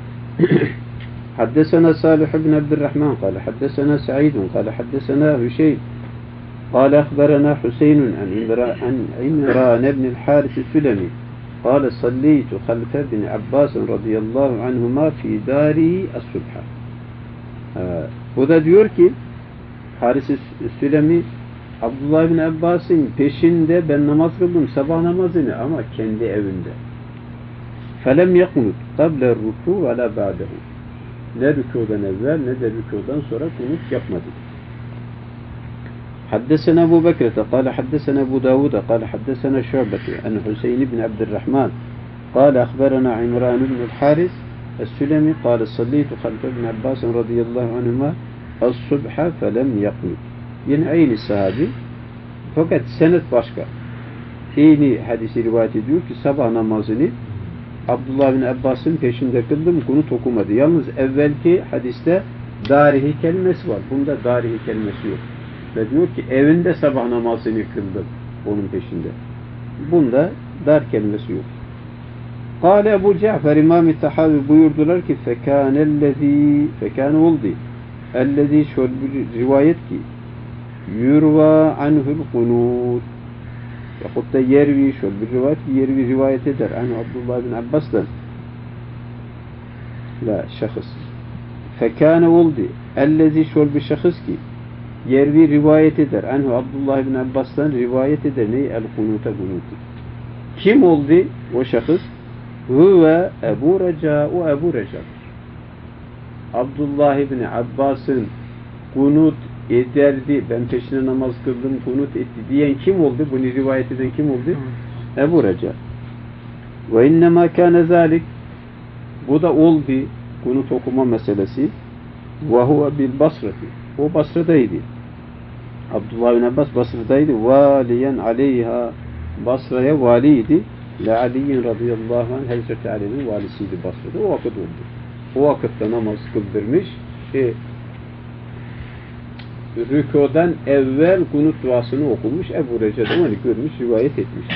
حدثنا صالح بن عبد الرحمن قال حدثنا سعيد قال حدثنا هشيم قال أخبرنا حسين عن عمران بن الحارث السلمي قال صليت خلف ابن عباس رضي الله عنهما في داري الصبح. Bu da diyor ki Haris-i Sülemi Abdullah bin Abbas'ın peşinde ben namaz kıldım sabah namazını ama kendi evinde. فَلَمْ يَقْنُدْ قَبْلَ الرُّكُوا وَلَا بَعْدَهُ. Ne rükudan evvel ne de rükudan sonra kunut yapmadı. حدثنا أبو بكرة قال حدثنا أبو داود قال حدثنا شعبة عن حسين بن عبد الرحمن قال أخبرنا عمران بن الحارث السلمي قال صليت خلف ابن عباس رضي الله عنهما الصبح فلم يقنط. Yine aynı sahabi fakat senet başka. Aynı hadisi rivayet ediyor ki sabah namazını Abdullah bin Abbas'ın peşinde kıldım, kunut okumadı. Yalnız evvelki hadiste darihi kelimesi var. Bunda darihi kelimesi yok. Ve diyor ki evinde sabah namazını kıldım onun peşinde. Bunda dar kelimesi yok. Kâle Ebu Cafer İmam-ı Tahavi buyurdular ki fekâne oldu. Ellezî şöyle bir rivayet ki yurva anhul kunut. Yahut da yervi şöyle bir rivayet ki yervi rivayet eder. Anhu Abdullah bin Abbas'tan. La şahıs. Fekâne oldu. Ellezî şöyle bir şahıs ki yervi rivayet eder. Anhu Abdullah bin Abbas'tan rivayet eder. Ney? El-kunuta kunutu. Kim oldu o şahıs? Huve Ebu Reca o Ebu Reca. Abdullah bin Abbas'ın kunut ederdi. Ben peşine namaz kıldım, kunut etti diyen kim oldu? Bunu rivayet eden kim oldu? Ebu Reca. Ve innemâ kâne zâlik. Bu da oldu. Kunut okuma meselesi. Ve huve bil Basrati. O Basra'daydı. Abdullah bin Abbas Basra'daydı. Valiyen aleyha. Basra'ya valiydi. La Ali'nin radıyallahu anh Hazreti Ali'nin valisiydi Basra'da. O vakit oldu. O vakitte namaz kıldırmış. Rükudan evvel kunut duasını okumuş. Ebu Reca'dan onu görmüş, rivayet etmiş.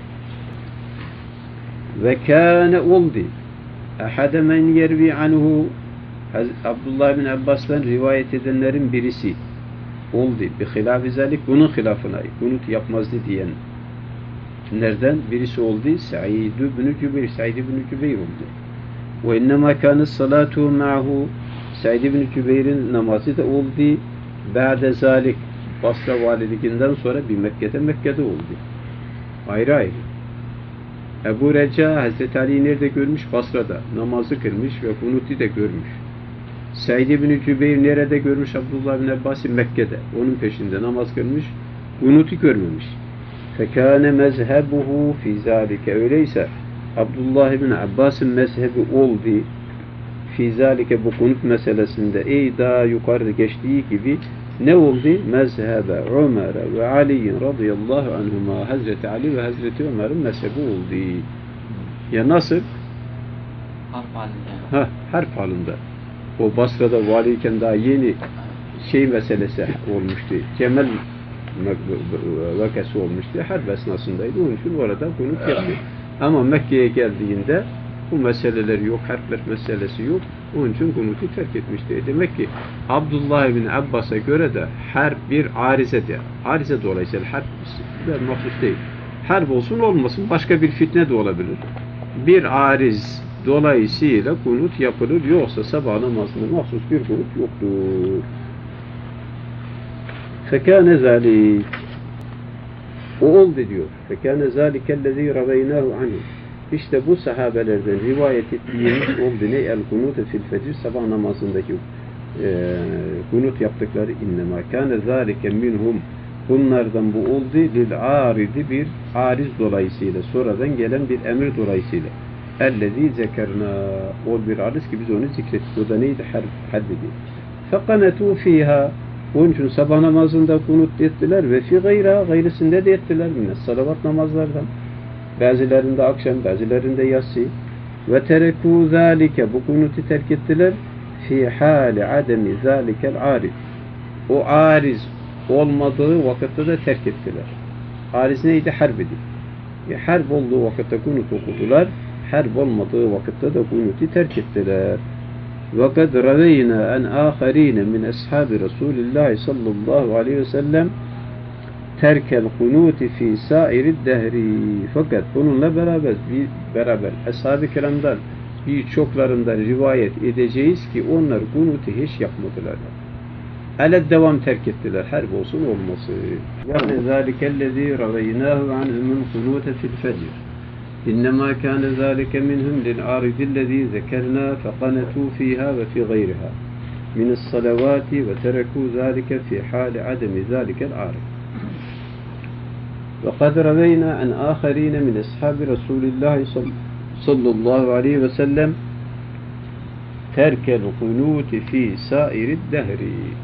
Ve kâne oldu. Ehade men yervi anhu Abdullah bin Abbas'tan rivayet edenlerin birisi oldu. Bi hilâf-i zâlik bunun hilafına kunut yapmazdı diyen nereden birisi oldu? Said ibn Cübeyr. Said ibn Cübeyr oldu. Ve innemâ kânes salâtu ma'hu. Said ibn Cübeyr'in namazı da oldu. Ba'de zâlik Basra valiliğinden sonra bir Mekke'de oldu. Ayrı ayrı. Ebu Reca Hazreti Ali'yi nerede görmüş? Basra'da. Namazı kılmış ve kunuti de görmüş. Said ibn Cübeyr nerede görmüş? Abdullah bin Abbas'ı Mekke'de. Onun peşinde namaz kılmış. Kunuti görmemiş. Fekâne mezhebuhu fî zâlike. Öyleyse Abdullah bin Abbas'ın mezhebi oldu. Fî zâlike bu kunut meselesinde daha yukarıda geçtiği gibi ne oldu? Mezhebe Ömer ve Ali radıyallahu anhuma. Hazreti Ali ve Hazreti Ömer'in mezhebi oldu. Ya nasıl? Harp halinde. Harp halinde. O Basra'da valiyken daha yeni meselesi olmuştu. Cemel vakası olmuştu. Harp esnasındaydı. Onun için orada kunut yaptı. Ama Mekke'ye geldiğinde bu meseleler yok, harpler meselesi yok. Onun için kunutu terk etmişti. Demek ki Abdullah bin Abbas'a göre de harp bir arizedir. Arize dolayısıyla harp mahsus değil. Harp olsun olmasın başka bir fitne de olabilir. Bir ariz dolayısıyla kunut yapılır. Yoksa sabah namazında mahsus bir kunut yoktur. Fekâne zâlik. O oldu diyor. Fekâne zâlikellezî raveynâhu anhu. İşte bu sahabelerden rivayet ettiğimiz oldu ne? El kunutu fil fecr, sabah namazındaki kunut yaptıkları innemâ kâne zâlike minhum. Bunlardan bu oldu lil aridi, bir ariz dolayısıyla, sonradan gelen bir emir dolayısıyla. Ellezî zekerna, o bir ariz ki biz onu zikrettik. O da neydi? Harp dedi. Fekanetû fîhâ. Onun için sabah namazında kunut ettiler ve fi gayra, gayrısında da ettiler. Minnes salavat namazlardan. Bazılarında akşam, bazılarında yatsı. Ve terekû zâlike, bu kunutu terk ettiler. Fi hâli ademi zâlikel arif. O ariz olmadığı vakitte de terk ettiler. Ariz neydi? Harp idi. Harp olduğu vakitte kunut okudular. Harp olmadığı vakitte de kunutu terk ettiler. وَقَدْ رَوَيْنَا أَنْ آخَرِينَ مِنْ أَصْحَابِ رَسُولِ اللّٰهِ sallallahu aleyhi ve sellem terkel kunuti fi sairi dehri. Fakat bununla beraber ashab-ı kiramdan birçoklarından rivayet edeceğiz ki onlar kunutu hiç yapmadılar. Hele devam terk ettiler. Harp olsun olması. Yani zâlikellezî raveynâhu anhumul kunûte fil fecr. İnnemâ kâne zâlike minhum lil âridillezî zekernâ feqanetû fîhâ ve fî gayrihâ mine's salavâti ve terekû zâlike fî hâli ademi zâlikel ârid. وقد روينا عن آخرين من أصحاب رسول الله صلى الله عليه وسلم ترك القنوت في سائر الدهر.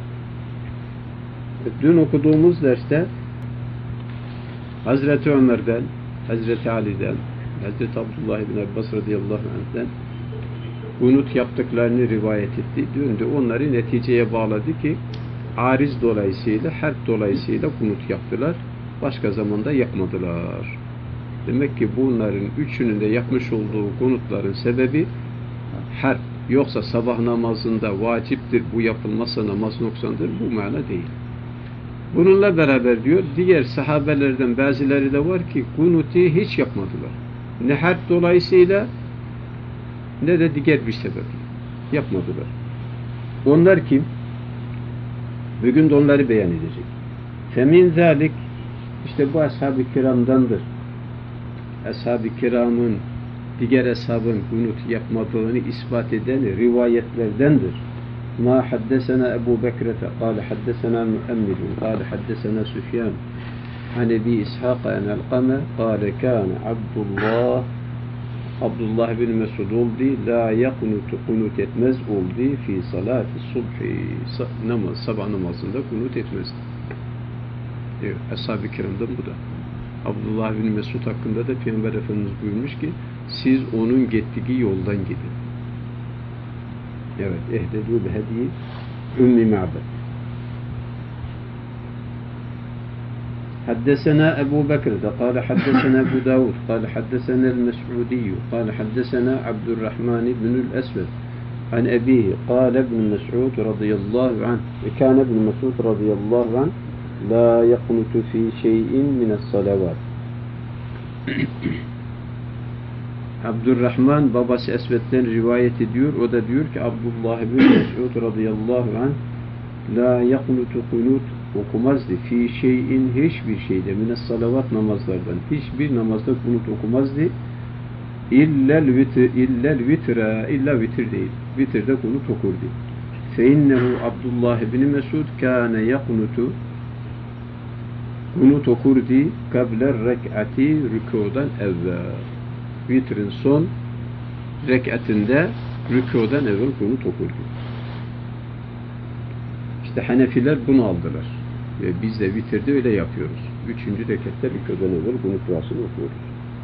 Dün okuduğumuz derste Hazreti Ömer'den, Hazreti Ali'den, Hazreti Abdullah bin Abbas radıyallahu anh'den kunut yaptıklarını rivayet etti. Dün de onları neticeye bağladı ki ariz dolayısıyla, harp dolayısıyla kunut yaptılar. Başka zamanda yapmadılar. Demek ki bunların üçünün de yapmış olduğu kunutların sebebi harp. Yoksa sabah namazında vaciptir, bu yapılmazsa namaz noksandır, bu mana değil. Bununla beraber diyor, diğer sahabelerden bazıları da var ki kunutu hiç yapmadılar. Ne harp dolayısıyla ne de diğer bir sebep. Yapmadılar. Onlar kim? Bugün de onları beyan edecek. Femin zalik, İşte bu ashab-ı kiramdandır. Ashab-ı kiramın diğer ashabın kunut yapmadığını ispat eden rivayetlerdendir. Ma haddesena Ebu Bekrete kâle haddesena Müemmidun kâle haddesena Süfyan an Ebi İshâk en Elkame kâle kâne Abdullah bin Mesud oldu la yakunutu kunut etmez oldu fi salati subhi sabah namazında kunut etmez. Evet, ashab-ı kiramdan bu da. Abdullah bin Mesud hakkında da Peygamber Efendimiz buyurmuş ki siz onun gittiği yoldan gidin. Evet, ehdedû bihediyi Ümmi Ma'bed. حدثنا أبو بكر قال حدثنا أبو داود قال حدثنا المسعودي قال حدثنا عبد الرحمن بن الأسود عن أبيه قال ابن مسعود رضي الله عنه كان ابن مسعود رضي الله عنه la yakunutu fi şeyin mines salavat. Abdurrahman babası Esved'den rivayet ediyor. O da diyor ki Abdullah bin Mes'ud radıyallahu anh la yakunutu kunut okumazdı. Fi şeyin hiçbir şeyde mines salavat namazlardan hiçbir namazda kunut okumazdı. İlla vitir değil. Vitirde kunut okurdu. Fe innehu Abdullah ibn Mesud kâne yakunutu kunut okurdu kabler rek'ati rükudan evvel. Vitrin son rek'atinde rükudan evvel kunut okurdu. İşte Hanefiler bunu aldılar. Ve biz de vitirde öyle yapıyoruz. 3. rekatta rükudan evvel kunut duasını okuyoruz.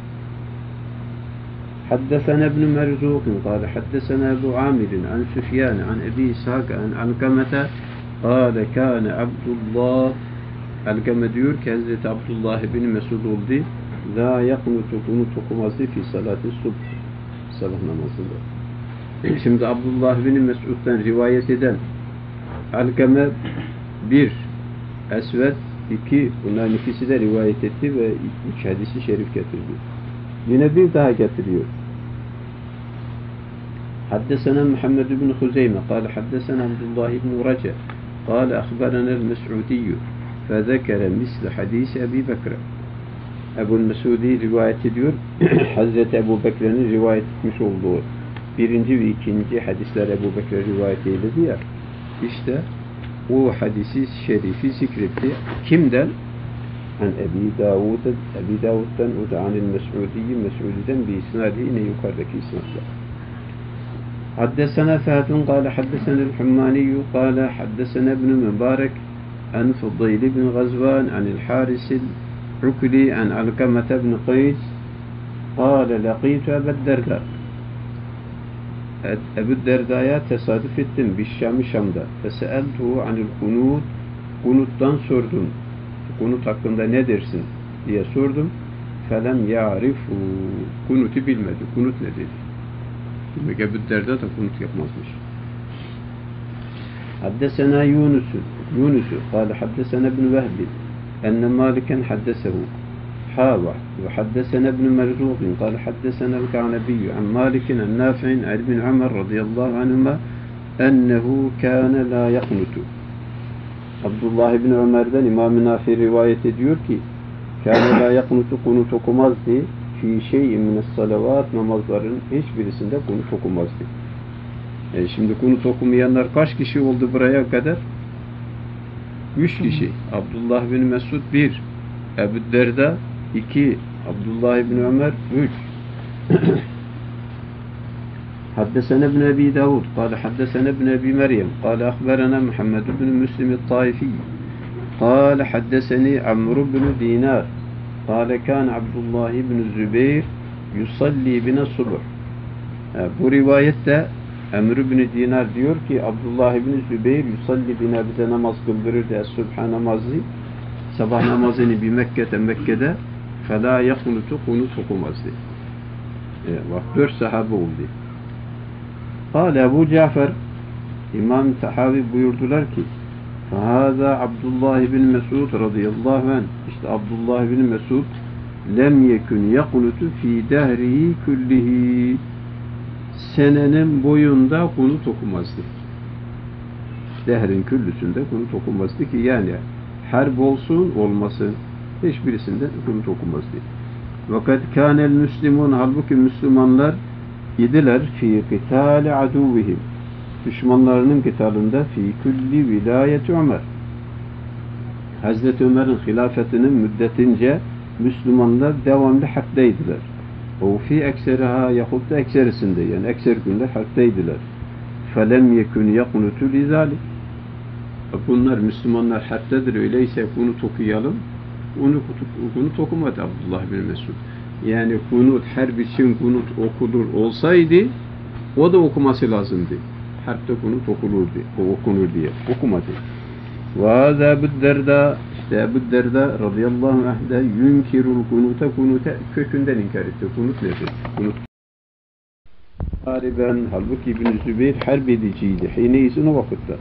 حدثنا ابن مرزوق قال حدثنا أبو عامر عن سفيان عن أبي إسحاق عن علقمة قال كان عبد الله Alkame diyor ki Hazreti Abdullah bin Mesud oldu. La yaknutu kunut okumazdı fi salati subh. Sabah namazında. Şimdi Abdullah bin Mesud'dan rivayet eden Alkame 1, Esved 2, bunların ikisi de rivayet etti ve 3 hadisi şerif getirdi. Yine bir daha getiriyor. حدثنا محمد بن خزيمة قال حدثنا عبد الله بن رجاء قال أخبرنا المسعودي فذكر مثل حديث أبي بكر. Ebu Mesudi rivayet ediyor. Hazreti Ebu Bekir'in rivayet etmiş olduğu birinci ve ikinci hadisler Ebu Bekir rivayet eyledi ya. İşte o hadisi şerifi zikretti. Kimden? Ebi Davud'dan o da anil Mes'udi'den bir isnadi yine yukarıdaki isnatla. حدثنا فهد قال حدثنا الحماني قال حدثنا ابن مبارك عن فضيل بن غزوان عن الحارث العكلي عن علقمة بن قيس قال لقيت أبا الدرداء Ebu Derda'ya tesadüf ettim Şam'da. Feseeltuhu anil kunut. Kunuttan sordum. Kunut hakkında ne dersin diye sordum. Felem ya'rifu. Kunutu bilmedi. Kunut ne dedi? Demek Ebu Derda da kunut yapmazmış. Haddesena Yunus'u قال حدثنا ابن وهب أن مالكا حدثه حاوى وحدثنا ابن مرزوق قال حدثنا الكعنبي عن مالك عن نافع عن ابن عمر رضي الله عنهما أنه كان لا يقنت. Abdullah ibn Ömer'den İmam-ı Nafi rivayet ediyor ki kâne la yaknutu kunut okumazdı fi şey'in mines salavat namazların hiçbirisinde kunut okumazdı. Şimdi kunut okumayanlar kaç kişi oldu buraya kadar? 3 kişi. Abdullah bin Mesud 1, Ebu Derda 2, Abdullah bin Ömer 3. حدثنا ابن أبي داود قال حدثنا ابن أبي مريم قال أخبرنا محمد بن مسلم الطائفي قال حدثني عمرو بن دينار قال كان عبد الله بن الزبير يصلي بنا الصبح. Bu rivayette Amr ibn Dinar diyor ki Abdullah ibn Zübeyir yusalli bina bize namaz kıldırırdı es-subha namazı sabah namazını bir Mekke'de fela yakunutu kunut okumazdı. Bak 4 sahabe oldu. Kâle Ebu Cafer İmam Tahavi buyurdular ki فَهَذَا Abdullah ibn Mesud radıyallahu anh işte Abdullah ibn Mesud lem yekun yakunutu fi dehrihi küllihi senenin boyunda kunut okumazdı. Dehrin küllüsünde kunut okumazdı ki yani harp olsun olmasın hiçbirisinde kunut okumazdı. Vakat kânel müslimun halbuki Müslümanlar idiler fi kıtâli aduvihim düşmanlarının kıtalında fi külli vilayeti Ömer. Hazreti Ömer'in hilafetinin müddetince Müslümanlar devamlı harpteydiler. O fi ekseriha yahut da ekserisinde yani ekser günler harpteydiler. Felem yekun yakunutu lizalik. Bunlar Müslümanlar harptedir öyleyse kunut okuyalım. Kunut okumadı Abdullah bin Mesud. Yani kunut harp için kunut okulur olsaydı o da okuması lazımdı. Harpte kunut okunur diye. Okumadı. Ve hâzâ Ebu Derda işte Ebu Derda radıyallahu anh de yunkirul kunuta kökünden inkar etti. Kunut nedir? Kunut hariben halbuki İbn-i Zübeyir harp ediciydi. Hineyizin o vakitte.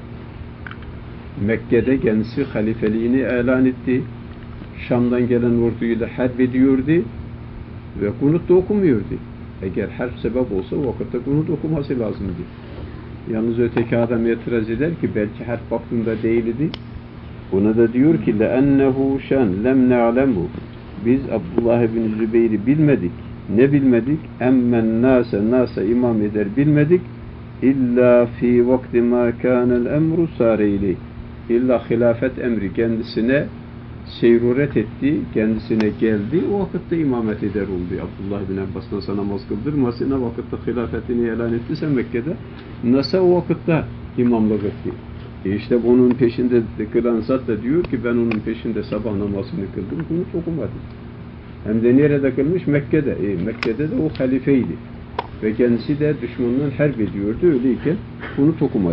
Mekke'de kendisi halifeliğini ilan etti. Şam'dan gelen orduyla harp ediyordu ve kunut da okumuyordu. Eğer harp sebep olsa o vakitte kunut okuması lazımdı. Yalnız öteki adam itiraz eder ki belki harp vaktinde değildi. Buna da diyor ki لَاَنَّهُ şen lem ne'lemhu. Biz Abdullah bin Zübeyir'i bilmedik. Ne bilmedik? Emmen nase imam eder bilmedik. İlla fi vakti ma kânel emru sâreylih. İlla hilafet emri kendisine seyruret etti, kendisine geldi. O vakitte imamet eder oldu. Abdullah bin Abbas nasıl namaz kıldırmasın, o vakitte hilafetini ilan ettiyse Mekke'de nasıl o vakitte imamlık etti. İşte onun peşinde kılan zat da diyor ki ben onun peşinde sabah namazını kıldım, bunu okumadım. Hem de nerede kılmış? Mekke'de. Mekke'de de o halifeydi. Ve kendisi de düşmandan harp ediyordu. Öyleyken bunu okumadı.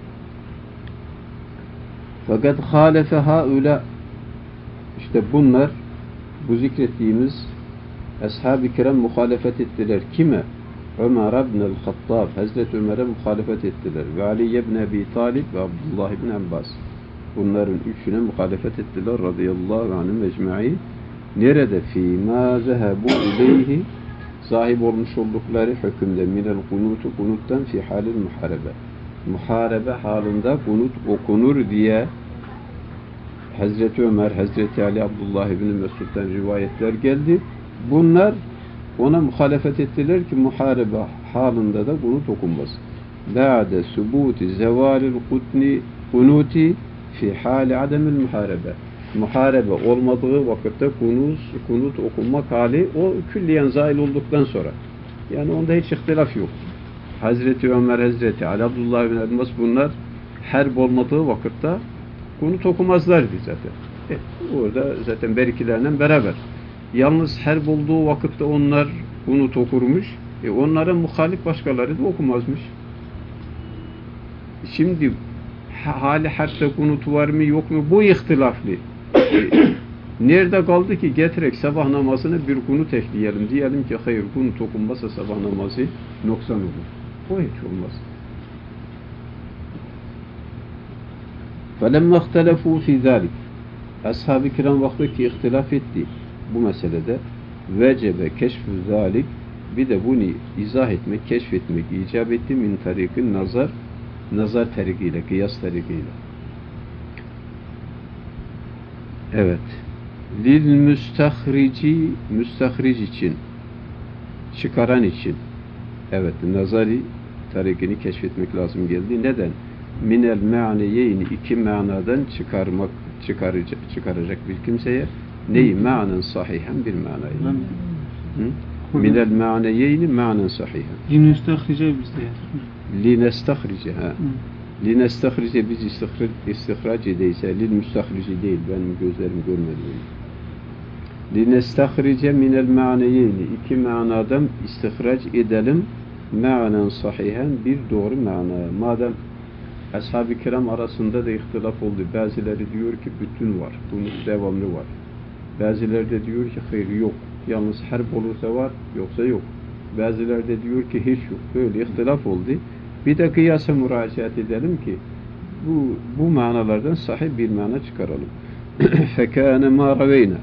Fakat halefe haula, işte bunlar, bu zikrettiğimiz ashab-ı kiram muhalefet ettiler. Kime? Ömer ibn-i Hattab, Hazreti Ömer'e muhalefet ettiler. Ve Ali ibn Abi Talib ve Abdullah ibn Abbas. Bunların üçüne muhalefet ettiler radıyallahu anhum ecmaîn. Nerede? Fîmâ zehebu ileyhi, sahip olmuş oldukları hükümde minel kunutu, kunuttan fi halil muharebe. Muharebe halinde kunut okunur diye Hazreti Ömer, Hazreti Ali, Abdullah ibn Mesud'dan rivayetler geldi. Bunlar ona muhalefet ettiler ki muharebe halinde de kunut okunmaz. Ba'de subuti zevalil kunuti fi hali ademil muharebe. Muharebe olmadığı vakitte kunut okunmak hali o külliyen zail olduktan sonra. Yani onda hiç ihtilaf yok. Hazreti Ömer, Hazreti Ali, Abdullah bin Abbas bunlar harp olmadığı vakitte kunut okumazlardı zaten. Orada zaten berikilerle beraber. Yalnız harp olduğu vakitte onlar kunut okurmuş. Onlara muhalif başkaları da okumazmış. Şimdi hali harpte kunut var mı yok mu? Bu ihtilaflı. Nerede kaldı ki getirek sabah namazını bir kunut ekleyelim. Diyelim ki hayır kunut okunmazsa sabah namazı noksan olur. O hiç olmaz. فَلَمَّا اخْتَلَفُوا فِي ذَٰلِكِ Ashab-ı kiram vakti ki ihtilaf etti bu meselede. Vecebe keşf-ü zâlik, bir de bunu izah etmek, keşfetmek icap etti min tarikin nazar tarikiyle, kıyas tarikiyle. Evet. Lil müstahrici için, çıkaran için. Evet, nazari tarikini keşfetmek lazım geldi. Neden? Minel me'aneyeyni, iki manadan çıkaracak bir kimseye neyi? Ma'nen sahihen bir manayı. Minel me'aneyeyni ma'nen sahihen. Linestahrice bizde. Linestahrice, ha. Linestahrice biz istihraç edeyse, lil müstahrici değil, benim gözlerim görmedi. Linestahrice minel ma'neyeyni, iki manadan istihraç edelim, ma'nen sahihen, bir doğru mana. Madem ashab-ı kiram arasında da ihtilaf oldu. Bazıları diyor ki bütün var, bunun devamlı var. Bazıları da diyor ki hayır yok, yalnız harp olursa var, yoksa yok. Bazıları da diyor ki hiç yok. Böyle ihtilaf oldu. Bir de kıyasa müracaat edelim ki bu manalardan sahih bir mana çıkaralım. Fekâne mâ raveyna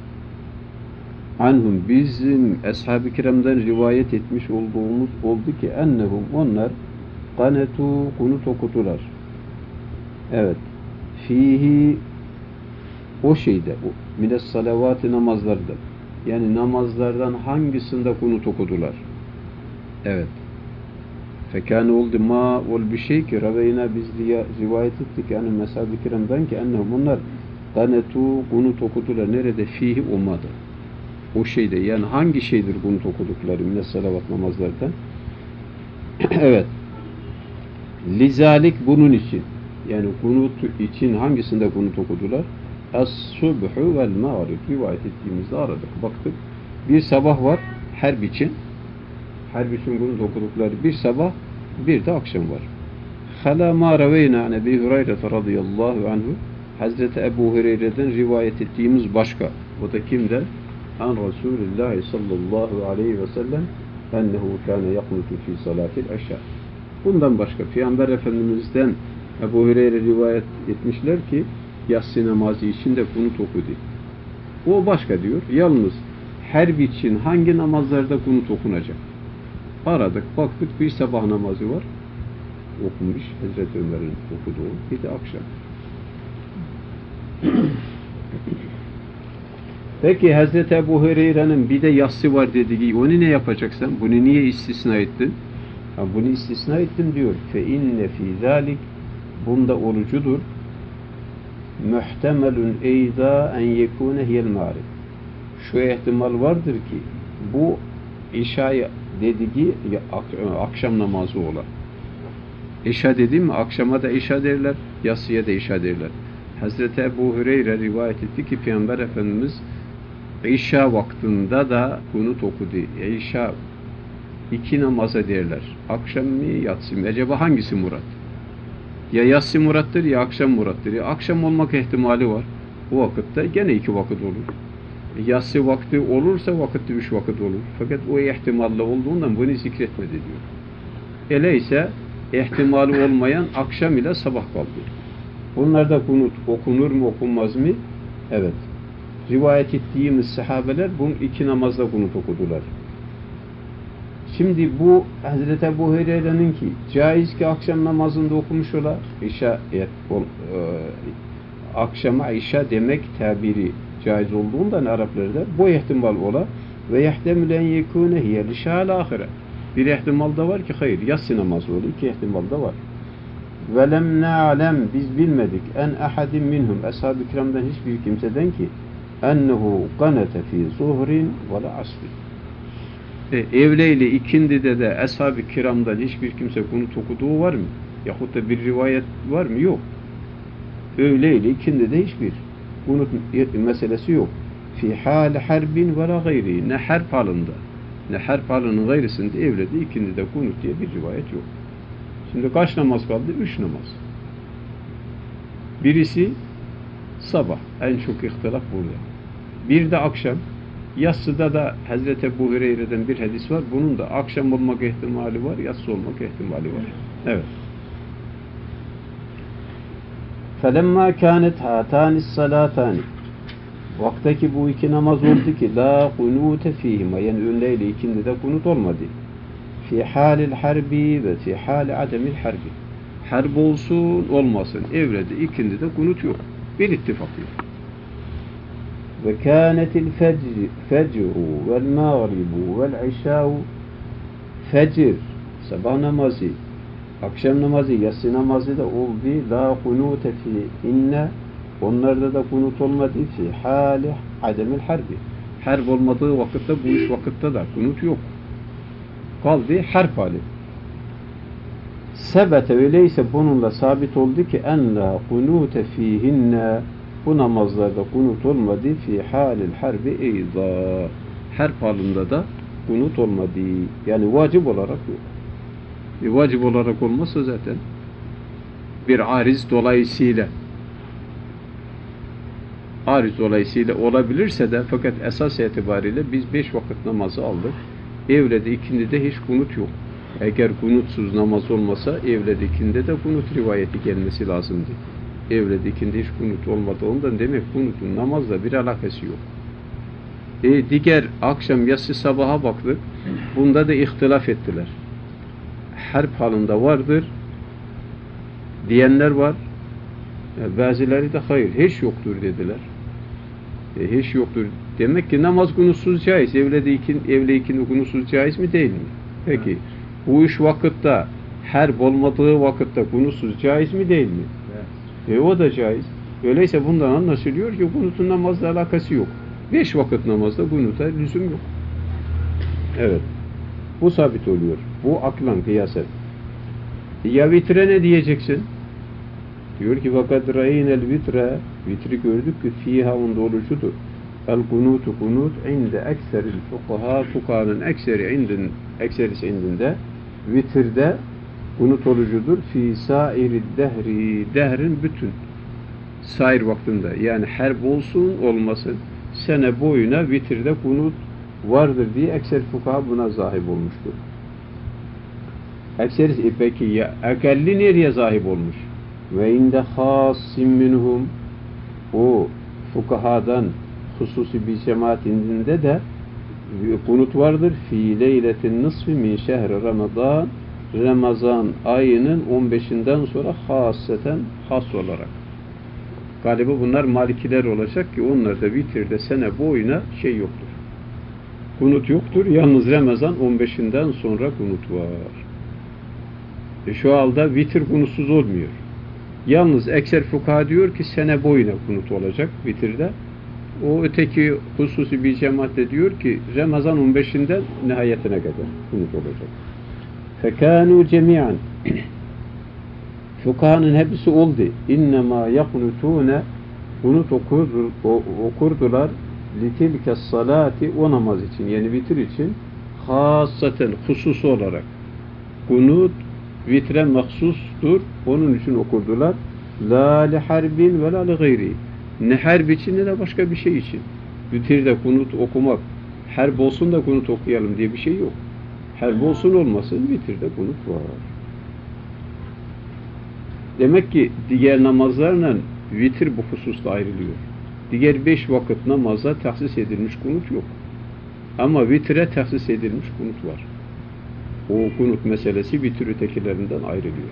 anhum, bizim ashab-ı kiramdan rivayet etmiş olduğumuz oldu ki ennehum, onlar kanetu, kunut okudular. Evet. Fihi, o şeyde, mines salavat-ı namazlarda. Yani namazlardan hangisinde kunut okudular? Evet. Fekâne oldu ma ol bir şey ki raveyna biz rivayet ettik yani meshab-ı kiramdan ki ennehum, onlar kanetu, kunut okudular. Nerede? Fihi olmadı. O şeyde, yani hangi şeydir kunut okudukları mines salavat namazlardan? Evet. Lizalik, bunun için. Yani kunut için hangisinde kunut okudular? Es-subhu vel mağrib. Rivayet ettiğimizde aradık. Baktık. Bir sabah var harp için. Harp için kunut okudukları bir sabah, bir de akşam var. Hala ma raveyna an Ebi Hureyre radıyallahu anhu, Hazreti Ebu Hureyre'den rivayet ettiğimiz başka. O da kimden? An Resulullah sallallahu aleyhi ve sellem ennehu kâne yaknutu fi salatil eşâ. Bundan başka Peygamber Efendimiz'den Ebu Hureyre rivayet etmişler ki yatsı namazı için de kunut okudu. O başka diyor. Yalnız harp için hangi namazlarda kunut okunacak? Aradık, baktık bir sabah namazı var. Okumuş Hazreti Ömer'in okuduğu, bir de akşam. Peki Hazreti Ebu Hureyre'nin bir de yassı var dedi ki onu ne yapacaksın? Bunu niye istisna ettin? Ha, bunu istisna ettim diyor. Fe inne fî zâlik, bunda olucudur. Muhtemelun eyda en yekûne hiyel mağrib. Şu ihtimal vardır ki bu İşa'yı dediği akşam namazı ola. İşa dediğim mi? Akşama da İşa derler, yatsıya da İşa derler. Hazreti Ebu Hureyre rivayet etti ki Peygamber Efendimiz İşa vaktinde da kunut okudu. İşa iki namaza derler. Akşam mı, yatsı mı? Acaba hangisi murat? Ya yatsı murattır ya akşam murattır. Ya akşam olmak ihtimali var. Bu vakitte gene iki vakit olur. Yatsı vakti olursa vakitte üç vakit olur. Fakat o ihtimalle olduğundan bunu zikretmedi diyor. Öyleyse ihtimali olmayan akşam ile sabah kaldı. Bunlarda kunut okunur mu okunmaz mı? Evet. Rivayet ettiğimiz sahabeler bu iki namazda kunut okudular. Şimdi bu Hazreti Ebu Hureyre'nin ki caiz ki akşam namazında okumuş ola, akşama İşa demek tabiri caiz olduğundan Araplarda bu ihtimal ola ve yehtemilen yekûne hiye lişâl ahire. Bir ihtimal da var ki hayır, yatsı namazı olur. İki ihtimal da var. Ve lem na'lem, biz bilmedik en ahadim minhum, ashab-ı kiramdan hiçbir kimseden ki ennehu qanete fi zuhrin ve la asrin. Evleyle ikindide de ashab-ı kiramdan hiçbir kimse kunut okuduğu var mı? Yahut da bir rivayet var mı? Yok. Öğleyle ikindide hiçbir kunut meselesi yok. Fi hal harbin ve la gayri. Ne harp halında, ne harp halının gayrisinde evlede ikindide kunut diye bir rivayet yok. Şimdi kaç namaz kaldı? 3 namaz. Birisi sabah. En çok ihtilaf burada. Bir de akşam. Yatsıda da Hazreti Ebu Hureyre'den bir hadis var. Bunun da akşam olmak ihtimali var, yatsı olmak ihtimali var. Evet. فَلَمَّا كَانَتْ هَاتَانِ الصَّلَاتَانِ, vaktaki bu iki namaz oldu ki la kunute fihima, yani önleyle ikindi de kunut olmadı. Fi halil harbi ve fi hal ademil harbi. Harp olsun olmasın evrede ikindi de kunut yok. Bir ittifak yok. Ve kânetil fecru vel mağribu vel işâ'u, fecr, sabah namazı, akşam namazı, yatsı namazı da oldu. La kunute fi inne, onlarda da kunut olmadı. Fi hali ademil harbi. Harp olmadığı vakitte, bu iş vakitte da kunut yok. Kaldı harp hali. Sebete, öyleyse bununla sabit oldu ki en la kunute fihinne, bu namazlarda kunut olmadı. Fi halil harbi eyda, harp halinde da kunut olmadı. Yani vacip olarak yok. Vacip olarak olmazsa zaten bir ariz dolayısıyla olabilirse de, fakat esas itibariyle biz 5 vakit namazı aldık. Evlede ikindide hiç kunut yok. Eğer kunutsuz namaz olmasa evlede ikindide de kunut rivayeti gelmesi lazımdı. Evlede ikindi hiç kunut olmadı. Ondan demek kunutun namazla bir alakası yok. Diğer akşam yatsı sabaha baktık. Bunda da ihtilaf ettiler. Harp halinde vardır diyenler var. Bazıları da hayır, hiç yoktur dediler. Hiç yoktur. Demek ki namaz kunutsuz caiz. Evle ikindi kunutsuz caiz mi değil mi? Peki bu iş vakitte, harp olmadığı vakitte kunutsuz caiz mi değil mi? Evet. O da caiz. Öyleyse bundan anlaşılıyor ki kunutun namazla alakası yok. 5 vakit namazda kunuta lüzum yok. Evet. Bu sabit oluyor. Bu aklan, kıyasen. Ya vitre ne diyeceksin? Diyor ki vakat ra'inel vitre, vitri gördük ki fiha onda oluşudur. El kunutu kunut inde ekseril fukaha, fukahanın ekserisi indinde vitirde kunut olucudur. Fi sairi dehri, dehrin bütün sair vaktinde, yani harp olsun olmasın sene boyuna vitirde kunut vardır diye ekser fukaha buna zahip olmuştur. Ekserisi peki ya akalli nereye zahip olmuş? Ve inde hasim minhum, o fukahadan hususi bir cemaat indinde de kunut vardır. Fi leyletin nisfi min şehri Ramazan, Ramazan ayının 15'inden sonra haseten has olarak. Galiba bunlar Malikiler olacak ki onlarda vitirde sene boyuna şey yoktur. Kunut yoktur. Yalnız Ramazan 15'inden sonra kunut var. Şu halde vitir kunutsuz olmuyor. Yalnız ekser fukaha diyor ki sene boyuna kunut olacak vitirde. O öteki hususi bir cemaat de diyor ki Ramazan 15'inden nihayetine kadar kunut olacak. Fekânû cemî'an fukahanın hepsi oldu. İnnemâ yakunutûne kunut okurdular litilke salati o namaz için yani vitir için hasaten husus olarak kunut vitre mahsustur. Onun için okurdular. La li harbin ve la li gayri. Ne harp için ne de başka bir şey için. Vitirde kunut okumak harp olsun da kunut okuyalım diye bir şey yok. Harp olsun olmasın vitirde kunut var. Demek ki diğer namazlarla vitir bu hususta ayrılıyor. Diğer 5 vakit namaza tahsis edilmiş kunut yok. Ama vitre tahsis edilmiş kunut var. O kunut meselesi vitir ötekilerinden ayrılıyor.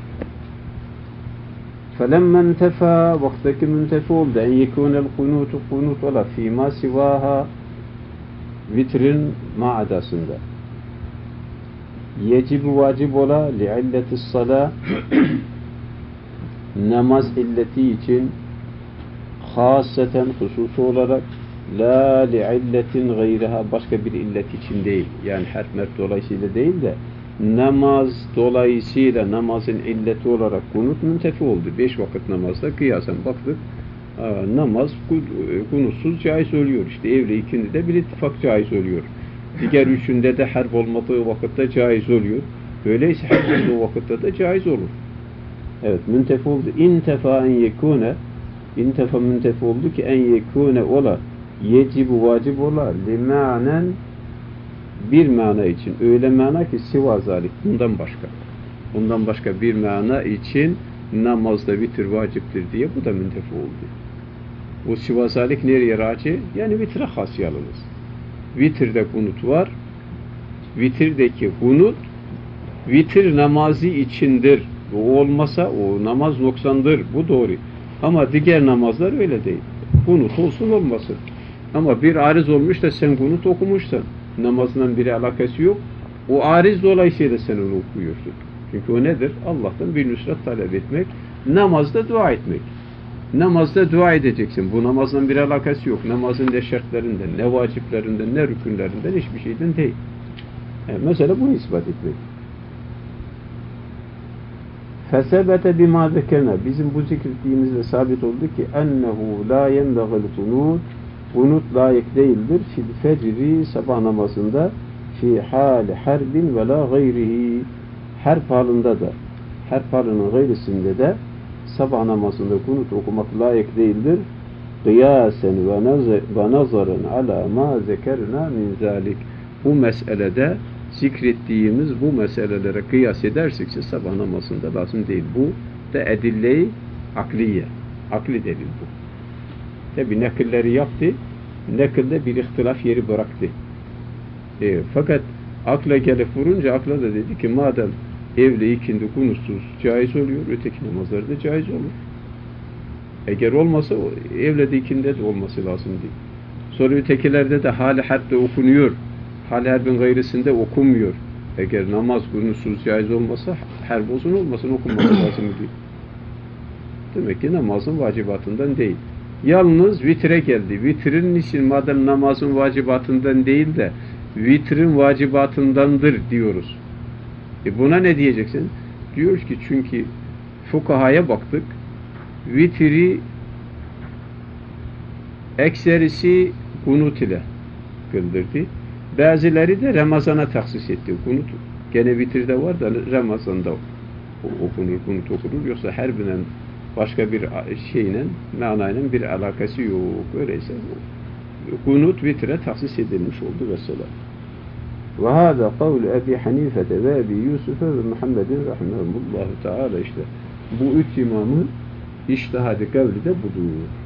فَلَمَّا انْتَفَى vaktaki müntefi oldu. اَنْ يَكُونَ الْقُنُوتُ kunut ola فِي مَا سِوَاهَا vitrin ma'adasında. Yecib vacib ola لِعِلَّةِ الصَّلَاةِ namaz illeti için haseten hususu olarak la li'illetin gayriha başka bir illet için değil. Yani harf mert dolayısıyla değil de namaz dolayısıyla namazın illeti olarak kunut müntefi oldu. 5 vakit namazda kıyasen baktık namaz kunutsuz caiz oluyor. İşte evli ikindi de bir ittifak caiz oluyor. Diğer üçünde de harp olmadığı vakitte caiz oluyor. Öyleyse harp olduğu vakitte de caiz olur. Evet, müntefi oldu. İntefa en yekune İntefa müntefi oldu ki en yekune ola yecibu vacib ola limanen bir mana için. Öyle mana ki siva zalik. Bundan başka bir mana için namazda vitir vaciptir diye bu da müntefi oldu. O siva zalik nereye raci? Yani vitire has yalnız. Vitirde kunut var. Vitirdeki kunut vitir namazı içindir. O olmasa o namaz noksandır. Bu doğru. Ama diğer namazlar öyle değil. Kunut olsun olmasın. Ama bir ariz olmuş da sen kunut okumuşsan namazından bir alakası yok. O ariz dolayısıyla sen onu okuyorsun. Çünkü o nedir? Allah'tan bir nusret talep etmek. Namazda dua etmek. Namazda dua edeceksin. Bu namazdan bir alakası yok. Namazın ne şartlarından, ne vaciplerinden, ne rükünlerinden hiçbir şeyden değil. Yani mesela bunu ispat etmek. Fesebete bima zekerna. Bizim bu zikrettiğimizde sabit oldu ki ennehu la yenbagil kunut. Kunut layık değildir. Fil fecri sabah namazında fi hali harbin ve la gayrihi. Harp halinde de harp halinin gayrisinde de sabah namazında kunut okumak layık değildir. Kıyasen ve nazaren ala ma zekerna min zalik. Bu meselede zikrettiğimiz bu meselelere kıyas edersekse sabah namazında lazım değil. Bu da edille-i akliye. Akli delil bu. Tabi nakilleri yaptı. Nakilde bir ihtilaf yeri bıraktı. Fakat akla gelip vurunca akla da dedi ki madem evle ikindi kunutsuz caiz oluyor, öteki namazları da caiz olur. Eğer olmasa evle de ikinde de olması lazım değil. Sonra ötekilerde de hali harpte okunuyor. Hal harbin gayrisinde okunmuyor. Eğer namaz kunutsuz caiz olmasa harp olsun olmasın okunması lazım değil. Demek ki namazın vacibatından değil. Yalnız vitre geldi. Vitrin için madem namazın vacibatından değil de vitrin vacibatındandır diyoruz. Buna ne diyeceksin? Diyoruz ki çünkü fukahaya baktık. Vitri ekserisi kunut ile kıldırdı. Bazıları da Ramazan'a taksis etti. Kunut gene vitirde var da Ramazan'da okunur, kunut okunur. Yoksa her birinin başka bir şeyle, manayla bir alakası yok. Öyleyse kunut vitre taksis edilmiş oldu mesela. Ve hâzâ kavlu Ebi Hanife'de ve Ebi Yusuf'e ve Muhammed'in rahimahumullahu teâlâ işte. Bu üç imamın iştihadi kavli de budur.